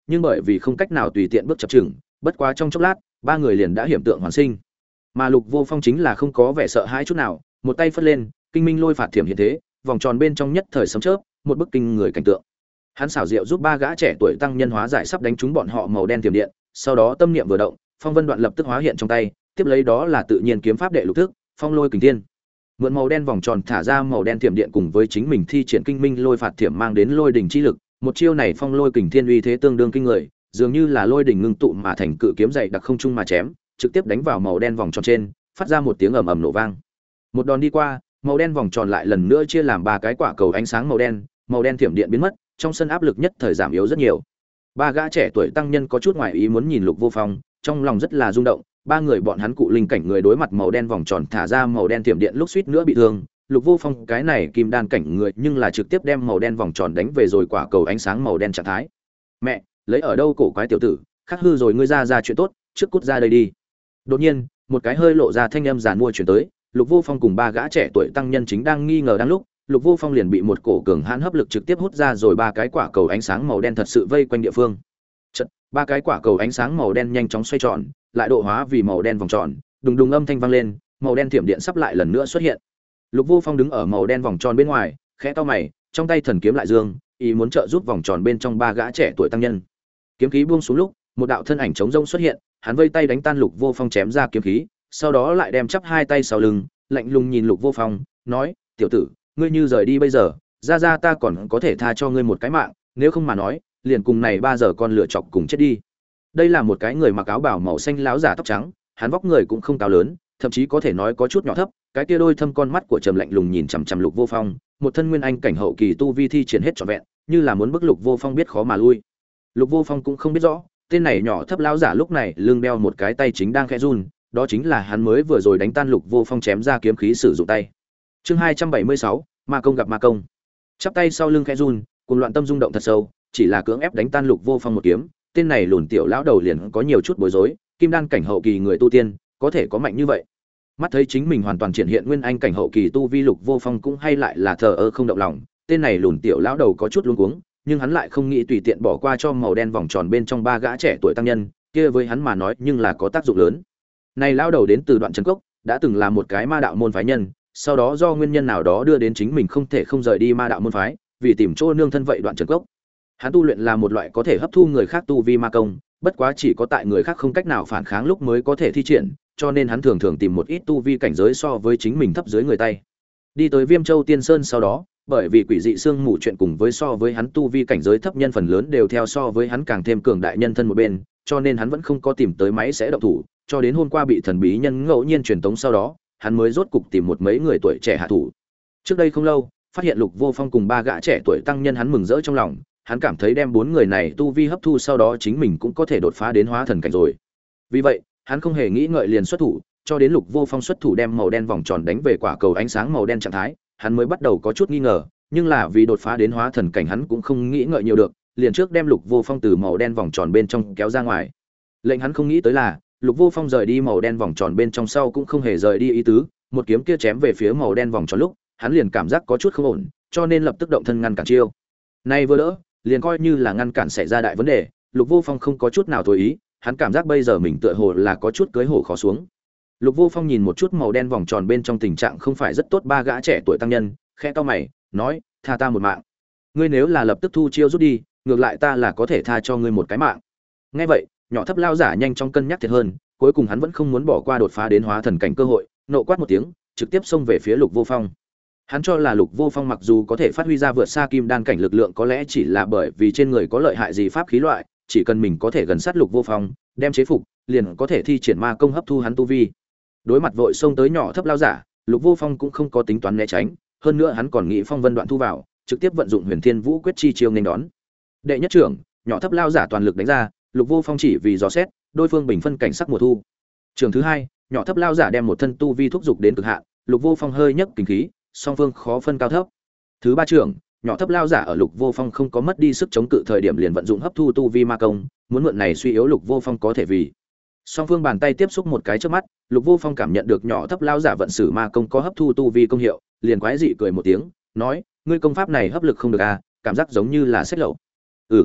nhưng bởi vì không cách nào tùy tiện bước chập chững, bất quá trong chốc lát, ba người liền đã hiểm tượng hoàn sinh. Mà Lục Vô Phong chính là không có vẻ sợ hãi chút nào, một tay phất lên, kinh minh lôi phạt thiểm hiện thế, vòng tròn bên trong nhất thời sấm chớp, một bức kinh người cảnh tượng. Hắn xảo diệu giúp ba gã trẻ tuổi tăng nhân hóa giải sắp đánh trúng bọn họ màu đen tiềm điện, sau đó tâm niệm vừa động, phong vân đoạn lập tức hóa hiện trong tay, tiếp lấy đó là tự nhiên kiếm pháp đệ lục thức, phong lôi kình thiên. Mượn màu đen vòng tròn thả ra màu đen tiềm điện cùng với chính mình thi triển kinh minh lôi phạt thiểm mang đến lôi đỉnh chi lực, một chiêu này phong lôi kình thiên uy thế tương đương kinh người, dường như là lôi đỉnh ngưng tụ mà thành cự kiếm dày đặc không trung mà chém, trực tiếp đánh vào màu đen vòng tròn trên, phát ra một tiếng ầm ầm nổ vang. Một đòn đi qua, màu đen vòng tròn lại lần nữa chia làm ba cái quả cầu ánh sáng màu đen thiểm điện biến mất, trong sân áp lực nhất thời giảm yếu rất nhiều. Ba gã trẻ tuổi tăng nhân có chút ngoài ý muốn nhìn Lục Vô Phong, trong lòng rất là rung động, ba người bọn hắn cụ linh cảnh người đối mặt màu đen vòng tròn thả ra màu đen thiểm điện lúc suýt nữa bị thương, Lục Vô Phong cái này kim đan cảnh người nhưng là trực tiếp đem màu đen vòng tròn đánh về rồi quả cầu ánh sáng màu đen trạng thái. Mẹ, lấy ở đâu cổ quái tiểu tử, khắc hư rồi ngươi ra chuyện tốt, trước cút ra đây đi. Đột nhiên, một cái hơi lộ ra thanh âm giàn mua truyền tới, Lục Vô Phong cùng ba gã trẻ tuổi tăng nhân chính đang nghi ngờ đang lúc, Lục Vô Phong liền bị một cổ cường hãn hấp lực trực tiếp hút ra rồi ba cái quả cầu ánh sáng màu đen thật sự vây quanh địa phương. Chợt, ba cái quả cầu ánh sáng màu đen nhanh chóng xoay tròn, lại độ hóa vì màu đen vòng tròn, đùng đùng âm thanh vang lên, màu đen thiểm điện sắp lại lần nữa xuất hiện. Lục Vô Phong đứng ở màu đen vòng tròn bên ngoài, khẽ cau mày, trong tay thần kiếm lại dương, ý muốn trợ giúp vòng tròn bên trong ba gã trẻ tuổi tăng nhân. Kiếm khí buông xuống lúc, một đạo thân ảnh trống rỗng xuất hiện, hắn vây tay đánh tan Lục Vô Phong chém ra kiếm khí, sau đó lại đem chắp hai tay sau lưng, lạnh lùng nhìn Lục Vô Phong, nói: "Tiểu tử, ngươi như rời đi bây giờ, ra ta còn có thể tha cho ngươi một cái mạng, nếu không mà nói, liền cùng này 3 giờ con lựa chọc cùng chết đi." Đây là một cái người mặc áo bào màu xanh láo giả tóc trắng, hắn vóc người cũng không cao lớn, thậm chí có thể nói có chút nhỏ thấp, cái kia đôi thâm con mắt của trầm lạnh lùng nhìn chằm chằm Lục Vô Phong, một thân nguyên anh cảnh hậu kỳ tu vi thi triển hết trọn vẹn, như là muốn bức Lục Vô Phong biết khó mà lui. Lục Vô Phong cũng không biết rõ, tên này nhỏ thấp lão giả lúc này lưng đeo một cái tay chính đang khẽ run, đó chính là hắn mới vừa rồi đánh tan Lục Vô Phong chém ra kiếm khí sử dụng tay. Chương 276, Ma công gặp ma công. Chắp tay sau lưng khẽ run, cùng loạn tâm rung động thật sâu, chỉ là cưỡng ép đánh tan Lục Vô Phong một kiếm, tên này lùn tiểu lão đầu liền có nhiều chút bối rối, kim đan cảnh hậu kỳ người tu tiên, có thể có mạnh như vậy. Mắt thấy chính mình hoàn toàn triển hiện nguyên anh cảnh hậu kỳ tu vi, Lục Vô Phong cũng hay lại là thờ ơ không động lòng, tên này lùn tiểu lão đầu có chút luống cuống, nhưng hắn lại không nghĩ tùy tiện bỏ qua cho màu đen vòng tròn bên trong ba gã trẻ tuổi tăng nhân, kia với hắn mà nói nhưng là có tác dụng lớn. Này lão đầu đến từ Đoạn Trần Cốc, đã từng là một cái ma đạo môn phái nhân, sau đó do nguyên nhân nào đó đưa đến chính mình không thể không rời đi ma đạo môn phái, vì tìm chỗ nương thân vậy Đoạn Trần Cốc. Hắn tu luyện là một loại có thể hấp thu người khác tu vi ma công, bất quá chỉ có tại người khác không cách nào phản kháng lúc mới có thể thi triển, cho nên hắn thường thường tìm một ít tu vi cảnh giới so với chính mình thấp dưới người tay. Đi tới Viêm Châu Tiên Sơn sau đó, bởi vì quỷ dị xương mù chuyện cùng với so với hắn tu vi cảnh giới thấp nhân phần lớn đều theo so với hắn càng thêm cường đại nhân thân một bên, cho nên hắn vẫn không có tìm tới máy sẽ động thủ, cho đến hôm qua bị thần bí nhân ngẫu nhiên truyền tống sau đó, hắn mới rốt cục tìm một mấy người tuổi trẻ hạ thủ. Trước đây không lâu, phát hiện Lục Vô Phong cùng ba gã trẻ tuổi tăng nhân, hắn mừng rỡ trong lòng, hắn cảm thấy đem bốn người này tu vi hấp thu sau đó chính mình cũng có thể đột phá đến hóa thần cảnh rồi. Vì vậy, hắn không hề nghĩ ngợi liền xuất thủ, cho đến Lục Vô Phong xuất thủ đem màu đen vòng tròn đánh về quả cầu ánh sáng màu đen trạng thái, hắn mới bắt đầu có chút nghi ngờ, nhưng là vì đột phá đến hóa thần cảnh hắn cũng không nghĩ ngợi nhiều được, liền trước đem Lục Vô Phong từ màu đen vòng tròn bên trong kéo ra ngoài. Lệnh hắn không nghĩ tới là, Lục Vô Phong rời đi màu đen vòng tròn bên trong sau cũng không hề rời đi ý tứ, một kiếm kia chém về phía màu đen vòng tròn lúc, hắn liền cảm giác có chút không ổn, cho nên lập tức động thân ngăn cản chiêu. Nay vừa đỡ, liền coi như là ngăn cản xảy ra đại vấn đề, Lục Vô Phong không có chút nào tối ý, hắn cảm giác bây giờ mình tựa hồ là có chút cưới hổ khó xuống. Lục Vô Phong nhìn một chút màu đen vòng tròn bên trong tình trạng không phải rất tốt ba gã trẻ tuổi tăng nhân, khẽ cau mày, nói: "Tha ta một mạng. Ngươi nếu là lập tức thu chiêu rút đi, ngược lại ta là có thể tha cho ngươi một cái mạng." Nghe vậy, nhỏ thấp lao giả nhanh chóng cân nhắc thiệt hơn, cuối cùng hắn vẫn không muốn bỏ qua đột phá đến hóa thần cảnh cơ hội, nộ quát một tiếng, trực tiếp xông về phía Lục Vô Phong. Hắn cho là Lục Vô Phong mặc dù có thể phát huy ra vượt xa kim đan cảnh lực lượng có lẽ chỉ là bởi vì trên người có lợi hại gì pháp khí loại, chỉ cần mình có thể gần sát Lục Vô Phong, đem chế phục, liền có thể thi triển ma công hấp thu hắn tu vi. Đối mặt vội xông tới nhỏ thấp lao giả, Lục Vô Phong cũng không có tính toán né tránh, hơn nữa hắn còn nghĩ phong vân đoạn thu vào, trực tiếp vận dụng Huyền Thiên Vũ quyết chi chiêu nên đón. Đệ nhất trưởng, nhỏ thấp lao giả toàn lực đánh ra, Lục Vô Phong chỉ vì dò xét, đối phương bình phân cảnh sắc mùa thu. Trường thứ hai, nhỏ thấp lao giả đem một thân tu vi thúc dục đến cực hạn, Lục Vô Phong hơi nhấc kinh khí, song phương khó phân cao thấp. Thứ ba trưởng, nhỏ thấp lao giả ở Lục Vô Phong không có mất đi sức chống cự thời điểm liền vận dụng hấp thu tu vi ma công, muốn mượn này suy yếu Lục Vô Phong có thể vì. Song phương bàn tay tiếp xúc một cái trước mắt, Lục Vô Phong cảm nhận được nhỏ thấp lao giả vận sử ma công có hấp thu tu vi công hiệu, liền quái dị cười một tiếng, nói: "Ngươi công pháp này hấp lực không được à, cảm giác giống như là sách lậu."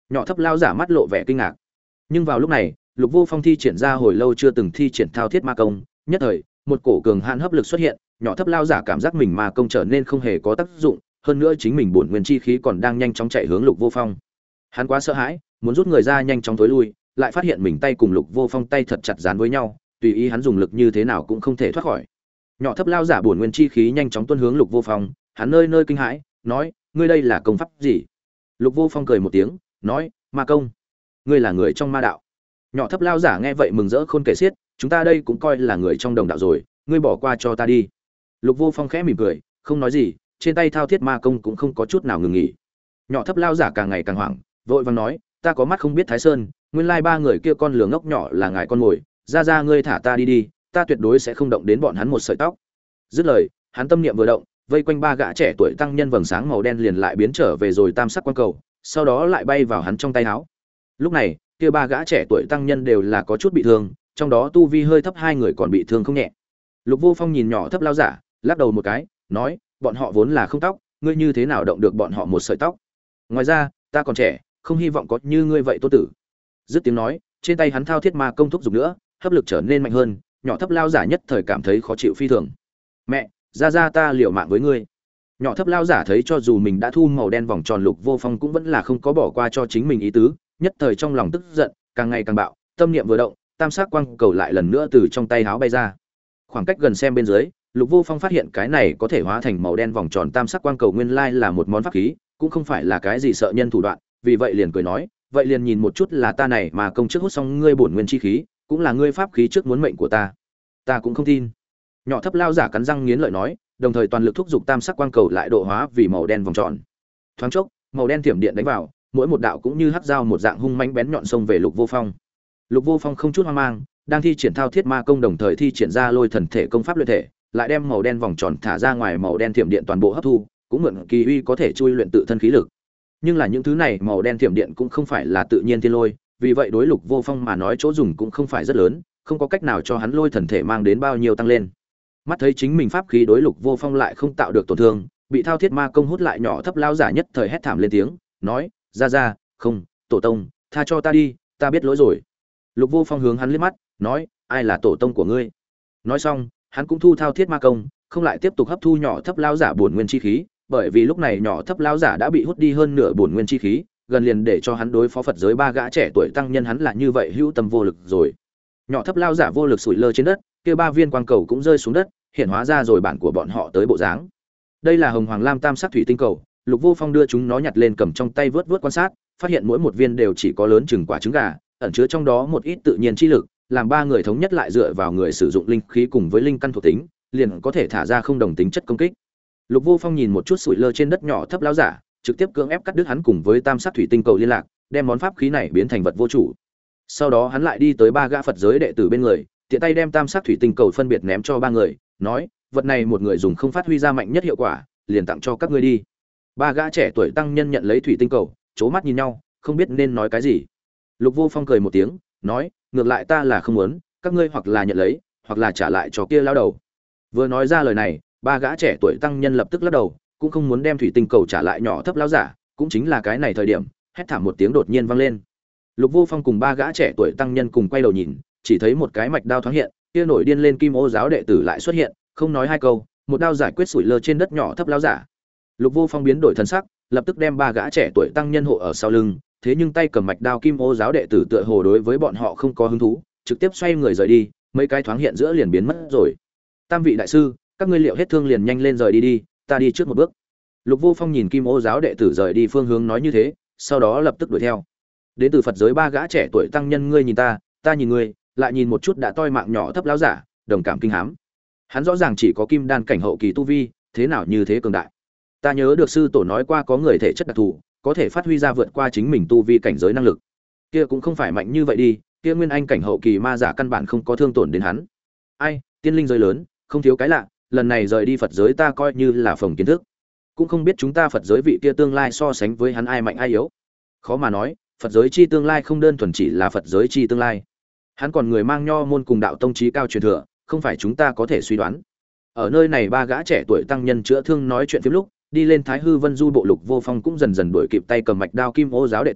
Nhỏ thấp lao giả mắt lộ vẻ kinh ngạc. Nhưng vào lúc này, Lục Vô Phong thi triển ra hồi lâu chưa từng thi triển thao thiết ma công, nhất thời, một cổ cường hãn hấp lực xuất hiện, nhỏ thấp lao giả cảm giác mình ma công trở nên không hề có tác dụng, hơn nữa chính mình bổn nguyên chi khí còn đang nhanh chóng chạy hướng Lục Vô Phong. Hắn quá sợ hãi, muốn rút người ra nhanh chóng tối lui, lại phát hiện mình tay cùng Lục Vô Phong tay thật chặt dán với nhau, tùy ý hắn dùng lực như thế nào cũng không thể thoát khỏi. Nhỏ thấp lao giả bổn nguyên chi khí nhanh chóng tuôn hướng Lục Vô Phong, hắn nơi nơi kinh hãi, nói: "Ngươi đây là công pháp gì?" Lục Vô Phong cười một tiếng, nói: "Ma công." "Ngươi là người trong ma đạo?" Nhỏ thấp lao giả nghe vậy mừng rỡ khôn kể xiết, "Chúng ta đây cũng coi là người trong đồng đạo rồi, ngươi bỏ qua cho ta đi." Lục Vô Phong khẽ mỉm cười, không nói gì, trên tay thao thiết ma công cũng không có chút nào ngừng nghỉ. Nhỏ thấp lao giả càng ngày càng hoảng, vội vàng nói: "Ta có mắt không biết Thái Sơn, nguyên lai ba người kia con lừa ngốc nhỏ là ngài con mồi, ra ngươi thả ta đi đi, ta tuyệt đối sẽ không động đến bọn hắn một sợi tóc." Dứt lời, hắn tâm niệm vừa động, vây quanh ba gã trẻ tuổi tăng nhân vầng sáng màu đen liền lại biến trở về rồi tam sắc quang cầu, sau đó lại bay vào hắn trong tay áo. Lúc này, kia ba gã trẻ tuổi tăng nhân đều là có chút bị thương, trong đó tu vi hơi thấp hai người còn bị thương không nhẹ. Lục Vô Phong nhìn nhỏ thấp lao giả, lắc đầu một cái, nói: "Bọn họ vốn là không tóc, ngươi như thế nào động được bọn họ một sợi tóc? Ngoài ra, ta còn trẻ, không hy vọng có như ngươi vậy tô tử." Dứt tiếng nói, trên tay hắn thao thiết ma công thúc dục nữa, hấp lực trở nên mạnh hơn, nhỏ thấp lao giả nhất thời cảm thấy khó chịu phi thường. "Mẹ, ra ta liều mạng với ngươi." Nhỏ thấp lao giả thấy cho dù mình đã thu màu đen vòng tròn Lục Vô Phong cũng vẫn là không có bỏ qua cho chính mình ý tứ, nhất thời trong lòng tức giận, càng ngày càng bạo, tâm niệm vừa động, tam sắc quang cầu lại lần nữa từ trong tay háo bay ra. Khoảng cách gần xem bên dưới, Lục Vô Phong phát hiện cái này có thể hóa thành màu đen vòng tròn tam sắc quang cầu nguyên lai là một món pháp khí, cũng không phải là cái gì sợ nhân thủ đoạn, vì vậy liền cười nói: "Vậy liền nhìn một chút là ta này mà công trước hút xong ngươi bổn nguyên chi khí, cũng là ngươi pháp khí trước muốn mệnh của ta." "Ta cũng không tin." Nhỏ thấp lao giả cắn răng nghiến lợi nói, đồng thời toàn lực thúc giục tam sắc quang cầu lại độ hóa vì màu đen vòng tròn. Thoáng chốc, màu đen thiểm điện đánh vào, mỗi một đạo cũng như hắc dao một dạng hung mãnh bén nhọn xông về Lục Vô Phong. Lục Vô Phong không chút hoang mang, đang thi triển thao thiết ma công đồng thời thi triển ra lôi thần thể công pháp luyện thể, lại đem màu đen vòng tròn thả ra ngoài màu đen thiểm điện toàn bộ hấp thu, cũng mượn kỳ uy có thể chui luyện tự thân khí lực. Nhưng là những thứ này màu đen thiểm điện cũng không phải là tự nhiên thiên lôi, vì vậy đối Lục Vô Phong mà nói chỗ dùng cũng không phải rất lớn, không có cách nào cho hắn lôi thần thể mang đến bao nhiêu tăng lên. Mắt thấy chính mình pháp khí đối Lục Vô Phong lại không tạo được tổn thương, bị thao thiết ma công hút lại nhỏ thấp lao giả nhất thời hét thảm lên tiếng, nói: "Ra, không, tổ tông, tha cho ta đi, ta biết lỗi rồi." Lục Vô Phong hướng hắn liếc mắt, nói: "Ai là tổ tông của ngươi?" Nói xong, hắn cũng thu thao thiết ma công, không lại tiếp tục hấp thu nhỏ thấp lao giả bổn nguyên chi khí, bởi vì lúc này nhỏ thấp lao giả đã bị hút đi hơn nửa bổn nguyên chi khí, gần liền để cho hắn đối phó Phật giới ba gã trẻ tuổi tăng nhân hắn là như vậy hữu tâm vô lực rồi. Nhỏ thấp lao giả vô lực sủi lơ trên đất, kia ba viên quang cầu cũng rơi xuống đất, hiện hóa ra rồi bản của bọn họ tới bộ dáng. Đây là hồng hoàng lam tam sắc thủy tinh cầu, Lục Vô Phong đưa chúng nó nhặt lên cầm trong tay vớt vớt quan sát, phát hiện mỗi một viên đều chỉ có lớn chừng quả trứng gà, ẩn chứa trong đó một ít tự nhiên chi lực, làm ba người thống nhất lại dựa vào người sử dụng linh khí cùng với linh căn thuộc tính, liền có thể thả ra không đồng tính chất công kích. Lục Vô Phong nhìn một chút sủi lơ trên đất nhỏ thấp lão giả, trực tiếp cưỡng ép cắt đứt hắn cùng với tam sắc thủy tinh cầu liên lạc, đem món pháp khí này biến thành vật vô chủ. Sau đó hắn lại đi tới ba gã Phật giới đệ tử bên người, tiện tay đem tam sắc thủy tinh cầu phân biệt ném cho ba người, nói: "Vật này một người dùng không phát huy ra mạnh nhất hiệu quả, liền tặng cho các ngươi đi." Ba gã trẻ tuổi tăng nhân nhận lấy thủy tinh cầu, chố mắt nhìn nhau, không biết nên nói cái gì. Lục Vô Phong cười một tiếng, nói: "Ngược lại ta là không muốn, các ngươi hoặc là nhận lấy, hoặc là trả lại cho kia lão đầu." Vừa nói ra lời này, ba gã trẻ tuổi tăng nhân lập tức lắc đầu, cũng không muốn đem thủy tinh cầu trả lại nhỏ thấp lão giả, cũng chính là cái này thời điểm, hét thảm một tiếng đột nhiên vang lên. Lục Vô Phong cùng ba gã trẻ tuổi tăng nhân cùng quay đầu nhìn, chỉ thấy một cái mạch đao thoáng hiện, kia nổi điên lên Kim Ô giáo đệ tử lại xuất hiện, không nói hai câu, một đao giải quyết sủi lơ trên đất nhỏ thấp lão giả. Lục Vô Phong biến đổi thân sắc, lập tức đem ba gã trẻ tuổi tăng nhân hộ ở sau lưng, thế nhưng tay cầm mạch đao Kim Ô giáo đệ tử tựa hồ đối với bọn họ không có hứng thú, trực tiếp xoay người rời đi, mấy cái thoáng hiện giữa liền biến mất rồi. Tam vị đại sư, các ngươi liệu hết thương liền nhanh lên rời đi đi, ta đi trước một bước. Lục Vô Phong nhìn Kim Ô giáo đệ tử rời đi phương hướng nói như thế, sau đó lập tức đuổi theo. Đến từ Phật giới ba gã trẻ tuổi tăng nhân ngươi nhìn ta nhìn ngươi, lại nhìn một chút đã toi mạng nhỏ thấp lão giả, đồng cảm kinh hám. Hắn rõ ràng chỉ có kim đan cảnh hậu kỳ tu vi, thế nào như thế cường đại. Ta nhớ được sư tổ nói qua có người thể chất đặc thù, có thể phát huy ra vượt qua chính mình tu vi cảnh giới năng lực. Kia cũng không phải mạnh như vậy đi, kia nguyên anh cảnh hậu kỳ ma giả căn bản không có thương tổn đến hắn. Ai, tiên linh giới lớn, không thiếu cái lạ, lần này rời đi Phật giới ta coi như là phồng kiến thức. Cũng không biết chúng ta Phật giới vị kia tương lai so sánh với hắn ai mạnh ai yếu. Khó mà nói, Phật giới chi tương lai không đơn thuần chỉ là Phật giới chi tương lai. Hắn còn người mang nho môn cùng đạo tông chí cao truyền thừa, không phải chúng ta có thể suy đoán. Ở nơi này ba gã trẻ tuổi tăng nhân chữa thương nói chuyện phiếm lúc, đi lên Thái Hư Vân Du bộ Lục Vô Phong cũng dần dần đuổi kịp tay cầm mạch đao Kim Ô giáo đệ tử,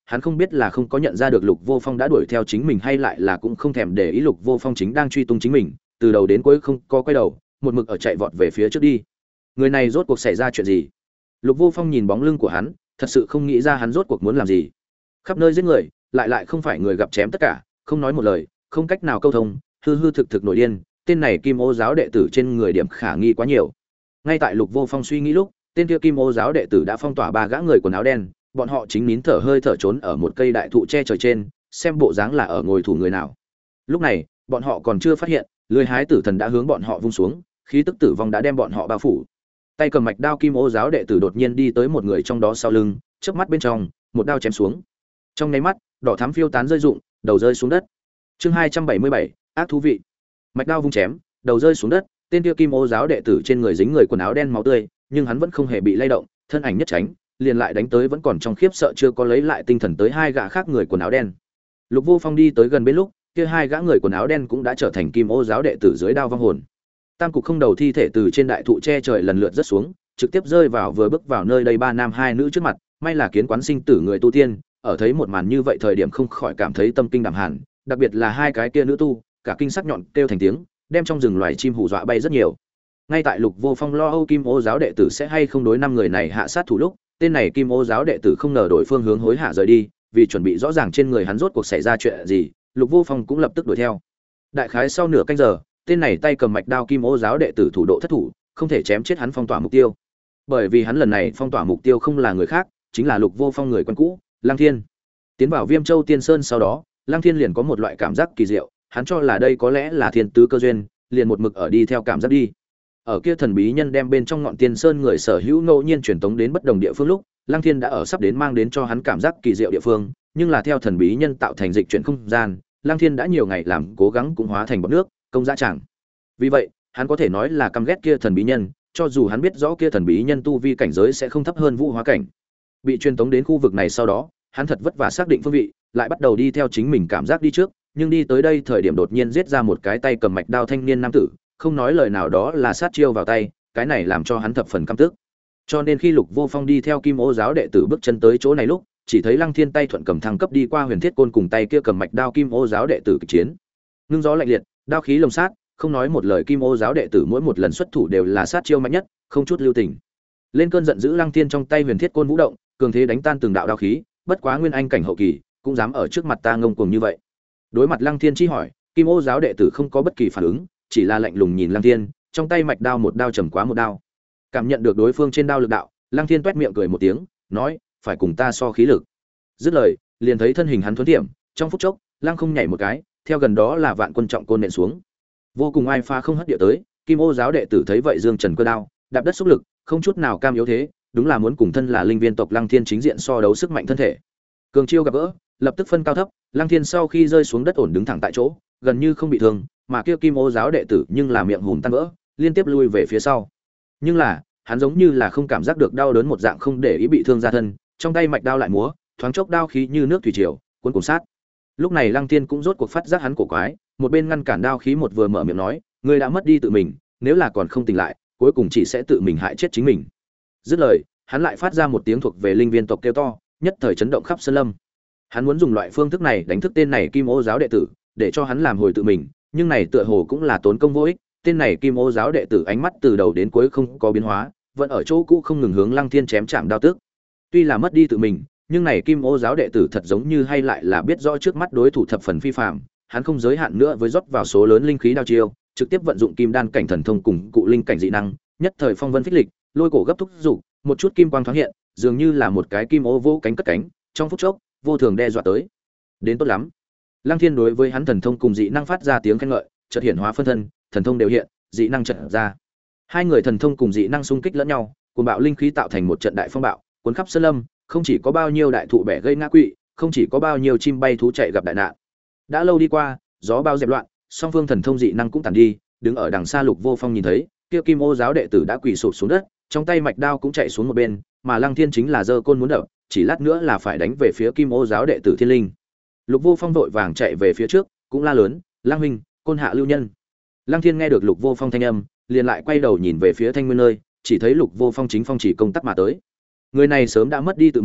hắn không biết là không có nhận ra được Lục Vô Phong đã đuổi theo chính mình hay lại là cũng không thèm để ý Lục Vô Phong chính đang truy tung chính mình, từ đầu đến cuối không có quay đầu, một mực ở chạy vọt về phía trước đi. Người này rốt cuộc xảy ra chuyện gì? Lục Vô Phong nhìn bóng lưng của hắn, thật sự không nghĩ ra hắn rốt cuộc muốn làm gì. Khắp nơi giết người, lại không phải người gặp chém tất cả, không nói một lời, không cách nào câu thông, hư hư thực thực nổi điên, tên này Kim Ô giáo đệ tử trên người điểm khả nghi quá nhiều. Ngay tại Lục Vô Phong suy nghĩ lúc, tên kia Kim Ô giáo đệ tử đã phong tỏa ba gã người quần áo đen, bọn họ chính nín thở hơi thở trốn ở một cây đại thụ che trời trên, xem bộ dáng là ở ngồi thủ người nào. Lúc này, bọn họ còn chưa phát hiện, lưỡi hái tử thần đã hướng bọn họ vung xuống, khí tức tử vong đã đem bọn họ bao phủ. Tay cầm mạch đao Kim Ô giáo đệ tử đột nhiên đi tới một người trong đó sau lưng, chớp mắt bên trong, một đao chém xuống. Trong nháy mắt, đỏ thắm phiêu tán rơi rụng, đầu rơi xuống đất. Chương 277, ác thú vị. Mạch đao vung chém, đầu rơi xuống đất, tên kia Kim Ô giáo đệ tử trên người dính người quần áo đen máu tươi, nhưng hắn vẫn không hề bị lay động, thân ảnh nhất tránh, liền lại đánh tới vẫn còn trong khiếp sợ chưa có lấy lại tinh thần tới hai gã khác người quần áo đen. Lục Vô Phong đi tới gần bên lúc, kia hai gã người quần áo đen cũng đã trở thành Kim Ô giáo đệ tử dưới đao vong hồn. Tam cục không đầu thi thể từ trên đại thụ che trời lần lượt rớt xuống, trực tiếp rơi vào vừa bước vào nơi đây ba nam hai nữ trước mặt, may là kiến quán sinh tử người tu tiên, ở thấy một màn như vậy thời điểm không khỏi cảm thấy tâm kinh đảm hàn, đặc biệt là hai cái kia nữ tu, cả kinh sắc nhọn kêu thành tiếng, đem trong rừng loài chim hù dọa bay rất nhiều. Ngay tại Lục Vô Phong lo âu Kim Ô giáo đệ tử sẽ hay không đối năm người này hạ sát thủ lúc, tên này Kim Ô giáo đệ tử không ngờ đổi phương hướng hối hạ rời đi, vì chuẩn bị rõ ràng trên người hắn rốt cuộc xảy ra chuyện gì, Lục Vô Phong cũng lập tức đuổi theo. Đại khái sau nửa canh giờ, tên này tay cầm mạch đao Kim Ô giáo đệ tử thủ độ thất thủ, không thể chém chết hắn phong tỏa mục tiêu. Bởi vì hắn lần này phong tỏa mục tiêu không là người khác, chính là Lục Vô Phong người quen cũ, Lăng Thiên. Tiến vào Viêm Châu Tiên Sơn sau đó, Lăng Thiên liền có một loại cảm giác kỳ diệu, hắn cho là đây có lẽ là thiên tứ cơ duyên, liền một mực ở đi theo cảm giác đi. Ở kia thần bí nhân đem bên trong ngọn Tiên Sơn người sở hữu ngẫu nhiên truyền tống đến bất đồng địa phương lúc, Lăng Thiên đã ở sắp đến mang đến cho hắn cảm giác kỳ diệu địa phương, nhưng là theo thần bí nhân tạo thành dịch chuyển không gian, Lăng Thiên đã nhiều ngày làm cố gắng cũng hóa thành bọt nước, công dã chẳng. Vì vậy, hắn có thể nói là căm ghét kia thần bí nhân, cho dù hắn biết rõ kia thần bí nhân tu vi cảnh giới sẽ không thấp hơn vũ hóa cảnh. Bị truyền tống đến khu vực này sau đó, hắn thật vất vả xác định phương vị, lại bắt đầu đi theo chính mình cảm giác đi trước, nhưng đi tới đây thời điểm đột nhiên giết ra một cái tay cầm mạch đao thanh niên nam tử, không nói lời nào đó là sát chiêu vào tay, cái này làm cho hắn thập phần căm tức. Cho nên khi Lục Vô Phong đi theo Kim Ô giáo đệ tử bước chân tới chỗ này lúc, chỉ thấy Lăng Thiên tay thuận cầm thăng cấp đi qua Huyền Thiết Côn cùng tay kia cầm mạch đao Kim Ô giáo đệ tử kịch chiến. Ngưng gió lạnh liệt, đao khí lồng sát, không nói một lời Kim Ô giáo đệ tử mỗi một lần xuất thủ đều là sát chiêu mạnh nhất, không chút lưu tình. Lên cơn giận dữ Lăng Thiên trong tay Huyền Thiết Côn vũ động, cường thế đánh tan từng đạo đao khí, bất quá nguyên anh cảnh hậu kỳ, cũng dám ở trước mặt ta ngông cuồng như vậy. Đối mặt Lăng Thiên chi hỏi, Kim Ô giáo đệ tử không có bất kỳ phản ứng, chỉ là lạnh lùng nhìn Lăng Thiên, trong tay mạch đao một đao trầm quá một đao. Cảm nhận được đối phương trên đao lực đạo, Lăng Thiên toét miệng cười một tiếng, nói, phải cùng ta so khí lực. Dứt lời, liền thấy thân hình hắn thuần tiệm, trong phút chốc, Lăng không nhảy một cái, theo gần đó là vạn quân trọng côn nện xuống. Vô cùng ai pha không hất địa tới, Kim Ô giáo đệ tử thấy vậy dương trần cơ đao, đạp đất xúc lực, không chút nào cam yếu thế, đúng là muốn cùng thân là linh viên tộc Lăng Thiên chính diện so đấu sức mạnh thân thể. Cường chiêu gặp gỡ, lập tức phân cao thấp, Lăng Thiên sau khi rơi xuống đất ổn đứng thẳng tại chỗ, gần như không bị thương, mà kia Kim Ô giáo đệ tử nhưng là miệng hùm tan vỡ, liên tiếp lui về phía sau. Nhưng là, hắn giống như là không cảm giác được đau đớn một dạng không để ý bị thương ra thân, trong tay mạch đao lại múa, thoáng chốc đao khí như nước thủy triều, cuốn cùng sát. Lúc này Lăng Thiên cũng rốt cuộc phát giác hắn cổ quái, một bên ngăn cản đao khí một vừa mở miệng nói, ngươi đã mất đi tự mình, nếu là còn không tỉnh lại, cuối cùng chỉ sẽ tự mình hại chết chính mình. Dứt lời, hắn lại phát ra một tiếng thuộc về linh viên tộc kêu to, nhất thời chấn động khắp sơn lâm. Hắn muốn dùng loại phương thức này đánh thức tên này Kim Ô giáo đệ tử, để cho hắn làm hồi tự mình, nhưng này tựa hồ cũng là tốn công vô ích. Tên này Kim Ô giáo đệ tử ánh mắt từ đầu đến cuối không có biến hóa, vẫn ở chỗ cũ không ngừng hướng Lăng Thiên chém chạm đao tức. Tuy là mất đi tự mình, nhưng này Kim Ô giáo đệ tử thật giống như hay lại là biết rõ trước mắt đối thủ thập phần phi phàm, hắn không giới hạn nữa với rót vào số lớn linh khí đao chiêu, trực tiếp vận dụng kim đan cảnh thần thông cùng cụ linh cảnh dị năng, nhất thời phong vân phích lịch, lôi cổ gấp thúc dục, một chút kim quang thoáng hiện, dường như là một cái kim ô vô cánh cất cánh, trong phút chốc, vô thường đe dọa tới. Đến tốt lắm. Lăng Thiên đối với hắn thần thông cùng dị năng phát ra tiếng khen ngợi, chợt hiện hóa phân thân, thần thông đều hiện, dị năng chợt ra. Hai người thần thông cùng dị năng xung kích lẫn nhau, cuồng bạo linh khí tạo thành một trận đại phong bạo, cuốn khắp sơn lâm, không chỉ có bao nhiêu đại thụ bẻ gây ngã quỵ, không chỉ có bao nhiêu chim bay thú chạy gặp đại nạn. Đã lâu đi qua, gió bao dẹp loạn, song phương thần thông dị năng cũng tàn đi, đứng ở đằng xa Lục Vô Phong nhìn thấy, kia Kim Ô giáo đệ tử đã quỳ sụp xuống đất, trong tay mạch đao cũng chạy xuống một bên, mà Lăng Thiên chính là giơ côn muốn đập, chỉ lát nữa là phải đánh về phía Kim Ô giáo đệ tử Thiên Linh. Lục Vô Phong vội vàng chạy về phía trước, cũng la lớn, "Lăng huynh, côn hạ lưu nhân." Lăng Thiên nghe được Lục Vô Phong thanh âm, liền lại quay đầu nhìn về phía Thanh Nguyên nơi, chỉ thấy Lục Vô Phong chính phong chỉ công tắc mà tới. Người này sớm đã mất đi tự mình,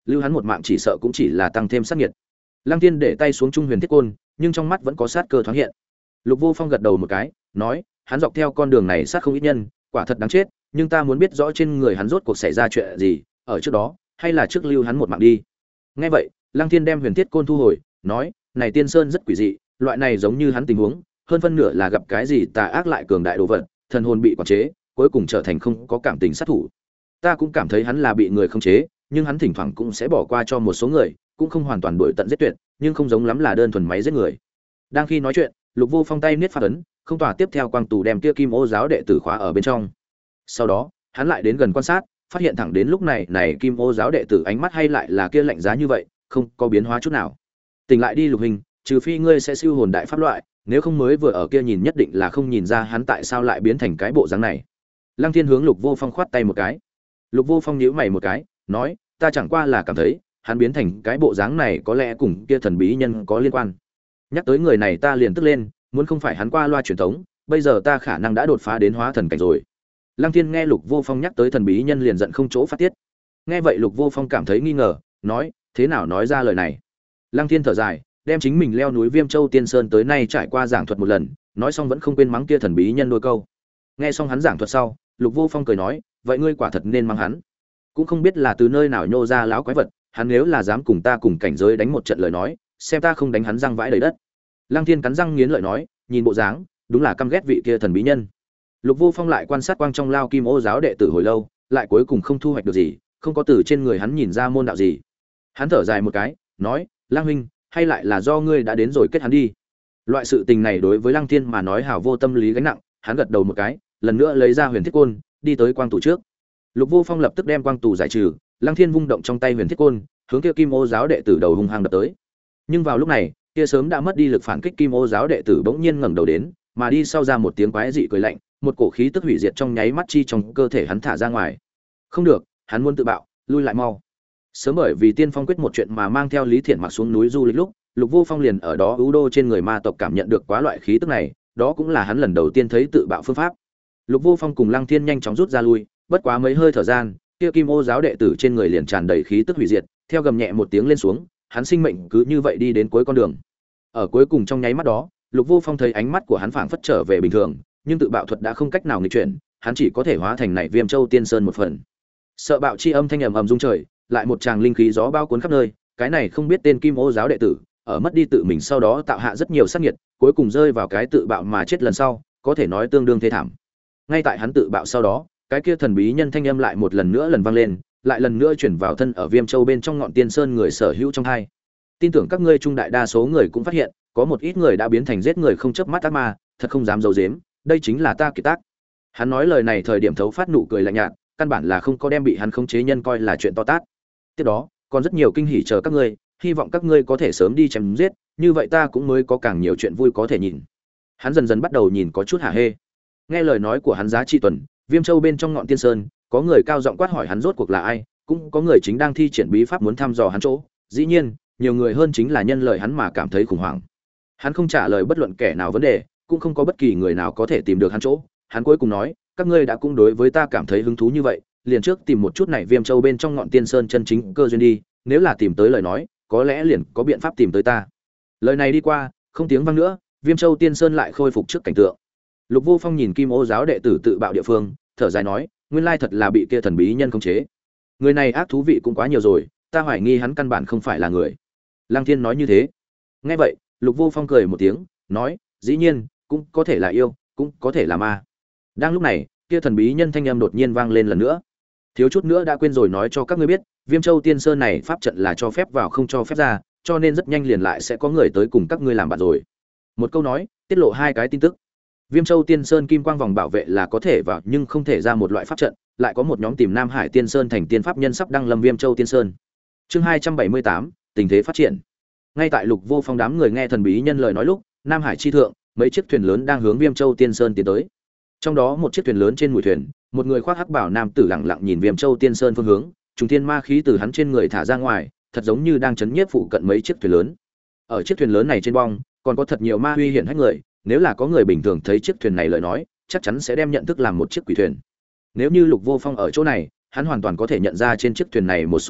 lưu hắn một mạng chỉ sợ cũng chỉ là tăng thêm sát nhiệt. Lăng Thiên để tay xuống trung huyền thiết côn, nhưng trong mắt vẫn có sát cơ thoáng hiện. Lục Vô Phong gật đầu một cái, nói, hắn dọc theo con đường này sát không ít nhân, quả thật đáng chết, nhưng ta muốn biết rõ trên người hắn rốt cuộc xảy ra chuyện gì, ở trước đó, hay là trước lưu hắn một mạng đi. Nghe vậy, Lăng Thiên đem huyền thiết côn thu hồi, nói, này Tiên Sơn rất quỷ dị, loại này giống như hắn tình huống, hơn phân nửa là gặp cái gì tà ác lại cường đại đồ vật, thần hồn bị quản chế, cuối cùng trở thành không có cảm tình sát thủ. Ta cũng cảm thấy hắn là bị người khống chế, nhưng hắn thỉnh thoảng cũng sẽ bỏ qua cho một số người, cũng không hoàn toàn đuổi tận giết tuyệt, nhưng không giống lắm là đơn thuần máy giết người. Đang khi nói chuyện, Lục Vô Phong tay niết phát ấn, không tỏa tiếp theo quang tù đem kia Kim Ô giáo đệ tử khóa ở bên trong. Sau đó, hắn lại đến gần quan sát, phát hiện thẳng đến lúc này, Kim Ô giáo đệ tử ánh mắt hay lại là kia lạnh giá như vậy, không có biến hóa chút nào. Tỉnh lại đi Lục hình, trừ phi ngươi sẽ siêu hồn đại pháp loại, nếu không mới vừa ở kia nhìn nhất định là không nhìn ra hắn tại sao lại biến thành cái bộ dáng này. Lăng Thiên hướng Lục Vô Phong khoát tay một cái. Lục Vô Phong nhíu mày một cái, nói, ta chẳng qua là cảm thấy, hắn biến thành cái bộ dáng này có lẽ cùng kia thần bí nhân có liên quan. Nhắc tới người này ta liền tức lên, muốn không phải hắn qua loa truyền thống, bây giờ ta khả năng đã đột phá đến hóa thần cảnh rồi. Lăng Thiên nghe Lục Vô Phong nhắc tới thần bí nhân liền giận không chỗ phát tiết. Nghe vậy Lục Vô Phong cảm thấy nghi ngờ, nói, thế nào nói ra lời này? Lăng Thiên thở dài, đem chính mình leo núi Viêm Châu Tiên Sơn tới nay trải qua giảng thuật một lần, nói xong vẫn không quên mắng kia thần bí nhân đôi câu. Nghe xong hắn giảng thuật sau, Lục Vô Phong cười nói, vậy ngươi quả thật nên mắng hắn. Cũng không biết là từ nơi nào nhô ra lão quái vật, hắn nếu là dám cùng ta cùng cảnh giới đánh một trận lời nói, xem ta không đánh hắn răng vãi đầy đất. Lăng Thiên cắn răng nghiến lợi nói, nhìn bộ dáng, đúng là căm ghét vị kia thần bí nhân. Lục Vô Phong lại quan sát quang trong lao Kim Ô giáo đệ tử hồi lâu, lại cuối cùng không thu hoạch được gì, không có từ trên người hắn nhìn ra môn đạo gì. Hắn thở dài một cái, nói, Lăng huynh, hay lại là do ngươi đã đến rồi kết hắn đi. Loại sự tình này đối với Lăng Thiên mà nói hảo vô tâm lý gánh nặng, hắn gật đầu một cái, lần nữa lấy ra huyền thiết côn, đi tới quang tủ trước. Lục Vô Phong lập tức đem quang tủ giải trừ, Lăng Thiên vung động trong tay huyền thiết côn, hướng kia Kim Ô giáo đệ tử đầu hung hăng đập tới. Nhưng vào lúc này, kia sớm đã mất đi lực phản kích Kim Ô giáo đệ tử bỗng nhiên ngẩng đầu đến, mà đi sau ra một tiếng quái dị cười lạnh, một cổ khí tức hủy diệt trong nháy mắt chi trong cơ thể hắn thả ra ngoài. Không được, hắn muốn tự bạo, lui lại mau. Sớm bởi vì Tiên Phong quyết một chuyện mà mang theo Lý Thiển mặc xuống núi du lịch lúc, Lục Vô Phong liền ở đó ưu đô trên người ma tộc cảm nhận được quá loại khí tức này, đó cũng là hắn lần đầu tiên thấy tự bạo phương pháp. Lục Vô Phong cùng Lăng Thiên nhanh chóng rút ra lui, bất quá mấy hơi thời gian, kia Kim Ô giáo đệ tử trên người liền tràn đầy khí tức hủy diệt, theo gầm nhẹ một tiếng lên xuống, hắn sinh mệnh cứ như vậy đi đến cuối con đường. Ở cuối cùng trong nháy mắt đó, Lục Vô Phong thấy ánh mắt của hắn phảng phất trở về bình thường, nhưng tự bạo thuật đã không cách nào nghịch chuyển, hắn chỉ có thể hóa thành này Viêm Châu Tiên Sơn một phần. Sợ bạo chi âm thanh ầm ầm rung trời, lại một tràng linh khí gió bao cuốn khắp nơi, cái này không biết tên Kim Ô giáo đệ tử, ở mất đi tự mình sau đó tạo hạ rất nhiều sát nhiệt, cuối cùng rơi vào cái tự bạo mà chết lần sau, có thể nói tương đương thê thảm. Ngay tại hắn tự bạo sau đó, cái kia thần bí nhân thanh âm lại một lần nữa lần vang lên, lại lần nữa chuyển vào thân ở Viêm Châu bên trong ngọn Tiên Sơn người sở hữu trong hai. Tin tưởng các ngươi trung đại đa số người cũng phát hiện, có một ít người đã biến thành giết người không chớp mắt ác ma, thật không dám giấu giếm, đây chính là ta kiệt tác. Hắn nói lời này thời điểm thấu phát nụ cười lạnh nhạt, căn bản là không có đem bị hắn khống chế nhân coi là chuyện to tát. Tiếp đó, còn rất nhiều kinh hỉ chờ các ngươi, hy vọng các ngươi có thể sớm đi chém giết, như vậy ta cũng mới có càng nhiều chuyện vui có thể nhìn. Hắn dần dần bắt đầu nhìn có chút hả hê. Nghe lời nói của hắn giá trị tuần, Viêm Châu bên trong ngọn Tiên Sơn, có người cao giọng quát hỏi hắn rốt cuộc là ai, cũng có người chính đang thi triển bí pháp muốn thăm dò hắn chỗ. Dĩ nhiên, nhiều người hơn chính là nhân lời hắn mà cảm thấy khủng hoảng. Hắn không trả lời bất luận kẻ nào vấn đề, cũng không có bất kỳ người nào có thể tìm được hắn chỗ. Hắn cuối cùng nói, các ngươi đã cũng đối với ta cảm thấy hứng thú như vậy, liền trước tìm một chút này Viêm Châu bên trong ngọn Tiên Sơn chân chính cơ duyên đi, nếu là tìm tới lời nói, có lẽ liền có biện pháp tìm tới ta. Lời này đi qua, không tiếng vang nữa, Viêm Châu Tiên Sơn lại khôi phục trước cảnh tượng. Lục Vô Phong nhìn Kim Ô giáo đệ tử tự bạo địa phương, thở dài nói, nguyên lai thật là bị kia thần bí nhân khống chế. Người này ác thú vị cũng quá nhiều rồi, ta hoài nghi hắn căn bản không phải là người. Lăng Thiên nói như thế. Nghe vậy, Lục Vô Phong cười một tiếng, nói, dĩ nhiên, cũng có thể là yêu, cũng có thể là ma. Đang lúc này, kia thần bí nhân thanh âm đột nhiên vang lên lần nữa. Thiếu chút nữa đã quên rồi nói cho các ngươi biết, Viêm Châu Tiên Sơn này pháp trận là cho phép vào không cho phép ra, cho nên rất nhanh liền lại sẽ có người tới cùng các ngươi làm bạn rồi. Một câu nói, tiết lộ hai cái tin tức. Viêm Châu Tiên Sơn kim quang vòng bảo vệ là có thể vào nhưng không thể ra một loại pháp trận, lại có một nhóm tìm Nam Hải Tiên Sơn thành tiên pháp nhân sắp đăng lâm Viêm Châu Tiên Sơn. Chương 278, tình thế phát triển. Ngay tại Lục Vô Phong đám người nghe thần bí nhân lời nói lúc, Nam Hải chi thượng, mấy chiếc thuyền lớn đang hướng Viêm Châu Tiên Sơn tiến tới. Trong đó một chiếc thuyền lớn trên mũi thuyền, một người khoác hắc bảo nam tử lặng lặng nhìn Viêm Châu Tiên Sơn phương hướng, trùng thiên ma khí từ hắn trên người thả ra ngoài, thật giống như đang chấn nhiếp phụ cận mấy chiếc thuyền lớn. Ở chiếc thuyền lớn này trên bong, còn có thật nhiều ma huy hiện hách người, nếu là có người bình thường thấy chiếc thuyền này lời nói, chắc chắn sẽ đem nhận thức làm một chiếc quỷ thuyền. Nếu như Lục Vô Phong ở chỗ này, hắn hoàn toàn có thể nhận ra trên chiếc thuyền này một số người,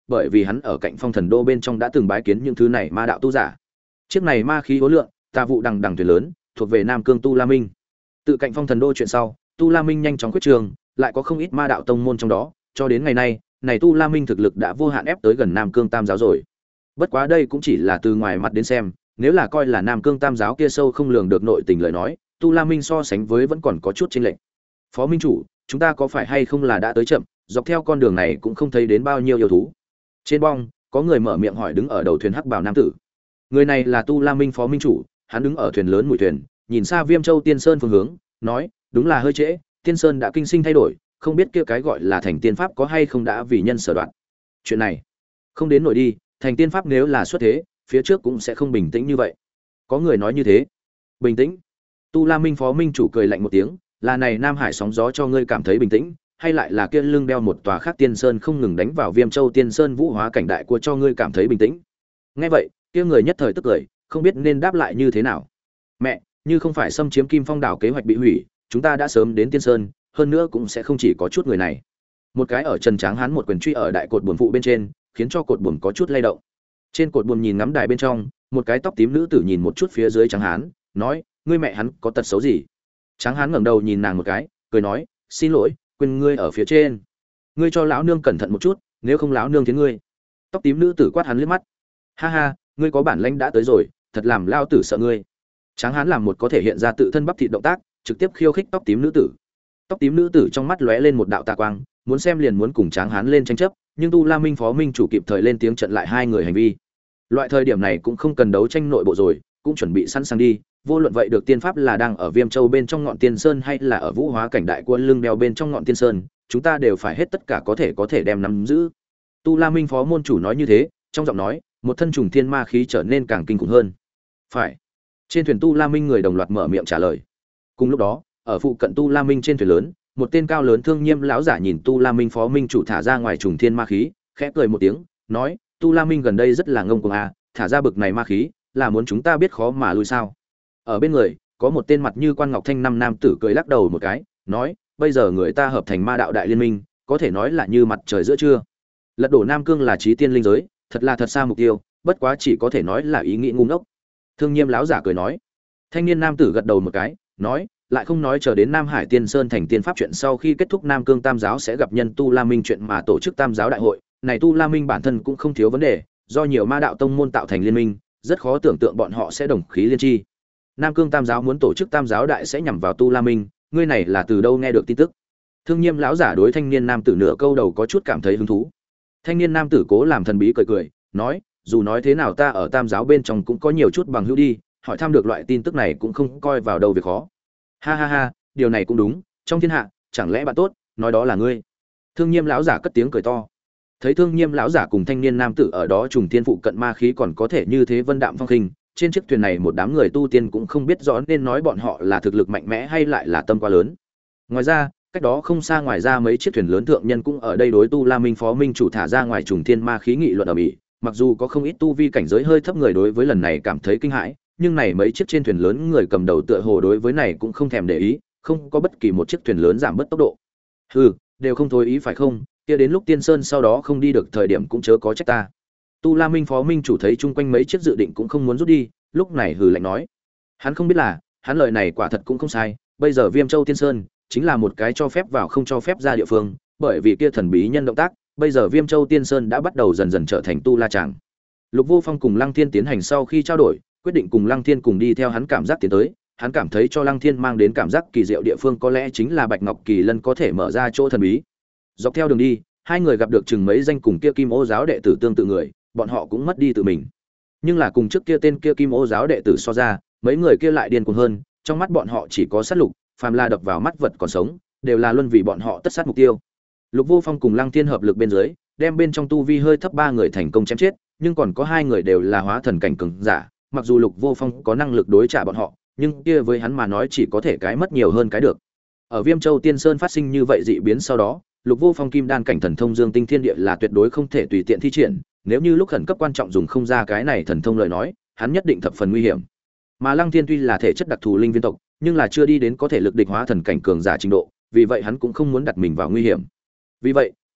bởi vì hắn ở cạnh Phong Thần Đô bên trong đã từng bái kiến những thứ này ma đạo tu giả. Chiếc này ma khí hố lượng, tà vụ đằng đằng thuyền lớn, thuộc về Nam Cương Tu La Minh. Tự cạnh Phong Thần Đô chuyện sau, Tu La Minh nhanh chóng quyết trường, lại có không ít ma đạo tông môn trong đó, cho đến ngày nay, này Tu La Minh thực lực đã vô hạn ép tới gần Nam Cương Tam giáo rồi. Bất quá đây cũng chỉ là từ ngoài mặt đến xem, nếu là coi là Nam Cương Tam giáo kia sâu không lường được nội tình lời nói, Tu La Minh so sánh với vẫn còn có chút chênh lệch. Phó minh chủ, chúng ta có phải hay không là đã tới chậm, dọc theo con đường này cũng không thấy đến bao nhiêu yêu thú. Trên bong, có người mở miệng hỏi đứng ở đầu thuyền hắc bào nam tử. Người này là Tu La Minh phó minh chủ, hắn đứng ở thuyền lớn mũi thuyền, nhìn xa Viêm Châu Tiên Sơn phương hướng, nói, đúng là hơi trễ, Tiên Sơn đã kinh sinh thay đổi, không biết kia cái gọi là thành tiên pháp có hay không đã vì nhân sở đoạn. Chuyện này, không đến nổi đi, thành tiên pháp nếu là xuất thế, phía trước cũng sẽ không bình tĩnh như vậy. Có người nói như thế. Bình tĩnh? Tu La Minh phó minh chủ cười lạnh một tiếng, là này Nam Hải sóng gió cho ngươi cảm thấy bình tĩnh, hay lại là kia lưng đeo một tòa khác Tiên Sơn không ngừng đánh vào Viêm Châu Tiên Sơn vũ hóa cảnh đại của cho ngươi cảm thấy bình tĩnh? Nghe vậy, kia người nhất thời tức cười, không biết nên đáp lại như thế nào. Mẹ, như không phải xâm chiếm Kim Phong đảo kế hoạch bị hủy, chúng ta đã sớm đến Tiên Sơn, hơn nữa cũng sẽ không chỉ có chút người này. Một cái ở Trần Tráng Hán một quyền truy ở đại cột buồm phụ bên trên, khiến cho cột buồm có chút lay động. Trên cột buồm nhìn ngắm đài bên trong, một cái tóc tím nữ tử nhìn một chút phía dưới Tráng Hán, nói, ngươi mẹ hắn có tật xấu gì? Tráng Hán ngẩng đầu nhìn nàng một cái, cười nói, xin lỗi, quên ngươi ở phía trên. Ngươi cho lão nương cẩn thận một chút, nếu không lão nương thiến ngươi. Tóc tím nữ tử quát hắn liếc mắt. Ha ha, ngươi có bản lĩnh đã tới rồi, thật làm lao tử sợ ngươi. Tráng Hán làm một có thể hiện ra tự thân bắp thịt động tác, trực tiếp khiêu khích tóc tím nữ tử. Tóc tím nữ tử trong mắt lóe lên một đạo tà quang, muốn xem liền muốn cùng Tráng Hán lên tranh chấp, nhưng Tu La Minh phó minh chủ kịp thời lên tiếng chặn lại hai người hành vi. Loại thời điểm này cũng không cần đấu tranh nội bộ rồi, cũng chuẩn bị sẵn sàng đi, vô luận vậy được tiên pháp là đang ở Viêm Châu bên trong ngọn Tiên Sơn hay là ở Vũ Hóa cảnh đại quân lưng đeo bên trong ngọn Tiên Sơn, chúng ta đều phải hết tất cả có thể đem nắm giữ. Tu La Minh phó môn chủ nói như thế, trong giọng nói, một thân trùng thiên ma khí trở nên càng kinh khủng hơn. Phải. Trên thuyền Tu La Minh người đồng loạt mở miệng trả lời. Cùng lúc đó, ở phụ cận Tu La Minh trên thuyền lớn, một tên cao lớn thương nghiêm lão giả nhìn Tu La Minh phó minh chủ thả ra ngoài trùng thiên ma khí, khẽ cười một tiếng, nói, Tu La Minh gần đây rất là ngông cuồng à, thả ra bực này ma khí, là muốn chúng ta biết khó mà lui sao? Ở bên người, có một tên mặt như quan ngọc thanh năm nam tử cười lắc đầu một cái, nói, bây giờ người ta hợp thành ma đạo đại liên minh, có thể nói là như mặt trời giữa trưa. Lật đổ Nam Cương là chí tiên linh giới, thật là thật xa mục tiêu, bất quá chỉ có thể nói là ý nghĩ ngu ngốc. Thương Nghiêm lão giả cười nói. Thanh niên nam tử gật đầu một cái, nói, lại không nói chờ đến Nam Hải Tiên Sơn thành tiên pháp chuyện sau khi kết thúc Nam Cương Tam giáo sẽ gặp nhân Tu La Minh chuyện mà tổ chức Tam giáo đại hội, này Tu La Minh bản thân cũng không thiếu vấn đề, do nhiều ma đạo tông môn tạo thành liên minh, rất khó tưởng tượng bọn họ sẽ đồng khí liên chi. Nam Cương Tam giáo muốn tổ chức Tam giáo đại sẽ nhằm vào Tu La Minh, ngươi này là từ đâu nghe được tin tức? Thương Nghiêm lão giả đối thanh niên nam tử nửa câu đầu có chút cảm thấy hứng thú. Thanh niên nam tử cố làm thần bí cười cười, nói, dù nói thế nào ta ở Tam giáo bên trong cũng có nhiều chút bằng hữu đi, hỏi thăm được loại tin tức này cũng không coi vào đâu việc khó. Ha ha ha, điều này cũng đúng, trong thiên hạ, chẳng lẽ bạn tốt, nói đó là ngươi? Thương Nghiêm lão giả cất tiếng cười to. Thấy Thương Nghiêm lão giả cùng thanh niên nam tử ở đó trùng thiên phụ cận ma khí còn có thể như thế vân đạm phong khinh, trên chiếc thuyền này một đám người tu tiên cũng không biết rõ nên nói bọn họ là thực lực mạnh mẽ hay lại là tâm quá lớn. Ngoài ra, cách đó không xa ngoài ra mấy chiếc thuyền lớn thượng nhân cũng ở đây đối Tu La Minh phó minh chủ thả ra ngoài trùng thiên ma khí nghị luận ở mỹ, mặc dù có không ít tu vi cảnh giới hơi thấp người đối với lần này cảm thấy kinh hãi, nhưng này mấy chiếc trên thuyền lớn người cầm đầu tựa hồ đối với này cũng không thèm để ý, không có bất kỳ một chiếc thuyền lớn giảm bớt tốc độ. Hừ, đều không thối ý phải không? Kia đến lúc Tiên Sơn sau đó không đi được thời điểm cũng chớ có trách ta. Tu La Minh phó minh chủ thấy chung quanh mấy chiếc dự định cũng không muốn rút đi, lúc này hừ lạnh nói. Hắn không biết là, hắn lời này quả thật cũng không sai, bây giờ Viêm Châu Tiên Sơn chính là một cái cho phép vào không cho phép ra địa phương, bởi vì kia thần bí nhân động tác, bây giờ Viêm Châu Tiên Sơn đã bắt đầu dần dần trở thành tu la tràng. Lục Vô Phong cùng Lăng Thiên tiến hành sau khi trao đổi, quyết định cùng Lăng Thiên cùng đi theo hắn cảm giác tiến tới, hắn cảm thấy cho Lăng Thiên mang đến cảm giác kỳ diệu địa phương có lẽ chính là Bạch Ngọc Kỳ Lân có thể mở ra chỗ thần bí. Dọc theo đường đi, hai người gặp được chừng mấy danh cùng kia Kim Ô giáo đệ tử tương tự người, bọn họ cũng mất đi tự mình. Nhưng là cùng trước kia tên kia Kim Ô giáo đệ tử so ra, mấy người kia lại điên cuồng hơn, trong mắt bọn họ chỉ có sát lục, phàm là đập vào mắt vật còn sống, đều là luân vì bọn họ tất sát mục tiêu. Lục Vô Phong cùng Lăng Thiên hợp lực bên dưới, đem bên trong tu vi hơi thấp ba người thành công chém chết, nhưng còn có hai người đều là hóa thần cảnh cường giả, mặc dù Lục Vô Phong có năng lực đối trả bọn họ, nhưng kia với hắn mà nói chỉ có thể cái mất nhiều hơn cái được. Ở Viêm Châu Tiên Sơn phát sinh như vậy dị biến sau đó, Lục Vô Phong kim đan cảnh thần thông Dương Tinh Thiên Địa là tuyệt đối không thể tùy tiện thi triển, nếu như lúc khẩn cấp quan trọng dùng không ra cái này thần thông lời nói, hắn nhất định thập phần nguy hiểm. Mà Lăng Thiên tuy là thể chất đặc thù linh viên tộc, nhưng là chưa đi đến có thể lực địch hóa thần cảnh cường giả trình độ, vì vậy hắn cũng không muốn đặt mình vào nguy hiểm. Vì vậy,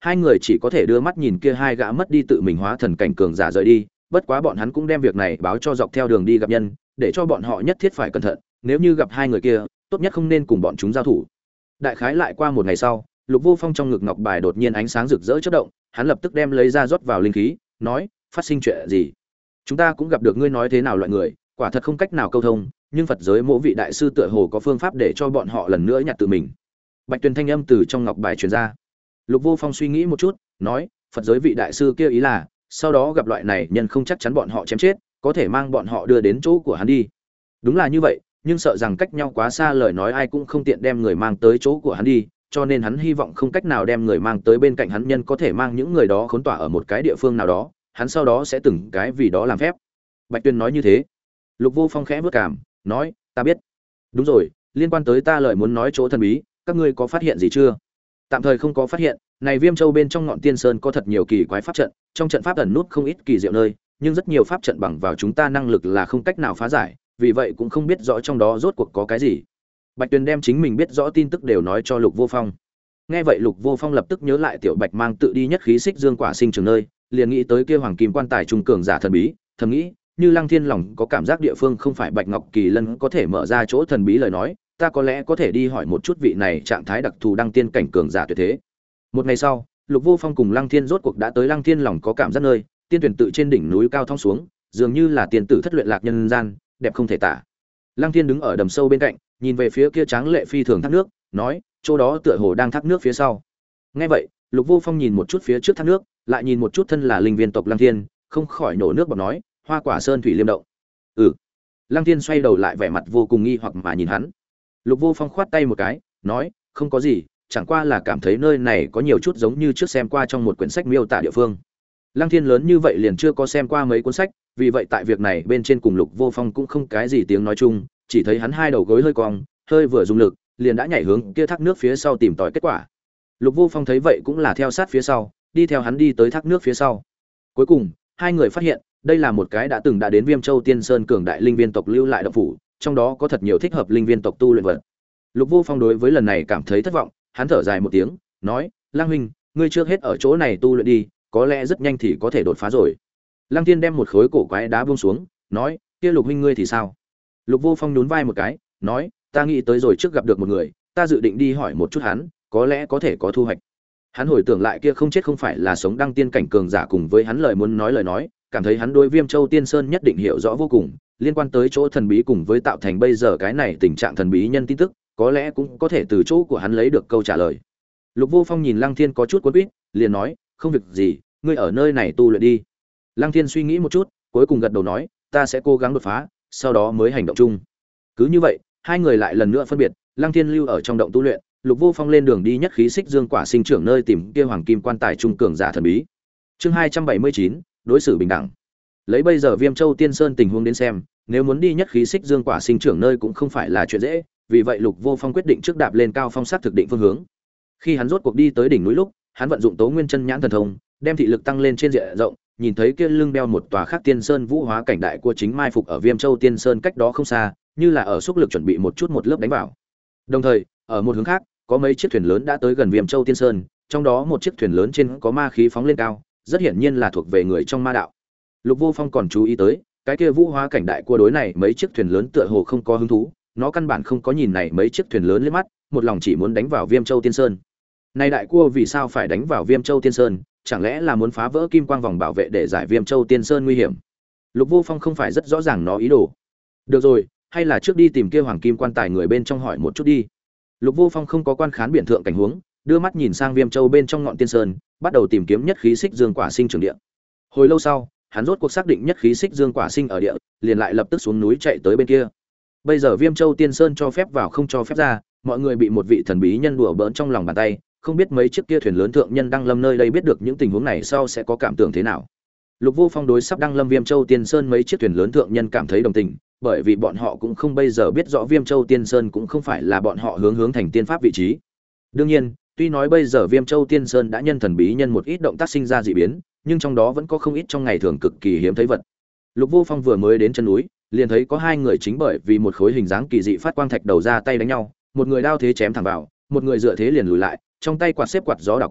hai người chỉ có thể đưa mắt nhìn kia hai gã mất đi tự mình hóa thần cảnh cường giả rời đi, bất quá bọn hắn cũng đem việc này báo cho dọc theo đường đi gặp nhân, để cho bọn họ nhất thiết phải cẩn thận, nếu như gặp hai người kia, tốt nhất không nên cùng bọn chúng giao thủ. Đại khái lại qua một ngày sau, Lục Vô Phong trong ngực ngọc bài đột nhiên ánh sáng rực rỡ chớp động, hắn lập tức đem lấy ra rót vào linh khí, nói: "Phát sinh chuyện gì? Chúng ta cũng gặp được ngươi nói thế nào loại người, quả thật không cách nào câu thông, nhưng Phật giới mỗi vị đại sư tựa hồ có phương pháp để cho bọn họ lần nữa nhặt tự mình." Bạch Tuyền thanh âm từ trong ngọc bài truyền ra. Lục Vô Phong suy nghĩ một chút, nói: "Phật giới vị đại sư kia ý là, sau đó gặp loại này nhân không chắc chắn bọn họ chém chết, có thể mang bọn họ đưa đến chỗ của hắn đi." Đúng là như vậy, nhưng sợ rằng cách nhau quá xa lời nói ai cũng không tiện đem người mang tới chỗ của hắn đi, cho nên hắn hy vọng không cách nào đem người mang tới bên cạnh hắn, nhân có thể mang những người đó khốn tỏa ở một cái địa phương nào đó, hắn sau đó sẽ từng cái vì đó làm phép. Bạch Tuyên nói như thế. Lục Vô Phong khẽ bước cảm, nói: "Ta biết." "Đúng rồi, liên quan tới ta lời muốn nói chỗ thần bí, các ngươi có phát hiện gì chưa?" "Tạm thời không có phát hiện, này Viêm Châu bên trong Ngọn Tiên Sơn có thật nhiều kỳ quái pháp trận, trong trận pháp ẩn nút không ít kỳ diệu nơi, nhưng rất nhiều pháp trận bằng vào chúng ta năng lực là không cách nào phá giải, vì vậy cũng không biết rõ trong đó rốt cuộc có cái gì." Bạch Tuyền đem chính mình biết rõ tin tức đều nói cho Lục Vô Phong. Nghe vậy Lục Vô Phong lập tức nhớ lại Tiểu Bạch mang tự đi nhất khí xích dương quả sinh trường nơi, liền nghĩ tới kia hoàng kim quan tài trung cường giả thần bí, thầm nghĩ, như Lăng Thiên lòng có cảm giác địa phương không phải Bạch Ngọc Kỳ Lân có thể mở ra chỗ thần bí lời nói, ta có lẽ có thể đi hỏi một chút vị này trạng thái đặc thù đăng tiên cảnh cường giả tuyệt thế. Một ngày sau, Lục Vô Phong cùng Lăng Thiên rốt cuộc đã tới Lăng Thiên lòng có cảm giác nơi, tiên tuyển tự trên đỉnh núi cao thong xuống, dường như là tiên tử thất luyện lạc nhân gian, đẹp không thể tả. Lăng Thiên đứng ở đầm sâu bên cạnh, nhìn về phía kia tráng lệ phi thường thác nước, nói: "Chỗ đó tựa hồ đang thác nước phía sau." Nghe vậy, Lục Vô Phong nhìn một chút phía trước thác nước, lại nhìn một chút thân là linh viên tộc Lăng Thiên, không khỏi nổ nước bọt nói: "Hoa Quả Sơn thủy liêm động." "Ừ." Lăng Thiên xoay đầu lại vẻ mặt vô cùng nghi hoặc mà nhìn hắn. Lục Vô Phong khoát tay một cái, nói: "Không có gì, chẳng qua là cảm thấy nơi này có nhiều chút giống như trước xem qua trong một quyển sách miêu tả địa phương." Lăng Thiên lớn như vậy liền chưa có xem qua mấy cuốn sách, vì vậy tại việc này bên trên cùng Lục Vô Phong cũng không cái gì tiếng nói chung, chỉ thấy hắn hai đầu gối hơi cong, hơi vừa dùng lực, liền đã nhảy hướng kia thác nước phía sau tìm tòi kết quả. Lục Vô Phong thấy vậy cũng là theo sát phía sau, đi theo hắn đi tới thác nước phía sau. Cuối cùng, hai người phát hiện, đây là một cái đã đến Viêm Châu Tiên Sơn cường đại linh viên tộc lưu lại động phủ, trong đó có thật nhiều thích hợp linh viên tộc tu luyện vật. Lục Vô Phong đối với lần này cảm thấy thất vọng, hắn thở dài một tiếng, nói: "Lang huynh, ngươi trước hết ở chỗ này tu luyện đi, có lẽ rất nhanh thì có thể đột phá rồi." Lăng Tiên đem một khối cổ quái đá buông xuống, nói: "Kia Lục huynh ngươi thì sao?" Lục Vô Phong nhún vai một cái, nói: "Ta nghĩ tới rồi trước gặp được một người, ta dự định đi hỏi một chút hắn, có lẽ có thể có thu hoạch." Hắn hồi tưởng lại kia không chết không phải là sống đăng tiên cảnh cường giả cùng với hắn lời muốn nói lời nói, cảm thấy hắn đối Viêm Châu Tiên Sơn nhất định hiểu rõ vô cùng, liên quan tới chỗ thần bí cùng với tạo thành bây giờ cái này tình trạng thần bí nhân tin tức, có lẽ cũng có thể từ chỗ của hắn lấy được câu trả lời. Lục Vô Phong nhìn Lăng Thiên có chút cuốn quýt, liền nói: "Không việc gì, ngươi ở nơi này tu luyện đi." Lăng Thiên suy nghĩ một chút, cuối cùng gật đầu nói: "Ta sẽ cố gắng đột phá, sau đó mới hành động chung." Cứ như vậy, hai người lại lần nữa phân biệt, Lăng Thiên lưu ở trong động tu luyện, Lục Vô Phong lên đường đi nhất khí xích dương quả sinh trưởng nơi tìm kia hoàng kim quan tài trung cường giả thần bí. Chương 279, đối xử bình đẳng. Lấy bây giờ Viêm Châu Tiên Sơn tình huống đến xem, nếu muốn đi nhất khí xích dương quả sinh trưởng nơi cũng không phải là chuyện dễ, vì vậy Lục Vô Phong quyết định trước đạp lên cao phong sát thực định phương hướng. Khi hắn rốt cuộc đi tới đỉnh núi lúc, hắn vận dụng Tố Nguyên Chân Nhãn thần thông, đem thị lực tăng lên trên diện rộng, nhìn thấy kia lưng đeo một tòa khác Tiên Sơn vũ hóa cảnh đại của chính mai phục ở Viêm Châu Tiên Sơn cách đó không xa, như là ở xúc lực chuẩn bị một lớp đánh vào. Đồng thời, ở một hướng khác, có mấy chiếc thuyền lớn đã tới gần Viêm Châu Tiên Sơn, trong đó một chiếc thuyền lớn trên có ma khí phóng lên cao, rất hiển nhiên là thuộc về người trong ma đạo. Lục Vô Phong còn chú ý tới, cái kia vũ hóa cảnh đại cua đối này mấy chiếc thuyền lớn tựa hồ không có hứng thú, nó căn bản không có nhìn này mấy chiếc thuyền lớn liếc mắt, một lòng chỉ muốn đánh vào Viêm Châu Tiên Sơn. Này đại cua vì sao phải đánh vào Viêm Châu Tiên Sơn, chẳng lẽ là muốn phá vỡ kim quang vòng bảo vệ để giải Viêm Châu Tiên Sơn nguy hiểm? Lục Vô Phong không phải rất rõ ràng nó ý đồ. Được rồi, hay là trước đi tìm kia hoàng kim quan tài người bên trong hỏi một chút đi. Lục Vô Phong không có quan khán biển thượng cảnh huống, đưa mắt nhìn sang Viêm Châu bên trong ngọn Tiên Sơn, bắt đầu tìm kiếm nhất khí xích dương quả sinh trường địa. Hồi lâu sau, hắn rốt cuộc xác định nhất khí xích dương quả sinh ở địa, liền lại lập tức xuống núi chạy tới bên kia. Bây giờ Viêm Châu Tiên Sơn cho phép vào không cho phép ra, mọi người bị một vị thần bí nhân đùa bỡn trong lòng bàn tay, không biết mấy chiếc kia thuyền lớn thượng nhân đăng lâm nơi đây biết được những tình huống này sau sẽ có cảm tưởng thế nào. Lục Vô Phong đối sắp đăng lâm Viêm Châu Tiên Sơn mấy chiếc thuyền lớn thượng nhân cảm thấy đồng tình, bởi vì bọn họ cũng không bây giờ biết rõ Viêm Châu Tiên Sơn cũng không phải là bọn họ hướng thành tiên pháp vị trí. Đương nhiên, tuy nói bây giờ Viêm Châu Tiên Sơn đã nhân thần bí nhân một ít động tác sinh ra dị biến, nhưng trong đó vẫn có không ít trong ngày thường cực kỳ hiếm thấy vật. Lục Vô Phong vừa mới đến chân núi, liền thấy có hai người chính bởi vì một khối hình dáng kỳ dị phát quang thạch đầu ra tay đánh nhau, một người đao thế chém thẳng vào, một người dựa thế liền lùi lại, trong tay quạt xếp quạt gió đảo qua,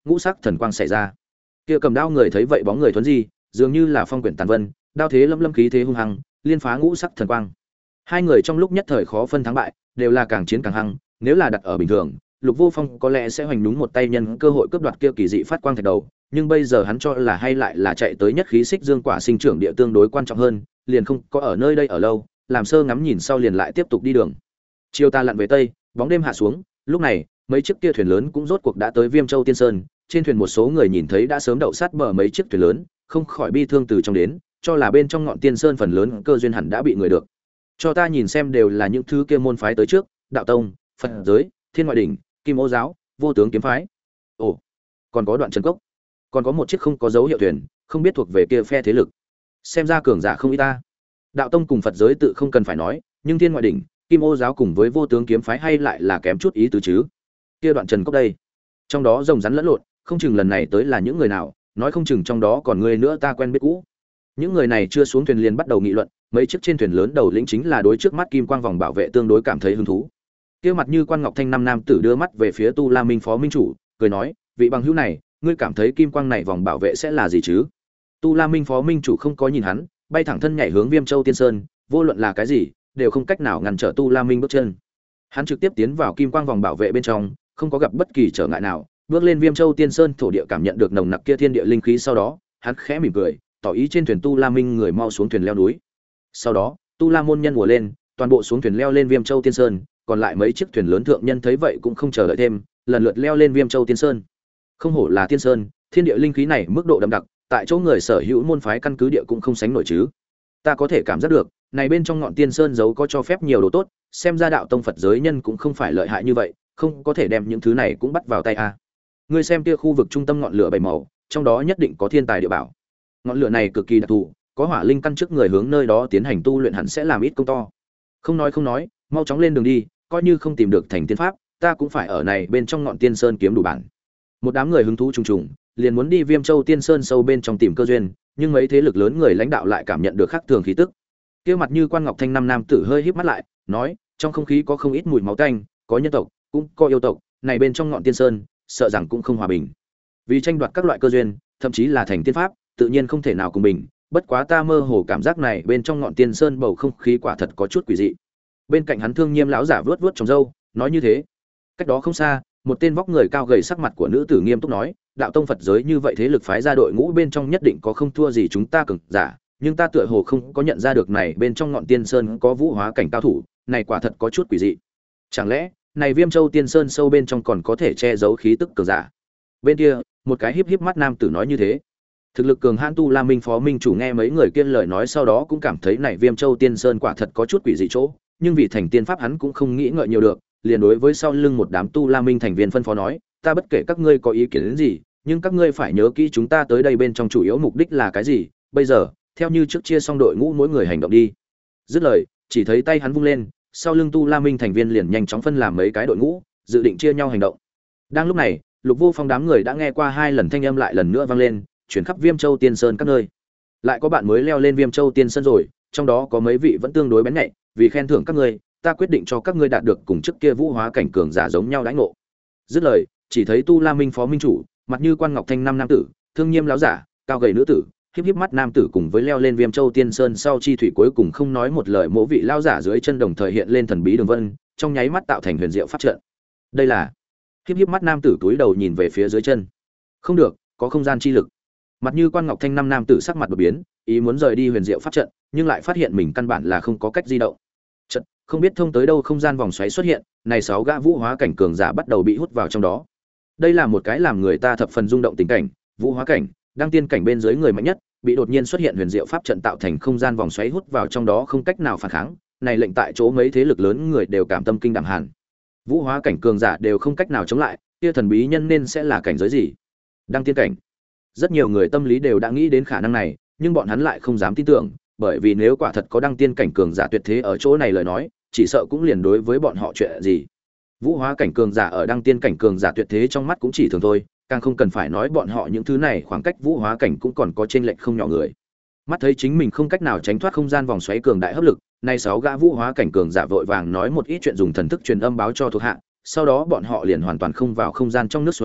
ngũ sắc thần quang xảy ra. Kia cầm đao người thấy vậy bóng người thuấn di, dường như là phong quyển tàn vân, đao thế lâm lâm khí thế hung hăng, liên phá ngũ sắc thần quang. Hai người trong lúc nhất thời khó phân thắng bại, đều là càng chiến càng hăng, nếu là đặt ở bình thường, Lục Vô Phong có lẽ sẽ hoành đúng một tay nhân cơ hội cướp đoạt kia kỳ dị phát quang thạch đầu, nhưng bây giờ hắn cho là hay lại là chạy tới nhất khí xích dương quả sinh trưởng địa tương đối quan trọng hơn, liền không có ở nơi đây ở lâu, làm sơ ngắm nhìn sau liền lại tiếp tục đi đường. Chiều ta lặn về tây, bóng đêm hạ xuống, lúc này, mấy chiếc kia thuyền lớn cũng rốt cuộc đã tới Viêm Châu Tiên Sơn, trên thuyền một số người nhìn thấy đã sớm đậu sát bờ mấy chiếc thuyền lớn, không khỏi bi thương từ trong đến, cho là bên trong ngọn Tiên Sơn phần lớn cơ duyên hẳn đã bị người được. Cho ta nhìn xem đều là những thứ kia môn phái tới trước, Đạo Tông, Phật giới, Thiên Ngoại đỉnh, Kim Ô giáo, Vô Tướng kiếm phái. Ồ, còn có Đoạn Trần Cốc, còn có một chiếc không có dấu hiệu thuyền, không biết thuộc về kia phe thế lực. Xem ra cường giả không ít ta. Đạo Tông cùng Phật giới tự không cần phải nói, nhưng Thiên Ngoại đỉnh, Kim Ô giáo cùng với Vô Tướng kiếm phái hay lại là kém chút ý tứ chứ. Kia Đoạn Trần Cốc đây, trong đó rồng rắn lẫn lộn, không chừng lần này tới là những người nào, nói không chừng trong đó còn người nữa ta quen biết cũ. Những người này chưa xuống thuyền liền bắt đầu nghị luận, mấy chiếc trên thuyền lớn đầu lĩnh chính là đối trước mắt kim quang vòng bảo vệ tương đối cảm thấy hứng thú. Kia mặt như quan ngọc thanh năm nam tử đưa mắt về phía Tu La Minh phó minh chủ, cười nói, vị bằng hữu này, ngươi cảm thấy kim quang này vòng bảo vệ sẽ là gì chứ? Tu La Minh phó minh chủ không có nhìn hắn, bay thẳng thân nhảy hướng Viêm Châu Tiên Sơn, vô luận là cái gì, đều không cách nào ngăn trở Tu La Minh bước chân. Hắn trực tiếp tiến vào kim quang vòng bảo vệ bên trong, không có gặp bất kỳ trở ngại nào, bước lên Viêm Châu Tiên Sơn thổ địa cảm nhận được nồng nặc kia thiên địa linh khí sau đó, hắn khẽ mỉm cười, tỏ ý trên thuyền Tu La Minh người mau xuống thuyền leo núi. Sau đó, Tu La môn nhân ùa lên, toàn bộ xuống thuyền leo lên Viêm Châu Tiên Sơn, còn lại mấy chiếc thuyền lớn thượng nhân thấy vậy cũng không chờ đợi thêm, lần lượt leo lên Viêm Châu Tiên Sơn. Không hổ là Tiên Sơn, thiên địa linh khí này mức độ đậm đặc, tại chỗ người sở hữu môn phái căn cứ địa cũng không sánh nổi chứ. Ta có thể cảm giác được, này bên trong ngọn Tiên Sơn giấu có cho phép nhiều đồ tốt, xem ra đạo tông Phật giới nhân cũng không phải lợi hại như vậy, không có thể đem những thứ này cũng bắt vào tay a. Ngươi xem kia khu vực trung tâm ngọn lửa bảy màu, trong đó nhất định có thiên tài địa bảo. Ngọn lửa này cực kỳ đặc thù, có hỏa linh căn trước người hướng nơi đó tiến hành tu luyện hẳn sẽ làm ít công to. Không nói, mau chóng lên đường đi, coi như không tìm được thành tiên pháp, ta cũng phải ở này bên trong ngọn Tiên Sơn kiếm đủ bản. Một đám người hứng thú trùng trùng, liền muốn đi Viêm Châu Tiên Sơn sâu bên trong tìm cơ duyên, nhưng mấy thế lực lớn người lãnh đạo lại cảm nhận được khác thường khí tức. Kia mặt như quan ngọc thanh năm nam tử hơi híp mắt lại, nói, trong không khí có không ít mùi máu tanh, có nhân tộc, cũng có yêu tộc, này bên trong ngọn Tiên Sơn, sợ rằng cũng không hòa bình. Vì tranh đoạt các loại cơ duyên, thậm chí là thành tiên pháp, tự nhiên không thể nào cùng bình, bất quá ta mơ hồ cảm giác này bên trong ngọn Tiên Sơn bầu không khí quả thật có chút quỷ dị. Bên cạnh hắn Thương Nghiêm lão giả vớt vớt trồng râu, nói như thế. Cách đó không xa, một tên vóc người cao gầy sắc mặt của nữ tử nghiêm túc nói, đạo tông Phật giới như vậy thế lực phái ra đội ngũ bên trong nhất định có không thua gì chúng ta cường giả, nhưng ta tựa hồ không có nhận ra được này bên trong ngọn Tiên Sơn có vũ hóa cảnh cao thủ, này quả thật có chút quỷ dị. Chẳng lẽ, này Viêm Châu Tiên Sơn sâu bên trong còn có thể che giấu khí tức cường giả? Bên kia, một cái híp híp mắt nam tử nói như thế. Thực lực cường hãn Tu La Minh phó minh chủ nghe mấy người kia lời nói sau đó cũng cảm thấy này Viêm Châu Tiên Sơn quả thật có chút quỷ dị chỗ, nhưng vì thành tiên pháp hắn cũng không nghĩ ngợi nhiều được, liền đối với sau lưng một đám Tu La Minh thành viên phân phó nói, ta bất kể các ngươi có ý kiến đến gì, nhưng các ngươi phải nhớ kỹ chúng ta tới đây bên trong chủ yếu mục đích là cái gì, bây giờ, theo như trước chia xong đội ngũ mỗi người hành động đi. Dứt lời, chỉ thấy tay hắn vung lên, sau lưng Tu La Minh thành viên liền nhanh chóng phân làm mấy cái đội ngũ, dự định chia nhau hành động. Đang lúc này, Lục Vô Phong đám người đã nghe qua hai lần thanh âm lại lần nữa vang lên, chuyển khắp Viêm Châu Tiên Sơn các nơi. Lại có bạn mới leo lên Viêm Châu Tiên Sơn rồi, trong đó có mấy vị vẫn tương đối bén nhạy, vì khen thưởng các ngươi, ta quyết định cho các ngươi đạt được cùng trước kia vũ hóa cảnh cường giả giống nhau đãi ngộ. Dứt lời, chỉ thấy Tu La Minh phó minh chủ, mặt như quan ngọc thanh năm nam tử, Thương Nghiêm lão giả, cao gầy nữ tử, híp híp mắt nam tử cùng với leo lên Viêm Châu Tiên Sơn sau chi thủy cuối cùng không nói một lời, mỗi vị lão giả dưới chân đồng thời hiện lên thần bí đường vân, trong nháy mắt tạo thành huyền diệu pháp trận. Đây là híp híp mắt nam tử túi đầu nhìn về phía dưới chân. Không được, có không gian chi lực. Mặt như quan ngọc thanh năm nam tử sắc mặt đột biến, ý muốn rời đi huyền diệu pháp trận, nhưng lại phát hiện mình căn bản là không có cách di động. Trận, không biết thông tới đâu không gian vòng xoáy xuất hiện, này 6 gã vũ hóa cảnh cường giả bắt đầu bị hút vào trong đó. Đây là một cái làm người ta thập phần rung động tình cảnh, vũ hóa cảnh, đăng tiên cảnh bên dưới người mạnh nhất, bị đột nhiên xuất hiện huyền diệu pháp trận tạo thành không gian vòng xoáy hút vào trong đó không cách nào phản kháng, này lệnh tại chỗ mấy thế lực lớn người đều cảm tâm kinh đảm hàn. Vũ hóa cảnh cường giả đều không cách nào chống lại, kia thần bí nhân nên sẽ là cảnh giới gì? Đăng tiên cảnh. Rất nhiều người tâm lý đều đã nghĩ đến khả năng này, nhưng bọn hắn lại không dám tin tưởng, bởi vì nếu quả thật có đăng tiên cảnh cường giả tuyệt thế ở chỗ này lời nói, chỉ sợ cũng liền đối với bọn họ chuyện gì. Vũ hóa cảnh cường giả ở đăng tiên cảnh cường giả tuyệt thế trong mắt cũng chỉ thường thôi, càng không cần phải nói bọn họ những thứ này khoảng cách vũ hóa cảnh cũng còn có chênh lệch không nhỏ người. Mắt thấy chính mình không cách nào tránh thoát không gian vòng xoáy cường đại hấp lực, nay 6 gã vũ hóa cảnh cường giả vội vàng nói một ít chuyện dùng thần thức truyền âm báo cho thuộc hạ, sau đó bọn họ liền hoàn toàn không vào không gian trong nước xoáy,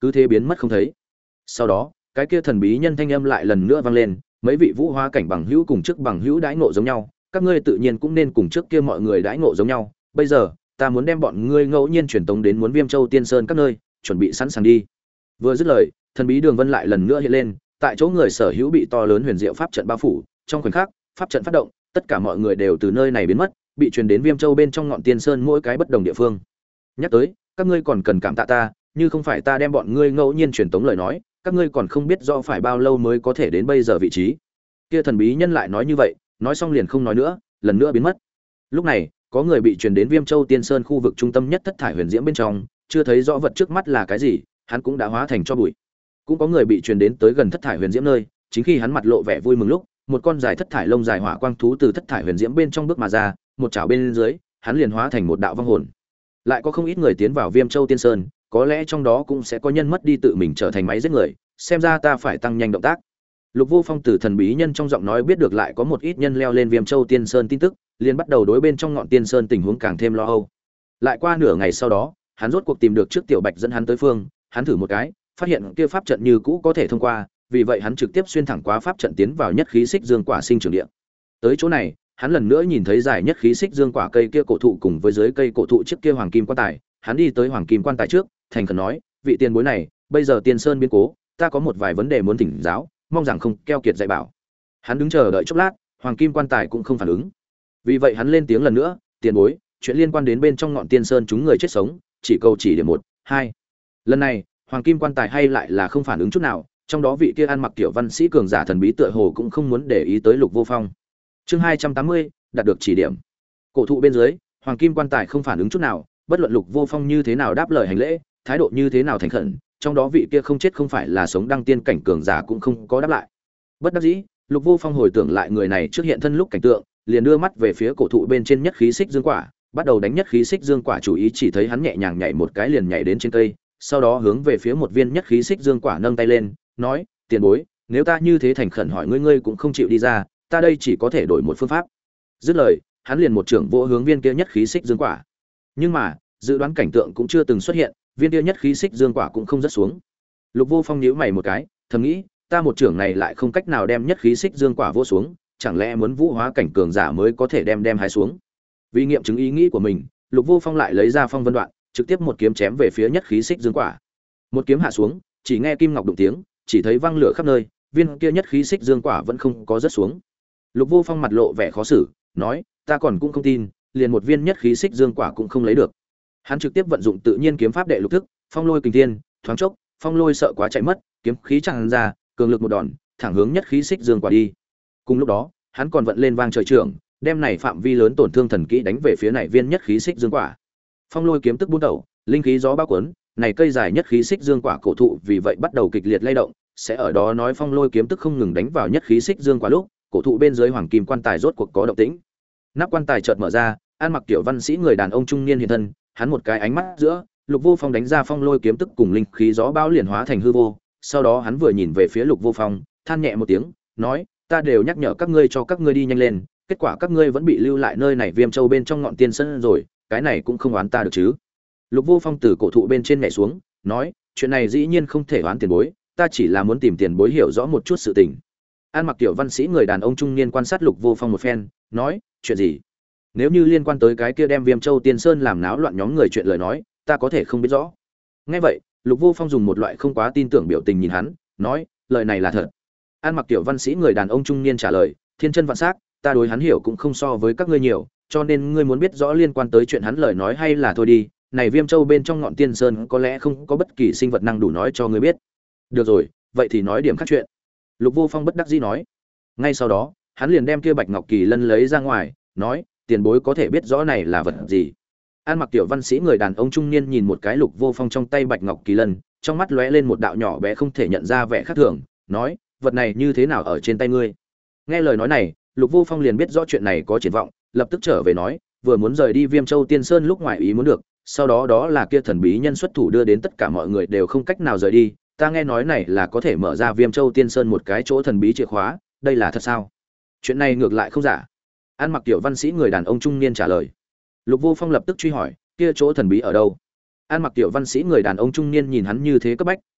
cứ thế biến mất không thấy. Sau đó, cái kia thần bí nhân thanh âm lại lần nữa vang lên, mấy vị vũ hóa cảnh bằng hữu cùng trước bằng hữu đãi ngộ giống nhau, các ngươi tự nhiên cũng nên cùng trước kia mọi người đãi ngộ giống nhau. Bây giờ, ta muốn đem bọn ngươi ngẫu nhiên truyền tống đến muốn Viêm Châu Tiên Sơn các nơi, chuẩn bị sẵn sàng đi. Vừa dứt lời, thần bí đường vân lại lần nữa hiện lên, tại chỗ người sở hữu bị to lớn huyền diệu pháp trận bao phủ, trong khoảnh khắc, pháp trận phát động, tất cả mọi người đều từ nơi này biến mất, bị truyền đến Viêm Châu bên trong ngọn Tiên Sơn mỗi cái bất đồng địa phương. Nhắc tới, các ngươi còn cần cảm tạ ta, như không phải ta đem bọn ngươi ngẫu nhiên truyền tống lời nói, các ngươi còn không biết do phải bao lâu mới có thể đến bây giờ vị trí. Kia thần bí nhân lại nói như vậy, nói xong liền không nói nữa, lần nữa biến mất. Lúc này, có người bị truyền đến Viêm Châu Tiên Sơn khu vực trung tâm nhất thất thải huyền diễm bên trong, chưa thấy rõ vật trước mắt là cái gì, hắn cũng đã hóa thành cho bụi. Cũng có người bị truyền đến tới gần thất thải huyền diễm nơi, chính khi hắn mặt lộ vẻ vui mừng lúc, một con dài thất thải lông dài hỏa quang thú từ thất thải huyền diễm bên trong bước mà ra, một chảo bên dưới, hắn liền hóa thành một đạo vong hồn. Lại có không ít người tiến vào Viêm Châu Tiên Sơn, có lẽ trong đó cũng sẽ có nhân mất đi tự mình trở thành máy giết người, xem ra ta phải tăng nhanh động tác. Lục Vô Phong từ thần bí nhân trong giọng nói biết được lại có một ít nhân leo lên Viêm Châu Tiên Sơn tin tức, liền bắt đầu đối bên trong ngọn Tiên Sơn tình huống càng thêm lo âu. Lại qua nửa ngày sau đó, hắn rốt cuộc tìm được trước Tiểu Bạch dẫn hắn tới phương, hắn thử một cái, phát hiện kia pháp trận như cũ có thể thông qua, vì vậy hắn trực tiếp xuyên thẳng qua pháp trận tiến vào nhất khí xích dương quả sinh trưởng địa. Tới chỗ này, hắn lần nữa nhìn thấy dài nhất khí xích dương quả cây kia cổ thụ cùng với dưới cây cổ thụ trước kia hoàng kim quan tài, hắn đi tới hoàng kim quan tài trước, thành khẩn nói, vị tiền bối này, bây giờ Tiên Sơn biến cố, ta có một vài vấn đề muốn thỉnh giáo, mong rằng không keo kiệt dạy bảo. Hắn đứng chờ đợi chốc lát, hoàng kim quan tài cũng không phản ứng. Vì vậy hắn lên tiếng lần nữa, tiền bối, chuyện liên quan đến bên trong ngọn Tiên Sơn chúng người chết sống, chỉ cầu chỉ điểm một, hai. Lần này, hoàng kim quan tài hay lại là không phản ứng chút nào, trong đó vị kia ăn mặc tiểu văn sĩ cường giả thần bí tựa hồ cũng không muốn để ý tới Lục Vô Phong. Chương 280, đạt được chỉ điểm. Cổ thụ bên dưới, hoàng kim quan tài không phản ứng chút nào, bất luận Lục Vô Phong như thế nào đáp lời hành lễ, thái độ như thế nào thành khẩn, trong đó vị kia không chết không phải là sống đăng tiên cảnh cường giả cũng không có đáp lại. Bất đắc dĩ, Lục Vô Phong hồi tưởng lại người này trước hiện thân lúc cảnh tượng, liền đưa mắt về phía cổ thụ bên trên nhất khí xích dương quả, bắt đầu đánh nhất khí xích dương quả, chủ ý chỉ thấy hắn nhẹ nhàng nhảy một cái liền nhảy đến trên cây, sau đó hướng về phía một viên nhất khí xích dương quả nâng tay lên, nói: "Tiền bối, nếu ta như thế thành khẩn hỏi ngươi, ngươi cũng không chịu đi ra, ta đây chỉ có thể đổi một phương pháp." Dứt lời, hắn liền một trưởng vỗ hướng viên kia nhất khí xích dương quả. Nhưng mà, dự đoán cảnh tượng cũng chưa từng xuất hiện, viên kia nhất khí xích dương quả cũng không rớt xuống. Lục Vô Phong nhíu mày một cái, thầm nghĩ, ta một trưởng này lại không cách nào đem nhất khí xích dương quả vỗ xuống, chẳng lẽ muốn vũ hóa cảnh cường giả mới có thể đem hái xuống? Vì nghiệm chứng ý nghĩ của mình, Lục Vô Phong lại lấy ra phong vân đoạn, trực tiếp một kiếm chém về phía nhất khí xích dương quả. Một kiếm hạ xuống, chỉ nghe kim ngọc đụng tiếng, chỉ thấy văng lửa khắp nơi, viên kia nhất khí xích dương quả vẫn không có rớt xuống. Lục Vô Phong mặt lộ vẻ khó xử, nói: "Ta còn cũng không tin, liền một viên nhất khí xích dương quả cũng không lấy được." Hắn trực tiếp vận dụng tự nhiên kiếm pháp đệ lục thức, phong lôi kình thiên, thoáng chốc, phong lôi sợ quá chạy mất, kiếm khí tràn ra, cường lực một đòn, thẳng hướng nhất khí xích dương quả đi. Cùng lúc đó, hắn còn vận lên vang trời trưởng, đem này phạm vi lớn tổn thương thần kỹ đánh về phía này viên nhất khí xích dương quả. Phong lôi kiếm tức buôn đầu, linh khí gió bao cuốn, này cây dài nhất khí xích dương quả cổ thụ vì vậy bắt đầu kịch liệt lay động, sẽ ở đó nói phong lôi kiếm tức không ngừng đánh vào nhất khí xích dương quả lúc, cổ thụ bên dưới hoàng kim quan tài rốt cuộc có động tĩnh. Nắp quan tài chợt mở ra, ăn mặc tiểu văn sĩ người đàn ông trung niên hiện thân, hắn một cái ánh mắt giữa, Lục Vô Phong đánh ra phong lôi kiếm tức cùng linh khí gió bão liền hóa thành hư vô, sau đó hắn vừa nhìn về phía Lục Vô Phong, than nhẹ một tiếng, nói: "Ta đều nhắc nhở các ngươi cho các ngươi đi nhanh lên, kết quả các ngươi vẫn bị lưu lại nơi này Viêm Châu bên trong ngọn Tiên Sơn rồi, cái này cũng không oán ta được chứ?" Lục Vô Phong từ cổ thụ bên trên nhảy xuống, nói: "Chuyện này dĩ nhiên không thể oán tiền bối, ta chỉ là muốn tìm tiền bối hiểu rõ một chút sự tình." An mặc tiểu văn sĩ người đàn ông trung niên quan sát Lục Vô Phong một phen, nói: "Chuyện gì? Nếu như liên quan tới cái kia đem Viêm Châu Tiên Sơn làm náo loạn nhóm người chuyện lời nói, ta có thể không biết rõ." Nghe vậy, Lục Vô Phong dùng một loại không quá tin tưởng biểu tình nhìn hắn, nói: "Lời này là thật." An mặc tiểu văn sĩ người đàn ông trung niên trả lời: "Thiên chân vạn sắc, ta đối hắn hiểu cũng không so với các ngươi nhiều, cho nên ngươi muốn biết rõ liên quan tới chuyện hắn lời nói hay là thôi đi, này Viêm Châu bên trong ngọn Tiên Sơn có lẽ không có bất kỳ sinh vật năng đủ nói cho ngươi biết." "Được rồi, vậy thì nói điểm khác chuyện." Lục Vô Phong bất đắc dĩ nói. Ngay sau đó, hắn liền đem kia Bạch Ngọc Kỳ Lân lấy ra ngoài, nói: "Tiền bối có thể biết rõ này là vật gì?" An mặc tiểu văn sĩ người đàn ông trung niên nhìn một cái Lục Vô Phong trong tay Bạch Ngọc Kỳ Lân, trong mắt lóe lên một đạo nhỏ bé không thể nhận ra vẻ khác thường, nói: "Vật này như thế nào ở trên tay ngươi?" Nghe lời nói này, Lục Vô Phong liền biết rõ chuyện này có triển vọng, lập tức trở về nói: "Vừa muốn rời đi Viêm Châu Tiên Sơn lúc ngoài ý muốn được, sau đó đó là kia thần bí nhân xuất thủ đưa đến tất cả mọi người đều không cách nào rời đi, ta nghe nói này là có thể mở ra Viêm Châu Tiên Sơn một cái chỗ thần bí chìa khóa, đây là thật sao?" "Chuyện này ngược lại không giả." An mặc tiểu văn sĩ người đàn ông trung niên trả lời. Lục Vô Phong lập tức truy hỏi: "Kia chỗ thần bí ở đâu?" An mặc tiểu văn sĩ người đàn ông trung niên nhìn hắn như thế cấp bách,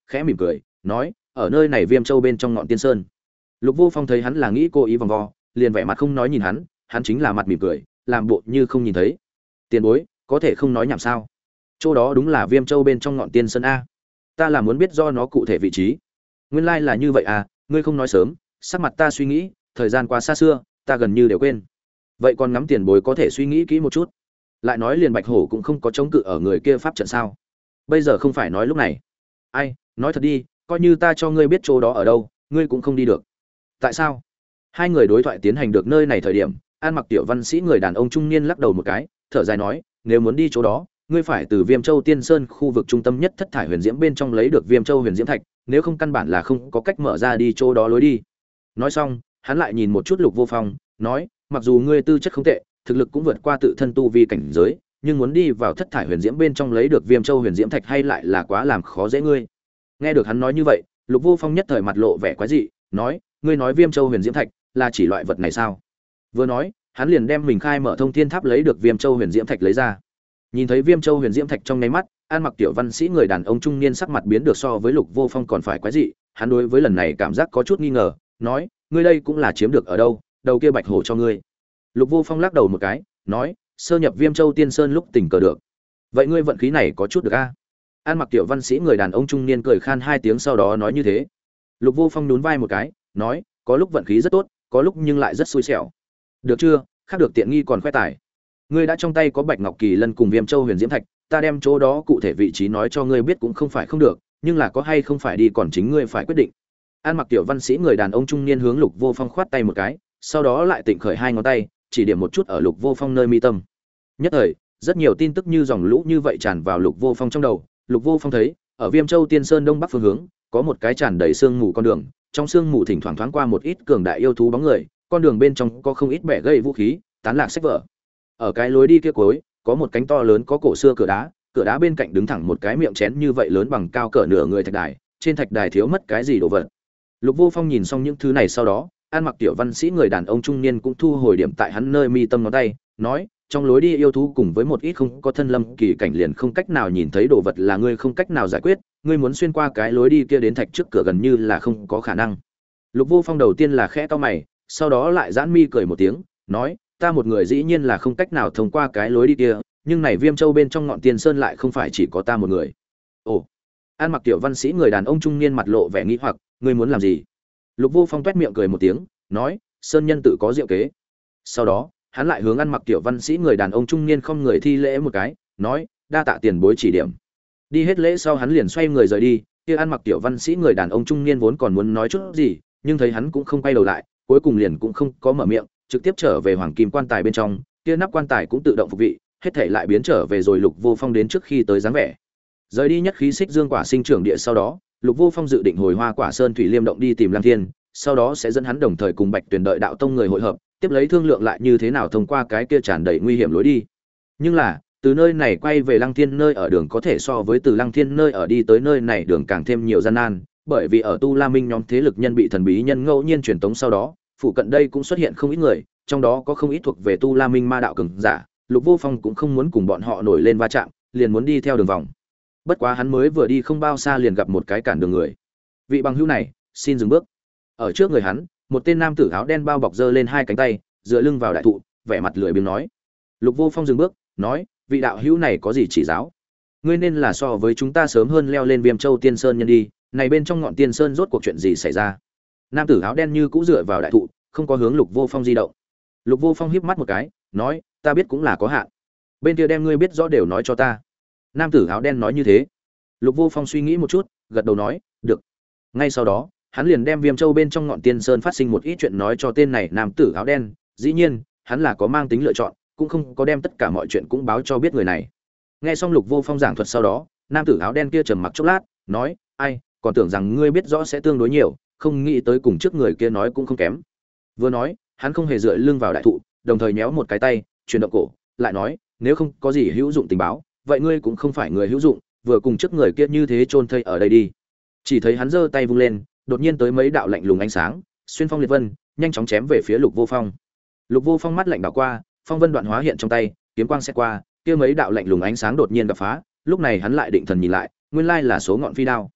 khẽ mỉm cười nói, ở nơi này Viêm Châu bên trong ngọn Tiên Sơn. Lục Vô Phong thấy hắn là nghĩ cố ý vòng vo, liền vẻ mặt không nói nhìn hắn chính là mặt mỉm cười, làm bộ như không nhìn thấy. Tiền bối, có thể không nói nhảm sao? Chỗ đó đúng là Viêm Châu bên trong ngọn Tiên Sơn a. Ta là muốn biết do nó cụ thể vị trí. Nguyên lai là như vậy à, ngươi không nói sớm, sắc mặt ta suy nghĩ, thời gian quá xa xưa, ta gần như đều quên. Vậy còn ngắm tiền bối có thể suy nghĩ kỹ một chút. Lại nói liền Bạch Hổ cũng không có chống cự ở người kia pháp trận sao? Bây giờ không phải nói lúc này. Ai, nói thật đi, coi như ta cho ngươi biết chỗ đó ở đâu, ngươi cũng không đi được. Tại sao? Hai người đối thoại tiến hành được nơi này thời điểm, An Mặc tiểu văn sĩ người đàn ông trung niên lắc đầu một cái, thở dài nói, nếu muốn đi chỗ đó, ngươi phải từ Viêm Châu Tiên Sơn khu vực trung tâm nhất thất thải huyền diễm bên trong lấy được Viêm Châu huyền diễm thạch, nếu không căn bản là không có cách mở ra đi chỗ đó lối đi. Nói xong, hắn lại nhìn một chút Lục Vô Phong, nói, mặc dù ngươi tư chất không tệ, thực lực cũng vượt qua tự thân tu vi cảnh giới, nhưng muốn đi vào thất thải huyền diễm bên trong lấy được Viêm Châu huyền diễm thạch hay lại là quá làm khó dễ ngươi. Nghe được hắn nói như vậy, Lục Vô Phong nhất thời mặt lộ vẻ quái dị, nói, ngươi nói Viêm Châu huyền diễm thạch là chỉ loại vật này sao? Vừa nói, hắn liền đem mình khai mở thông thiên tháp lấy được Viêm Châu huyền diễm thạch lấy ra. Nhìn thấy Viêm Châu huyền diễm thạch trong nháy mắt, An Mặc tiểu văn sĩ người đàn ông trung niên sắc mặt biến được so với Lục Vô Phong còn phải quái dị, hắn đối với lần này cảm giác có chút nghi ngờ, nói, ngươi đây cũng là chiếm được ở đâu, đầu kia Bạch Hổ cho ngươi. Lục Vô Phong lắc đầu một cái, nói, sơ nhập Viêm Châu Tiên Sơn lúc tình cờ được. Vậy ngươi vận khí này có chút được a? An Mặc tiểu văn sĩ người đàn ông trung niên cười khan hai tiếng sau đó nói như thế. Lục Vô Phong nhún vai một cái, nói, có lúc vận khí rất tốt, có lúc nhưng lại rất xui xẻo. Được chưa, khác được tiện nghi còn khoe tài. Ngươi đã trong tay có Bạch Ngọc Kỳ Lân cùng Viêm Châu huyền diễm thạch, ta đem chỗ đó cụ thể vị trí nói cho ngươi biết cũng không phải không được, nhưng là có hay không phải đi còn chính ngươi phải quyết định. An Mặc tiểu văn sĩ người đàn ông trung niên hướng Lục Vô Phong khoát tay một cái, sau đó lại tịnh khởi hai ngón tay, chỉ điểm một chút ở Lục Vô Phong nơi mi tâm. Nhất thời, rất nhiều tin tức như dòng lũ như vậy tràn vào Lục Vô Phong trong đầu. Lục Vô Phong thấy, ở Viêm Châu Tiên Sơn đông bắc phương hướng, có một cái tràn đầy sương mù con đường, trong sương mù thỉnh thoảng thoáng qua một ít cường đại yêu thú bóng người, con đường bên trong có không ít bẻ gãy vũ khí, tán lạc sách vở. Ở cái lối đi kia cuối, có một cánh to lớn có cổ xưa cửa đá bên cạnh đứng thẳng một cái miệng chén như vậy lớn bằng cao cỡ nửa người thạch đài, trên thạch đài thiếu mất cái gì đồ vật. Lục Vô Phong nhìn xong những thứ này sau đó, An Mặc tiểu văn sĩ người đàn ông trung niên cũng thu hồi điểm tại hắn nơi mi tâm ngón tay, nói, trong lối đi yêu thú cùng với một ít không có thân lâm kỳ cảnh liền không cách nào nhìn thấy đồ vật là ngươi không cách nào giải quyết, ngươi muốn xuyên qua cái lối đi kia đến thạch trước cửa gần như là không có khả năng. Lục Vô Phong đầu tiên là khẽ cau mày, sau đó lại giãn mi cười một tiếng, nói, ta một người dĩ nhiên là không cách nào thông qua cái lối đi kia, nhưng này Viêm Châu bên trong ngọn Tiên Sơn lại không phải chỉ có ta một người. Ồ. An Mặc tiểu văn sĩ người đàn ông trung niên mặt lộ vẻ nghi hoặc, ngươi muốn làm gì? Lục Vô Phong toét miệng cười một tiếng, nói, sơn nhân tự có diệu kế. Sau đó, hắn lại hướng An Mặc tiểu văn sĩ người đàn ông trung niên không người thi lễ một cái, nói, đa tạ tiền bối chỉ điểm. Đi hết lễ sau hắn liền xoay người rời đi, kia An Mặc tiểu văn sĩ người đàn ông trung niên vốn còn muốn nói chút gì, nhưng thấy hắn cũng không quay đầu lại, cuối cùng liền cũng không có mở miệng, trực tiếp trở về hoàng kim quan tài bên trong, kia nắp quan tài cũng tự động phục vị, hết thảy lại biến trở về rồi Lục Vô Phong đến trước khi tới dáng vẻ. Rời đi nhất khí xích dương quả sinh trưởng địa sau đó, Lục Vô Phong dự định hồi Hoa Quả Sơn Thủy Liêm động đi tìm Lăng Thiên, sau đó sẽ dẫn hắn đồng thời cùng Bạch Tuyền đợi đạo tông người hội hợp, tiếp lấy thương lượng lại như thế nào thông qua cái kia tràn đầy nguy hiểm lối đi. Nhưng là, từ nơi này quay về Lăng Thiên nơi ở đường có thể so với từ Lăng Thiên nơi ở đi tới nơi này đường càng thêm nhiều gian nan, bởi vì ở Tu La Minh nhóm thế lực nhân bị thần bí nhân ngẫu nhiên truyền tống sau đó, phụ cận đây cũng xuất hiện không ít người, trong đó có không ít thuộc về Tu La Minh ma đạo cường giả, Lục Vô Phong cũng không muốn cùng bọn họ nổi lên va chạm, liền muốn đi theo đường vòng. Bất quá hắn mới vừa đi không bao xa liền gặp một cái cản đường người. Vị bằng hữu này, xin dừng bước. Ở trước người hắn, một tên nam tử áo đen bao bọc giơ lên hai cánh tay, dựa lưng vào đại thụ, vẻ mặt lười biếng nói. Lục Vô Phong dừng bước, nói, vị đạo hữu này có gì chỉ giáo? Ngươi nên là so với chúng ta sớm hơn leo lên Viêm Châu Tiên Sơn nhân đi, này bên trong ngọn Tiên Sơn rốt cuộc chuyện gì xảy ra? Nam tử áo đen như cũ dựa vào đại thụ, không có hướng Lục Vô Phong di động. Lục Vô Phong híp mắt một cái, nói, ta biết cũng là có hạn. Bên kia đem ngươi biết rõ đều nói cho ta. Nam tử áo đen nói như thế. Lục Vô Phong suy nghĩ một chút, gật đầu nói, được. Ngay sau đó, hắn liền đem Viêm Châu bên trong ngọn Tiên Sơn phát sinh một ít chuyện nói cho tên này nam tử áo đen, dĩ nhiên, hắn là có mang tính lựa chọn, cũng không có đem tất cả mọi chuyện cũng báo cho biết người này. Nghe xong Lục Vô Phong giảng thuật sau đó, nam tử áo đen kia trầm mặc chốc lát, nói, ai, còn tưởng rằng ngươi biết rõ sẽ tương đối nhiều, không nghĩ tới cùng trước người kia nói cũng không kém. Vừa nói, hắn không hề dựa lưng vào đại thụ, đồng thời nhéo một cái tay, chuyển động cổ, lại nói, nếu không có gì hữu dụng tình báo, vậy ngươi cũng không phải người hữu dụng, vừa cùng trước người kia như thế chôn thây ở đây đi. Chỉ thấy hắn giơ tay vung lên, đột nhiên tới mấy đạo lạnh lùng ánh sáng, xuyên phong liệt vân, nhanh chóng chém về phía Lục Vô Phong. Lục Vô Phong mắt lạnh đảo qua, phong vân đoạn hóa hiện trong tay, kiếm quang xét qua, kia mấy đạo lạnh lùng ánh sáng đột nhiên đập phá, lúc này hắn lại định thần nhìn lại, nguyên lai là số ngọn phi đao.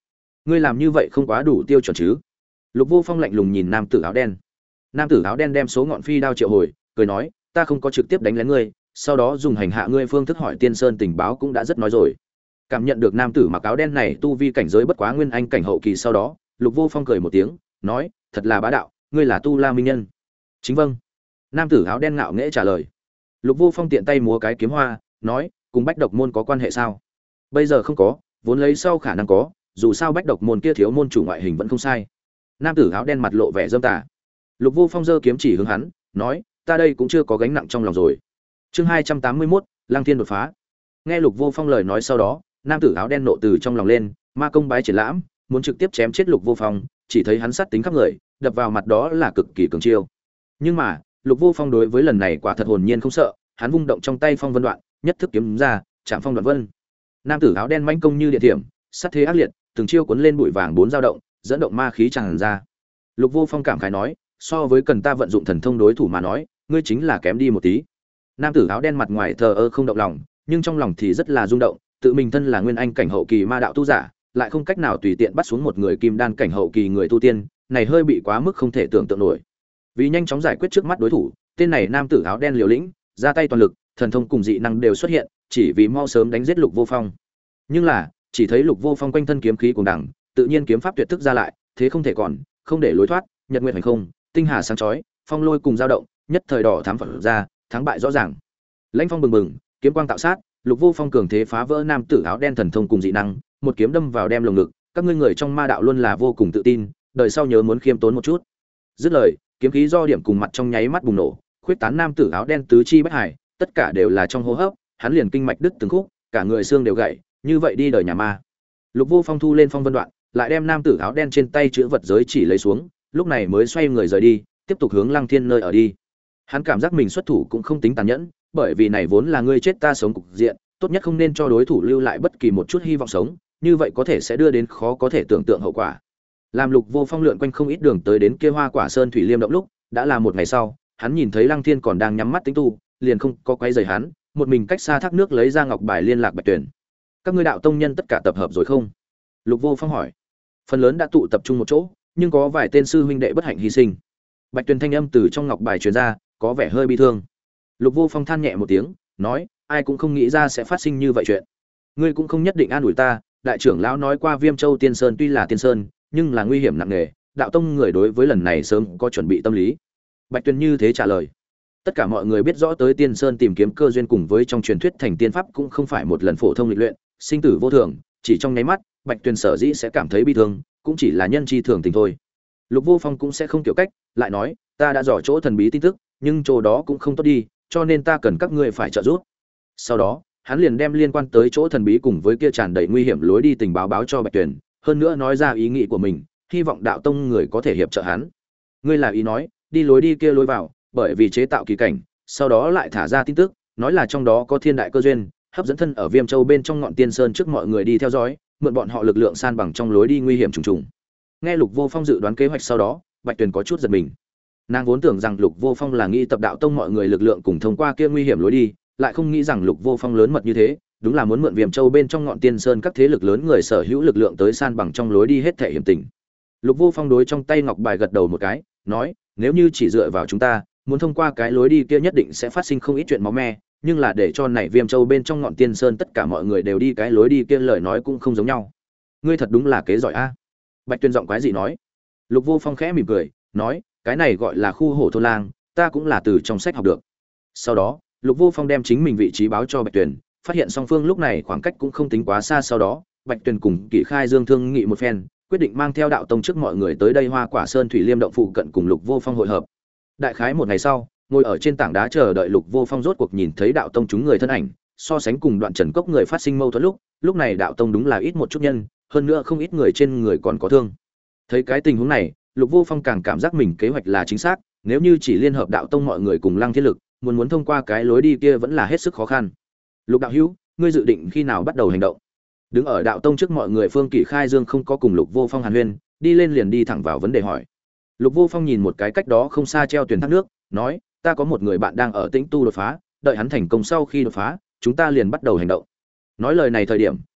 Ngươi làm như vậy không quá đủ tiêu chuẩn chứ? Lục Vô Phong lạnh lùng nhìn nam tử áo đen. Nam tử áo đen đem số ngọn phi đao triệu hồi, cười nói, ta không có trực tiếp đánh lén ngươi, sau đó dùng hành hạ ngươi phương thức hỏi Tiên Sơn tình báo cũng đã rất nói rồi. Cảm nhận được nam tử mặc áo đen này tu vi cảnh giới bất quá nguyên anh cảnh hậu kỳ, sau đó Lục Vô Phong cười một tiếng, nói, thật là bá đạo, ngươi là Tu La minh nhân. Chính vâng. Nam tử áo đen ngạo nghễ trả lời. Lục Vô Phong tiện tay múa cái kiếm hoa, nói, cùng Bách Độc môn có quan hệ sao? Bây giờ không có, vốn lấy sau khả năng có, dù sao Bách Độc môn kia thiếu môn chủ ngoại hình vẫn không sai. Nam tử áo đen mặt lộ vẻ dâm tà. Lục Vô Phong giơ kiếm chỉ hướng hắn, nói, ta đây cũng chưa có gánh nặng trong lòng rồi. Chương 281, Lăng Thiên đột phá. Nghe Lục Vô Phong lời nói sau đó, nam tử áo đen nộ từ trong lòng lên, ma công bái triển lãm, muốn trực tiếp chém chết Lục Vô Phong, chỉ thấy hắn sát tính khắp người, đập vào mặt đó là cực kỳ cường chiêu. Nhưng mà, Lục Vô Phong đối với lần này quả thật hồn nhiên không sợ, hắn vung động trong tay phong vân đoạn, nhất thức kiếm ra, chạm phong đoạn vân. Nam tử áo đen mãnh công như điện thiểm, sát thế ác liệt, từng chiêu cuốn lên bụi vàng bốn dao động, dẫn động ma khí tràn ra. Lục Vô Phong cảm khái nói, so với cần ta vận dụng thần thông đối thủ mà nói, ngươi chính là kém đi một tí. Nam tử áo đen mặt ngoài thờ ơ không động lòng, nhưng trong lòng thì rất là rung động, tự mình thân là nguyên anh cảnh hậu kỳ ma đạo tu giả, lại không cách nào tùy tiện bắt xuống một người kim đan cảnh hậu kỳ người tu tiên, này hơi bị quá mức không thể tưởng tượng nổi. Vì nhanh chóng giải quyết trước mắt đối thủ, tên này nam tử áo đen liều lĩnh, ra tay toàn lực, thần thông cùng dị năng đều xuất hiện, chỉ vì mau sớm đánh giết Lục Vô Phong. Nhưng là, chỉ thấy Lục Vô Phong quanh thân kiếm khí cuồng đằng, tự nhiên kiếm pháp tuyệt thức ra lại, thế không thể còn, không để lối thoát, nhật nguyệt hành không, tinh hà sáng chói, phong lôi cùng dao động, nhất thời đỏ thám phật ra, thắng bại rõ ràng. Lãnh phong bừng bừng, kiếm quang tạo sát, Lục Vô Phong cường thế phá vỡ nam tử áo đen thần thông cùng dị năng, một kiếm đâm vào đem lồng ngực, các ngươi người trong ma đạo luôn là vô cùng tự tin, đời sau nhớ muốn khiêm tốn một chút. Dứt lời, kiếm khí do điểm cùng mặt trong nháy mắt bùng nổ, khuyết tán nam tử áo đen tứ chi bách hải, tất cả đều là trong hô hấp, hắn liền kinh mạch đứt từng khúc, cả người xương đều gãy, như vậy đi đời nhà ma. Lục Vô Phong thu lên phong vân đoạn, lại đem nam tử áo đen trên tay chữ vật giới chỉ lấy xuống, lúc này mới xoay người rời đi, tiếp tục hướng Lăng Thiên nơi ở đi. Hắn cảm giác mình xuất thủ cũng không tính tàn nhẫn, bởi vì này vốn là ngươi chết ta sống cục diện, tốt nhất không nên cho đối thủ lưu lại bất kỳ một chút hy vọng sống, như vậy có thể sẽ đưa đến khó có thể tưởng tượng hậu quả. Làm Lục Vô Phong lượn quanh không ít đường tới đến kia Hoa Quả Sơn Thủy Liêm động lúc, đã là một ngày sau, hắn nhìn thấy Lăng Thiên còn đang nhắm mắt tĩnh tu, liền không có quấy rầy hắn, một mình cách xa thác nước lấy ra ngọc bài liên lạc Bạch Tuyển. Các ngươi đạo tông nhân tất cả tập hợp rồi không? Lục Vô Phong hỏi. Phần lớn đã tụ tập trung một chỗ, nhưng có vài tên sư huynh đệ bất hạnh hy sinh. Bạch Tuyển thanh âm từ trong ngọc bài truyền ra, có vẻ hơi bi thương. Lục Vô Phong than nhẹ một tiếng, nói, ai cũng không nghĩ ra sẽ phát sinh như vậy chuyện. Ngươi cũng không nhất định an ủi ta, đại trưởng lão nói qua Viêm Châu Tiên Sơn tuy là tiên sơn, nhưng là nguy hiểm nặng nề, đạo tông người đối với lần này sớm có chuẩn bị tâm lý. Bạch Tuyển như thế trả lời. Tất cả mọi người biết rõ tới Tiên Sơn tìm kiếm cơ duyên cùng với trong truyền thuyết thành tiên pháp cũng không phải một lần phổ thông lịch luyện, sinh tử vô thường, chỉ trong nháy mắt, Bạch Tuyển sở dĩ sẽ cảm thấy bi thương, cũng chỉ là nhân chi thường tình thôi. Lục Vô Phong cũng sẽ không kiểu cách, lại nói, ta đã dò chỗ thần bí tin tức, nhưng chỗ đó cũng không tốt đi, cho nên ta cần các ngươi phải trợ giúp. Sau đó, hắn liền đem liên quan tới chỗ thần bí cùng với kia tràn đầy nguy hiểm lối đi tình báo báo cho Bạch Tuyển, hơn nữa nói ra ý nghĩ của mình, hy vọng đạo tông người có thể hiệp trợ hắn. Ngươi là ý nói, đi lối đi kia lối vào, bởi vì chế tạo kỳ cảnh, sau đó lại thả ra tin tức, nói là trong đó có thiên đại cơ duyên, hấp dẫn thân ở Viêm Châu bên trong ngọn Tiên Sơn trước mọi người đi theo dõi, mượn bọn họ lực lượng san bằng trong lối đi nguy hiểm trùng trùng. Nghe Lục Vô Phong dự đoán kế hoạch sau đó, Bạch Tuyển có chút giật mình. Nàng vốn tưởng rằng Lục Vô Phong là nghĩ tập đạo tông mọi người lực lượng cùng thông qua kia nguy hiểm lối đi, lại không nghĩ rằng Lục Vô Phong lớn mật như thế, đúng là muốn mượn Viêm Châu bên trong ngọn Tiên Sơn các thế lực lớn người sở hữu lực lượng tới san bằng trong lối đi hết thảy hiểm tình. Lục Vô Phong đối trong tay ngọc bài gật đầu một cái, nói, nếu như chỉ dựa vào chúng ta, muốn thông qua cái lối đi kia nhất định sẽ phát sinh không ít chuyện máu me, nhưng là để cho này Viêm Châu bên trong ngọn Tiên Sơn tất cả mọi người đều đi cái lối đi kia, lời nói cũng không giống nhau. Ngươi thật đúng là kế giỏi a. Bạch Tuyên giọng quái dị nói. Lục Vô Phong khẽ mỉm cười, nói, cái này gọi là khu hổ thôn lang, ta cũng là từ trong sách học được. Sau đó, Lục Vô Phong đem chính mình vị trí báo cho Bạch Tuyển, phát hiện song phương lúc này khoảng cách cũng không tính quá xa, sau đó, Bạch Tuyển cùng Kỷ Khai Dương thương nghị một phen, quyết định mang theo đạo tông trước mọi người tới đây Hoa Quả Sơn Thủy Liêm động phụ cận cùng Lục Vô Phong hội hợp. Đại khái một ngày sau, ngồi ở trên tảng đá chờ đợi Lục Vô Phong rốt cuộc nhìn thấy đạo tông chúng người thân ảnh, so sánh cùng Đoạn Trần Cốc người phát sinh mâu thuẫn lúc này đạo tông đúng là ít một chút nhân, hơn nữa không ít người trên người còn có thương. Thấy cái tình huống này, Lục Vô Phong càng cảm giác mình kế hoạch là chính xác, nếu như chỉ liên hợp đạo tông mọi người cùng Lăng Thiên Lực, muốn thông qua cái lối đi kia vẫn là hết sức khó khăn. Lục đạo hữu, ngươi dự định khi nào bắt đầu hành động? Đứng ở đạo tông trước mọi người, Phương Kỷ Khai Dương không có cùng Lục Vô Phong hàn huyên, đi lên liền đi thẳng vào vấn đề hỏi. Lục Vô Phong nhìn một cái cách đó không xa treo tuyển thác nước, nói, ta có một người bạn đang ở Tĩnh Tu đột phá, đợi hắn thành công sau khi đột phá, chúng ta liền bắt đầu hành động. Nói lời này thời điểm,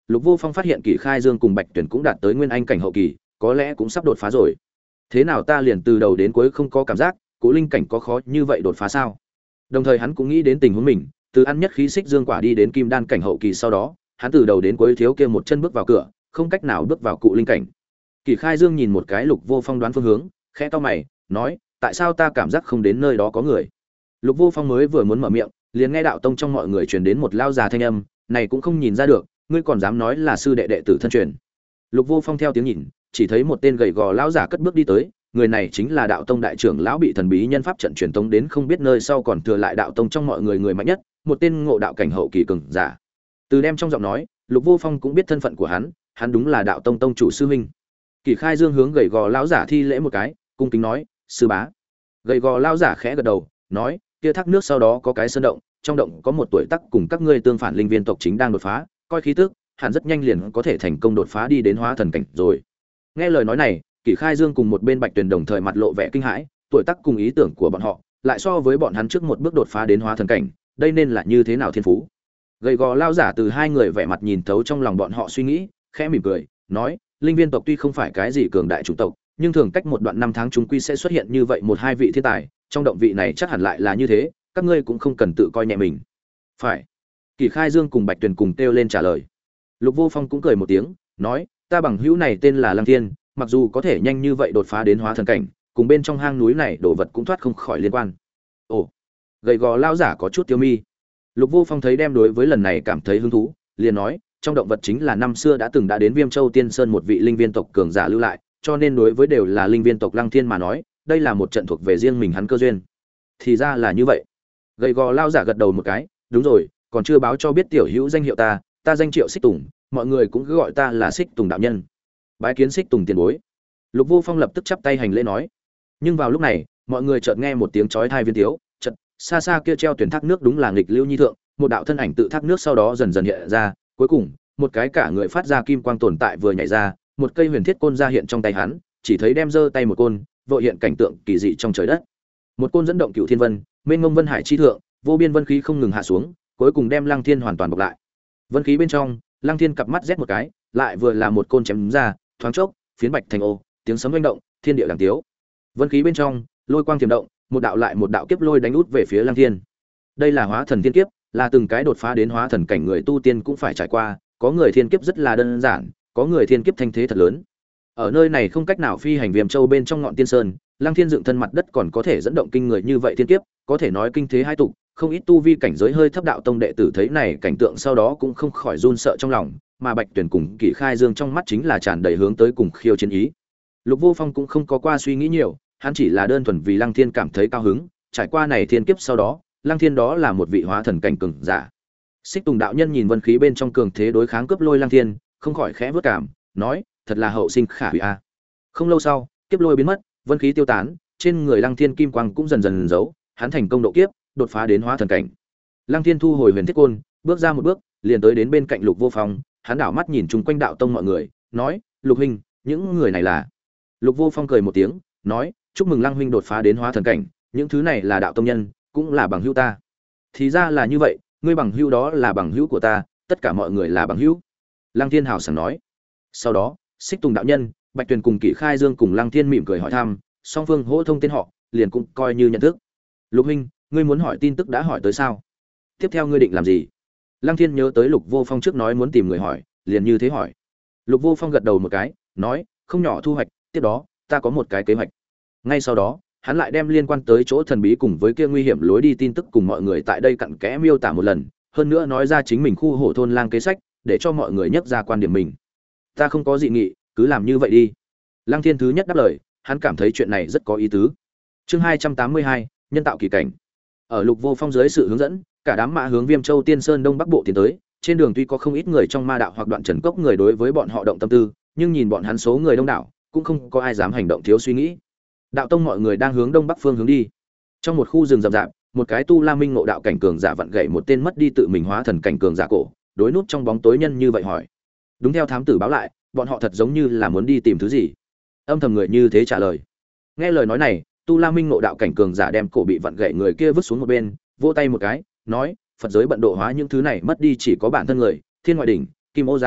Lục Vô Phong phát hiện Kỷ Khai Dương cùng Bạch Tuyển cũng đạt tới nguyên anh cảnh hậu kỳ, có lẽ cũng sắp đột phá rồi. Thế nào ta liền từ đầu đến cuối không có cảm giác, Cố linh cảnh có khó như vậy đột phá sao? Đồng thời hắn cũng nghĩ đến tình huống mình, từ ăn nhất khí xích dương quả đi đến kim đan cảnh hậu kỳ sau đó, hắn từ đầu đến cuối thiếu kia một chân bước vào cửa, không cách nào bước vào cụ linh cảnh. Kỷ Khai Dương nhìn một cái Lục Vô Phong đoán phương hướng, khẽ cau mày, nói: "Tại sao ta cảm giác không đến nơi đó có người?" Lục Vô Phong mới vừa muốn mở miệng, liền nghe đạo tông trong mọi người truyền đến một lao già thanh âm, "Này cũng không nhìn ra được, ngươi còn dám nói là sư đệ đệ tử thân truyền?" Lục Vô Phong theo tiếng nhìn, chỉ thấy một tên gầy gò lão giả cất bước đi tới, người này chính là đạo tông đại trưởng lão bị thần bí nhân pháp trận truyền tống đến không biết nơi sau còn thừa lại đạo tông trong mọi người người mạnh nhất, một tên ngộ đạo cảnh hậu kỳ cường giả. Từ đem trong giọng nói, Lục Vô Phong cũng biết thân phận của hắn đúng là đạo tông tông chủ sư huynh. Kỷ Khai Dương hướng gầy gò lão giả thi lễ một cái, cung kính nói: "Sư bá." Gầy gò lão giả khẽ gật đầu, nói: "Kia thác nước sau đó có cái sơn động, trong động có một tuổi tác cùng các ngươi tương phản linh viên tộc chính đang đột phá, coi khí tức, hẳn rất nhanh liền có thể thành công đột phá đi đến hóa thần cảnh rồi." Nghe lời nói này, Kỷ Khai Dương cùng một bên Bạch Tuyền đồng thời mặt lộ vẻ kinh hãi, tuổi tác cùng ý tưởng của bọn họ, lại so với bọn hắn trước một bước đột phá đến hóa thần cảnh, đây nên là như thế nào thiên phú. Gầy gò lao giả từ hai người vẻ mặt nhìn thấu trong lòng bọn họ suy nghĩ, khẽ mỉm cười, nói: "Linh viên tộc tuy không phải cái gì cường đại chủng tộc, nhưng thường cách một đoạn năm tháng chúng quy sẽ xuất hiện như vậy một hai vị thiên tài, trong động vị này chắc hẳn lại là như thế, các ngươi cũng không cần tự coi nhẹ mình." "Phải." Kỷ Khai Dương cùng Bạch Tuyền cùng kêu lên trả lời. Lục Vô Phong cũng cười một tiếng, nói: "Ta bằng hữu này tên là Lăng Thiên, mặc dù có thể nhanh như vậy đột phá đến hóa thần cảnh, cùng bên trong hang núi này đồ vật cũng thoát không khỏi liên quan." Ồ, gầy gò lao giả có chút tiêu mi. Lục Vô Phong thấy đem đối với lần này cảm thấy hứng thú, liền nói: "Trong động vật chính là năm xưa đã từng đã đến Viêm Châu Tiên Sơn một vị linh viên tộc cường giả lưu lại, cho nên đối với đều là linh viên tộc Lăng Thiên mà nói, đây là một trận thuộc về riêng mình hắn cơ duyên." Thì ra là như vậy. Gầy gò lao giả gật đầu một cái, "Đúng rồi, còn chưa báo cho biết tiểu hữu danh hiệu ta, ta danh Triệu Xích Tùng, mọi người cũng cứ gọi ta là Xích Tùng đạo nhân." Bái kiến Xích Tùng tiền bối. Lục Vô Phong lập tức chắp tay hành lễ nói. Nhưng vào lúc này, mọi người chợt nghe một tiếng chói tai viên tiếu, chợt xa xa kia treo tuyển thác nước đúng là nghịch lưu nhi thượng, một đạo thân ảnh tự thác nước sau đó dần dần hiện ra, cuối cùng, một cái cả người phát ra kim quang tồn tại vừa nhảy ra, một cây huyền thiết côn ra hiện trong tay hắn, chỉ thấy đem giơ tay một côn, vội hiện cảnh tượng kỳ dị trong trời đất. Một côn dẫn động cửu thiên vân, mênh mông vân hải chi thượng, vô biên vân khí không ngừng hạ xuống, cuối cùng đem Lăng Thiên hoàn toàn bọc lại. Vân khí bên trong, Lăng Thiên cặp mắt rét một cái, lại vừa là một côn chém ra, thoáng chốc, phiến bạch thành ô, tiếng sấm vang động, thiên địa đàng tiếu. Vân khí bên trong, lôi quang tiềm động, một đạo lại một đạo kiếp lôi đánh út về phía Lăng Thiên. Đây là hóa thần thiên kiếp, là từng cái đột phá đến hóa thần cảnh người tu tiên cũng phải trải qua, có người thiên kiếp rất là đơn giản, có người thiên kiếp thanh thế thật lớn. Ở nơi này không cách nào phi hành Viêm Châu bên trong ngọn tiên sơn, Lăng Thiên dựng thân mặt đất còn có thể dẫn động kinh người như vậy thiên kiếp, có thể nói kinh thế hai tục, không ít tu vi cảnh giới hơi thấp đạo tông đệ tử thấy này cảnh tượng sau đó cũng không khỏi run sợ trong lòng, mà Bạch Tuyển cùng Kỷ Khai Dương trong mắt chính là tràn đầy hướng tới cùng khiêu chiến ý. Lục Vô Phong cũng không có qua suy nghĩ nhiều, hắn chỉ là đơn thuần vì Lăng Thiên cảm thấy cao hứng, trải qua này thiên kiếp sau đó, Lăng Thiên đó là một vị hóa thần cảnh cường giả. Xích Tùng đạo nhân nhìn vân khí bên trong cường thế đối kháng cướp lôi Lăng Thiên, không khỏi khẽ vút cảm, nói: "Thật là hậu sinh khả hủy a." Không lâu sau, kiếp lôi biến mất, vân khí tiêu tán, trên người Lăng Thiên kim quang cũng dần dần giấu, hắn thành công độ kiếp, đột phá đến hóa thần cảnh. Lăng Thiên thu hồi huyền thiết côn, bước ra một bước, liền tới đến bên cạnh Lục Vô Phong, hắn đảo mắt nhìn chung quanh đạo tông mọi người, nói: "Lục huynh, những người này là?" Lục Vô Phong cười một tiếng, nói: "Chúc mừng Lăng huynh đột phá đến hóa thần cảnh, những thứ này là đạo tông nhân, cũng là bằng hữu ta." Thì ra là như vậy, ngươi bằng hữu đó là bằng hữu của ta, tất cả mọi người là bằng hữu. Lăng Thiên hào sảng nói. Sau đó, Xích Tùng đạo nhân, Bạch Tuyền cùng Kỷ Khai Dương cùng Lăng Thiên mỉm cười hỏi thăm, song phương hỗ thông tên họ, liền cũng coi như nhận thức. "Lục huynh, ngươi muốn hỏi tin tức đã hỏi tới sao? Tiếp theo ngươi định làm gì?" Lăng Thiên nhớ tới Lục Vô Phong trước nói muốn tìm người hỏi, liền như thế hỏi. Lục Vô Phong gật đầu một cái, nói: "Không nhỏ thu hoạch, tiếp đó, ta có một cái kế hoạch." Ngay sau đó, hắn lại đem liên quan tới chỗ thần bí cùng với kia nguy hiểm lối đi tin tức cùng mọi người tại đây cặn kẽ miêu tả một lần, hơn nữa nói ra chính mình khu hổ thôn lang kế sách, để cho mọi người nhắc ra quan điểm mình. "Ta không có dị nghị, cứ làm như vậy đi." Lăng Thiên thứ nhất đáp lời, hắn cảm thấy chuyện này rất có ý tứ. Chương 282, nhân tạo kỳ cảnh. Ở Lục Vô Phong dưới sự hướng dẫn, cả đám mã hướng Viêm Châu Tiên Sơn đông bắc bộ tiến tới, trên đường tuy có không ít người trong ma đạo hoặc đoạn trần cốc người đối với bọn họ động tâm tư, nhưng nhìn bọn hắn số người đông đảo, cũng không có ai dám hành động thiếu suy nghĩ. Đạo tông mọi người đang hướng đông bắc phương hướng đi. Trong một khu rừng rậm rạp, một cái tu la minh ngộ đạo cảnh cường giả vặn gậy một tên mất đi tự mình hóa thần cảnh cường giả cổ, đối nút trong bóng tối nhân như vậy hỏi. Đúng theo thám tử báo lại, bọn họ thật giống như là muốn đi tìm thứ gì. Âm thầm người như thế trả lời. Nghe lời nói này, tu la minh ngộ đạo cảnh cường giả đem cổ bị vặn gậy người kia vứt xuống một bên, vỗ tay một cái, nói: "Phật giới bận độ hóa những thứ này mất đi chỉ có bản thân người, Thiên Ngoại đỉnh, Kim Ô giáo,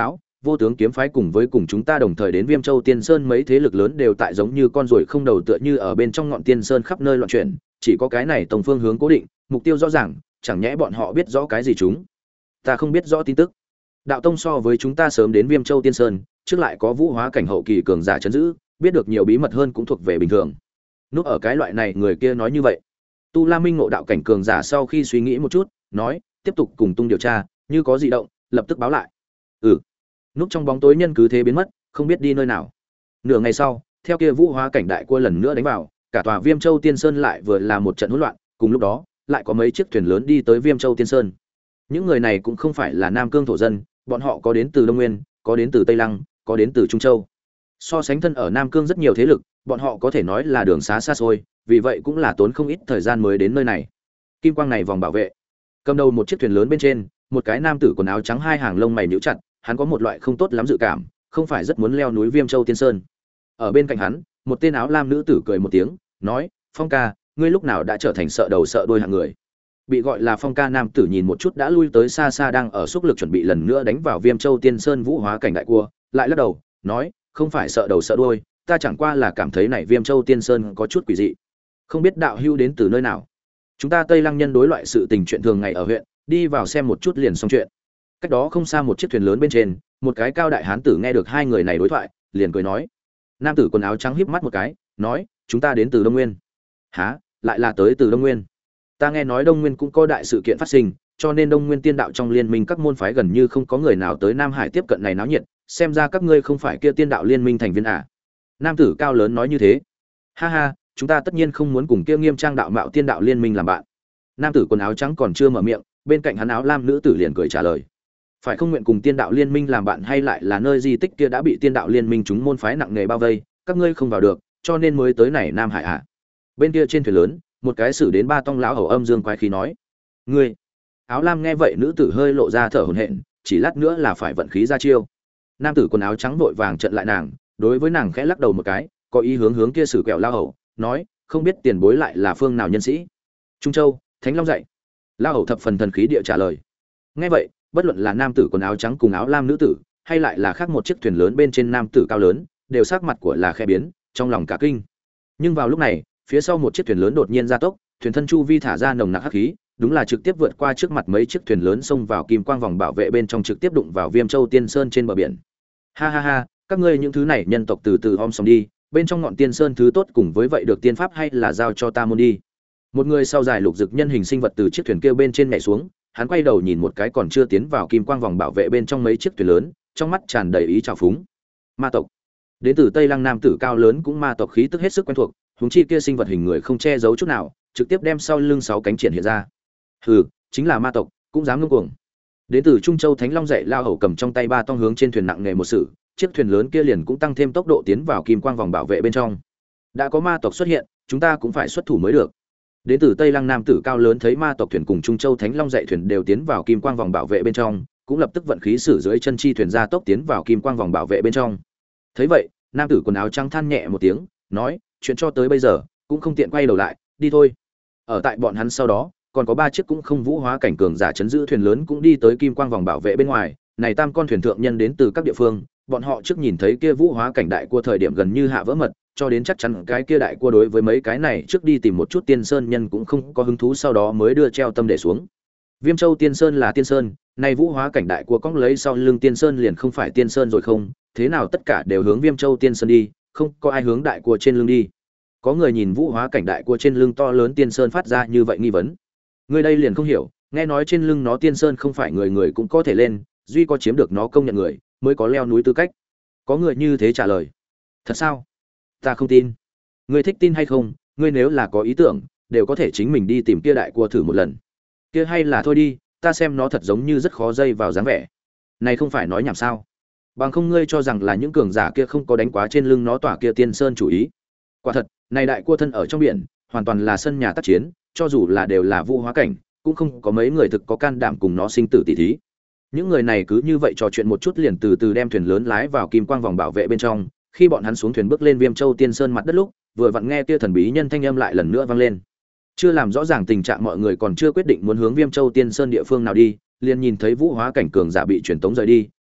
vô tướng kiếm phái cùng với cùng chúng ta đồng thời đến Viêm Châu Tiên Sơn mấy thế lực lớn đều tại giống như con ruồi không đầu tựa như ở bên trong ngọn Tiên Sơn khắp nơi loạn chuyển, chỉ có cái này tổng phương hướng cố định, mục tiêu rõ ràng, chẳng nhẽ bọn họ biết rõ cái gì chúng? Ta không biết rõ tin tức. Đạo tông so với chúng ta sớm đến Viêm Châu Tiên Sơn, trước lại có vũ hóa cảnh hậu kỳ cường giả trấn giữ, biết được nhiều bí mật hơn cũng thuộc về bình thường. Núp ở cái loại này người kia nói như vậy. Tu La Minh ngộ đạo cảnh cường giả sau khi suy nghĩ một chút, nói, tiếp tục cùng tung điều tra, như có dị động, lập tức báo lại. Ừ. Núp trong bóng tối nhân cứ thế biến mất, không biết đi nơi nào. Nửa ngày sau, theo kia vũ hóa cảnh đại cua lần nữa đánh vào, cả tòa Viêm Châu Tiên Sơn lại vừa là một trận hỗn loạn, cùng lúc đó, lại có mấy chiếc thuyền lớn đi tới Viêm Châu Tiên Sơn. Những người này cũng không phải là Nam Cương thổ dân, bọn họ có đến từ Đông Nguyên, có đến từ Tây Lăng, có đến từ Trung Châu. So sánh thân ở Nam Cương rất nhiều thế lực, bọn họ có thể nói là đường xá xa xôi, vì vậy cũng là tốn không ít thời gian mới đến nơi này. Kim quang này vòng bảo vệ, cầm đầu một chiếc thuyền lớn bên trên, một cái nam tử quần áo trắng hai hàng lông mày nhíu chặt, hắn có một loại không tốt lắm dự cảm, không phải rất muốn leo núi Viêm Châu Tiên Sơn. Ở bên cạnh hắn, một tên áo lam nữ tử cười một tiếng, nói: "Phong ca, ngươi lúc nào đã trở thành sợ đầu sợ đuôi hạng người?" Bị gọi là Phong ca nam tử nhìn một chút đã lui tới xa xa đang ở xúc lực chuẩn bị lần nữa đánh vào Viêm Châu Tiên Sơn vũ hóa cảnh đại cua, lại lắc đầu, nói: "Không phải sợ đầu sợ đuôi, ta chẳng qua là cảm thấy này Viêm Châu Tiên Sơn có chút quỷ dị. Không biết đạo hữu đến từ nơi nào? Chúng ta Tây Lăng nhân đối loại sự tình chuyện thường ngày ở huyện, đi vào xem một chút liền xong chuyện." Cách đó không xa một chiếc thuyền lớn bên trên, một cái cao đại hán tử nghe được hai người này đối thoại, liền cười nói. Nam tử quần áo trắng híp mắt một cái, nói: "Chúng ta đến từ Đông Nguyên." "Hả? Lại là tới từ Đông Nguyên? Ta nghe nói Đông Nguyên cũng có đại sự kiện phát sinh, cho nên Đông Nguyên tiên đạo trong liên minh các môn phái gần như không có người nào tới Nam Hải tiếp cận này náo nhiệt, xem ra các ngươi không phải kia tiên đạo liên minh thành viên à?" Nam tử cao lớn nói như thế. "Ha ha, chúng ta tất nhiên không muốn cùng kia nghiêm trang đạo mạo tiên đạo liên minh làm bạn." Nam tử quần áo trắng còn chưa mở miệng, bên cạnh hắn áo lam nữ tử liền cười trả lời: "Phải không nguyện cùng tiên đạo liên minh làm bạn, hay lại là nơi di tích kia đã bị tiên đạo liên minh chúng môn phái nặng nề bao vây, các ngươi không vào được, cho nên mới tới này Nam Hải à?" Bên kia trên thuyền lớn, một cái xử đến ba tông lão hầu âm dương quái khí nói: "Ngươi." Áo lam nghe vậy, nữ tử hơi lộ ra thở hổn hển, chỉ lát nữa là phải vận khí ra chiêu. Nam tử quần áo trắng vội vàng chặn lại nàng, đối với nàng khẽ lắc đầu một cái, có ý hướng kia xử quẹo lão hầu, nói: "Không biết tiền bối lại là phương nào nhân sĩ?" "Trung Châu, Thánh Long dạy." Lão hầu thập phần thần khí địa trả lời. Nghe vậy, bất luận là nam tử quần áo trắng cùng áo lam nữ tử, hay lại là khác một chiếc thuyền lớn bên trên nam tử cao lớn, đều sắc mặt của là khẽ biến, trong lòng cả kinh. Nhưng vào lúc này, phía sau một chiếc thuyền lớn đột nhiên gia tốc, thuyền thân chu vi thả ra nồng nặc hắc khí, đúng là trực tiếp vượt qua trước mặt mấy chiếc thuyền lớn xông vào kim quang vòng bảo vệ bên trong, trực tiếp đụng vào Viêm Châu Tiên Sơn trên bờ biển. "Ha ha ha, các ngươi những thứ này nhân tộc từ từ om sòm đi, bên trong ngọn Tiên Sơn thứ tốt cùng với vậy được tiên pháp hay là giao cho ta môn đi." Một người sau dài lục dực nhân hình sinh vật từ chiếc thuyền kia bên trên nhảy xuống, hắn quay đầu nhìn một cái còn chưa tiến vào kim quang vòng bảo vệ bên trong mấy chiếc thuyền lớn, trong mắt tràn đầy ý trào phúng. Ma tộc. Đến từ Tây Lăng nam tử cao lớn cũng ma tộc khí tức hết sức quen thuộc, huống chi kia sinh vật hình người không che giấu chút nào, trực tiếp đem sau lưng sáu cánh triển hiện ra. Hừ, chính là ma tộc, cũng dám ngông cuồng. Đến từ Trung Châu Thánh Long dạy lao hầu cầm trong tay ba tông hướng trên thuyền nặng nghề một sự, chiếc thuyền lớn kia liền cũng tăng thêm tốc độ tiến vào kim quang vòng bảo vệ bên trong. Đã có ma tộc xuất hiện, chúng ta cũng phải xuất thủ mới được. Đến từ Tây Lăng nam tử cao lớn thấy ma tộc thuyền cùng Trung Châu Thánh Long dạy thuyền đều tiến vào kim quang vòng bảo vệ bên trong, cũng lập tức vận khí sử dưới chân chi thuyền ra tốc tiến vào kim quang vòng bảo vệ bên trong. Thấy vậy, nam tử quần áo trắng than nhẹ một tiếng, nói: "Chuyện cho tới bây giờ, cũng không tiện quay đầu lại, đi thôi." Ở tại bọn hắn sau đó, còn có ba chiếc cũng không vũ hóa cảnh cường giả chấn giữ thuyền lớn cũng đi tới kim quang vòng bảo vệ bên ngoài. Này tam con thuyền thượng nhân đến từ các địa phương, bọn họ trước nhìn thấy kia vũ hóa cảnh đại cua thời điểm gần như hạ vỡ mật, cho đến chắc chắn cái kia đại cua đối với mấy cái này trước đi tìm một chút tiên sơn nhân cũng không có hứng thú, sau đó mới đưa treo tâm để xuống. Viêm Châu Tiên Sơn là tiên sơn, này vũ hóa cảnh đại cua cong lấy sau lưng tiên sơn liền không phải tiên sơn rồi không? Thế nào tất cả đều hướng Viêm Châu Tiên Sơn đi, không có ai hướng đại cua trên lưng đi. Có người nhìn vũ hóa cảnh đại cua trên lưng to lớn tiên sơn phát ra như vậy nghi vấn. Người đây liền không hiểu, nghe nói trên lưng nó tiên sơn không phải người người cũng có thể lên, duy có chiếm được nó công nhận người mới có leo núi tư cách. Có người như thế trả lời. Thật sao? Ta không tin. Ngươi thích tin hay không, ngươi nếu là có ý tưởng, đều có thể chính mình đi tìm kia đại cua thử một lần. Kia hay là thôi đi, ta xem nó thật giống như rất khó dây vào dáng vẻ. Này không phải nói nhảm sao? Bằng không ngươi cho rằng là những cường giả kia không có đánh quá trên lưng nó tỏa kia tiên sơn chủ ý. Quả thật, này đại cua thân ở trong biển, hoàn toàn là sân nhà tác chiến, cho dù là đều là vũ hóa cảnh, cũng không có mấy người thực có can đảm cùng nó sinh tử tỷ thí. Những người này cứ như vậy trò chuyện một chút liền từ từ đem thuyền lớn lái vào kim quang vòng bảo vệ bên trong. Khi bọn hắn xuống thuyền bước lên Viêm Châu Tiên Sơn mặt đất lúc, vừa vặn nghe kia thần bí nhân thanh âm lại lần nữa vang lên. Chưa làm rõ ràng tình trạng mọi người còn chưa quyết định muốn hướng Viêm Châu Tiên Sơn địa phương nào đi, liền nhìn thấy vũ hóa cảnh cường giả bị truyền tống rời đi,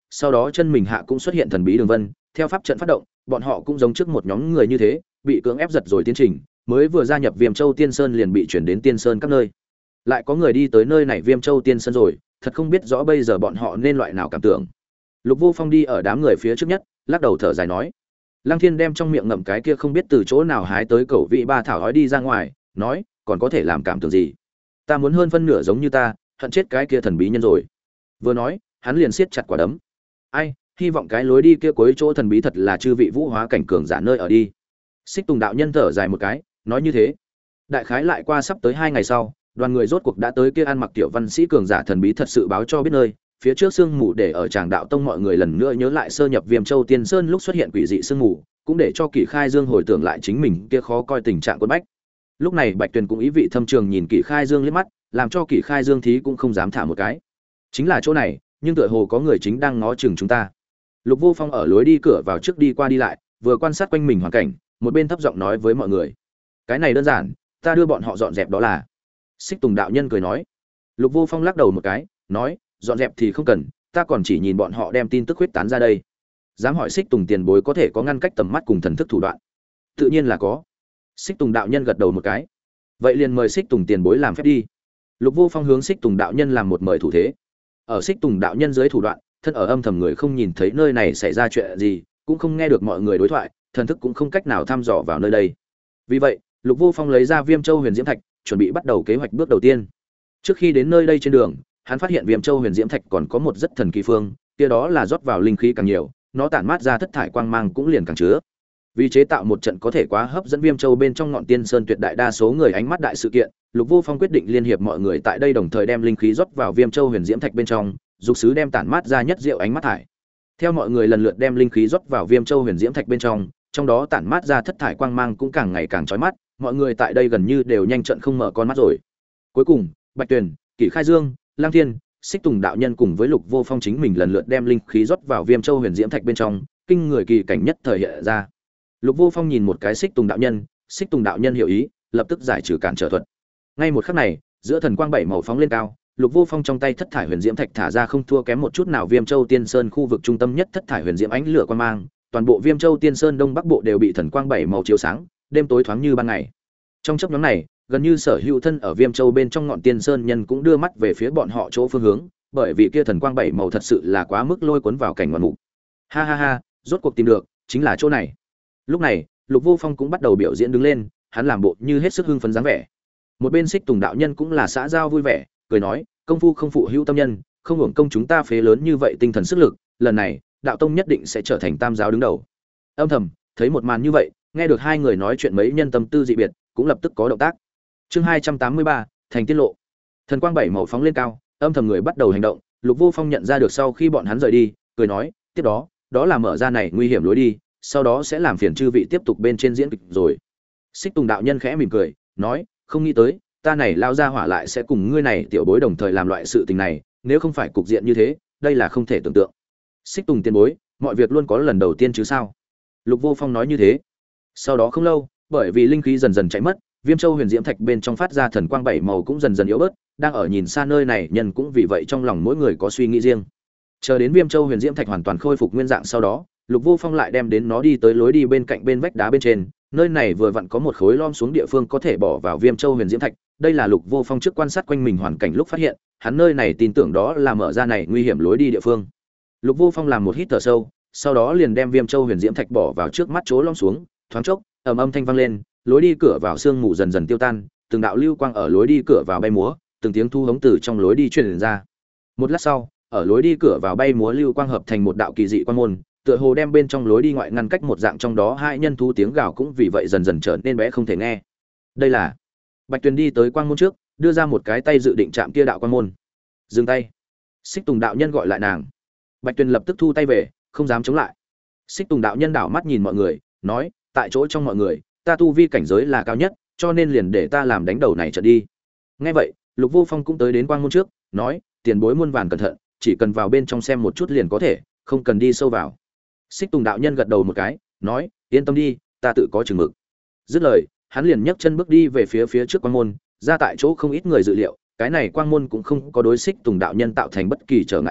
sau đó chân mình hạ cũng xuất hiện thần bí đường vân, theo pháp trận phát động, bọn họ cũng giống trước một nhóm người như thế, bị cưỡng ép giật rồi tiến trình, mới vừa gia nhập Viêm Châu Tiên Sơn liền bị chuyển đến Tiên Sơn các nơi. Lại có người đi tới nơi này Viêm Châu Tiên Sơn rồi, thật không biết rõ bây giờ bọn họ nên loại nào cảm tưởng. Lục Vô Phong đi ở đám người phía trước nhất, lắc đầu thở dài nói. Lăng Thiên đem trong miệng ngậm cái kia không biết từ chỗ nào hái tới cẩu vị ba thảo hói đi ra ngoài, nói, còn có thể làm cảm tưởng gì? Ta muốn hơn phân nửa giống như ta, hận chết cái kia thần bí nhân rồi. Vừa nói, hắn liền siết chặt quả đấm. Ai, hy vọng cái lối đi kia cuối chỗ thần bí thật là chư vị vũ hóa cảnh cường giả nơi ở đi. Xích Tùng đạo nhân thở dài một cái, nói như thế. Đại khái lại qua sắp tới 2 ngày sau, đoàn người rốt cuộc đã tới kia ăn mặc tiểu văn sĩ cường giả thần bí thật sự báo cho biết nơi. Phía trước sương mù để ở Tràng Đạo Tông mọi người lần nữa nhớ lại sơ nhập Viêm Châu Tiên Sơn lúc xuất hiện quỷ dị sương mù, cũng để cho Kỷ Khai Dương hồi tưởng lại chính mình kia khó coi tình trạng quân bách. Lúc này Bạch Tuyền cũng ý vị thâm trường nhìn Kỷ Khai Dương liếc mắt, làm cho Kỷ Khai Dương thí cũng không dám thả một cái. Chính là chỗ này, nhưng tựa hồ có người chính đang ngó chừng chúng ta. Lục Vô Phong ở lối đi cửa vào trước đi qua đi lại, vừa quan sát quanh mình hoàn cảnh, một bên thấp giọng nói với mọi người: "Cái này đơn giản, ta đưa bọn họ dọn dẹp đó là." Xích Tùng đạo nhân cười nói. Lục Vô Phong lắc đầu một cái, nói: "Dọn dẹp thì không cần, ta còn chỉ nhìn bọn họ đem tin tức huyết tán ra đây." Dám hỏi Xích Tùng tiền bối có thể có ngăn cách tầm mắt cùng thần thức thủ đoạn? Tự nhiên là có. Xích Tùng đạo nhân gật đầu một cái. Vậy liền mời Xích Tùng tiền bối làm phép đi. Lục Vô Phong hướng Xích Tùng đạo nhân làm một mời thủ thế. Ở Xích Tùng đạo nhân dưới thủ đoạn, thân ở âm thầm người không nhìn thấy nơi này xảy ra chuyện gì, cũng không nghe được mọi người đối thoại, thần thức cũng không cách nào thăm dò vào nơi đây. Vì vậy, Lục Vô Phong lấy ra Viêm Châu Huyền Diễm Thạch, chuẩn bị bắt đầu kế hoạch bước đầu tiên. Trước khi đến nơi đây trên đường, hắn phát hiện Viêm Châu Huyền Diễm Thạch còn có một rất thần kỳ phương, kia đó là rót vào linh khí càng nhiều, nó tản mát ra thất thải quang mang cũng liền càng chứa. Vì chế tạo một trận có thể quá hấp dẫn Viêm Châu bên trong ngọn Tiên Sơn tuyệt đại đa số người ánh mắt đại sự kiện, Lục Vô Phong quyết định liên hiệp mọi người tại đây đồng thời đem linh khí rót vào Viêm Châu Huyền Diễm Thạch bên trong, dục sứ đem tản mát ra nhất diệu ánh mắt thải. Theo mọi người lần lượt đem linh khí rót vào Viêm Châu Huyền Diễm Thạch bên trong đó tản mát ra thất thải quang mang cũng càng ngày càng chói mắt, mọi người tại đây gần như đều nhanh trận không mở con mắt rồi. Cuối cùng, Bạch Tuyền, Kỷ Khai Dương, Lang Thiên, Xích Tùng đạo nhân cùng với Lục Vô Phong chính mình lần lượt đem linh khí rót vào Viêm Châu Huyền Diễm Thạch bên trong, kinh người kỳ cảnh nhất thời hiện ra. Lục Vô Phong nhìn một cái Xích Tùng đạo nhân, Xích Tùng đạo nhân hiểu ý, lập tức giải trừ cản trở thuật. Ngay một khắc này, giữa thần quang bảy màu phóng lên cao, Lục Vô Phong trong tay thất thải huyền diễm thạch thả ra không thua kém một chút nào Viêm Châu Tiên Sơn khu vực trung tâm nhất thất thải huyền diễm ánh lửa quang mang, toàn bộ Viêm Châu Tiên Sơn đông bắc bộ đều bị thần quang bảy màu chiếu sáng, đêm tối thoáng như ban ngày. Trong chốc ngắn này, gần như sở hữu thân ở Viêm Châu bên trong ngọn Tiên Sơn nhân cũng đưa mắt về phía bọn họ chỗ phương hướng, bởi vì kia thần quang bảy màu thật sự là quá mức lôi cuốn vào cảnh ngoạn mục. Ha ha ha, rốt cuộc tìm được, chính là chỗ này. Lúc này, Lục Vô Phong cũng bắt đầu biểu diễn đứng lên, hắn làm bộ như hết sức hưng phấn dáng vẻ. Một bên Xích Tùng đạo nhân cũng là xã giao vui vẻ, cười nói, công phu không phụ hữu tâm nhân, không hưởng công chúng ta phế lớn như vậy tinh thần sức lực, lần này, đạo tông nhất định sẽ trở thành tam giáo đứng đầu. Âm thầm, thấy một màn như vậy, nghe được hai người nói chuyện mấy nhân tâm tư dị biệt, cũng lập tức có động tác. Chương 283, thành tiết lộ. Thần quang bảy màu phóng lên cao, âm thầm người bắt đầu hành động, Lục Vô Phong nhận ra được sau khi bọn hắn rời đi, cười nói, tiếp đó, đó là mở ra này nguy hiểm lối đi, sau đó sẽ làm phiền chư vị tiếp tục bên trên diễn kịch rồi. Xích Tùng đạo nhân khẽ mỉm cười, nói, không nghĩ tới, ta này lao ra hỏa lại sẽ cùng ngươi này tiểu bối đồng thời làm loại sự tình này, nếu không phải cục diện như thế, đây là không thể tưởng tượng. Xích Tùng tiền bối, mọi việc luôn có lần đầu tiên chứ sao? Lục Vô Phong nói như thế. Sau đó không lâu, bởi vì linh khí dần dần chạy mất, Viêm Châu Huyền Diễm Thạch bên trong phát ra thần quang bảy màu cũng dần dần yếu bớt, đang ở nhìn xa nơi này, nhân cũng vì vậy trong lòng mỗi người có suy nghĩ riêng. Chờ đến Viêm Châu Huyền Diễm Thạch hoàn toàn khôi phục nguyên dạng sau đó, Lục Vô Phong lại đem đến nó đi tới lối đi bên cạnh bên vách đá bên trên, nơi này vừa vặn có một khối lom xuống địa phương có thể bỏ vào Viêm Châu Huyền Diễm Thạch, đây là Lục Vô Phong trước quan sát quanh mình hoàn cảnh lúc phát hiện, hắn nơi này tin tưởng đó là mở ra này nguy hiểm lối đi địa phương. Lục Vô Phong làm một hít thở sâu, sau đó liền đem Viêm Châu Huyền Diễm Thạch bỏ vào trước mắt chỗ lom xuống, thoáng chốc, âm thanh vang lên, lối đi cửa vào sương mù dần dần tiêu tan, từng đạo lưu quang ở lối đi cửa vào bay múa, từng tiếng thu hống từ trong lối đi truyền ra. Một lát sau, ở lối đi cửa vào bay múa lưu quang hợp thành một đạo kỳ dị quan môn, tựa hồ đem bên trong lối đi ngoại ngăn cách một dạng, trong đó hai nhân thú tiếng gào cũng vì vậy dần dần trở nên bé không thể nghe. Đây là Bạch Tuyền đi tới quang môn trước, đưa ra một cái tay dự định chạm kia đạo quang môn. Dừng tay. Xích Tùng đạo nhân gọi lại nàng. Bạch Tuyền lập tức thu tay về, không dám chống lại. Xích Tùng đạo nhân đảo mắt nhìn mọi người, nói, tại chỗ trong mọi người, ta tu vi cảnh giới là cao nhất, cho nên liền để ta làm đánh đầu này trận đi. Nghe vậy, Lục Vô Phong cũng tới đến quang môn trước, nói, tiền bối muôn vàn cẩn thận, chỉ cần vào bên trong xem một chút liền có thể, không cần đi sâu vào. Xích Tùng đạo nhân gật đầu một cái, nói, yên tâm đi, ta tự có chừng mực. Dứt lời, hắn liền nhấc chân bước đi về phía trước quang môn, ra tại chỗ không ít người dự liệu, cái này quang môn cũng không có đối Xích Tùng đạo nhân tạo thành bất kỳ trở ngại nào,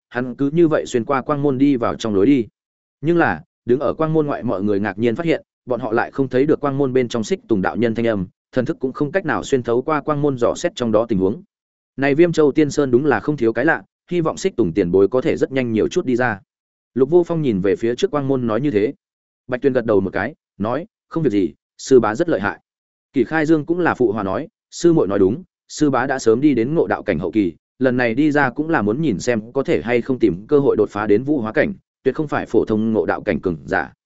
hắn cứ như vậy xuyên qua quang môn đi vào trong lối đi. Nhưng là, đứng ở quang môn ngoại mọi người ngạc nhiên phát hiện, bọn họ lại không thấy được quang môn bên trong Xích Tùng đạo nhân thanh âm, thần thức cũng không cách nào xuyên thấu qua quang môn dò xét trong đó tình huống. Này Viêm Châu Tiên Sơn đúng là không thiếu cái lạ, hy vọng Xích Tùng tiền bối có thể rất nhanh nhiều chút đi ra. Lục Vô Phong nhìn về phía trước quang môn nói như thế. Bạch Tuyên gật đầu một cái, nói, không việc gì, sư bá rất lợi hại. Kỳ Khai Dương cũng là phụ hòa nói, sư muội nói đúng, sư bá đã sớm đi đến ngộ đạo cảnh hậu kỳ, lần này đi ra cũng là muốn nhìn xem có thể hay không tìm cơ hội đột phá đến vũ hóa cảnh, tuyệt không phải phổ thông ngộ đạo cảnh cường giả.